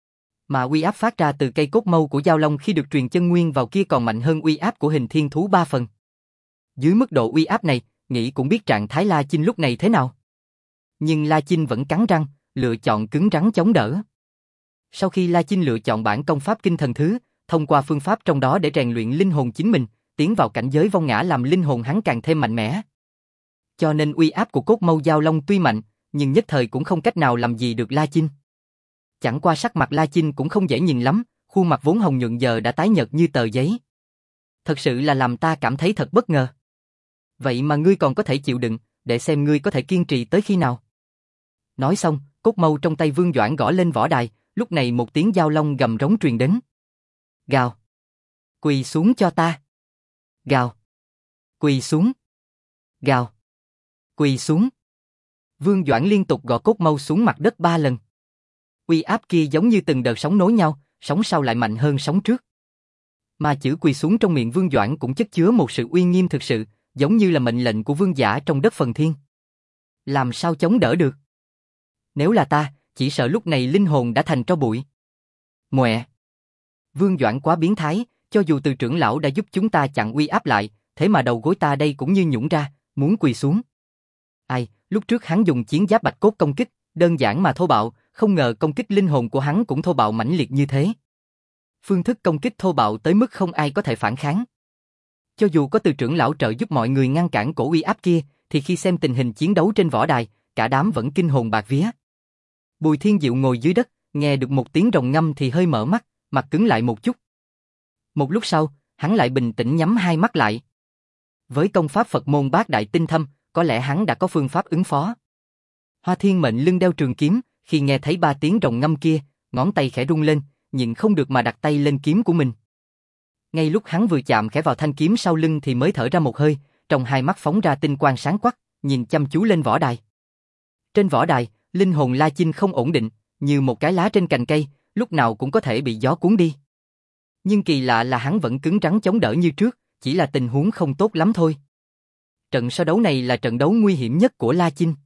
Mà uy áp phát ra từ cây cốt mâu của Giao Long khi được truyền chân nguyên vào kia còn mạnh hơn uy áp của Hình Thiên Thú ba phần. Dưới mức độ uy áp này, nghĩ cũng biết trạng thái La Chinh lúc này thế nào. Nhưng La Chinh vẫn cắn răng, lựa chọn cứng rắn chống đỡ. Sau khi La Chinh lựa chọn bản công pháp kinh thần thứ, thông qua phương pháp trong đó để rèn luyện linh hồn chính mình, tiến vào cảnh giới vong ngã làm linh hồn hắn càng thêm mạnh mẽ. Cho nên uy áp của cốt mâu Giao Long tuy mạnh, nhưng nhất thời cũng không cách nào làm gì được La Chinh. Chẳng qua sắc mặt La Chinh cũng không dễ nhìn lắm, khuôn mặt vốn hồng nhuận giờ đã tái nhợt như tờ giấy. Thật sự là làm ta cảm thấy thật bất ngờ. Vậy mà ngươi còn có thể chịu đựng, để xem ngươi có thể kiên trì tới khi nào. Nói xong, cốt mâu trong tay Vương Doãn gõ lên võ đài, lúc này một tiếng Giao Long gầm rống truyền đến. Gào. Quỳ xuống cho ta. Gào. Quỳ xuống. Gào. Quỳ xuống. Vương Doãn liên tục gõ cốt mâu xuống mặt đất ba lần. Uy áp kia giống như từng đợt sóng nối nhau, sóng sau lại mạnh hơn sóng trước. Mà chữ quỳ xuống trong miệng Vương Doãn cũng chất chứa một sự uy nghiêm thực sự, giống như là mệnh lệnh của vương giả trong đất phần thiên. Làm sao chống đỡ được? Nếu là ta, chỉ sợ lúc này linh hồn đã thành tro bụi. Mẹ! Vương Doãn quá biến thái, cho dù Từ trưởng lão đã giúp chúng ta chặn uy áp lại, thế mà đầu gối ta đây cũng như nhũn ra, muốn quỳ xuống. Ai, lúc trước hắn dùng chiến giáp bạch cốt công kích, đơn giản mà thô bạo, không ngờ công kích linh hồn của hắn cũng thô bạo mãnh liệt như thế. Phương thức công kích thô bạo tới mức không ai có thể phản kháng. Cho dù có từ trưởng lão trợ giúp mọi người ngăn cản cổ uy áp kia, thì khi xem tình hình chiến đấu trên võ đài, cả đám vẫn kinh hồn bạt vía. Bùi Thiên Diệu ngồi dưới đất, nghe được một tiếng rồng ngâm thì hơi mở mắt, mặt cứng lại một chút. Một lúc sau, hắn lại bình tĩnh nhắm hai mắt lại. Với công pháp Phật môn bát đại tinh thâm, có lẽ hắn đã có phương pháp ứng phó. Hoa Thiên Mệnh lưng đeo trường kiếm, khi nghe thấy ba tiếng rồng ngâm kia, ngón tay khẽ rung lên, nhịn không được mà đặt tay lên kiếm của mình. Ngay lúc hắn vừa chạm khẽ vào thanh kiếm sau lưng thì mới thở ra một hơi, trong hai mắt phóng ra tinh quang sáng quắc, nhìn chăm chú lên võ đài. Trên võ đài, linh hồn La Chinh không ổn định, như một cái lá trên cành cây, lúc nào cũng có thể bị gió cuốn đi. Nhưng kỳ lạ là hắn vẫn cứng rắn chống đỡ như trước, chỉ là tình huống không tốt lắm thôi. Trận so đấu này là trận đấu nguy hiểm nhất của La Chinh.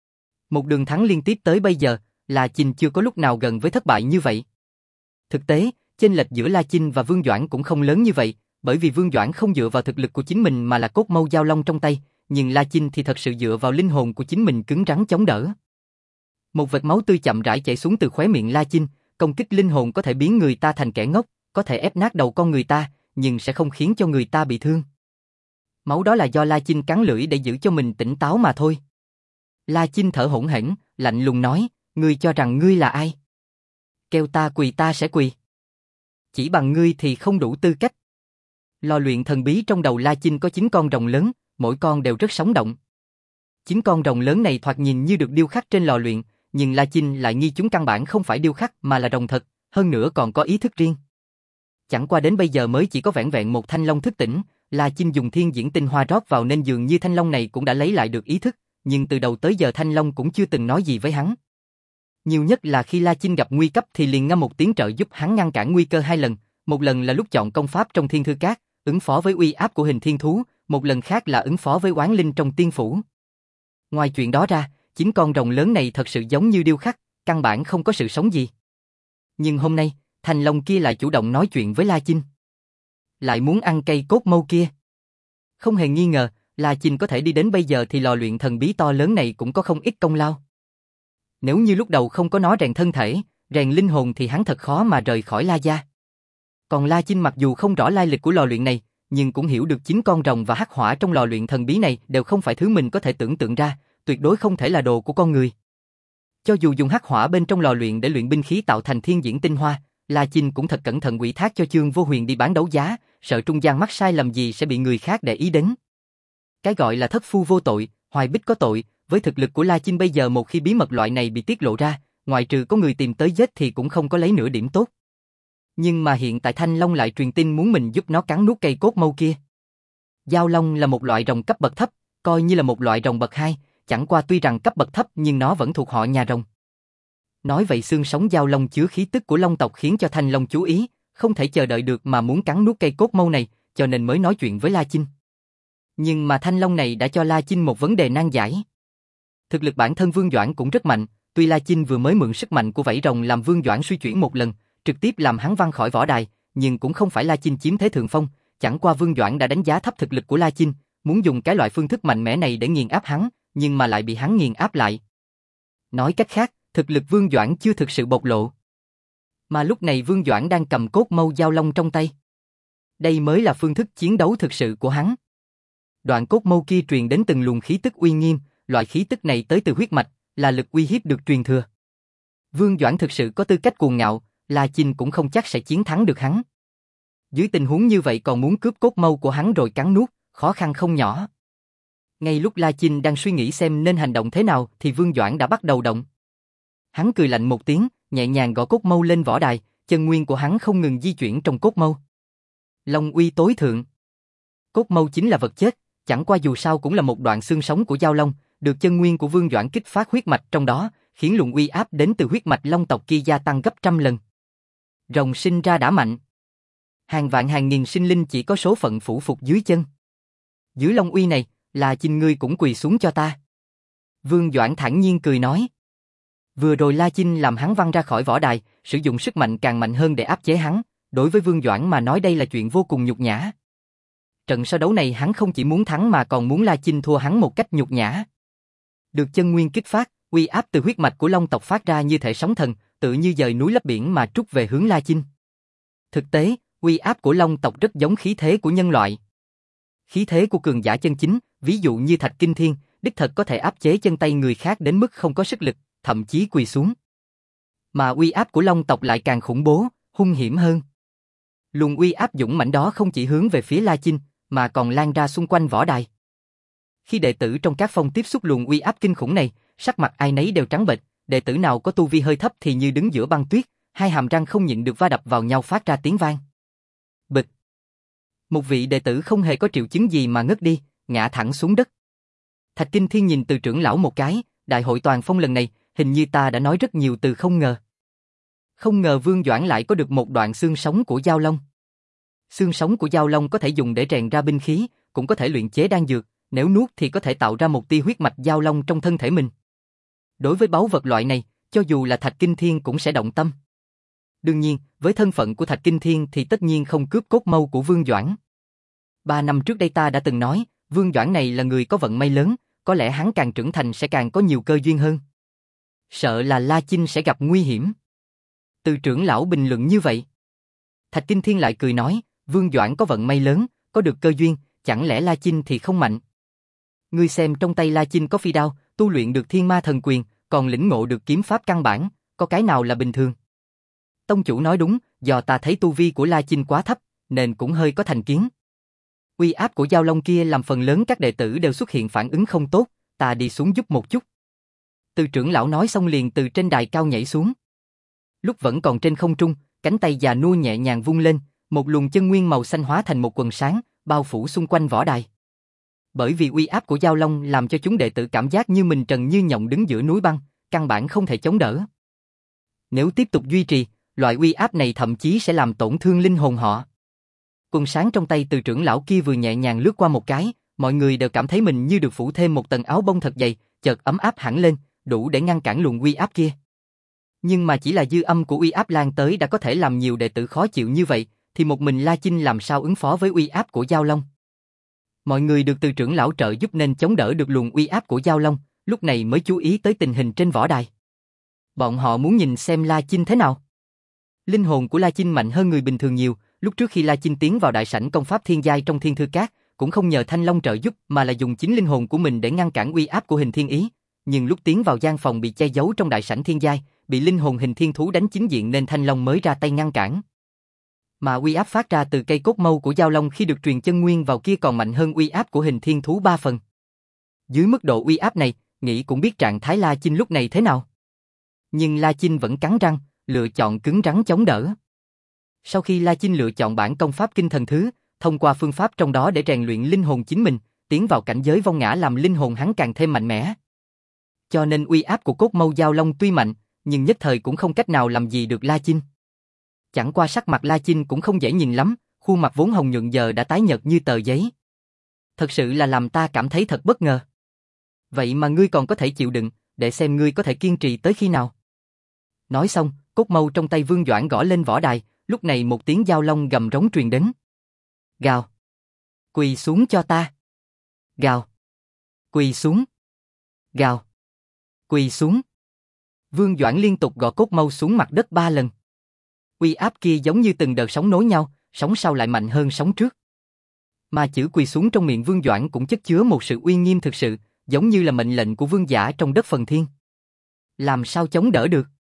Một đường thắng liên tiếp tới bây giờ, La Chinh chưa có lúc nào gần với thất bại như vậy. Thực tế, chênh lệch giữa La Chinh và Vương Doãn cũng không lớn như vậy, bởi vì Vương Doãn không dựa vào thực lực của chính mình mà là cốt mâu giao long trong tay, nhưng La Chinh thì thật sự dựa vào linh hồn của chính mình cứng rắn chống đỡ. Một vệt máu tươi chậm rãi chảy xuống từ khóe miệng La Chinh, công kích linh hồn có thể biến người ta thành kẻ ngốc, có thể ép nát đầu con người ta, nhưng sẽ không khiến cho người ta bị thương. Máu đó là do La Chinh cắn lưỡi để giữ cho mình tỉnh táo mà thôi. La Chinh thở hổn hển, lạnh lùng nói, ngươi cho rằng ngươi là ai? Kêu ta quỳ ta sẽ quỳ. Chỉ bằng ngươi thì không đủ tư cách. Lò luyện thần bí trong đầu La Chinh có chín con rồng lớn, mỗi con đều rất sống động. Chín con rồng lớn này thoạt nhìn như được điêu khắc trên lò luyện, nhưng La Chinh lại nghi chúng căn bản không phải điêu khắc mà là rồng thật, hơn nữa còn có ý thức riêng. Chẳng qua đến bây giờ mới chỉ có vẻn vẹn một thanh long thức tỉnh, La Chinh dùng thiên diễn tinh hoa rót vào nên dường như thanh long này cũng đã lấy lại được ý thức, nhưng từ đầu tới giờ thanh long cũng chưa từng nói gì với hắn. Nhiều nhất là khi La Chinh gặp nguy cấp thì liền ngâm một tiếng trợ giúp hắn ngăn cản nguy cơ hai lần, một lần là lúc chọn công pháp trong Thiên Thư Các, ứng phó với uy áp của hình thiên thú, một lần khác là ứng phó với oán linh trong tiên phủ. Ngoài chuyện đó ra, chín con rồng lớn này thật sự giống như điêu khắc, căn bản không có sự sống gì. Nhưng hôm nay, thanh long kia lại chủ động nói chuyện với La Chinh. Lại muốn ăn cây cốt mâu kia. Không hề nghi ngờ, La Chinh có thể đi đến bây giờ thì lò luyện thần bí to lớn này cũng có không ít công lao. Nếu như lúc đầu không có nó rèn thân thể, rèn linh hồn thì hắn thật khó mà rời khỏi La gia. Còn La Chinh mặc dù không rõ lai lịch của lò luyện này, nhưng cũng hiểu được chín con rồng và hắc hỏa trong lò luyện thần bí này đều không phải thứ mình có thể tưởng tượng ra, tuyệt đối không thể là đồ của con người. Cho dù dùng hắc hỏa bên trong lò luyện để luyện binh khí tạo thành thiên diễn tinh hoa, La Chinh cũng thật cẩn thận ủy thác cho Chương Vô Huyền đi bán đấu giá, sợ trung gian mắc sai lầm gì sẽ bị người khác để ý đến. Cái gọi là thất phu vô tội, hoài bích có tội, với thực lực của La Chinh bây giờ một khi bí mật loại này bị tiết lộ ra, ngoại trừ có người tìm tới giết thì cũng không có lấy nửa điểm tốt. Nhưng mà hiện tại Thanh Long lại truyền tin muốn mình giúp nó cắn nuốt cây cốt mâu kia. Giao Long là một loại rồng cấp bậc thấp, coi như là một loại rồng bậc hai, chẳng qua tuy rằng cấp bậc thấp nhưng nó vẫn thuộc họ nhà rồng. Nói vậy xương sống Giao Long chứa khí tức của Long tộc khiến cho Thanh Long chú ý, không thể chờ đợi được mà muốn cắn nuốt cây cốt mâu này, cho nên mới nói chuyện với La Chinh. Nhưng mà Thanh Long này đã cho La Chinh một vấn đề nan giải. Thực lực bản thân Vương Doãn cũng rất mạnh, tuy La Chinh vừa mới mượn sức mạnh của vảy rồng làm Vương Doãn suy chuyển một lần, trực tiếp làm hắn văng khỏi võ đài, nhưng cũng không phải La Chinh chiếm thế thượng phong, chẳng qua Vương Doãn đã đánh giá thấp thực lực của La Chinh, muốn dùng cái loại phương thức mạnh mẽ này để nghiền áp hắn, nhưng mà lại bị hắn nghiền áp lại. Nói cách khác, thực lực Vương Doãn chưa thực sự bộc lộ. Mà lúc này Vương Doãn đang cầm cốt mâu Giao Long trong tay. Đây mới là phương thức chiến đấu thực sự của hắn. Đoạn cốt mâu kia truyền đến từng luồng khí tức uy nghiêm, loại khí tức này tới từ huyết mạch, là lực uy hiếp được truyền thừa. Vương Doãn thực sự có tư cách cuồng ngạo, La Chinh cũng không chắc sẽ chiến thắng được hắn. Dưới tình huống như vậy còn muốn cướp cốt mâu của hắn rồi cắn nuốt, khó khăn không nhỏ. Ngay lúc La Chinh đang suy nghĩ xem nên hành động thế nào thì Vương Doãn đã bắt đầu động. Hắn cười lạnh một tiếng, nhẹ nhàng gõ cốt mâu lên võ đài, chân nguyên của hắn không ngừng di chuyển trong cốt mâu. Long uy tối thượng. Cốt mâu chính là vật chết, chẳng qua dù sao cũng là một đoạn xương sống của Giao Long, được chân nguyên của Vương Doãn kích phát huyết mạch trong đó, khiến luồng uy áp đến từ huyết mạch Long tộc kia gia tăng gấp trăm lần. Rồng sinh ra đã mạnh. Hàng vạn hàng nghìn sinh linh chỉ có số phận phủ phục dưới chân. Dưới Long uy này, La Chinh ngươi cũng quỳ xuống cho ta. Vương Doãn thản nhiên cười nói. Vừa rồi La Chinh làm hắn văng ra khỏi võ đài, sử dụng sức mạnh càng mạnh hơn để áp chế hắn, đối với Vương Doãn mà nói đây là chuyện vô cùng nhục nhã. Trận so đấu này hắn không chỉ muốn thắng mà còn muốn La Chinh thua hắn một cách nhục nhã. Được chân nguyên kích phát, uy áp từ huyết mạch của Long tộc phát ra như thể sóng thần, tự như dời núi lấp biển mà trút về hướng La Chinh. Thực tế, uy áp của Long tộc rất giống khí thế của nhân loại. Khí thế của cường giả chân chính, ví dụ như Thạch Kinh Thiên, đích thật có thể áp chế chân tay người khác đến mức không có sức lực, thậm chí quỳ xuống. Mà uy áp của Long tộc lại càng khủng bố, hung hiểm hơn. Luồng uy áp dũng mãnh đó không chỉ hướng về phía La Chinh, mà còn lan ra xung quanh võ đài. Khi đệ tử trong các phòng tiếp xúc luồng uy áp kinh khủng này, sắc mặt ai nấy đều trắng bệch, đệ tử nào có tu vi hơi thấp thì như đứng giữa băng tuyết, hai hàm răng không nhịn được va đập vào nhau phát ra tiếng vang. Bịch. Một vị đệ tử không hề có triệu chứng gì mà ngất đi, ngã thẳng xuống đất. Thạch Kinh Thiên nhìn Từ trưởng lão một cái, đại hội toàn phong lần này, hình như ta đã nói rất nhiều từ không ngờ. Không ngờ Vương Doãn lại có được một đoạn xương sống của Giao Long. Xương sống của Giao Long có thể dùng để rèn ra binh khí, cũng có thể luyện chế đan dược, nếu nuốt thì có thể tạo ra một tia huyết mạch Giao Long trong thân thể mình. Đối với báu vật loại này, cho dù là Thạch Kinh Thiên cũng sẽ động tâm. Đương nhiên, với thân phận của Thạch Kinh Thiên thì tất nhiên không cướp cốt mâu của Vương Doãn. Ba năm trước đây ta đã từng nói, Vương Doãn này là người có vận may lớn, có lẽ hắn càng trưởng thành sẽ càng có nhiều cơ duyên hơn. Sợ là La Chinh sẽ gặp nguy hiểm. Từ trưởng lão bình luận như vậy. Thạch Kinh Thiên lại cười nói, Vương Doãn có vận may lớn, có được cơ duyên, chẳng lẽ La Chinh thì không mạnh? Ngươi xem trong tay La Chinh có phi đao, tu luyện được thiên ma thần quyền, còn lĩnh ngộ được kiếm pháp căn bản, có cái nào là bình thường? Tông chủ nói đúng, do ta thấy tu vi của La Chinh quá thấp, nên cũng hơi có thành kiến. Uy áp của Giao Long kia làm phần lớn các đệ tử đều xuất hiện phản ứng không tốt, ta đi xuống giúp một chút. Từ trưởng lão nói xong liền từ trên đài cao nhảy xuống. Lúc vẫn còn trên không trung, cánh tay già nua nhẹ nhàng vung lên, một luồng chân nguyên màu xanh hóa thành một quần sáng, bao phủ xung quanh võ đài. Bởi vì uy áp của Giao Long làm cho chúng đệ tử cảm giác như mình trần như nhộng đứng giữa núi băng, căn bản không thể chống đỡ. Nếu tiếp tục duy trì, loại uy áp này thậm chí sẽ làm tổn thương linh hồn họ. Quần sáng trong tay từ trưởng lão kia vừa nhẹ nhàng lướt qua một cái, mọi người đều cảm thấy mình như được phủ thêm một tầng áo bông thật dày, chợt ấm áp hẳn lên, đủ để ngăn cản luồng uy áp kia. Nhưng mà chỉ là dư âm của uy áp lan tới đã có thể làm nhiều đệ tử khó chịu như vậy, thì một mình La Chinh làm sao ứng phó với uy áp của Giao Long? Mọi người được từ trưởng lão trợ giúp nên chống đỡ được luồng uy áp của Giao Long, lúc này mới chú ý tới tình hình trên võ đài. Bọn họ muốn nhìn xem La Chinh thế nào. Linh hồn của La Chinh mạnh hơn người bình thường nhiều, lúc trước khi La Chinh tiến vào đại sảnh công pháp thiên giai trong Thiên Thư Các, cũng không nhờ Thanh Long trợ giúp mà là dùng chính linh hồn của mình để ngăn cản uy áp của Hình Thiên Ý, nhưng lúc tiến vào gian phòng bị che giấu trong đại sảnh thiên giai, bị linh hồn Hình Thiên Thú đánh chính diện nên Thanh Long mới ra tay ngăn cản. Mà uy áp phát ra từ cây cốt mâu của Giao Long khi được truyền chân nguyên vào kia còn mạnh hơn uy áp của Hình Thiên Thú ba phần. Dưới mức độ uy áp này, nghĩ cũng biết trạng thái La Chinh lúc này thế nào. Nhưng La Chinh vẫn cắn răng, lựa chọn cứng rắn chống đỡ. Sau khi La Chinh lựa chọn bản công pháp kinh thần thứ, thông qua phương pháp trong đó để rèn luyện linh hồn chính mình, tiến vào cảnh giới vong ngã làm linh hồn hắn càng thêm mạnh mẽ. Cho nên uy áp của cốt mâu Giao Long tuy mạnh, nhưng nhất thời cũng không cách nào làm gì được La Chinh. Chẳng qua sắc mặt La Chinh cũng không dễ nhìn lắm, khuôn mặt vốn hồng nhuận giờ đã tái nhợt như tờ giấy. Thật sự là làm ta cảm thấy thật bất ngờ. Vậy mà ngươi còn có thể chịu đựng, để xem ngươi có thể kiên trì tới khi nào. Nói xong, cốt mâu trong tay Vương Doãn gõ lên võ đài, lúc này một tiếng Giao Long gầm rống truyền đến. Gào! Quỳ xuống cho ta! Gào! Quỳ xuống! Gào! Quỳ xuống! Vương Doãn liên tục gõ cốt mâu xuống mặt đất ba lần. Uy áp kia giống như từng đợt sóng nối nhau, sóng sau lại mạnh hơn sóng trước. Mà chữ quỳ xuống trong miệng Vương Doãn cũng chất chứa một sự uy nghiêm thực sự, giống như là mệnh lệnh của vương giả trong đất phần thiên. Làm sao chống đỡ được?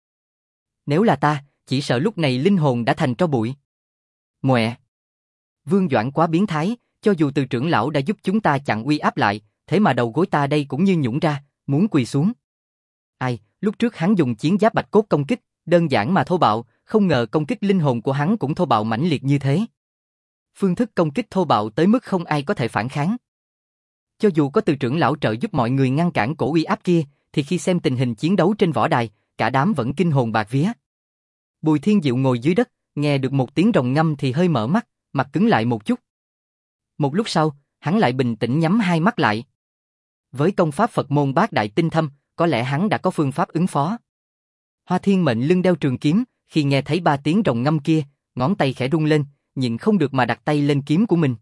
Nếu là ta, chỉ sợ lúc này linh hồn đã thành tro bụi. Ngoẹ! Vương Doãn quá biến thái, cho dù từ trưởng lão đã giúp chúng ta chặn uy áp lại, thế mà đầu gối ta đây cũng như nhũn ra, muốn quỳ xuống. Ai, lúc trước hắn dùng chiến giáp bạch cốt công kích, đơn giản mà thô bạo, không ngờ công kích linh hồn của hắn cũng thô bạo mãnh liệt như thế. Phương thức công kích thô bạo tới mức không ai có thể phản kháng. Cho dù có từ trưởng lão trợ giúp mọi người ngăn cản cổ uy áp kia, thì khi xem tình hình chiến đấu trên võ đài, cả đám vẫn kinh hồn bạt vía. Bùi Thiên Diệu ngồi dưới đất, nghe được một tiếng rồng ngâm thì hơi mở mắt, mặt cứng lại một chút. Một lúc sau, hắn lại bình tĩnh nhắm hai mắt lại. Với công pháp Phật môn bát đại tinh thâm, có lẽ hắn đã có phương pháp ứng phó. Hoa Thiên Mệnh lưng đeo trường kiếm, khi nghe thấy ba tiếng rồng ngâm kia, ngón tay khẽ rung lên, nhịn không được mà đặt tay lên kiếm của mình.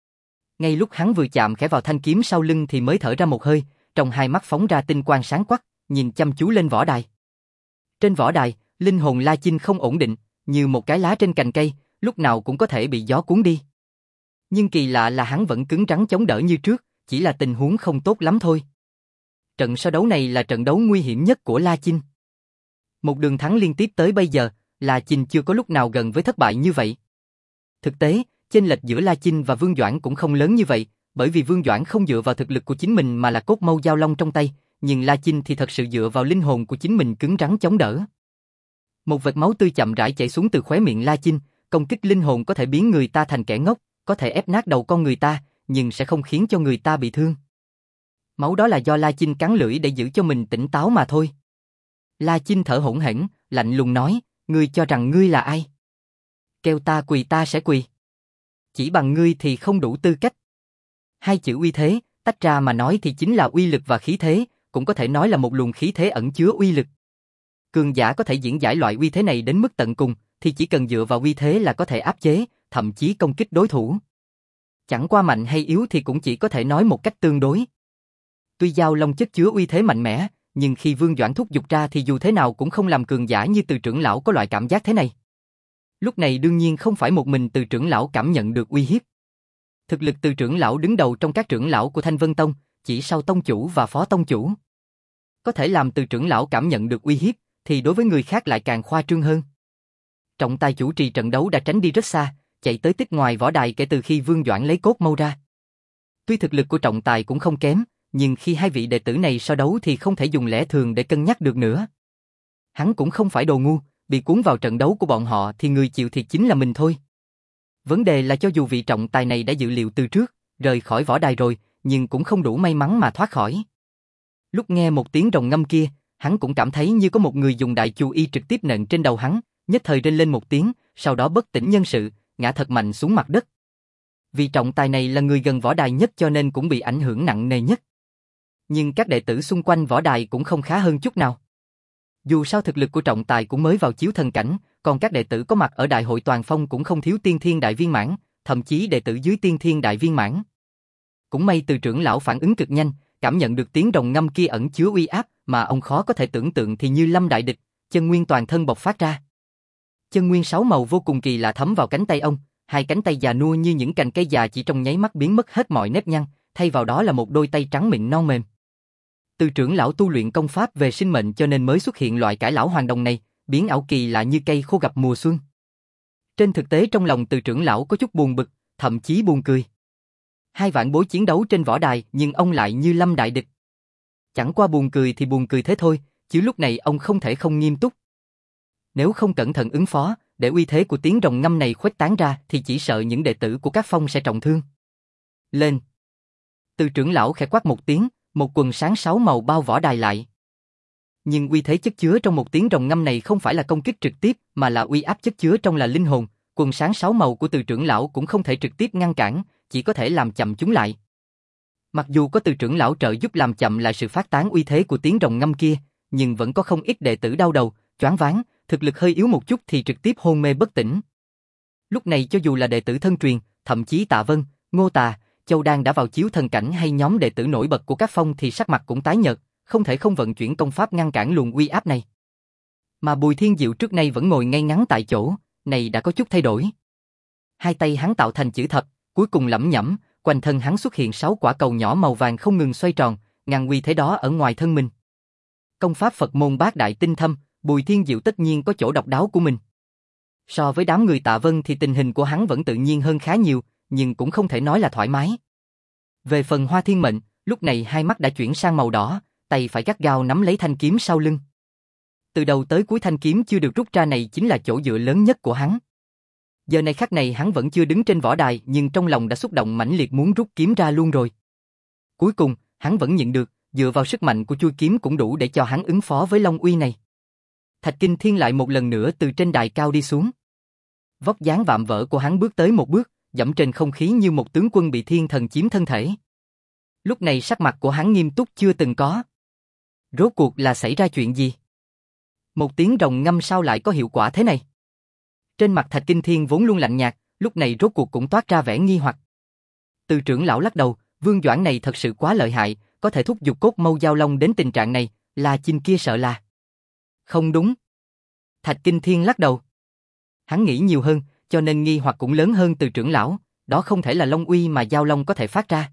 Ngay lúc hắn vừa chạm khẽ vào thanh kiếm sau lưng thì mới thở ra một hơi, trong hai mắt phóng ra tinh quang sáng quắc, nhìn chăm chú lên võ đài. Trên võ đài, linh hồn La Chinh không ổn định, như một cái lá trên cành cây, lúc nào cũng có thể bị gió cuốn đi. Nhưng kỳ lạ là hắn vẫn cứng rắn chống đỡ như trước, chỉ là tình huống không tốt lắm thôi. Trận so đấu này là trận đấu nguy hiểm nhất của La Chinh. Một đường thắng liên tiếp tới bây giờ, La Chinh chưa có lúc nào gần với thất bại như vậy. Thực tế, chênh lệch giữa La Chinh và Vương Doãn cũng không lớn như vậy, bởi vì Vương Doãn không dựa vào thực lực của chính mình mà là cốt mâu giao long trong tay, nhưng La Chinh thì thật sự dựa vào linh hồn của chính mình cứng rắn chống đỡ. Một vệt máu tươi chậm rãi chảy xuống từ khóe miệng La Chinh, công kích linh hồn có thể biến người ta thành kẻ ngốc, có thể ép nát đầu con người ta, nhưng sẽ không khiến cho người ta bị thương. Máu đó là do La Chinh cắn lưỡi để giữ cho mình tỉnh táo mà thôi. La Chinh thở hổn hển, lạnh lùng nói, ngươi cho rằng ngươi là ai? Kêu ta quỳ ta sẽ quỳ. Chỉ bằng ngươi thì không đủ tư cách. Hai chữ uy thế, tách ra mà nói thì chính là uy lực và khí thế, cũng có thể nói là một luồng khí thế ẩn chứa uy lực. Cường giả có thể diễn giải loại uy thế này đến mức tận cùng, thì chỉ cần dựa vào uy thế là có thể áp chế, thậm chí công kích đối thủ. Chẳng qua mạnh hay yếu thì cũng chỉ có thể nói một cách tương đối. Tuy Giao Long chất chứa uy thế mạnh mẽ, nhưng khi Vương Doãn thúc giục ra thì dù thế nào cũng không làm cường giả như Từ trưởng lão có loại cảm giác thế này. Lúc này đương nhiên không phải một mình Từ trưởng lão cảm nhận được uy hiếp. Thực lực Từ trưởng lão đứng đầu trong các trưởng lão của Thanh Vân Tông, chỉ sau tông chủ và phó tông chủ. Có thể làm Từ trưởng lão cảm nhận được uy hiếp, thì đối với người khác lại càng khoa trương hơn. Trọng tài chủ trì trận đấu đã tránh đi rất xa, chạy tới tích ngoài võ đài kể từ khi Vương Doãn lấy cốt mâu ra. Tuy thực lực của trọng tài cũng không kém, nhưng khi hai vị đệ tử này so đấu thì không thể dùng lẽ thường để cân nhắc được nữa. Hắn cũng không phải đồ ngu, bị cuốn vào trận đấu của bọn họ thì người chịu thiệt chính là mình thôi. Vấn đề là cho dù vị trọng tài này đã dự liệu từ trước, rời khỏi võ đài rồi, nhưng cũng không đủ may mắn mà thoát khỏi. Lúc nghe một tiếng rồng ngâm kia, hắn cũng cảm thấy như có một người dùng đại chu y trực tiếp nện trên đầu hắn, nhất thời rên lên một tiếng, sau đó bất tỉnh nhân sự, ngã thật mạnh xuống mặt đất. Vị trọng tài này là người gần võ đài nhất cho nên cũng bị ảnh hưởng nặng nề nhất. Nhưng các đệ tử xung quanh võ đài cũng không khá hơn chút nào. Dù sao thực lực của trọng tài cũng mới vào chiếu thần cảnh, còn các đệ tử có mặt ở đại hội toàn phong cũng không thiếu tiên thiên đại viên mãn, thậm chí đệ tử dưới tiên thiên đại viên mãn. Cũng may Từ trưởng lão phản ứng cực nhanh, cảm nhận được tiếng rồng ngâm kia ẩn chứa uy áp mà ông khó có thể tưởng tượng thì như lâm đại địch, chân nguyên toàn thân bộc phát ra. Chân nguyên sáu màu vô cùng kỳ lạ thấm vào cánh tay ông, hai cánh tay già nua như những cành cây già chỉ trong nháy mắt biến mất hết mọi nếp nhăn, thay vào đó là một đôi tay trắng mịn non mềm. Từ trưởng lão tu luyện công pháp về sinh mệnh cho nên mới xuất hiện loại cải lão hoàng đồng này, biến ảo kỳ lạ như cây khô gặp mùa xuân. Trên thực tế trong lòng Từ trưởng lão có chút buồn bực, thậm chí buồn cười. Hai vạn bối chiến đấu trên võ đài nhưng ông lại như lâm đại địch. Chẳng qua buồn cười thì buồn cười thế thôi, chứ lúc này ông không thể không nghiêm túc. Nếu không cẩn thận ứng phó, để uy thế của tiếng rồng ngâm này khuếch tán ra thì chỉ sợ những đệ tử của các phong sẽ trọng thương. Lên! Từ trưởng lão khẽ quát một tiếng, một quần sáng sáu màu bao võ đài lại. Nhưng uy thế chất chứa trong một tiếng rồng ngâm này không phải là công kích trực tiếp, mà là uy áp chất chứa trong là linh hồn, quần sáng sáu màu của Từ trưởng lão cũng không thể trực tiếp ngăn cản, chỉ có thể làm chậm chúng lại. Mặc dù có Từ trưởng lão trợ giúp làm chậm lại sự phát tán uy thế của tiếng rồng ngâm kia, nhưng vẫn có không ít đệ tử đau đầu, choáng váng, thực lực hơi yếu một chút thì trực tiếp hôn mê bất tỉnh. Lúc này cho dù là đệ tử thân truyền, thậm chí Tạ Vân, Ngô Tà, Châu Đan đã vào chiếu thần cảnh hay nhóm đệ tử nổi bật của các phong thì sắc mặt cũng tái nhợt, không thể không vận chuyển công pháp ngăn cản luồng uy áp này. Mà Bùi Thiên Diệu trước nay vẫn ngồi ngay ngắn tại chỗ, này đã có chút thay đổi. Hai tay hắn tạo thành chữ thập, cuối cùng lẩm nhẩm, quanh thân hắn xuất hiện sáu quả cầu nhỏ màu vàng không ngừng xoay tròn, ngăn uy thế đó ở ngoài thân mình. Công pháp Phật môn bát đại tinh thâm, Bùi Thiên Diệu tất nhiên có chỗ độc đáo của mình. So với đám người Tạ Vân thì tình hình của hắn vẫn tự nhiên hơn khá nhiều, nhưng cũng không thể nói là thoải mái. Về phần Hoa Thiên Mệnh, lúc này hai mắt đã chuyển sang màu đỏ, tay phải gắt gao nắm lấy thanh kiếm sau lưng. Từ đầu tới cuối thanh kiếm chưa được rút ra này chính là chỗ dựa lớn nhất của hắn. Giờ này khắc này hắn vẫn chưa đứng trên võ đài nhưng trong lòng đã xúc động mãnh liệt muốn rút kiếm ra luôn rồi. Cuối cùng, hắn vẫn nhận được, dựa vào sức mạnh của chui kiếm cũng đủ để cho hắn ứng phó với Long Uy này. Thạch Kinh Thiên lại một lần nữa từ trên đài cao đi xuống. Vóc dáng vạm vỡ của hắn bước tới một bước, dẫm trên không khí như một tướng quân bị thiên thần chiếm thân thể. Lúc này sắc mặt của hắn nghiêm túc chưa từng có. Rốt cuộc là xảy ra chuyện gì? Một tiếng rồng ngâm sao lại có hiệu quả thế này? Trên mặt Thạch Kinh Thiên vốn luôn lạnh nhạt, lúc này rốt cuộc cũng toát ra vẻ nghi hoặc. Từ trưởng lão lắc đầu, Vương Doãn này thật sự quá lợi hại, có thể thúc giục cốt mâu giao long đến tình trạng này, La Chinh kia sợ là... Không đúng. Thạch Kinh Thiên lắc đầu. Hắn nghĩ nhiều hơn, cho nên nghi hoặc cũng lớn hơn Từ trưởng lão, đó không thể là long uy mà Giao Long có thể phát ra.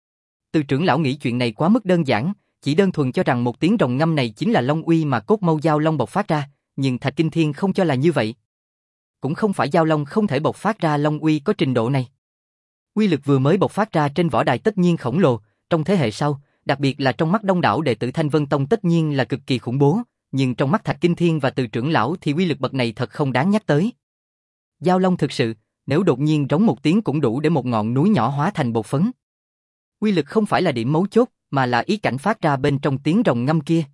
Từ trưởng lão nghĩ chuyện này quá mức đơn giản, chỉ đơn thuần cho rằng một tiếng rồng ngâm này chính là long uy mà cốt mâu Giao Long bộc phát ra, nhưng Thạch Kinh Thiên không cho là như vậy. Cũng không phải Giao Long không thể bộc phát ra long uy có trình độ này. Uy lực vừa mới bộc phát ra trên võ đài tất nhiên khổng lồ, trong thế hệ sau, đặc biệt là trong mắt đông đảo đệ tử Thanh Vân Tông tất nhiên là cực kỳ khủng bố, nhưng trong mắt Thạch Kinh Thiên và Từ trưởng lão thì uy lực bậc này thật không đáng nhắc tới. Giao Long thực sự, nếu đột nhiên rống một tiếng cũng đủ để một ngọn núi nhỏ hóa thành bột phấn. Uy lực không phải là điểm mấu chốt, mà là ý cảnh phát ra bên trong tiếng rồng ngâm kia.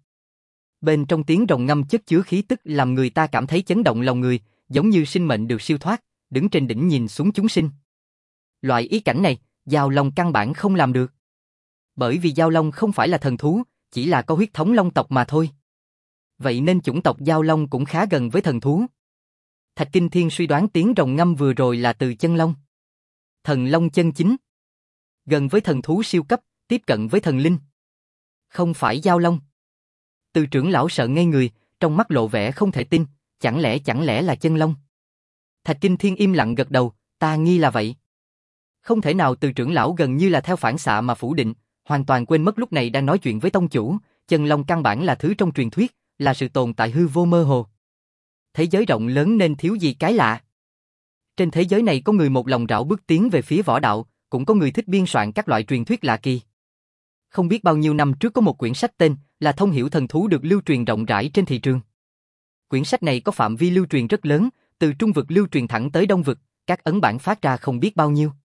Bên trong tiếng rồng ngâm chất chứa khí tức làm người ta cảm thấy chấn động lòng người, giống như sinh mệnh được siêu thoát, đứng trên đỉnh nhìn xuống chúng sinh. Loại ý cảnh này, Giao Long căn bản không làm được. Bởi vì Giao Long không phải là thần thú, chỉ là có huyết thống long tộc mà thôi. Vậy nên chủng tộc Giao Long cũng khá gần với thần thú. Thạch Kinh Thiên suy đoán tiếng rồng ngâm vừa rồi là từ chân long. Thần long chân chính. Gần với thần thú siêu cấp, tiếp cận với thần linh. Không phải Giao Long. Từ trưởng lão sợ ngây người, trong mắt lộ vẻ không thể tin, chẳng lẽ chẳng lẽ là chân long. Thạch Kinh Thiên im lặng gật đầu, ta nghi là vậy. Không thể nào. Từ trưởng lão gần như là theo phản xạ mà phủ định, hoàn toàn quên mất lúc này đang nói chuyện với tông chủ, chân long căn bản là thứ trong truyền thuyết, là sự tồn tại hư vô mơ hồ. Thế giới rộng lớn nên thiếu gì cái lạ. Trên thế giới này có người một lòng rảo bước tiến về phía võ đạo, cũng có người thích biên soạn các loại truyền thuyết lạ kỳ. Không biết bao nhiêu năm trước có một quyển sách tên là Thông hiểu thần thú được lưu truyền rộng rãi trên thị trường. Quyển sách này có phạm vi lưu truyền rất lớn, từ trung vực lưu truyền thẳng tới đông vực, các ấn bản phát ra không biết bao nhiêu.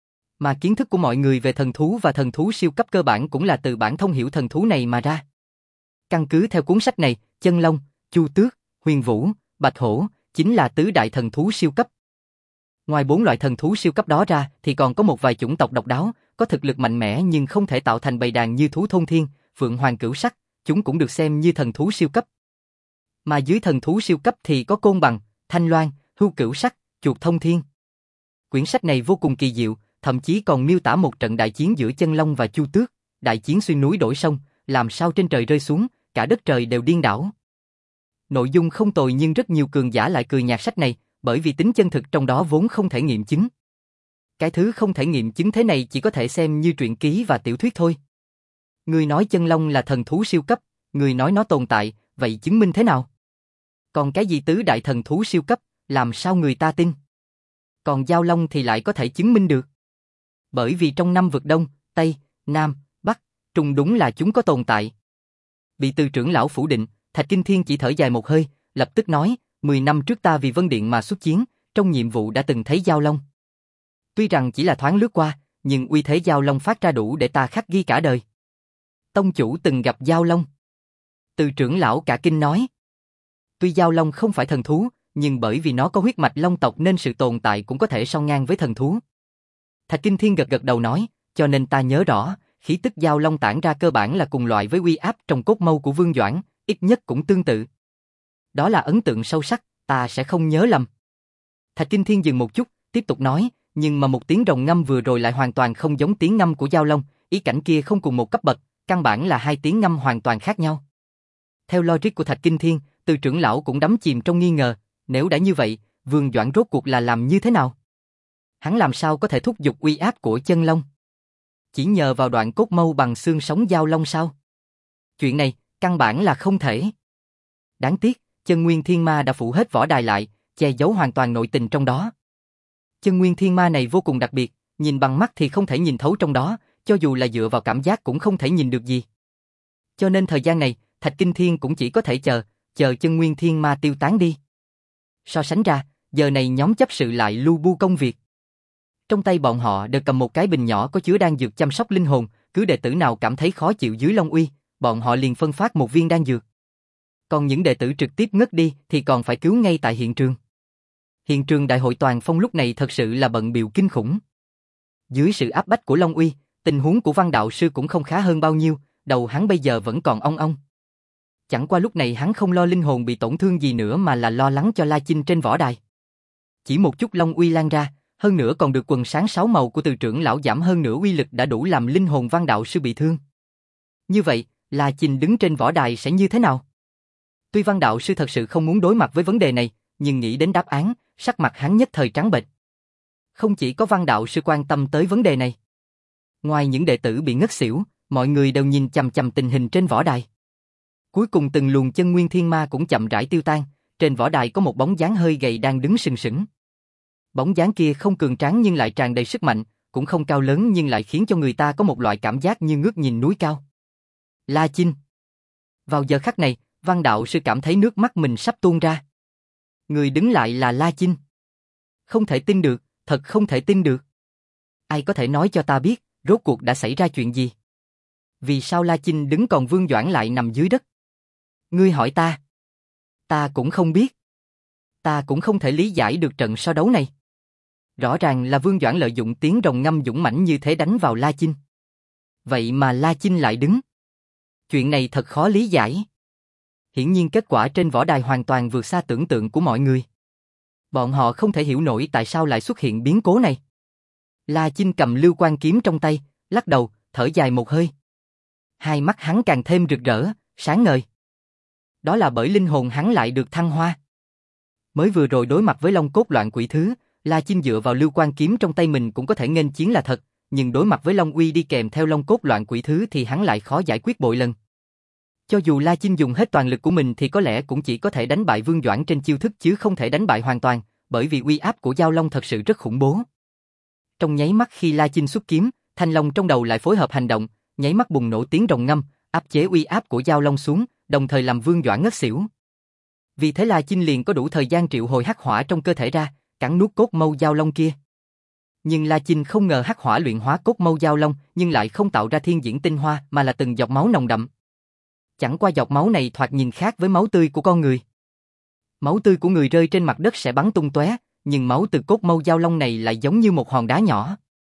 Mà kiến thức của mọi người về thần thú và thần thú siêu cấp cơ bản cũng là từ bản thông hiểu thần thú này mà ra. Căn cứ theo cuốn sách này, chân long, chu tước, huyền vũ, bạch hổ chính là tứ đại thần thú siêu cấp. Ngoài bốn loại thần thú siêu cấp đó ra thì còn có một vài chủng tộc độc đáo, có thực lực mạnh mẽ nhưng không thể tạo thành bầy đàn như thú thôn thiên, phượng hoàng cửu sắc, chúng cũng được xem như thần thú siêu cấp. Mà dưới thần thú siêu cấp thì có côn bằng, thanh loan, hưu cửu sắc, chuột thông thiên. Quyển sách này vô cùng kỳ diệu, thậm chí còn miêu tả một trận đại chiến giữa chân long và chu tước, đại chiến xuyên núi đổi sông, làm sao trên trời rơi xuống, cả đất trời đều điên đảo. Nội dung không tồi nhưng rất nhiều cường giả lại cười nhạt sách này, bởi vì tính chân thực trong đó vốn không thể nghiệm chứng. Cái thứ không thể nghiệm chứng thế này chỉ có thể xem như truyện ký và tiểu thuyết thôi. Người nói chân long là thần thú siêu cấp, người nói nó tồn tại, vậy chứng minh thế nào? Còn cái gì tứ đại thần thú siêu cấp, làm sao người ta tin? Còn Giao Long thì lại có thể chứng minh được. Bởi vì trong năm vực Đông, Tây, Nam, Bắc, Trung đúng là chúng có tồn tại. Bị Từ trưởng lão phủ định, Thạch Kinh Thiên chỉ thở dài một hơi, lập tức nói, mười năm trước ta vì Vân Điện mà xuất chiến, trong nhiệm vụ đã từng thấy Giao Long. Tuy rằng chỉ là thoáng lướt qua, nhưng uy thế Giao Long phát ra đủ để ta khắc ghi cả đời. Tông chủ từng gặp Giao Long. Từ trưởng lão cả kinh nói. Tuy Giao Long không phải thần thú, nhưng bởi vì nó có huyết mạch long tộc nên sự tồn tại cũng có thể song ngang với thần thú. Thạch Kinh Thiên gật gật đầu nói, cho nên ta nhớ rõ, khí tức Giao Long tản ra cơ bản là cùng loại với uy áp trong cốt mâu của Vương Doãn, ít nhất cũng tương tự. Đó là ấn tượng sâu sắc, ta sẽ không nhớ lầm. Thạch Kinh Thiên dừng một chút, tiếp tục nói, nhưng mà một tiếng rồng ngâm vừa rồi lại hoàn toàn không giống tiếng ngâm của Giao Long, ý cảnh kia không cùng một cấp bậc, căn bản là hai tiếng ngâm hoàn toàn khác nhau. Theo logic của Thạch Kinh Thiên, Từ trưởng lão cũng đắm chìm trong nghi ngờ, nếu đã như vậy, Vương Doãn rốt cuộc là làm như thế nào? Hắn làm sao có thể thúc giục uy áp của chân long? Chỉ nhờ vào đoạn cốt mâu bằng xương sống Giao Long sao? Chuyện này, căn bản là không thể. Đáng tiếc, Chân Nguyên Thiên Ma đã phủ hết võ đài lại, che giấu hoàn toàn nội tình trong đó. Chân Nguyên Thiên Ma này vô cùng đặc biệt, nhìn bằng mắt thì không thể nhìn thấu trong đó, cho dù là dựa vào cảm giác cũng không thể nhìn được gì. Cho nên thời gian này, Thạch Kinh Thiên cũng chỉ có thể chờ, chờ Chân Nguyên Thiên Ma tiêu tán đi. So sánh ra, giờ này nhóm chấp sự lại lu bu công việc. Trong tay bọn họ đều cầm một cái bình nhỏ có chứa đan dược chăm sóc linh hồn, cứ đệ tử nào cảm thấy khó chịu dưới Long Uy, bọn họ liền phân phát một viên đan dược. Còn những đệ tử trực tiếp ngất đi thì còn phải cứu ngay tại hiện trường. Hiện trường đại hội toàn phong lúc này thật sự là bận bịu kinh khủng. Dưới sự áp bách của Long Uy, tình huống của Văn đạo sư cũng không khá hơn bao nhiêu, đầu hắn bây giờ vẫn còn ong ong. Chẳng qua lúc này hắn không lo linh hồn bị tổn thương gì nữa mà là lo lắng cho La Chinh trên võ đài. Chỉ một chút Long Uy lan ra, hơn nữa còn được quần sáng sáu màu của Từ trưởng lão giảm hơn nửa uy lực đã đủ làm linh hồn Văn đạo sư bị thương. Như vậy, La Chinh đứng trên võ đài sẽ như thế nào? Tuy Văn đạo sư thật sự không muốn đối mặt với vấn đề này, nhưng nghĩ đến đáp án, sắc mặt hắn nhất thời trắng bệch. Không chỉ có Văn đạo sư quan tâm tới vấn đề này. Ngoài những đệ tử bị ngất xỉu, mọi người đều nhìn chằm chằm tình hình trên võ đài. Cuối cùng từng luồng chân nguyên thiên ma cũng chậm rãi tiêu tan, trên võ đài có một bóng dáng hơi gầy đang đứng sừng sững. Bóng dáng kia không cường tráng nhưng lại tràn đầy sức mạnh, cũng không cao lớn nhưng lại khiến cho người ta có một loại cảm giác như ngước nhìn núi cao. La Chinh. Vào giờ khắc này, Văn đạo sư cảm thấy nước mắt mình sắp tuôn ra. Người đứng lại là La Chinh. Không thể tin được, thật không thể tin được. Ai có thể nói cho ta biết, rốt cuộc đã xảy ra chuyện gì? Vì sao La Chinh đứng còn Vương Doãn lại nằm dưới đất? Ngươi hỏi ta. Ta cũng không biết. Ta cũng không thể lý giải được trận so đấu này. Rõ ràng là Vương Doãn lợi dụng tiếng rồng ngâm dũng mãnh như thế đánh vào La Chinh. Vậy mà La Chinh lại đứng. Chuyện này thật khó lý giải. Hiển nhiên kết quả trên võ đài hoàn toàn vượt xa tưởng tượng của mọi người. Bọn họ không thể hiểu nổi tại sao lại xuất hiện biến cố này. La Chinh cầm lưu quan kiếm trong tay, lắc đầu, thở dài một hơi. Hai mắt hắn càng thêm rực rỡ, sáng ngời. Đó là bởi linh hồn hắn lại được thăng hoa. Mới vừa rồi đối mặt với Long Cốt Loạn Quỷ Thứ, La Chinh dựa vào lưu quan kiếm trong tay mình cũng có thể nghênh chiến là thật, nhưng đối mặt với Long Uy đi kèm theo Long Cốt Loạn Quỷ Thứ thì hắn lại khó giải quyết bội lần. Cho dù La Chinh dùng hết toàn lực của mình thì có lẽ cũng chỉ có thể đánh bại Vương Doãn trên chiêu thức chứ không thể đánh bại hoàn toàn, bởi vì uy áp của Giao Long thật sự rất khủng bố. Trong nháy mắt khi La Chinh xuất kiếm, Thanh Long trong đầu lại phối hợp hành động, nháy mắt bùng nổ tiếng rồng ngâm, áp chế uy áp của Giao Long xuống, đồng thời làm Vương Doãn ngất xỉu. Vì thế La Chinh liền có đủ thời gian triệu hồi hắc hỏa trong cơ thể ra, cắn nuốt cốt mâu Giao Long kia. Nhưng La Chinh không ngờ hắc hỏa luyện hóa cốt mâu Giao Long, nhưng lại không tạo ra thiên diễn tinh hoa mà là từng giọt máu nồng đậm. Chẳng qua giọt máu này thoạt nhìn khác với máu tươi của con người. Máu tươi của người rơi trên mặt đất sẽ bắn tung tóe, nhưng máu từ cốt mâu Giao Long này lại giống như một hòn đá nhỏ.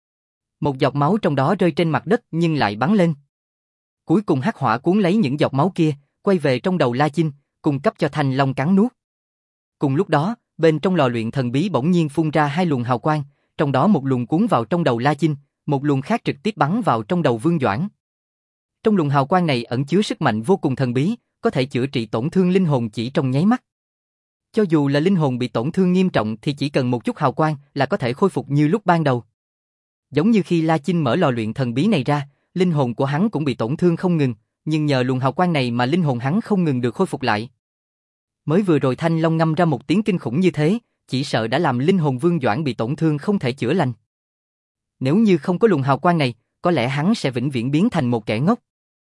Một giọt máu trong đó rơi trên mặt đất nhưng lại bắn lên. Cuối cùng hắc hỏa cuốn lấy những giọt máu kia, quay về trong đầu La Chinh, cung cấp cho Thanh Long cắn nuốt. Cùng lúc đó, bên trong lò luyện thần bí bỗng nhiên phun ra hai luồng hào quang, trong đó một luồng cuốn vào trong đầu La Chinh, một luồng khác trực tiếp bắn vào trong đầu Vương Doãn. Trong luồng hào quang này ẩn chứa sức mạnh vô cùng thần bí, có thể chữa trị tổn thương linh hồn chỉ trong nháy mắt. Cho dù là linh hồn bị tổn thương nghiêm trọng thì chỉ cần một chút hào quang là có thể khôi phục như lúc ban đầu. Giống như khi La Chinh mở lò luyện thần bí này ra, linh hồn của hắn cũng bị tổn thương không ngừng, nhưng nhờ luồng hào quang này mà linh hồn hắn không ngừng được khôi phục lại. Mới vừa rồi Thanh Long ngâm ra một tiếng kinh khủng như thế, chỉ sợ đã làm linh hồn Vương Doãn bị tổn thương không thể chữa lành. Nếu như không có luồng hào quang này, có lẽ hắn sẽ vĩnh viễn biến thành một kẻ ngốc.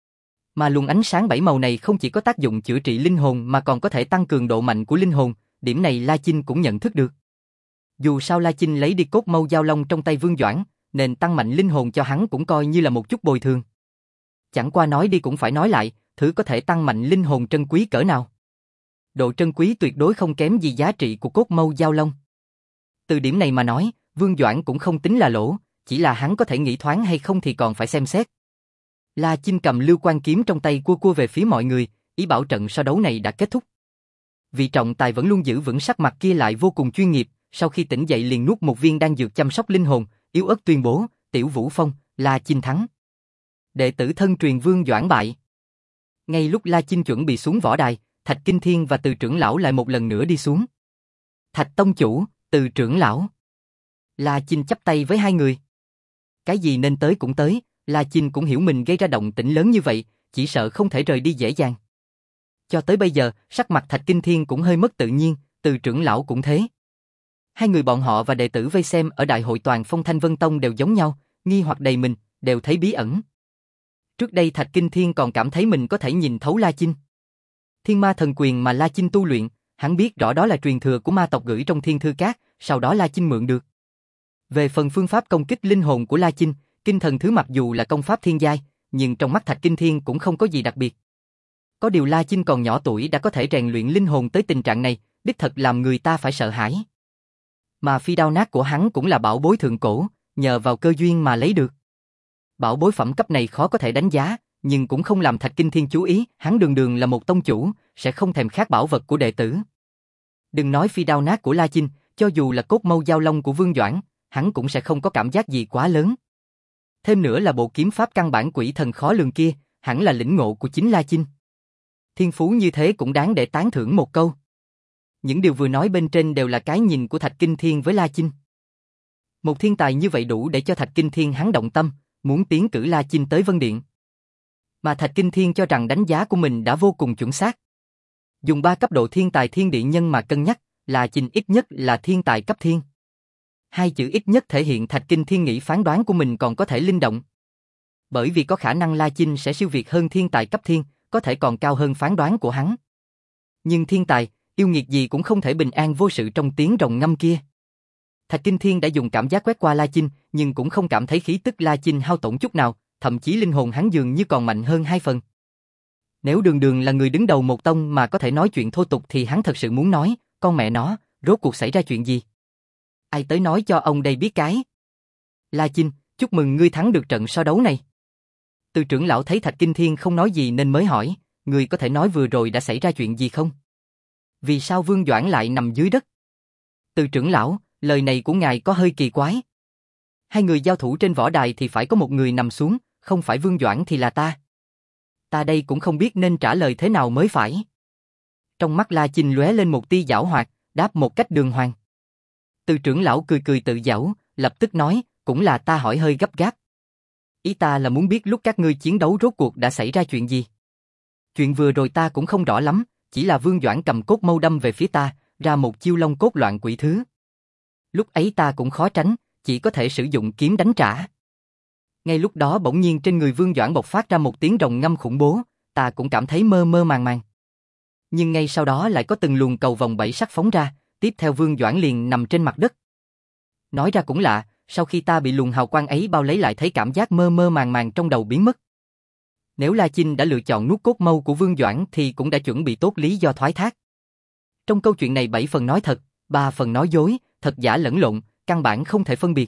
Mà luồng ánh sáng bảy màu này không chỉ có tác dụng chữa trị linh hồn mà còn có thể tăng cường độ mạnh của linh hồn, điểm này La Chinh cũng nhận thức được. Dù sao La Chinh lấy đi cốt mâu Giao Long trong tay Vương Doãn, nên tăng mạnh linh hồn cho hắn cũng coi như là một chút bồi thường. Chẳng qua nói đi cũng phải nói lại, thứ có thể tăng mạnh linh hồn trân quý cỡ nào. Độ trân quý tuyệt đối không kém gì giá trị của cốt mâu Giao Long. Từ điểm này mà nói, Vương Doãn cũng không tính là lỗ, chỉ là hắn có thể nghĩ thoáng hay không thì còn phải xem xét. La Chinh cầm lưu quan kiếm trong tay cua cua về phía mọi người, ý bảo trận so đấu này đã kết thúc. Vị trọng tài vẫn luôn giữ vững sắc mặt kia lại vô cùng chuyên nghiệp, sau khi tỉnh dậy liền nuốt một viên đan dược chăm sóc linh hồn, yếu ớt tuyên bố, Tiểu Vũ Phong, La Chinh thắng. Đệ tử thân truyền Vương Doãn bại. Ngay lúc La Chinh chuẩn bị xuống võ đài, Thạch Kinh Thiên và Từ trưởng lão lại một lần nữa đi xuống. Thạch tông chủ, Từ trưởng lão. La Chinh chắp tay với hai người. Cái gì nên tới cũng tới, La Chinh cũng hiểu mình gây ra động tĩnh lớn như vậy, chỉ sợ không thể rời đi dễ dàng. Cho tới bây giờ, sắc mặt Thạch Kinh Thiên cũng hơi mất tự nhiên, Từ trưởng lão cũng thế. Hai người bọn họ và đệ tử vây xem ở đại hội toàn phong Thanh Vân Tông đều giống nhau, nghi hoặc đầy mình, đều thấy bí ẩn. Trước đây Thạch Kinh Thiên còn cảm thấy mình có thể nhìn thấu La Chinh. Thiên ma thần quyền mà La Chinh tu luyện, hắn biết rõ đó là truyền thừa của ma tộc gửi trong thiên thư cát, sau đó La Chinh mượn được. Về phần phương pháp công kích linh hồn của La Chinh, kinh thần thứ mặc dù là công pháp thiên giai, nhưng trong mắt Thạch Kinh Thiên cũng không có gì đặc biệt. Có điều La Chinh còn nhỏ tuổi đã có thể rèn luyện linh hồn tới tình trạng này, đích thật làm người ta phải sợ hãi. Mà phi đao nát của hắn cũng là bảo bối thượng cổ, nhờ vào cơ duyên mà lấy được. Bảo bối phẩm cấp này khó có thể đánh giá, nhưng cũng không làm Thạch Kinh Thiên chú ý, hắn đường đường là một tông chủ, sẽ không thèm khát bảo vật của đệ tử. Đừng nói phi đao nát của La Chinh, cho dù là cốt mâu Giao Long của Vương Doãn, hắn cũng sẽ không có cảm giác gì quá lớn. Thêm nữa là bộ kiếm pháp căn bản quỷ thần khó lường kia, hẳn là lĩnh ngộ của chính La Chinh. Thiên phú như thế cũng đáng để tán thưởng một câu. Những điều vừa nói bên trên đều là cái nhìn của Thạch Kinh Thiên với La Chinh. Một thiên tài như vậy đủ để cho Thạch Kinh Thiên hắn động tâm, muốn tiến cử La Chinh tới Vân Điện. Mà Thạch Kinh Thiên cho rằng đánh giá của mình đã vô cùng chuẩn xác. Dùng ba cấp độ thiên tài thiên địa nhân mà cân nhắc, La Chinh ít nhất là thiên tài cấp thiên. Hai chữ ít nhất thể hiện Thạch Kinh Thiên nghĩ phán đoán của mình còn có thể linh động. Bởi vì có khả năng La Chinh sẽ siêu việt hơn thiên tài cấp thiên, có thể còn cao hơn phán đoán của hắn. Nhưng thiên tài, yêu nghiệt gì cũng không thể bình an vô sự trong tiếng rồng ngâm kia. Thạch Kinh Thiên đã dùng cảm giác quét qua La Chinh, nhưng cũng không cảm thấy khí tức La Chinh hao tổn chút nào, thậm chí linh hồn hắn dường như còn mạnh hơn hai phần. Nếu Đường Đường là người đứng đầu một tông mà có thể nói chuyện thô tục thì hắn thật sự muốn nói, con mẹ nó, rốt cuộc xảy ra chuyện gì? Ai tới nói cho ông đây biết cái? La Chinh, chúc mừng ngươi thắng được trận so đấu này. Từ trưởng lão thấy Thạch Kinh Thiên không nói gì nên mới hỏi, ngươi có thể nói vừa rồi đã xảy ra chuyện gì không? Vì sao Vương Doãn lại nằm dưới đất? Từ trưởng lão, lời này của ngài có hơi kỳ quái. Hai người giao thủ trên võ đài thì phải có một người nằm xuống, không phải Vương Doãn thì là ta. Ta đây cũng không biết nên trả lời thế nào mới phải. Trong mắt La Chinh lóe lên một tia giảo hoạt, đáp một cách đường hoàng. Từ trưởng lão cười cười tự giễu, lập tức nói, cũng là ta hỏi hơi gấp gáp. Ý ta là muốn biết lúc các ngươi chiến đấu rốt cuộc đã xảy ra chuyện gì. Chuyện vừa rồi ta cũng không rõ lắm, chỉ là Vương Doãn cầm cốt mâu đâm về phía ta, ra một chiêu long cốt loạn quỷ thứ. Lúc ấy ta cũng khó tránh, chỉ có thể sử dụng kiếm đánh trả. Ngay lúc đó bỗng nhiên trên người Vương Doãn bộc phát ra một tiếng rồng ngâm khủng bố, ta cũng cảm thấy mơ mơ màng màng. Nhưng ngay sau đó lại có từng luồng cầu vòng bảy sắc phóng ra, tiếp theo Vương Doãn liền nằm trên mặt đất. Nói ra cũng lạ, sau khi ta bị luồng hào quang ấy bao lấy lại thấy cảm giác mơ mơ màng màng trong đầu biến mất. Nếu La Chinh đã lựa chọn nuốt cốt mâu của Vương Doãn thì cũng đã chuẩn bị tốt lý do thoái thác. Trong câu chuyện này bảy phần nói thật, ba phần nói dối, thật giả lẫn lộn, căn bản không thể phân biệt.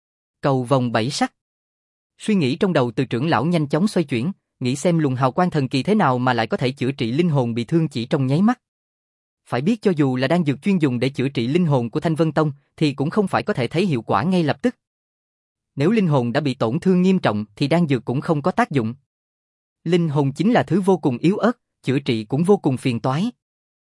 Cầu vòng bảy sắc. Suy nghĩ trong đầu Từ trưởng lão nhanh chóng xoay chuyển, nghĩ xem luồng hào quang thần kỳ thế nào mà lại có thể chữa trị linh hồn bị thương chỉ trong nháy mắt. Phải biết cho dù là đan dược chuyên dùng để chữa trị linh hồn của Thanh Vân Tông thì cũng không phải có thể thấy hiệu quả ngay lập tức. Nếu linh hồn đã bị tổn thương nghiêm trọng thì đan dược cũng không có tác dụng. Linh hồn chính là thứ vô cùng yếu ớt, chữa trị cũng vô cùng phiền toái.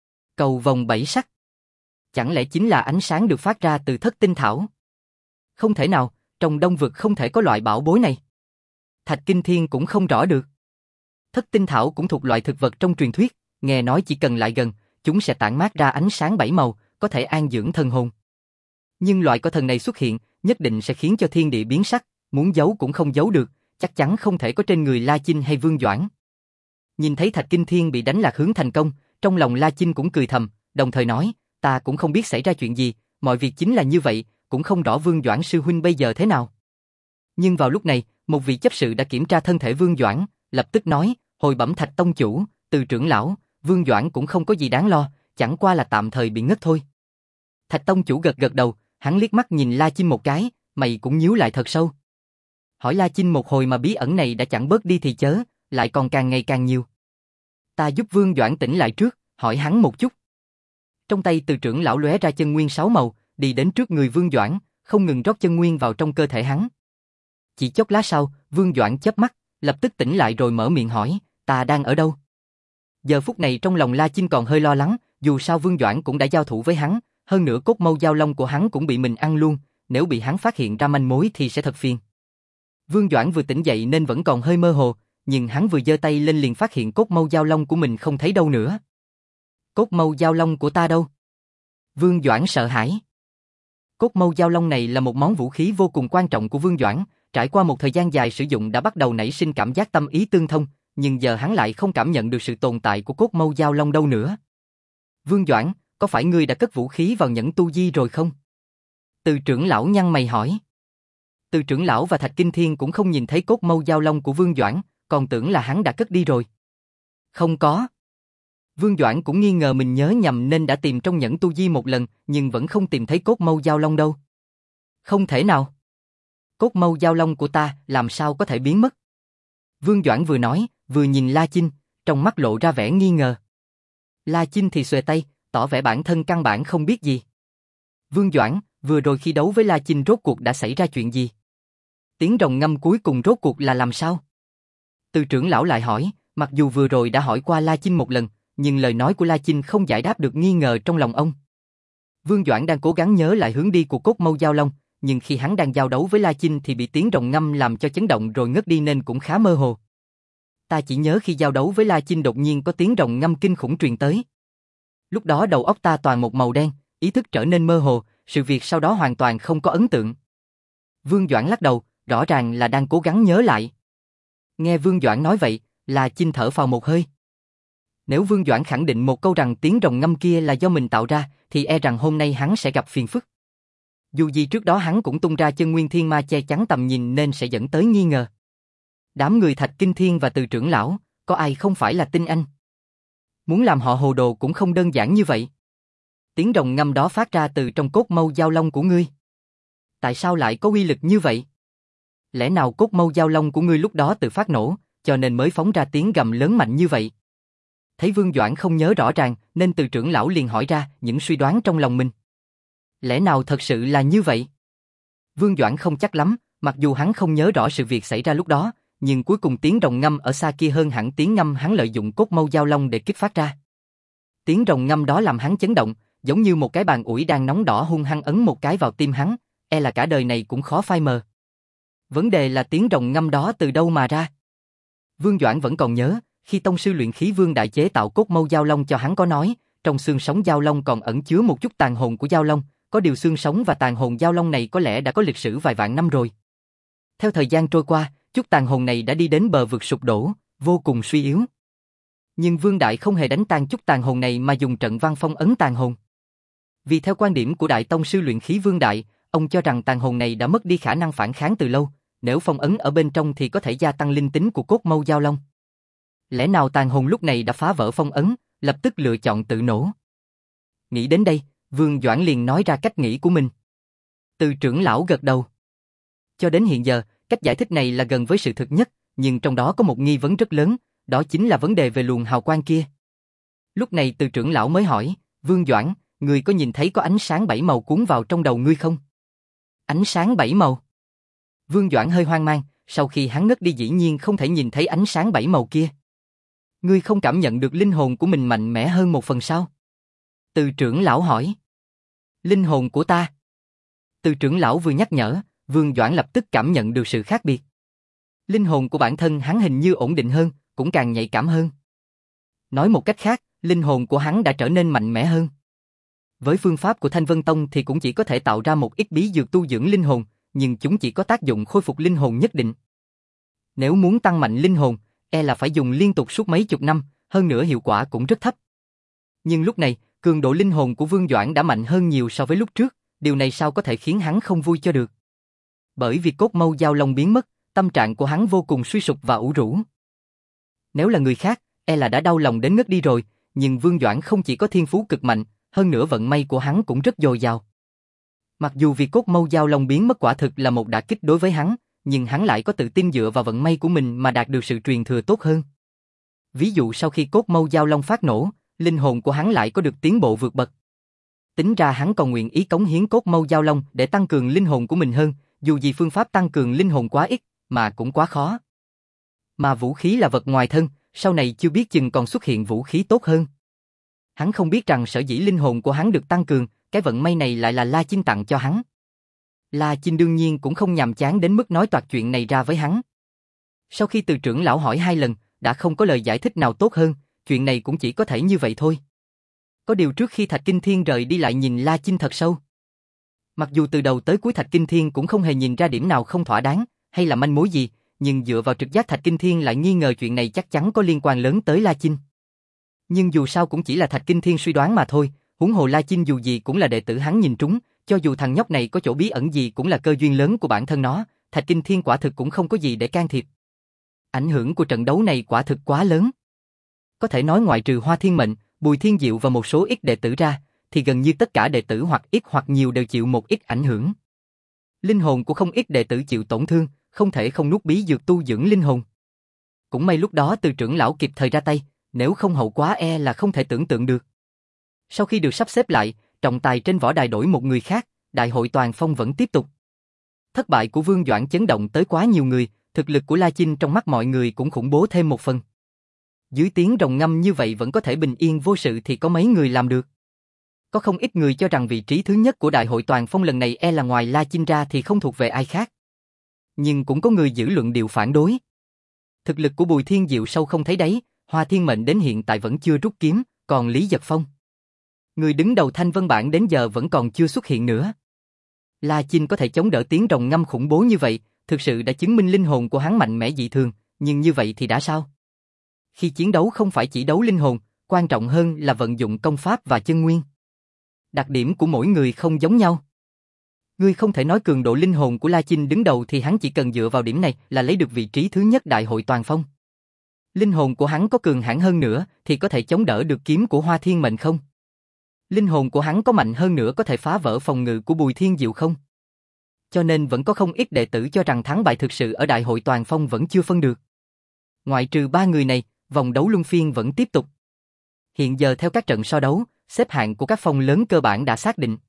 Cầu vòng bảy sắc. Chẳng lẽ chính là ánh sáng được phát ra từ thất tinh thảo? Không thể nào, trong Đông Vực không thể có loại bảo bối này. Thạch Kinh Thiên cũng không rõ được. Thất tinh thảo cũng thuộc loại thực vật trong truyền thuyết, nghe nói chỉ cần lại gần, chúng sẽ tản mát ra ánh sáng bảy màu, có thể an dưỡng thần hồn. Nhưng loại cỏ thần này xuất hiện, nhất định sẽ khiến cho thiên địa biến sắc, muốn giấu cũng không giấu được, chắc chắn không thể có trên người La Chinh hay Vương Doãn. Nhìn thấy Thạch Kinh Thiên bị đánh lạc hướng thành công, trong lòng La Chinh cũng cười thầm, đồng thời nói, ta cũng không biết xảy ra chuyện gì, mọi việc chính là như vậy, cũng không rõ Vương Doãn sư huynh bây giờ thế nào. Nhưng vào lúc này, một vị chấp sự đã kiểm tra thân thể Vương Doãn, lập tức nói, hồi bẩm Thạch tông chủ, Từ trưởng lão, Vương Doãn cũng không có gì đáng lo, chẳng qua là tạm thời bị ngất thôi. Thạch tông chủ gật gật đầu, hắn liếc mắt nhìn La Chinh một cái, mày cũng nhíu lại thật sâu. Hỏi La Chinh một hồi mà bí ẩn này đã chẳng bớt đi thì chớ, lại còn càng ngày càng nhiều. Ta giúp Vương Doãn tỉnh lại trước, hỏi hắn một chút. Trong tay Từ trưởng lão lóe ra chân nguyên sáu màu, đi đến trước người Vương Doãn, không ngừng rót chân nguyên vào trong cơ thể hắn. Chỉ chốc lát sau, Vương Doãn chớp mắt, lập tức tỉnh lại rồi mở miệng hỏi, ta đang ở đâu? Giờ phút này trong lòng La Chinh còn hơi lo lắng, dù sao Vương Doãn cũng đã giao thủ với hắn, hơn nữa cốt mâu giao long của hắn cũng bị mình ăn luôn, nếu bị hắn phát hiện ra manh mối thì sẽ thật phiền. Vương Doãn vừa tỉnh dậy nên vẫn còn hơi mơ hồ, nhưng hắn vừa giơ tay lên liền phát hiện cốt mâu giao long của mình không thấy đâu nữa. Cốt mâu giao long của ta đâu? Vương Doãn sợ hãi. Cốt mâu giao long này là một món vũ khí vô cùng quan trọng của Vương Doãn, trải qua một thời gian dài sử dụng đã bắt đầu nảy sinh cảm giác tâm ý tương thông, nhưng giờ hắn lại không cảm nhận được sự tồn tại của cốt mâu giao long đâu nữa. Vương Doãn, có phải ngươi đã cất vũ khí vào nhẫn tu di rồi không? Từ trưởng lão nhăn mày hỏi. Từ trưởng lão và Thạch Kinh Thiên cũng không nhìn thấy cốt mâu giao long của Vương Doãn, còn tưởng là hắn đã cất đi rồi. Không có. Vương Doãn cũng nghi ngờ mình nhớ nhầm nên đã tìm trong nhẫn tu di một lần, nhưng vẫn không tìm thấy cốt mâu giao long đâu. Không thể nào. Cốt mâu giao long của ta làm sao có thể biến mất? Vương Doãn vừa nói, vừa nhìn La Chinh, trong mắt lộ ra vẻ nghi ngờ. La Chinh thì xuề tay, tỏ vẻ bản thân căn bản không biết gì. Vương Doãn, vừa rồi khi đấu với La Chinh rốt cuộc đã xảy ra chuyện gì? Tiếng rồng ngâm cuối cùng rốt cuộc là làm sao? Từ trưởng lão lại hỏi, mặc dù vừa rồi đã hỏi qua La Chinh một lần, nhưng lời nói của La Chinh không giải đáp được nghi ngờ trong lòng ông. Vương Doãn đang cố gắng nhớ lại hướng đi của cốt mâu giao long, nhưng khi hắn đang giao đấu với La Chinh thì bị tiếng rồng ngâm làm cho chấn động rồi ngất đi nên cũng khá mơ hồ. Ta chỉ nhớ khi giao đấu với La Chinh đột nhiên có tiếng rồng ngâm kinh khủng truyền tới. Lúc đó đầu óc ta toàn một màu đen, ý thức trở nên mơ hồ, sự việc sau đó hoàn toàn không có ấn tượng. Vương Doãn lắc đầu, rõ ràng là đang cố gắng nhớ lại. Nghe Vương Doãn nói vậy, La Chinh thở phào một hơi. Nếu Vương Doãn khẳng định một câu rằng tiếng rồng ngâm kia là do mình tạo ra, thì e rằng hôm nay hắn sẽ gặp phiền phức. Dù gì trước đó hắn cũng tung ra chân nguyên thiên ma che chắn tầm nhìn nên sẽ dẫn tới nghi ngờ. Đám người Thạch Kinh Thiên và Từ trưởng lão, có ai không phải là tinh anh? Muốn làm họ hồ đồ cũng không đơn giản như vậy. Tiếng rồng ngâm đó phát ra từ trong cốt mâu giao long của ngươi. Tại sao lại có uy lực như vậy? Lẽ nào cốt mâu giao long của ngươi lúc đó tự phát nổ, cho nên mới phóng ra tiếng gầm lớn mạnh như vậy? Thấy Vương Doãn không nhớ rõ ràng, nên Từ trưởng lão liền hỏi ra những suy đoán trong lòng mình. Lẽ nào thật sự là như vậy? Vương Doãn không chắc lắm, mặc dù hắn không nhớ rõ sự việc xảy ra lúc đó, nhưng cuối cùng tiếng rồng ngâm ở xa kia hơn hẳn tiếng ngâm hắn lợi dụng cốt mâu giao long để kích phát ra. Tiếng rồng ngâm đó làm hắn chấn động, giống như một cái bàn ủi đang nóng đỏ hung hăng ấn một cái vào tim hắn, e là cả đời này cũng khó phai mờ. Vấn đề là tiếng rồng ngâm đó từ đâu mà ra? Vương Doãn vẫn còn nhớ, khi tông sư luyện khí Vương Đại chế tạo cốt mâu giao long cho hắn có nói, trong xương sống giao long còn ẩn chứa một chút tàn hồn của giao long, có điều xương sống và tàn hồn giao long này có lẽ đã có lịch sử vài vạn năm rồi. Theo thời gian trôi qua, chút tàn hồn này đã đi đến bờ vực sụp đổ, vô cùng suy yếu. Nhưng Vương Đại không hề đánh tan chút tàn hồn này mà dùng trận văn phong ấn tàn hồn. Vì theo quan điểm của Đại tông sư luyện khí Vương Đại, ông cho rằng tàn hồn này đã mất đi khả năng phản kháng từ lâu, nếu phong ấn ở bên trong thì có thể gia tăng linh tính của cốt mâu giao long. Lẽ nào tàn hồn lúc này đã phá vỡ phong ấn, lập tức lựa chọn tự nổ? Nghĩ đến đây, Vương Doãn liền nói ra cách nghĩ của mình. Từ trưởng lão gật đầu. Cho đến hiện giờ, cách giải thích này là gần với sự thực nhất, nhưng trong đó có một nghi vấn rất lớn, đó chính là vấn đề về luồng hào quang kia. Lúc này Từ trưởng lão mới hỏi, Vương Doãn, ngươi có nhìn thấy có ánh sáng bảy màu cuốn vào trong đầu ngươi không? Ánh sáng bảy màu? Vương Doãn hơi hoang mang, sau khi hắn ngất đi dĩ nhiên không thể nhìn thấy ánh sáng bảy màu kia. Ngươi không cảm nhận được linh hồn của mình mạnh mẽ hơn một phần sao? Từ trưởng lão hỏi. Linh hồn của ta? Từ trưởng lão vừa nhắc nhở, Vương Doãn lập tức cảm nhận được sự khác biệt. Linh hồn của bản thân hắn hình như ổn định hơn, cũng càng nhạy cảm hơn. Nói một cách khác, linh hồn của hắn đã trở nên mạnh mẽ hơn. Với phương pháp của Thanh Vân Tông thì cũng chỉ có thể tạo ra một ít bí dược tu dưỡng linh hồn, nhưng chúng chỉ có tác dụng khôi phục linh hồn nhất định. Nếu muốn tăng mạnh linh hồn, e là phải dùng liên tục suốt mấy chục năm, hơn nữa hiệu quả cũng rất thấp. Nhưng lúc này, cường độ linh hồn của Vương Doãn đã mạnh hơn nhiều so với lúc trước, điều này sao có thể khiến hắn không vui cho được. Bởi vì cốt mâu giao long biến mất, tâm trạng của hắn vô cùng suy sụp và ủ rũ. Nếu là người khác, e là đã đau lòng đến ngất đi rồi, nhưng Vương Doãn không chỉ có thiên phú cực mạnh, hơn nữa vận may của hắn cũng rất dồi dào. Mặc dù việc cốt mâu giao long biến mất quả thực là một đả kích đối với hắn, nhưng hắn lại có tự tin dựa vào vận may của mình mà đạt được sự truyền thừa tốt hơn. Ví dụ sau khi cốt mâu giao long phát nổ, linh hồn của hắn lại có được tiến bộ vượt bậc. Tính ra hắn còn nguyện ý cống hiến cốt mâu giao long để tăng cường linh hồn của mình hơn, dù gì phương pháp tăng cường linh hồn quá ít, mà cũng quá khó. Mà vũ khí là vật ngoài thân, sau này chưa biết chừng còn xuất hiện vũ khí tốt hơn. Hắn không biết rằng sở dĩ linh hồn của hắn được tăng cường, cái vận may này lại là La Chinh tặng cho hắn. La Chinh đương nhiên cũng không nhàm chán đến mức nói toạc chuyện này ra với hắn. Sau khi Từ trưởng lão hỏi hai lần, đã không có lời giải thích nào tốt hơn, chuyện này cũng chỉ có thể như vậy thôi. Có điều trước khi Thạch Kinh Thiên rời đi lại nhìn La Chinh thật sâu. Mặc dù từ đầu tới cuối Thạch Kinh Thiên cũng không hề nhìn ra điểm nào không thỏa đáng, hay là manh mối gì, nhưng dựa vào trực giác Thạch Kinh Thiên lại nghi ngờ chuyện này chắc chắn có liên quan lớn tới La Chinh. Nhưng dù sao cũng chỉ là Thạch Kinh Thiên suy đoán mà thôi, huống hồ La Chinh dù gì cũng là đệ tử hắn nhìn trúng, cho dù thằng nhóc này có chỗ bí ẩn gì cũng là cơ duyên lớn của bản thân nó, Thạch Kinh Thiên quả thực cũng không có gì để can thiệp. Ảnh hưởng của trận đấu này quả thực quá lớn. Có thể nói ngoại trừ Hoa Thiên Mệnh, Bùi Thiên Diệu và một số ít đệ tử ra, thì gần như tất cả đệ tử hoặc ít hoặc nhiều đều chịu một ít ảnh hưởng. Linh hồn của không ít đệ tử chịu tổn thương, không thể không nuốt bí dược tu dưỡng linh hồn. Cũng may lúc đó Từ trưởng lão kịp thời ra tay, nếu không hậu quả e là không thể tưởng tượng được. Sau khi được sắp xếp lại, trọng tài trên võ đài đổi một người khác, đại hội toàn phong vẫn tiếp tục. Thất bại của Vương Doãn chấn động tới quá nhiều người, thực lực của La Chinh trong mắt mọi người cũng khủng bố thêm một phần. Dưới tiếng rồng ngâm như vậy vẫn có thể bình yên vô sự thì có mấy người làm được. có không ít người cho rằng vị trí thứ nhất của Đại hội Toàn Phong lần này e là ngoài La Chinh ra thì không thuộc về ai khác. Nhưng cũng có người giữ luận điệu phản đối. Thực lực của Bùi Thiên Diệu sâu không thấy đáy, Hoa Thiên Mệnh đến hiện tại vẫn chưa rút kiếm, còn Lý Giật Phong, người đứng đầu Thanh Vân Bảng đến giờ vẫn còn chưa xuất hiện nữa. La Chinh có thể chống đỡ tiếng rồng ngâm khủng bố như vậy, thực sự đã chứng minh linh hồn của hắn mạnh mẽ dị thường, nhưng như vậy thì đã sao? Khi chiến đấu không phải chỉ đấu linh hồn, quan trọng hơn là vận dụng công pháp và chân nguyên. Đặc điểm của mỗi người không giống nhau. Ngươi không thể nói cường độ linh hồn của La Chinh đứng đầu thì hắn chỉ cần dựa vào điểm này là lấy được vị trí thứ nhất Đại hội Toàn Phong. Linh hồn của hắn có cường hãn hơn nữa thì có thể chống đỡ được kiếm của Hoa Thiên Mệnh không? Linh hồn của hắn có mạnh hơn nữa có thể phá vỡ phòng ngự của Bùi Thiên Diệu không? Cho nên vẫn có không ít đệ tử cho rằng thắng bại thực sự ở Đại hội Toàn Phong vẫn chưa phân được. Ngoại trừ ba người này, vòng đấu luân phiên vẫn tiếp tục. Hiện giờ theo các trận so đấu, xếp hạng của các phong lớn cơ bản đã xác định.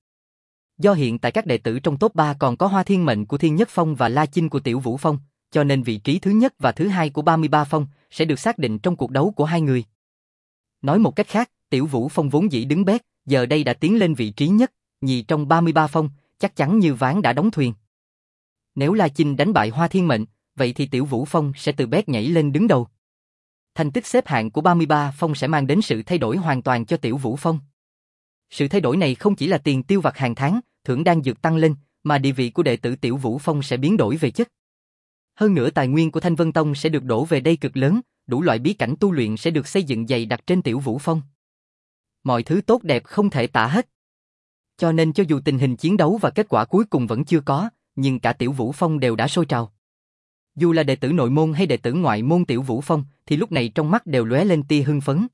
Do hiện tại các đệ tử trong top ba còn có Hoa Thiên Mệnh của Thiên Nhất Phong và La Chinh của Tiểu Vũ Phong, cho nên vị trí thứ nhất và thứ hai của ba mươi ba phong sẽ được xác định trong cuộc đấu của hai người. Nói một cách khác, Tiểu Vũ Phong vốn dĩ đứng bét, giờ đây đã tiến lên vị trí nhất, nhì trong ba mươi ba phong, chắc chắn như ván đã đóng thuyền. Nếu La Chinh đánh bại Hoa Thiên Mệnh, vậy thì Tiểu Vũ Phong sẽ từ bét nhảy lên đứng đầu. Thành tích xếp hạng của ba mươi ba phong sẽ mang đến sự thay đổi hoàn toàn cho Tiểu Vũ Phong. Sự thay đổi này không chỉ là tiền tiêu vặt hàng tháng, thưởng đang dược tăng lên, mà địa vị của đệ tử Tiểu Vũ Phong sẽ biến đổi về chất. Hơn nữa tài nguyên của Thanh Vân Tông sẽ được đổ về đây cực lớn, đủ loại bí cảnh tu luyện sẽ được xây dựng dày đặc trên Tiểu Vũ Phong. Mọi thứ tốt đẹp không thể tả hết. Cho nên cho dù tình hình chiến đấu và kết quả cuối cùng vẫn chưa có, nhưng cả Tiểu Vũ Phong đều đã sôi trào. Dù là đệ tử nội môn hay đệ tử ngoại môn Tiểu Vũ Phong, thì lúc này trong mắt đều lóe lên tia hưng phấn.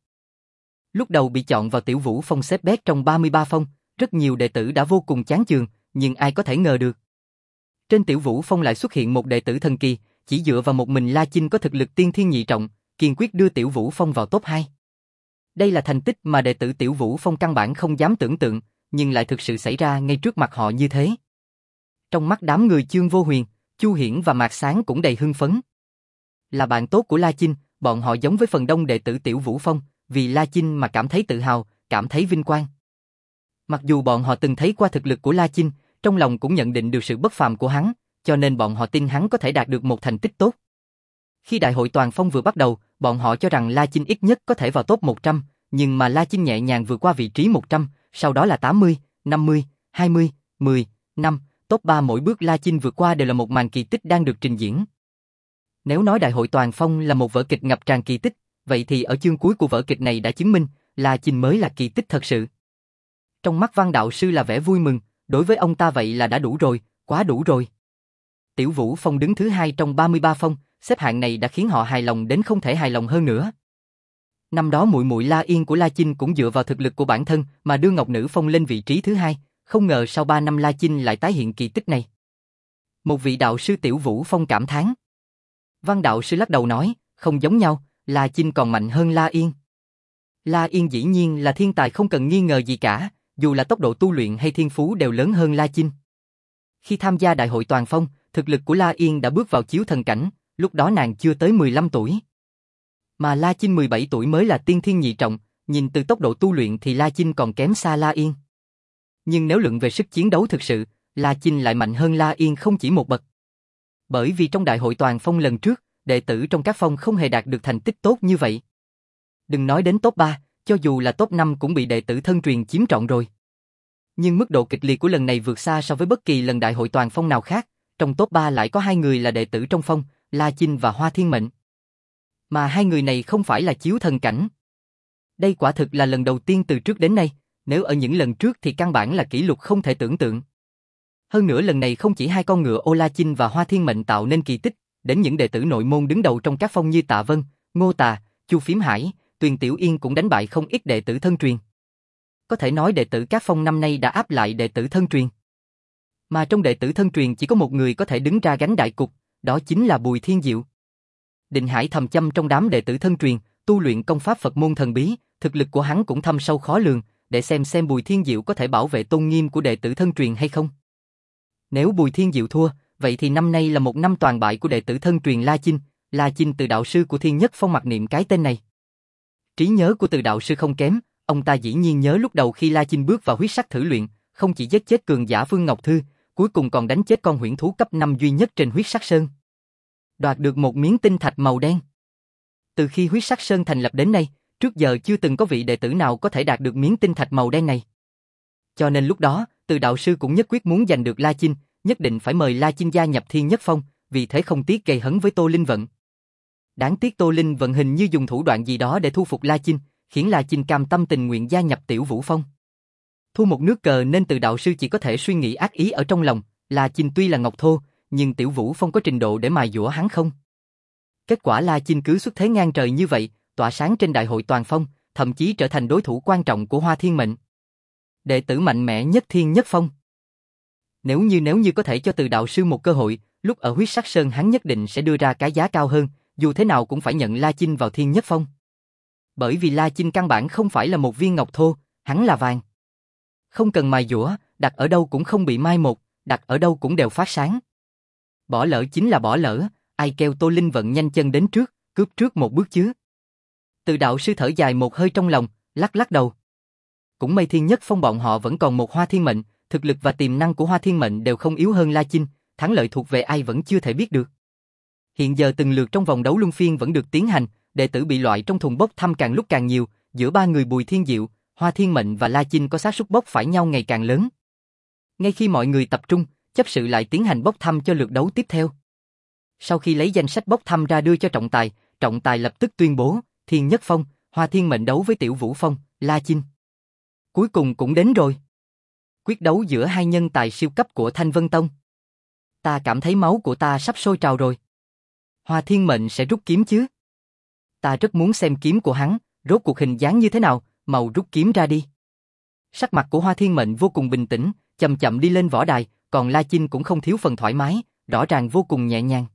Lúc đầu bị chọn vào Tiểu Vũ Phong xếp bét trong ba mươi ba phong, rất nhiều đệ tử đã vô cùng chán chường, nhưng ai có thể ngờ được. Trên Tiểu Vũ Phong lại xuất hiện một đệ tử thần kỳ, chỉ dựa vào một mình La Chinh có thực lực tiên thiên nhị trọng, kiên quyết đưa Tiểu Vũ Phong vào top hai. Đây là thành tích mà đệ tử Tiểu Vũ Phong căn bản không dám tưởng tượng, nhưng lại thực sự xảy ra ngay trước mặt họ như thế. Trong mắt đám người Chương Vô Huyền, Chu Hiển và Mạc Sáng cũng đầy hưng phấn. Là bạn tốt của La Chinh, bọn họ giống với phần đông đệ tử Tiểu Vũ Phong, vì La Chinh mà cảm thấy tự hào, cảm thấy vinh quang. Mặc dù bọn họ từng thấy qua thực lực của La Chinh, trong lòng cũng nhận định được sự bất phàm của hắn, cho nên bọn họ tin hắn có thể đạt được một thành tích tốt. Khi Đại hội Toàn Phong vừa bắt đầu, bọn họ cho rằng La Chinh ít nhất có thể vào top một trăm, nhưng mà La Chinh nhẹ nhàng vượt qua vị trí một trăm, sau đó là tám mươi, năm mươi, hai mươi, mười, năm, top ba mỗi bước La Chinh vượt qua đều là một màn kỳ tích đang được trình diễn. Nếu nói Đại hội Toàn Phong là một vở kịch ngập tràn kỳ tích, vậy thì ở chương cuối của vở kịch này đã chứng minh, La Chinh mới là kỳ tích thật sự. Trong mắt Văn đạo sư là vẻ vui mừng, đối với ông ta vậy là đã đủ rồi, quá đủ rồi. Tiểu Vũ Phong đứng thứ hai trong ba mươi ba phong, xếp hạng này đã khiến họ hài lòng đến không thể hài lòng hơn nữa. Năm đó muội muội La Yên của La Chinh cũng dựa vào thực lực của bản thân mà đưa Ngọc Nữ Phong lên vị trí thứ hai, không ngờ sau ba năm La Chinh lại tái hiện kỳ tích này. Một vị đạo sư Tiểu Vũ Phong cảm thán. Văn đạo sư lắc đầu nói, không giống nhau, La Chinh còn mạnh hơn La Yên. La Yên dĩ nhiên là thiên tài không cần nghi ngờ gì cả, dù là tốc độ tu luyện hay thiên phú đều lớn hơn La Chinh. Khi tham gia Đại hội Toàn Phong, thực lực của La Yên đã bước vào chiếu thần cảnh, lúc đó nàng chưa tới mười lăm tuổi. Mà La Chinh mười bảy tuổi mới là tiên thiên nhị trọng, nhìn từ tốc độ tu luyện thì La Chinh còn kém xa La Yên. Nhưng nếu luận về sức chiến đấu thực sự, La Chinh lại mạnh hơn La Yên không chỉ một bậc. Bởi vì trong Đại hội Toàn Phong lần trước, đệ tử trong các phong không hề đạt được thành tích tốt như vậy. Đừng nói đến top ba, cho dù là top năm cũng bị đệ tử thân truyền chiếm trọn rồi. Nhưng mức độ kịch liệt của lần này vượt xa so với bất kỳ lần Đại hội Toàn Phong nào khác, trong top ba lại có hai người là đệ tử trong phong, La Chinh và Hoa Thiên Mệnh. Mà hai người này không phải là chiếu thần cảnh. Đây quả thực là lần đầu tiên từ trước đến nay, nếu ở những lần trước thì căn bản là kỷ lục không thể tưởng tượng. Hơn nữa lần này không chỉ hai con ngựa ô La Chinh và Hoa Thiên Mệnh tạo nên kỳ tích, đến những đệ tử nội môn đứng đầu trong các phong như Tạ Vân, Ngô Tà, Chu Phiếm Hải, Tuyền Tiểu Yên cũng đánh bại không ít đệ tử thân truyền. Có thể nói đệ tử các phong năm nay đã áp lại đệ tử thân truyền. Mà trong đệ tử thân truyền chỉ có một người có thể đứng ra gánh đại cục, đó chính là Bùi Thiên Diệu. Định Hải thầm châm trong đám đệ tử thân truyền, tu luyện công pháp Phật môn thần bí, thực lực của hắn cũng thâm sâu khó lường, để xem xem Bùi Thiên Diệu có thể bảo vệ tôn nghiêm của đệ tử thân truyền hay không. Nếu Bùi Thiên Diệu thua, vậy thì năm nay là một năm toàn bại của đệ tử thân truyền La Chinh, La Chinh từ đạo sư của Thiên Nhất Phong mặc niệm cái tên này. Trí nhớ của từ đạo sư không kém, ông ta dĩ nhiên nhớ lúc đầu khi La Chinh bước vào huyết sắc thử luyện, không chỉ giết chết cường giả Vương Ngọc Thư, cuối cùng còn đánh chết con huyễn thú cấp năm duy nhất trên huyết sắc sơn. Đoạt được một miếng tinh thạch màu đen. Từ khi huyết sắc sơn thành lập đến nay, trước giờ chưa từng có vị đệ tử nào có thể đạt được miếng tinh thạch màu đen này. Cho nên lúc đó, Từ đạo sư cũng nhất quyết muốn giành được La Chinh, nhất định phải mời La Chinh gia nhập Thiên Nhất Phong, vì thế không tiếc gây hấn với Tô Linh Vận. Đáng tiếc Tô Linh Vận hình như dùng thủ đoạn gì đó để thu phục La Chinh, khiến La Chinh cam tâm tình nguyện gia nhập Tiểu Vũ Phong. Thu một nước cờ nên Từ đạo sư chỉ có thể suy nghĩ ác ý ở trong lòng, La Chinh tuy là ngọc thô, nhưng Tiểu Vũ Phong có trình độ để mài dũa hắn không? Kết quả La Chinh cứ xuất thế ngang trời như vậy, tỏa sáng trên đại hội toàn phong, thậm chí trở thành đối thủ quan trọng của Hoa Thiên Mệnh. Đệ tử mạnh mẽ nhất Thiên Nhất Phong. Nếu như nếu như có thể cho Từ đạo sư một cơ hội, lúc ở huyết sắc sơn hắn nhất định sẽ đưa ra cái giá cao hơn, dù thế nào cũng phải nhận La Chinh vào Thiên Nhất Phong. Bởi vì La Chinh căn bản không phải là một viên ngọc thô, hắn là vàng. Không cần mài dũa, đặt ở đâu cũng không bị mai một, đặt ở đâu cũng đều phát sáng. Bỏ lỡ chính là bỏ lỡ, ai kêu Tô Linh Vận nhanh chân đến trước, cướp trước một bước chứ. Từ đạo sư thở dài một hơi trong lòng, lắc lắc đầu. Cũng may Thiên Nhất Phong bọn họ vẫn còn một Hoa Thiên Mệnh, thực lực và tiềm năng của Hoa Thiên Mệnh đều không yếu hơn La Chinh, thắng lợi thuộc về ai vẫn chưa thể biết được. Hiện giờ từng lượt trong vòng đấu luân phiên vẫn được tiến hành, đệ tử bị loại trong thùng bốc thăm càng lúc càng nhiều, giữa ba người Bùi Thiên Diệu, Hoa Thiên Mệnh và La Chinh có xác suất bốc phải nhau ngày càng lớn. Ngay khi mọi người tập trung, chấp sự lại tiến hành bốc thăm cho lượt đấu tiếp theo. Sau khi lấy danh sách bốc thăm ra đưa cho trọng tài, trọng tài lập tức tuyên bố, Thiên Nhất Phong, Hoa Thiên Mệnh đấu với Tiểu Vũ Phong, La Chinh. Cuối cùng cũng đến rồi. Quyết đấu giữa hai nhân tài siêu cấp của Thanh Vân Tông. Ta cảm thấy máu của ta sắp sôi trào rồi. Hoa Thiên Mệnh sẽ rút kiếm chứ? Ta rất muốn xem kiếm của hắn, rốt cuộc hình dáng như thế nào, mau rút kiếm ra đi. Sắc mặt của Hoa Thiên Mệnh vô cùng bình tĩnh, chậm chậm đi lên võ đài, còn La Chinh cũng không thiếu phần thoải mái, rõ ràng vô cùng nhẹ nhàng.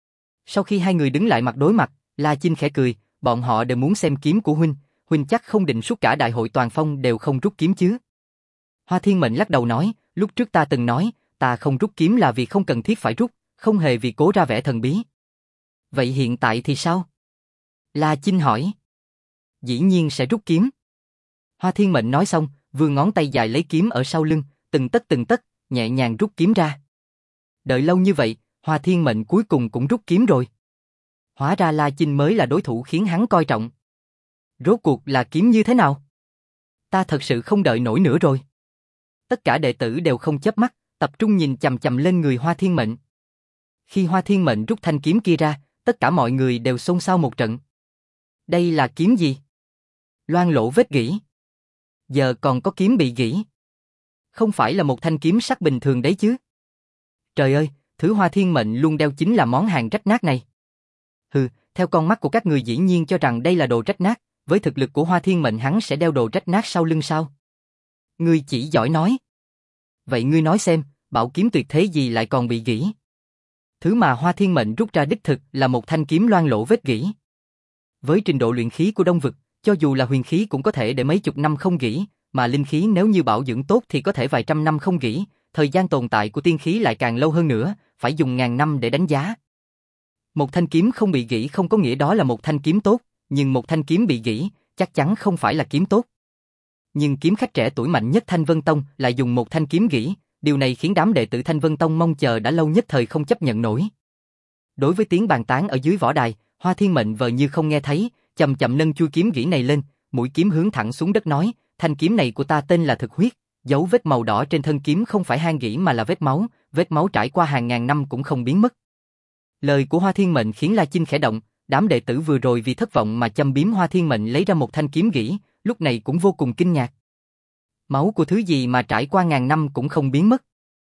Sau khi hai người đứng lại mặt đối mặt, La Chinh khẽ cười, bọn họ đều muốn xem kiếm của huynh, huynh chắc không định suốt cả đại hội toàn phong đều không rút kiếm chứ? Hoa Thiên Mệnh lắc đầu nói, lúc trước ta từng nói, ta không rút kiếm là vì không cần thiết phải rút, không hề vì cố ra vẻ thần bí. Vậy hiện tại thì sao? La Chinh hỏi. Dĩ nhiên sẽ rút kiếm. Hoa Thiên Mệnh nói xong, vươn ngón tay dài lấy kiếm ở sau lưng, từng tấc từng tấc, nhẹ nhàng rút kiếm ra. Đợi lâu như vậy, Hoa Thiên Mệnh cuối cùng cũng rút kiếm rồi. Hóa ra La Chinh mới là đối thủ khiến hắn coi trọng. Rốt cuộc là kiếm như thế nào? Ta thật sự không đợi nổi nữa rồi. Tất cả đệ tử đều không chớp mắt, tập trung nhìn chằm chằm lên người Hoa Thiên Mệnh. Khi Hoa Thiên Mệnh rút thanh kiếm kia ra, tất cả mọi người đều xôn xao một trận. Đây là kiếm gì? Loang lổ vết gỉ. Giờ còn có kiếm bị gỉ. Không phải là một thanh kiếm sắc bình thường đấy chứ. Trời ơi, thứ Hoa Thiên Mệnh luôn đeo chính là món hàng rách nát này. Hừ, theo con mắt của các người dĩ nhiên cho rằng đây là đồ rách nát, với thực lực của Hoa Thiên Mệnh hắn sẽ đeo đồ rách nát sau lưng sao? Ngươi chỉ giỏi nói. Vậy ngươi nói xem, bảo kiếm tuyệt thế gì lại còn bị gỉ? Thứ mà Hoa Thiên Mệnh rút ra đích thực là một thanh kiếm loang lổ vết gỉ. Với trình độ luyện khí của Đông Vực, cho dù là huyền khí cũng có thể để mấy chục năm không gỉ, mà linh khí nếu như bảo dưỡng tốt thì có thể vài trăm năm không gỉ, thời gian tồn tại của tiên khí lại càng lâu hơn nữa, phải dùng ngàn năm để đánh giá. Một thanh kiếm không bị gỉ không có nghĩa đó là một thanh kiếm tốt, nhưng một thanh kiếm bị gỉ, chắc chắn không phải là kiếm tốt. Nhưng kiếm khách trẻ tuổi mạnh nhất Thanh Vân Tông lại dùng một thanh kiếm gỉ, điều này khiến đám đệ tử Thanh Vân Tông mong chờ đã lâu nhất thời không chấp nhận nổi. Đối với tiếng bàn tán ở dưới võ đài, Hoa Thiên Mệnh vờ như không nghe thấy, chậm chậm nâng chui kiếm gỉ này lên, mũi kiếm hướng thẳng xuống đất nói, thanh kiếm này của ta tên là Thực Huyết, dấu vết màu đỏ trên thân kiếm không phải hang gỉ mà là vết máu, vết máu trải qua hàng ngàn năm cũng không biến mất. Lời của Hoa Thiên Mệnh khiến La Chinh khẽ động, đám đệ tử vừa rồi vì thất vọng mà châm biếm Hoa Thiên Mệnh lấy ra một thanh kiếm gỉ, lúc này cũng vô cùng kinh ngạc. Máu của thứ gì mà trải qua ngàn năm cũng không biến mất?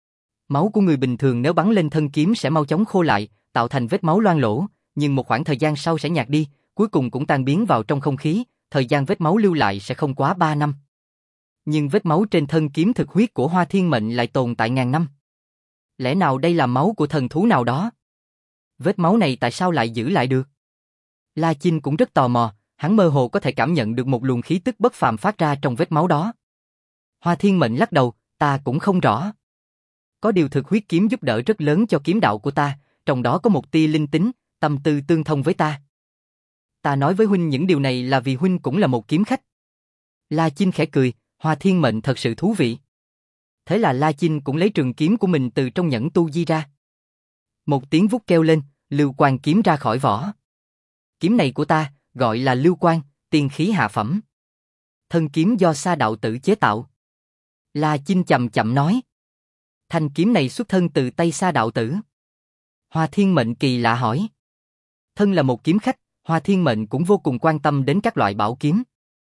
Máu của người bình thường nếu bắn lên thân kiếm sẽ mau chóng khô lại, tạo thành vết máu loang lổ, nhưng một khoảng thời gian sau sẽ nhạt đi, cuối cùng cũng tan biến vào trong không khí, thời gian vết máu lưu lại sẽ không quá ba năm. Nhưng vết máu trên thân kiếm Thực Huyết của Hoa Thiên Mệnh lại tồn tại ngàn năm. Lẽ nào đây là máu của thần thú nào đó? Vết máu này tại sao lại giữ lại được? La Chinh cũng rất tò mò, hắn mơ hồ có thể cảm nhận được một luồng khí tức bất phàm phát ra trong vết máu đó. Hoa Thiên Mệnh lắc đầu, ta cũng không rõ. Có điều Thực Huyết kiếm giúp đỡ rất lớn cho kiếm đạo của ta, trong đó có một tia linh tính, tâm tư tương thông với ta. Ta nói với huynh những điều này là vì huynh cũng là một kiếm khách. La Chinh khẽ cười, Hoa Thiên Mệnh thật sự thú vị. Thế là La Chinh cũng lấy trường kiếm của mình từ trong nhẫn tu di ra. Một tiếng vút kêu lên, lưu quang kiếm ra khỏi vỏ. Kiếm này của ta, gọi là lưu quang, tiên khí hạ phẩm. Thân kiếm do Sa đạo tử chế tạo. La Chinh chậm chậm nói. Thanh kiếm này xuất thân từ tay Sa đạo tử. Hoa Thiên Mệnh kỳ lạ hỏi. Thân là một kiếm khách, Hoa Thiên Mệnh cũng vô cùng quan tâm đến các loại bảo kiếm.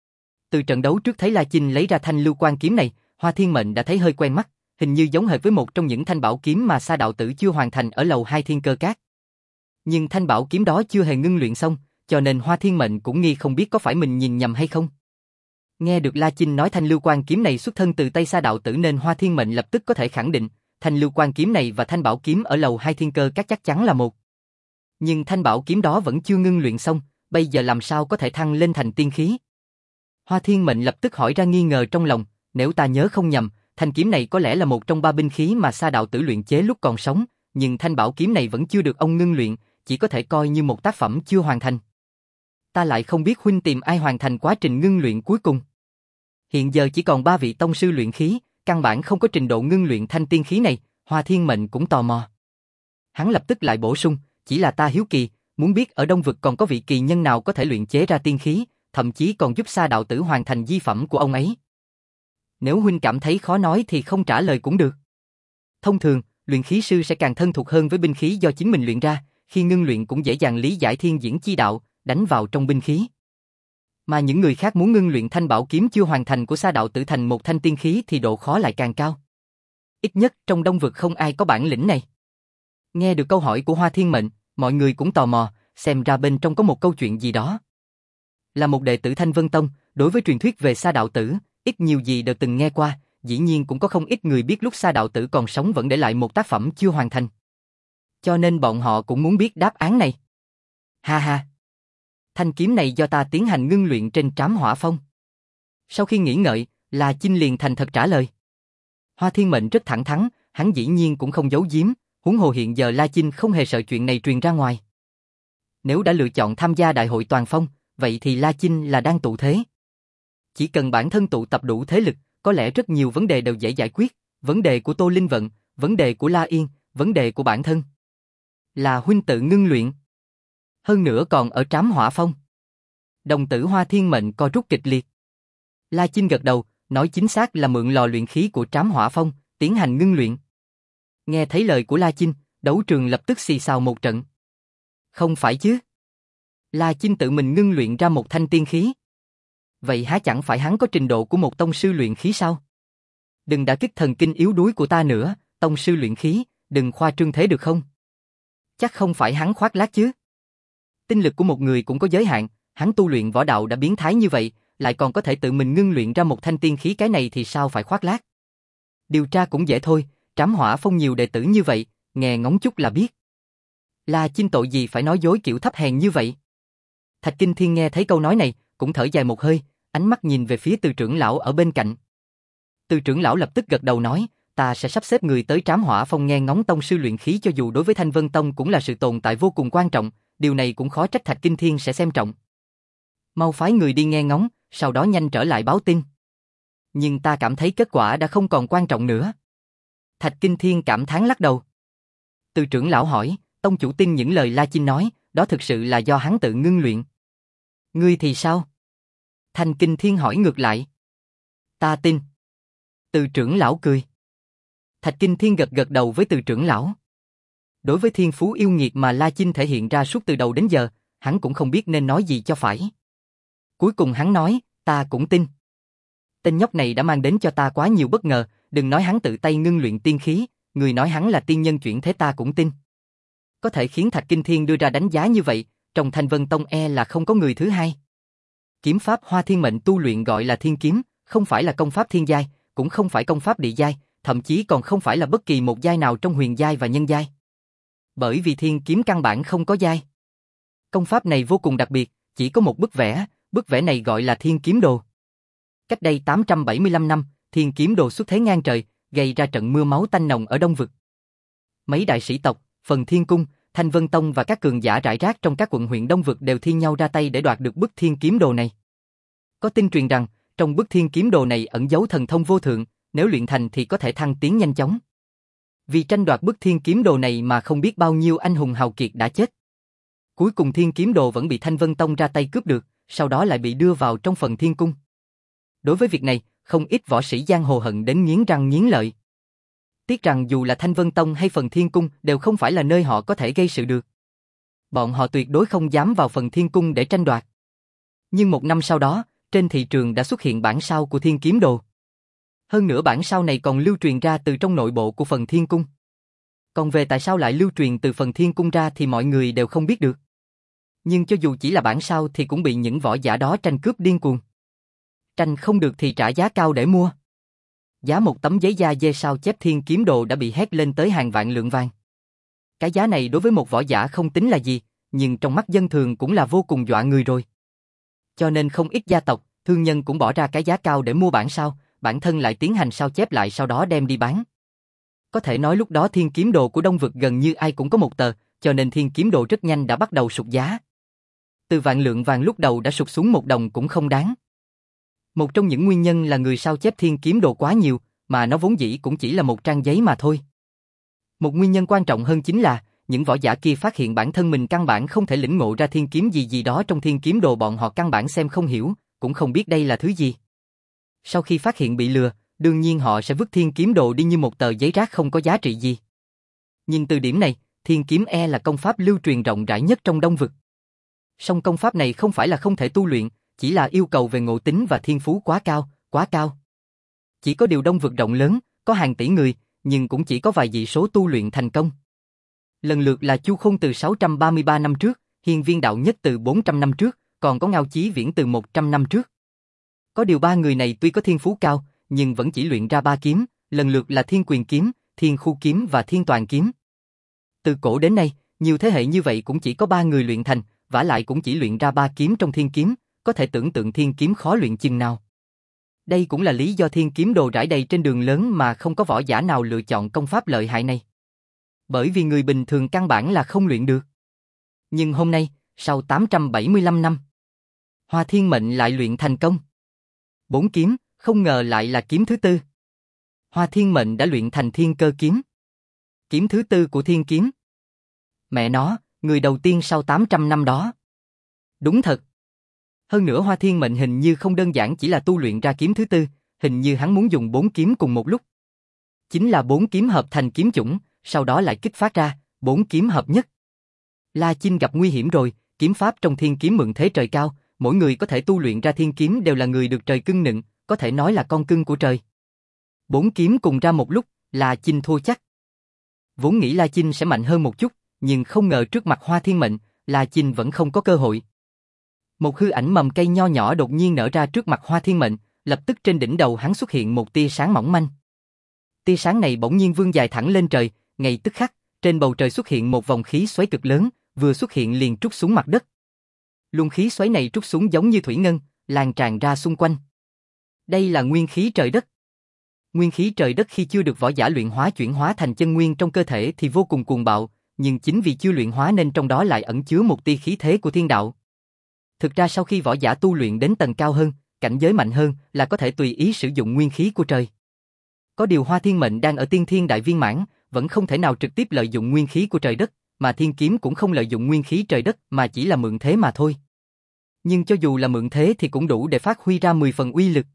Từ trận đấu trước thấy La Chinh lấy ra thanh lưu quang kiếm này, Hoa Thiên Mệnh đã thấy hơi quen mắt, hình như giống hệt với một trong những thanh bảo kiếm mà Sa đạo tử chưa hoàn thành ở lầu hai Thiên Cơ Các. Nhưng thanh bảo kiếm đó chưa hề ngưng luyện xong, cho nên Hoa Thiên Mệnh cũng nghi không biết có phải mình nhìn nhầm hay không. Nghe được La Chinh nói thanh lưu quang kiếm này xuất thân từ tay Sa đạo tử nên Hoa Thiên Mệnh lập tức có thể khẳng định, thanh lưu quang kiếm này và thanh bảo kiếm ở lầu hai Thiên Cơ Các chắc chắn là một. Nhưng thanh bảo kiếm đó vẫn chưa ngưng luyện xong, bây giờ làm sao có thể thăng lên thành tiên khí? Hoa Thiên Mệnh lập tức hỏi ra nghi ngờ trong lòng, nếu ta nhớ không nhầm, thanh kiếm này có lẽ là một trong ba binh khí mà Sa đạo tử luyện chế lúc còn sống, nhưng thanh bảo kiếm này vẫn chưa được ông ngưng luyện, chỉ có thể coi như một tác phẩm chưa hoàn thành. Ta lại không biết huynh tìm ai hoàn thành quá trình ngưng luyện cuối cùng. Hiện giờ chỉ còn ba vị tông sư luyện khí, căn bản không có trình độ ngưng luyện thanh tiên khí này, Hoa Thiên Mệnh cũng tò mò. Hắn lập tức lại bổ sung, chỉ là ta hiếu kỳ, muốn biết ở Đông Vực còn có vị kỳ nhân nào có thể luyện chế ra tiên khí, thậm chí còn giúp Sa đạo tử hoàn thành di phẩm của ông ấy. Nếu huynh cảm thấy khó nói thì không trả lời cũng được. Thông thường, luyện khí sư sẽ càng thân thuộc hơn với binh khí do chính mình luyện ra, khi ngưng luyện cũng dễ dàng lý giải thiên diễn chi đạo, đánh vào trong binh khí. Mà những người khác muốn ngưng luyện thanh bảo kiếm chưa hoàn thành của Sa đạo tử thành một thanh tiên khí thì độ khó lại càng cao. Ít nhất trong Đông Vực không ai có bản lĩnh này. Nghe được câu hỏi của Hoa Thiên Mệnh, mọi người cũng tò mò, xem ra bên trong có một câu chuyện gì đó. Là một đệ tử Thanh Vân Tông, đối với truyền thuyết về Sa đạo tử, ít nhiều gì đều từng nghe qua, dĩ nhiên cũng có không ít người biết lúc Sa đạo tử còn sống vẫn để lại một tác phẩm chưa hoàn thành. Cho nên bọn họ cũng muốn biết đáp án này. Ha ha! Thanh kiếm này do ta tiến hành ngưng luyện trên Trám Hỏa Phong. Sau khi nghĩ ngợi, La Chinh liền thành thật trả lời. Hoa Thiên Mệnh rất thẳng thắn, hắn dĩ nhiên cũng không giấu giếm, huống hồ hiện giờ La Chinh không hề sợ chuyện này truyền ra ngoài. Nếu đã lựa chọn tham gia đại hội toàn phong, vậy thì La Chinh là đang tụ thế. Chỉ cần bản thân tụ tập đủ thế lực, có lẽ rất nhiều vấn đề đều dễ giải quyết, vấn đề của Tô Linh Vận, vấn đề của La Yên, vấn đề của bản thân. Là huynh tự ngưng luyện. Hơn nữa còn ở Trám Hỏa Phong. Đồng tử Hoa Thiên Mệnh co rút kịch liệt. La Chinh gật đầu, nói chính xác là mượn lò luyện khí của Trám Hỏa Phong, tiến hành ngưng luyện. Nghe thấy lời của La Chinh, đấu trường lập tức xì xào một trận. Không phải chứ? La Chinh tự mình ngưng luyện ra một thanh tiên khí. Vậy há chẳng phải hắn có trình độ của một tông sư luyện khí sao? Đừng đã kích thần kinh yếu đuối của ta nữa, tông sư luyện khí, đừng khoa trương thế được không? Chắc không phải hắn khoác lác chứ? Tinh lực của một người cũng có giới hạn, hắn tu luyện võ đạo đã biến thái như vậy, lại còn có thể tự mình ngưng luyện ra một thanh tiên khí, cái này thì sao phải khoác lác? Điều tra cũng dễ thôi, Trám Hỏa Phong nhiều đệ tử như vậy, nghe ngóng chút là biết. La Chinh tội gì phải nói dối kiểu thấp hèn như vậy? Thạch Kinh Thiên nghe thấy câu nói này, cũng thở dài một hơi, ánh mắt nhìn về phía Từ trưởng lão ở bên cạnh. Từ trưởng lão lập tức gật đầu nói, ta sẽ sắp xếp người tới Trám Hỏa Phong nghe ngóng tông sư luyện khí, cho dù đối với Thanh Vân Tông cũng là sự tồn tại vô cùng quan trọng, điều này cũng khó trách Thạch Kinh Thiên sẽ xem trọng. Mau phái người đi nghe ngóng, sau đó nhanh trở lại báo tin. Nhưng ta cảm thấy kết quả đã không còn quan trọng nữa. Thạch Kinh Thiên cảm thán lắc đầu. Từ trưởng lão hỏi, tông chủ tin những lời La Chinh nói, đó thực sự là do hắn tự ngưng luyện. Ngươi thì sao? Thanh Kinh Thiên hỏi ngược lại. Ta tin. Từ trưởng lão cười. Thạch Kinh Thiên gật gật đầu với từ trưởng lão. Đối với thiên phú yêu nghiệt mà La Chinh thể hiện ra suốt từ đầu đến giờ, hắn cũng không biết nên nói gì cho phải. Cuối cùng hắn nói, ta cũng tin. Tên nhóc này đã mang đến cho ta quá nhiều bất ngờ, đừng nói hắn tự tay ngưng luyện tiên khí, người nói hắn là tiên nhân chuyển thế ta cũng tin. Có thể khiến Thạch Kinh Thiên đưa ra đánh giá như vậy, trong Thanh Vân Tông e là không có người thứ hai. Kiếm pháp Hoa Thiên Mệnh tu luyện gọi là thiên kiếm, không phải là công pháp thiên giai, cũng không phải công pháp địa giai, thậm chí còn không phải là bất kỳ một giai nào trong huyền giai và nhân giai. Bởi vì thiên kiếm căn bản không có giai. Công pháp này vô cùng đặc biệt, chỉ có một bức vẽ, bức vẽ này gọi là Thiên Kiếm Đồ. Cách đây tám trăm bảy mươi lăm năm, Thiên Kiếm Đồ xuất thế ngang trời, gây ra trận mưa máu tanh nồng ở Đông Vực. Mấy đại sĩ tộc, Phần Thiên Cung, Thanh Vân Tông và các cường giả rải rác trong các quận huyện Đông Vực đều thi nhau ra tay để đoạt được bức Thiên Kiếm Đồ này. Có tin truyền rằng, trong bức thiên kiếm đồ này ẩn giấu thần thông vô thượng, nếu luyện thành thì có thể thăng tiến nhanh chóng. Vì tranh đoạt bức thiên kiếm đồ này mà không biết bao nhiêu anh hùng hào kiệt đã chết. Cuối cùng thiên kiếm đồ vẫn bị Thanh Vân Tông ra tay cướp được, sau đó lại bị đưa vào trong phần thiên cung. Đối với việc này, không ít võ sĩ giang hồ hận đến nghiến răng nghiến lợi. Tiếc rằng dù là Thanh Vân Tông hay phần thiên cung đều không phải là nơi họ có thể gây sự được. Bọn họ tuyệt đối không dám vào phần thiên cung để tranh đoạt. Nhưng một năm sau đó, trên thị trường đã xuất hiện bản sao của thiên kiếm đồ. Hơn nữa bản sao này còn lưu truyền ra từ trong nội bộ của phần thiên cung. Còn về tại sao lại lưu truyền từ phần thiên cung ra thì mọi người đều không biết được. Nhưng cho dù chỉ là bản sao thì cũng bị những võ giả đó tranh cướp điên cuồng. Tranh không được thì trả giá cao để mua. Giá một tấm giấy da dê sao chép thiên kiếm đồ đã bị hét lên tới hàng vạn lượng vàng. Cái giá này đối với một võ giả không tính là gì, nhưng trong mắt dân thường cũng là vô cùng dọa người rồi. Cho nên không ít gia tộc, thương nhân cũng bỏ ra cái giá cao để mua bản sao, bản thân lại tiến hành sao chép lại sau đó đem đi bán. Có thể nói lúc đó thiên kiếm đồ của Đông Vực gần như ai cũng có một tờ, cho nên thiên kiếm đồ rất nhanh đã bắt đầu sụt giá. Từ vạn lượng vàng lúc đầu đã sụt xuống một đồng cũng không đáng. Một trong những nguyên nhân là người sao chép thiên kiếm đồ quá nhiều, mà nó vốn dĩ cũng chỉ là một trang giấy mà thôi. Một nguyên nhân quan trọng hơn chính là, những võ giả kia phát hiện bản thân mình căn bản không thể lĩnh ngộ ra thiên kiếm gì gì đó trong thiên kiếm đồ, bọn họ căn bản xem không hiểu, cũng không biết đây là thứ gì. Sau khi phát hiện bị lừa, đương nhiên họ sẽ vứt thiên kiếm đồ đi như một tờ giấy rác không có giá trị gì. Nhìn từ điểm này, thiên kiếm e là công pháp lưu truyền rộng rãi nhất trong Đông Vực. Song công pháp này không phải là không thể tu luyện, chỉ là yêu cầu về ngộ tính và thiên phú quá cao, quá cao. Chỉ có điều Đông Vực rộng lớn, có hàng tỷ người, nhưng cũng chỉ có vài vị số tu luyện thành công. Lần lượt là Chu Khôn từ sáu trăm ba mươi ba năm trước, Hiên Viên Đạo Nhất từ bốn trăm năm trước, còn có Ngao Chí Viễn từ một trăm năm trước. Có điều ba người này tuy có thiên phú cao, nhưng vẫn chỉ luyện ra ba kiếm, lần lượt là Thiên Quyền Kiếm, Thiên Khu Kiếm và Thiên Toàn Kiếm. Từ cổ đến nay, nhiều thế hệ như vậy cũng chỉ có ba người luyện thành, vả lại cũng chỉ luyện ra ba kiếm trong thiên kiếm, có thể tưởng tượng thiên kiếm khó luyện chừng nào. Đây cũng là lý do thiên kiếm đồ rải đầy trên đường lớn mà không có võ giả nào lựa chọn công pháp lợi hại này. Bởi vì người bình thường căn bản là không luyện được. Nhưng hôm nay, sau tám trăm bảy mươi lăm năm, Hoa Thiên Mệnh lại luyện thành công. Bốn kiếm, không ngờ lại là kiếm thứ tư. Hoa Thiên Mệnh đã luyện thành Thiên Cơ Kiếm. Kiếm thứ tư của thiên kiếm. Mẹ nó, người đầu tiên sau tám trăm năm đó. Đúng thật. Hơn nữa Hoa Thiên Mệnh hình như không đơn giản chỉ là tu luyện ra kiếm thứ tư, hình như hắn muốn dùng bốn kiếm cùng một lúc. Chính là bốn kiếm hợp thành kiếm chủng, sau đó lại kích phát ra, bốn kiếm hợp nhất. La Chinh gặp nguy hiểm rồi, kiếm pháp trong thiên kiếm mượn thế trời cao, mỗi người có thể tu luyện ra thiên kiếm đều là người được trời cưng nựng, có thể nói là con cưng của trời. Bốn kiếm cùng ra một lúc, La Chinh thua chắc. Vốn nghĩ La Chinh sẽ mạnh hơn một chút, nhưng không ngờ trước mặt Hoa Thiên Mệnh, La Chinh vẫn không có cơ hội. Một hư ảnh mầm cây nho nhỏ đột nhiên nở ra trước mặt Hoa Thiên Mệnh, lập tức trên đỉnh đầu hắn xuất hiện một tia sáng mỏng manh. Tia sáng này bỗng nhiên vươn dài thẳng lên trời, ngay tức khắc, trên bầu trời xuất hiện một vòng khí xoáy cực lớn, vừa xuất hiện liền trút xuống mặt đất. Luồng khí xoáy này trút xuống giống như thủy ngân, lan tràn ra xung quanh. Đây là nguyên khí trời đất. Nguyên khí trời đất khi chưa được võ giả luyện hóa chuyển hóa thành chân nguyên trong cơ thể thì vô cùng cuồng bạo, nhưng chính vì chưa luyện hóa nên trong đó lại ẩn chứa một tia khí thế của thiên đạo. Thực ra sau khi võ giả tu luyện đến tầng cao hơn, cảnh giới mạnh hơn là có thể tùy ý sử dụng nguyên khí của trời. Có điều Hoa Thiên Mệnh đang ở tiên thiên đại viên mãn, vẫn không thể nào trực tiếp lợi dụng nguyên khí của trời đất, mà thiên kiếm cũng không lợi dụng nguyên khí trời đất mà chỉ là mượn thế mà thôi. Nhưng cho dù là mượn thế thì cũng đủ để phát huy ra mười phần uy lực.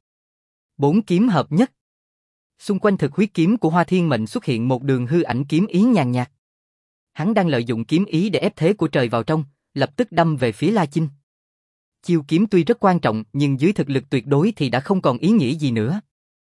Bốn kiếm hợp nhất. Xung quanh thực huyết kiếm của Hoa Thiên Mệnh xuất hiện một đường hư ảnh kiếm ý nhàn nhạt. Hắn đang lợi dụng kiếm ý để ép thế của trời vào trong, lập tức đâm về phía La Chinh. Chiêu kiếm tuy rất quan trọng nhưng dưới thực lực tuyệt đối thì đã không còn ý nghĩa gì nữa.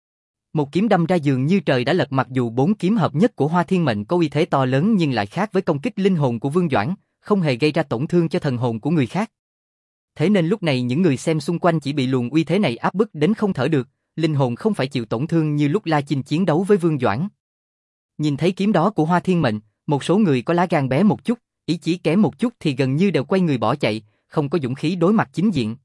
Một kiếm đâm ra dường như trời đã lật, mặc dù bốn kiếm hợp nhất của Hoa Thiên Mệnh có uy thế to lớn nhưng lại khác với công kích linh hồn của Vương Doãn, không hề gây ra tổn thương cho thần hồn của người khác. Thế nên lúc này những người xem xung quanh chỉ bị luồng uy thế này áp bức đến không thở được, linh hồn không phải chịu tổn thương như lúc La Chinh chiến đấu với Vương Doãn. Nhìn thấy kiếm đó của Hoa Thiên Mệnh, một số người có lá gan bé một chút, ý chí kém một chút thì gần như đều quay người bỏ chạy, không có dũng khí đối mặt chính diện.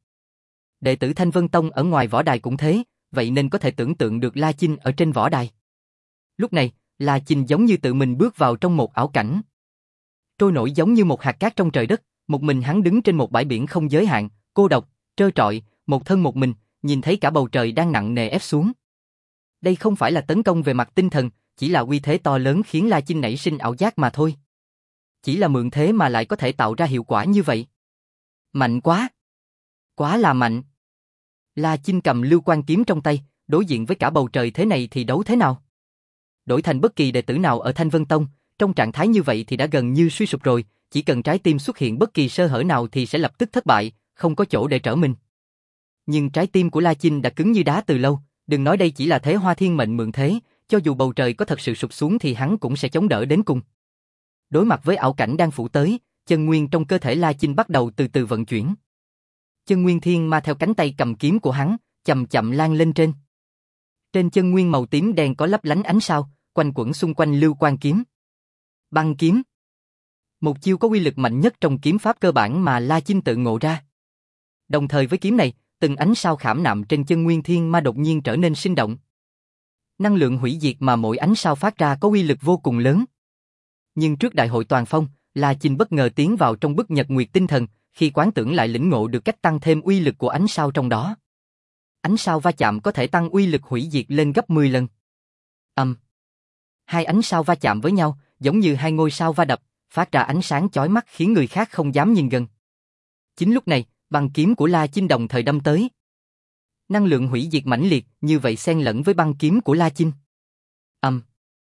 Đệ tử Thanh Vân Tông ở ngoài võ đài cũng thế, vậy nên có thể tưởng tượng được La Chinh ở trên võ đài. Lúc này, La Chinh giống như tự mình bước vào trong một ảo cảnh. Trôi nổi giống như một hạt cát trong trời đất, một mình hắn đứng trên một bãi biển không giới hạn, cô độc, trơ trọi, một thân một mình, nhìn thấy cả bầu trời đang nặng nề ép xuống. Đây không phải là tấn công về mặt tinh thần, chỉ là uy thế to lớn khiến La Chinh nảy sinh ảo giác mà thôi. Chỉ là mượn thế mà lại có thể tạo ra hiệu quả như vậy. Mạnh quá! Quá là mạnh! La Chinh cầm lưu quan kiếm trong tay, đối diện với cả bầu trời thế này thì đấu thế nào? Đổi thành bất kỳ đệ tử nào ở Thanh Vân Tông, trong trạng thái như vậy thì đã gần như suy sụp rồi, chỉ cần trái tim xuất hiện bất kỳ sơ hở nào thì sẽ lập tức thất bại, không có chỗ để trở mình. Nhưng trái tim của La Chinh đã cứng như đá từ lâu, đừng nói đây chỉ là thế Hoa Thiên Mệnh mượn thế, cho dù bầu trời có thật sự sụp xuống thì hắn cũng sẽ chống đỡ đến cùng. Đối mặt với ảo cảnh đang phủ tới, chân nguyên trong cơ thể La Chinh bắt đầu từ từ vận chuyển. Chân nguyên thiên ma theo cánh tay cầm kiếm của hắn, chậm chậm lan lên trên. Trên chân nguyên màu tím đen có lấp lánh ánh sao, quanh quẩn xung quanh lưu quan kiếm. Băng kiếm. Một chiêu có uy lực mạnh nhất trong kiếm pháp cơ bản mà La Chinh tự ngộ ra. Đồng thời với kiếm này, từng ánh sao khảm nạm trên chân nguyên thiên ma đột nhiên trở nên sinh động. Năng lượng hủy diệt mà mỗi ánh sao phát ra có uy lực vô cùng lớn. Nhưng trước đại hội toàn phong, La Chinh bất ngờ tiến vào trong bức nhật nguyệt tinh thần, khi quán tưởng lại lĩnh ngộ được cách tăng thêm uy lực của ánh sao trong đó. Ánh sao va chạm có thể tăng uy lực hủy diệt lên gấp mười lần. Âm. Hai ánh sao va chạm với nhau, giống như hai ngôi sao va đập, phát ra ánh sáng chói mắt khiến người khác không dám nhìn gần. Chính lúc này, băng kiếm của La Chinh đồng thời đâm tới. Năng lượng hủy diệt mãnh liệt, như vậy xen lẫn với băng kiếm của La Chinh. Âm.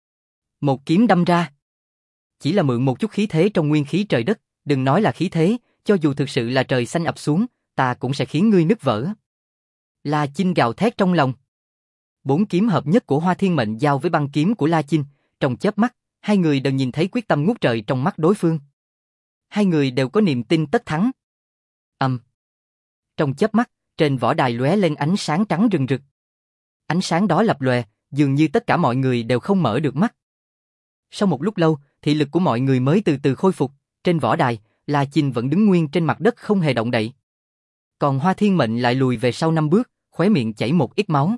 Một kiếm đâm ra. Chỉ là mượn một chút khí thế trong nguyên khí trời đất, đừng nói là khí thế, cho dù thực sự là trời xanh ập xuống, ta cũng sẽ khiến ngươi nứt vỡ. La Chinh gào thét trong lòng. Bốn kiếm hợp nhất của Hoa Thiên Mệnh giao với băng kiếm của La Chinh, trong chớp mắt, hai người đều nhìn thấy quyết tâm ngút trời trong mắt đối phương. Hai người đều có niềm tin tất thắng. Âm. Trong chớp mắt, trên võ đài lóe lên ánh sáng trắng rừng rực. Ánh sáng đó lập lòe, dường như tất cả mọi người đều không mở được mắt. Sau một lúc lâu, thị lực của mọi người mới từ từ khôi phục, trên võ đài, La Chinh vẫn đứng nguyên trên mặt đất không hề động đậy. Còn Hoa Thiên Mệnh lại lùi về sau năm bước, khóe miệng chảy một ít máu.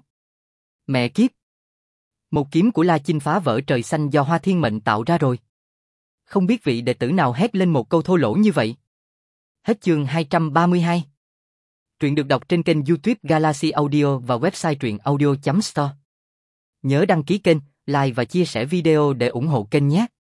Mẹ kiếp! Một kiếm của La Chinh phá vỡ trời xanh do Hoa Thiên Mệnh tạo ra rồi. Không biết vị đệ tử nào hét lên một câu thô lỗ như vậy. Hết chương hai trăm ba mươi hai. Truyện được đọc trên kênh YouTube Galaxy Audio và website truyện audio chấm store. Nhớ đăng ký kênh, like và chia sẻ video để ủng hộ kênh nhé.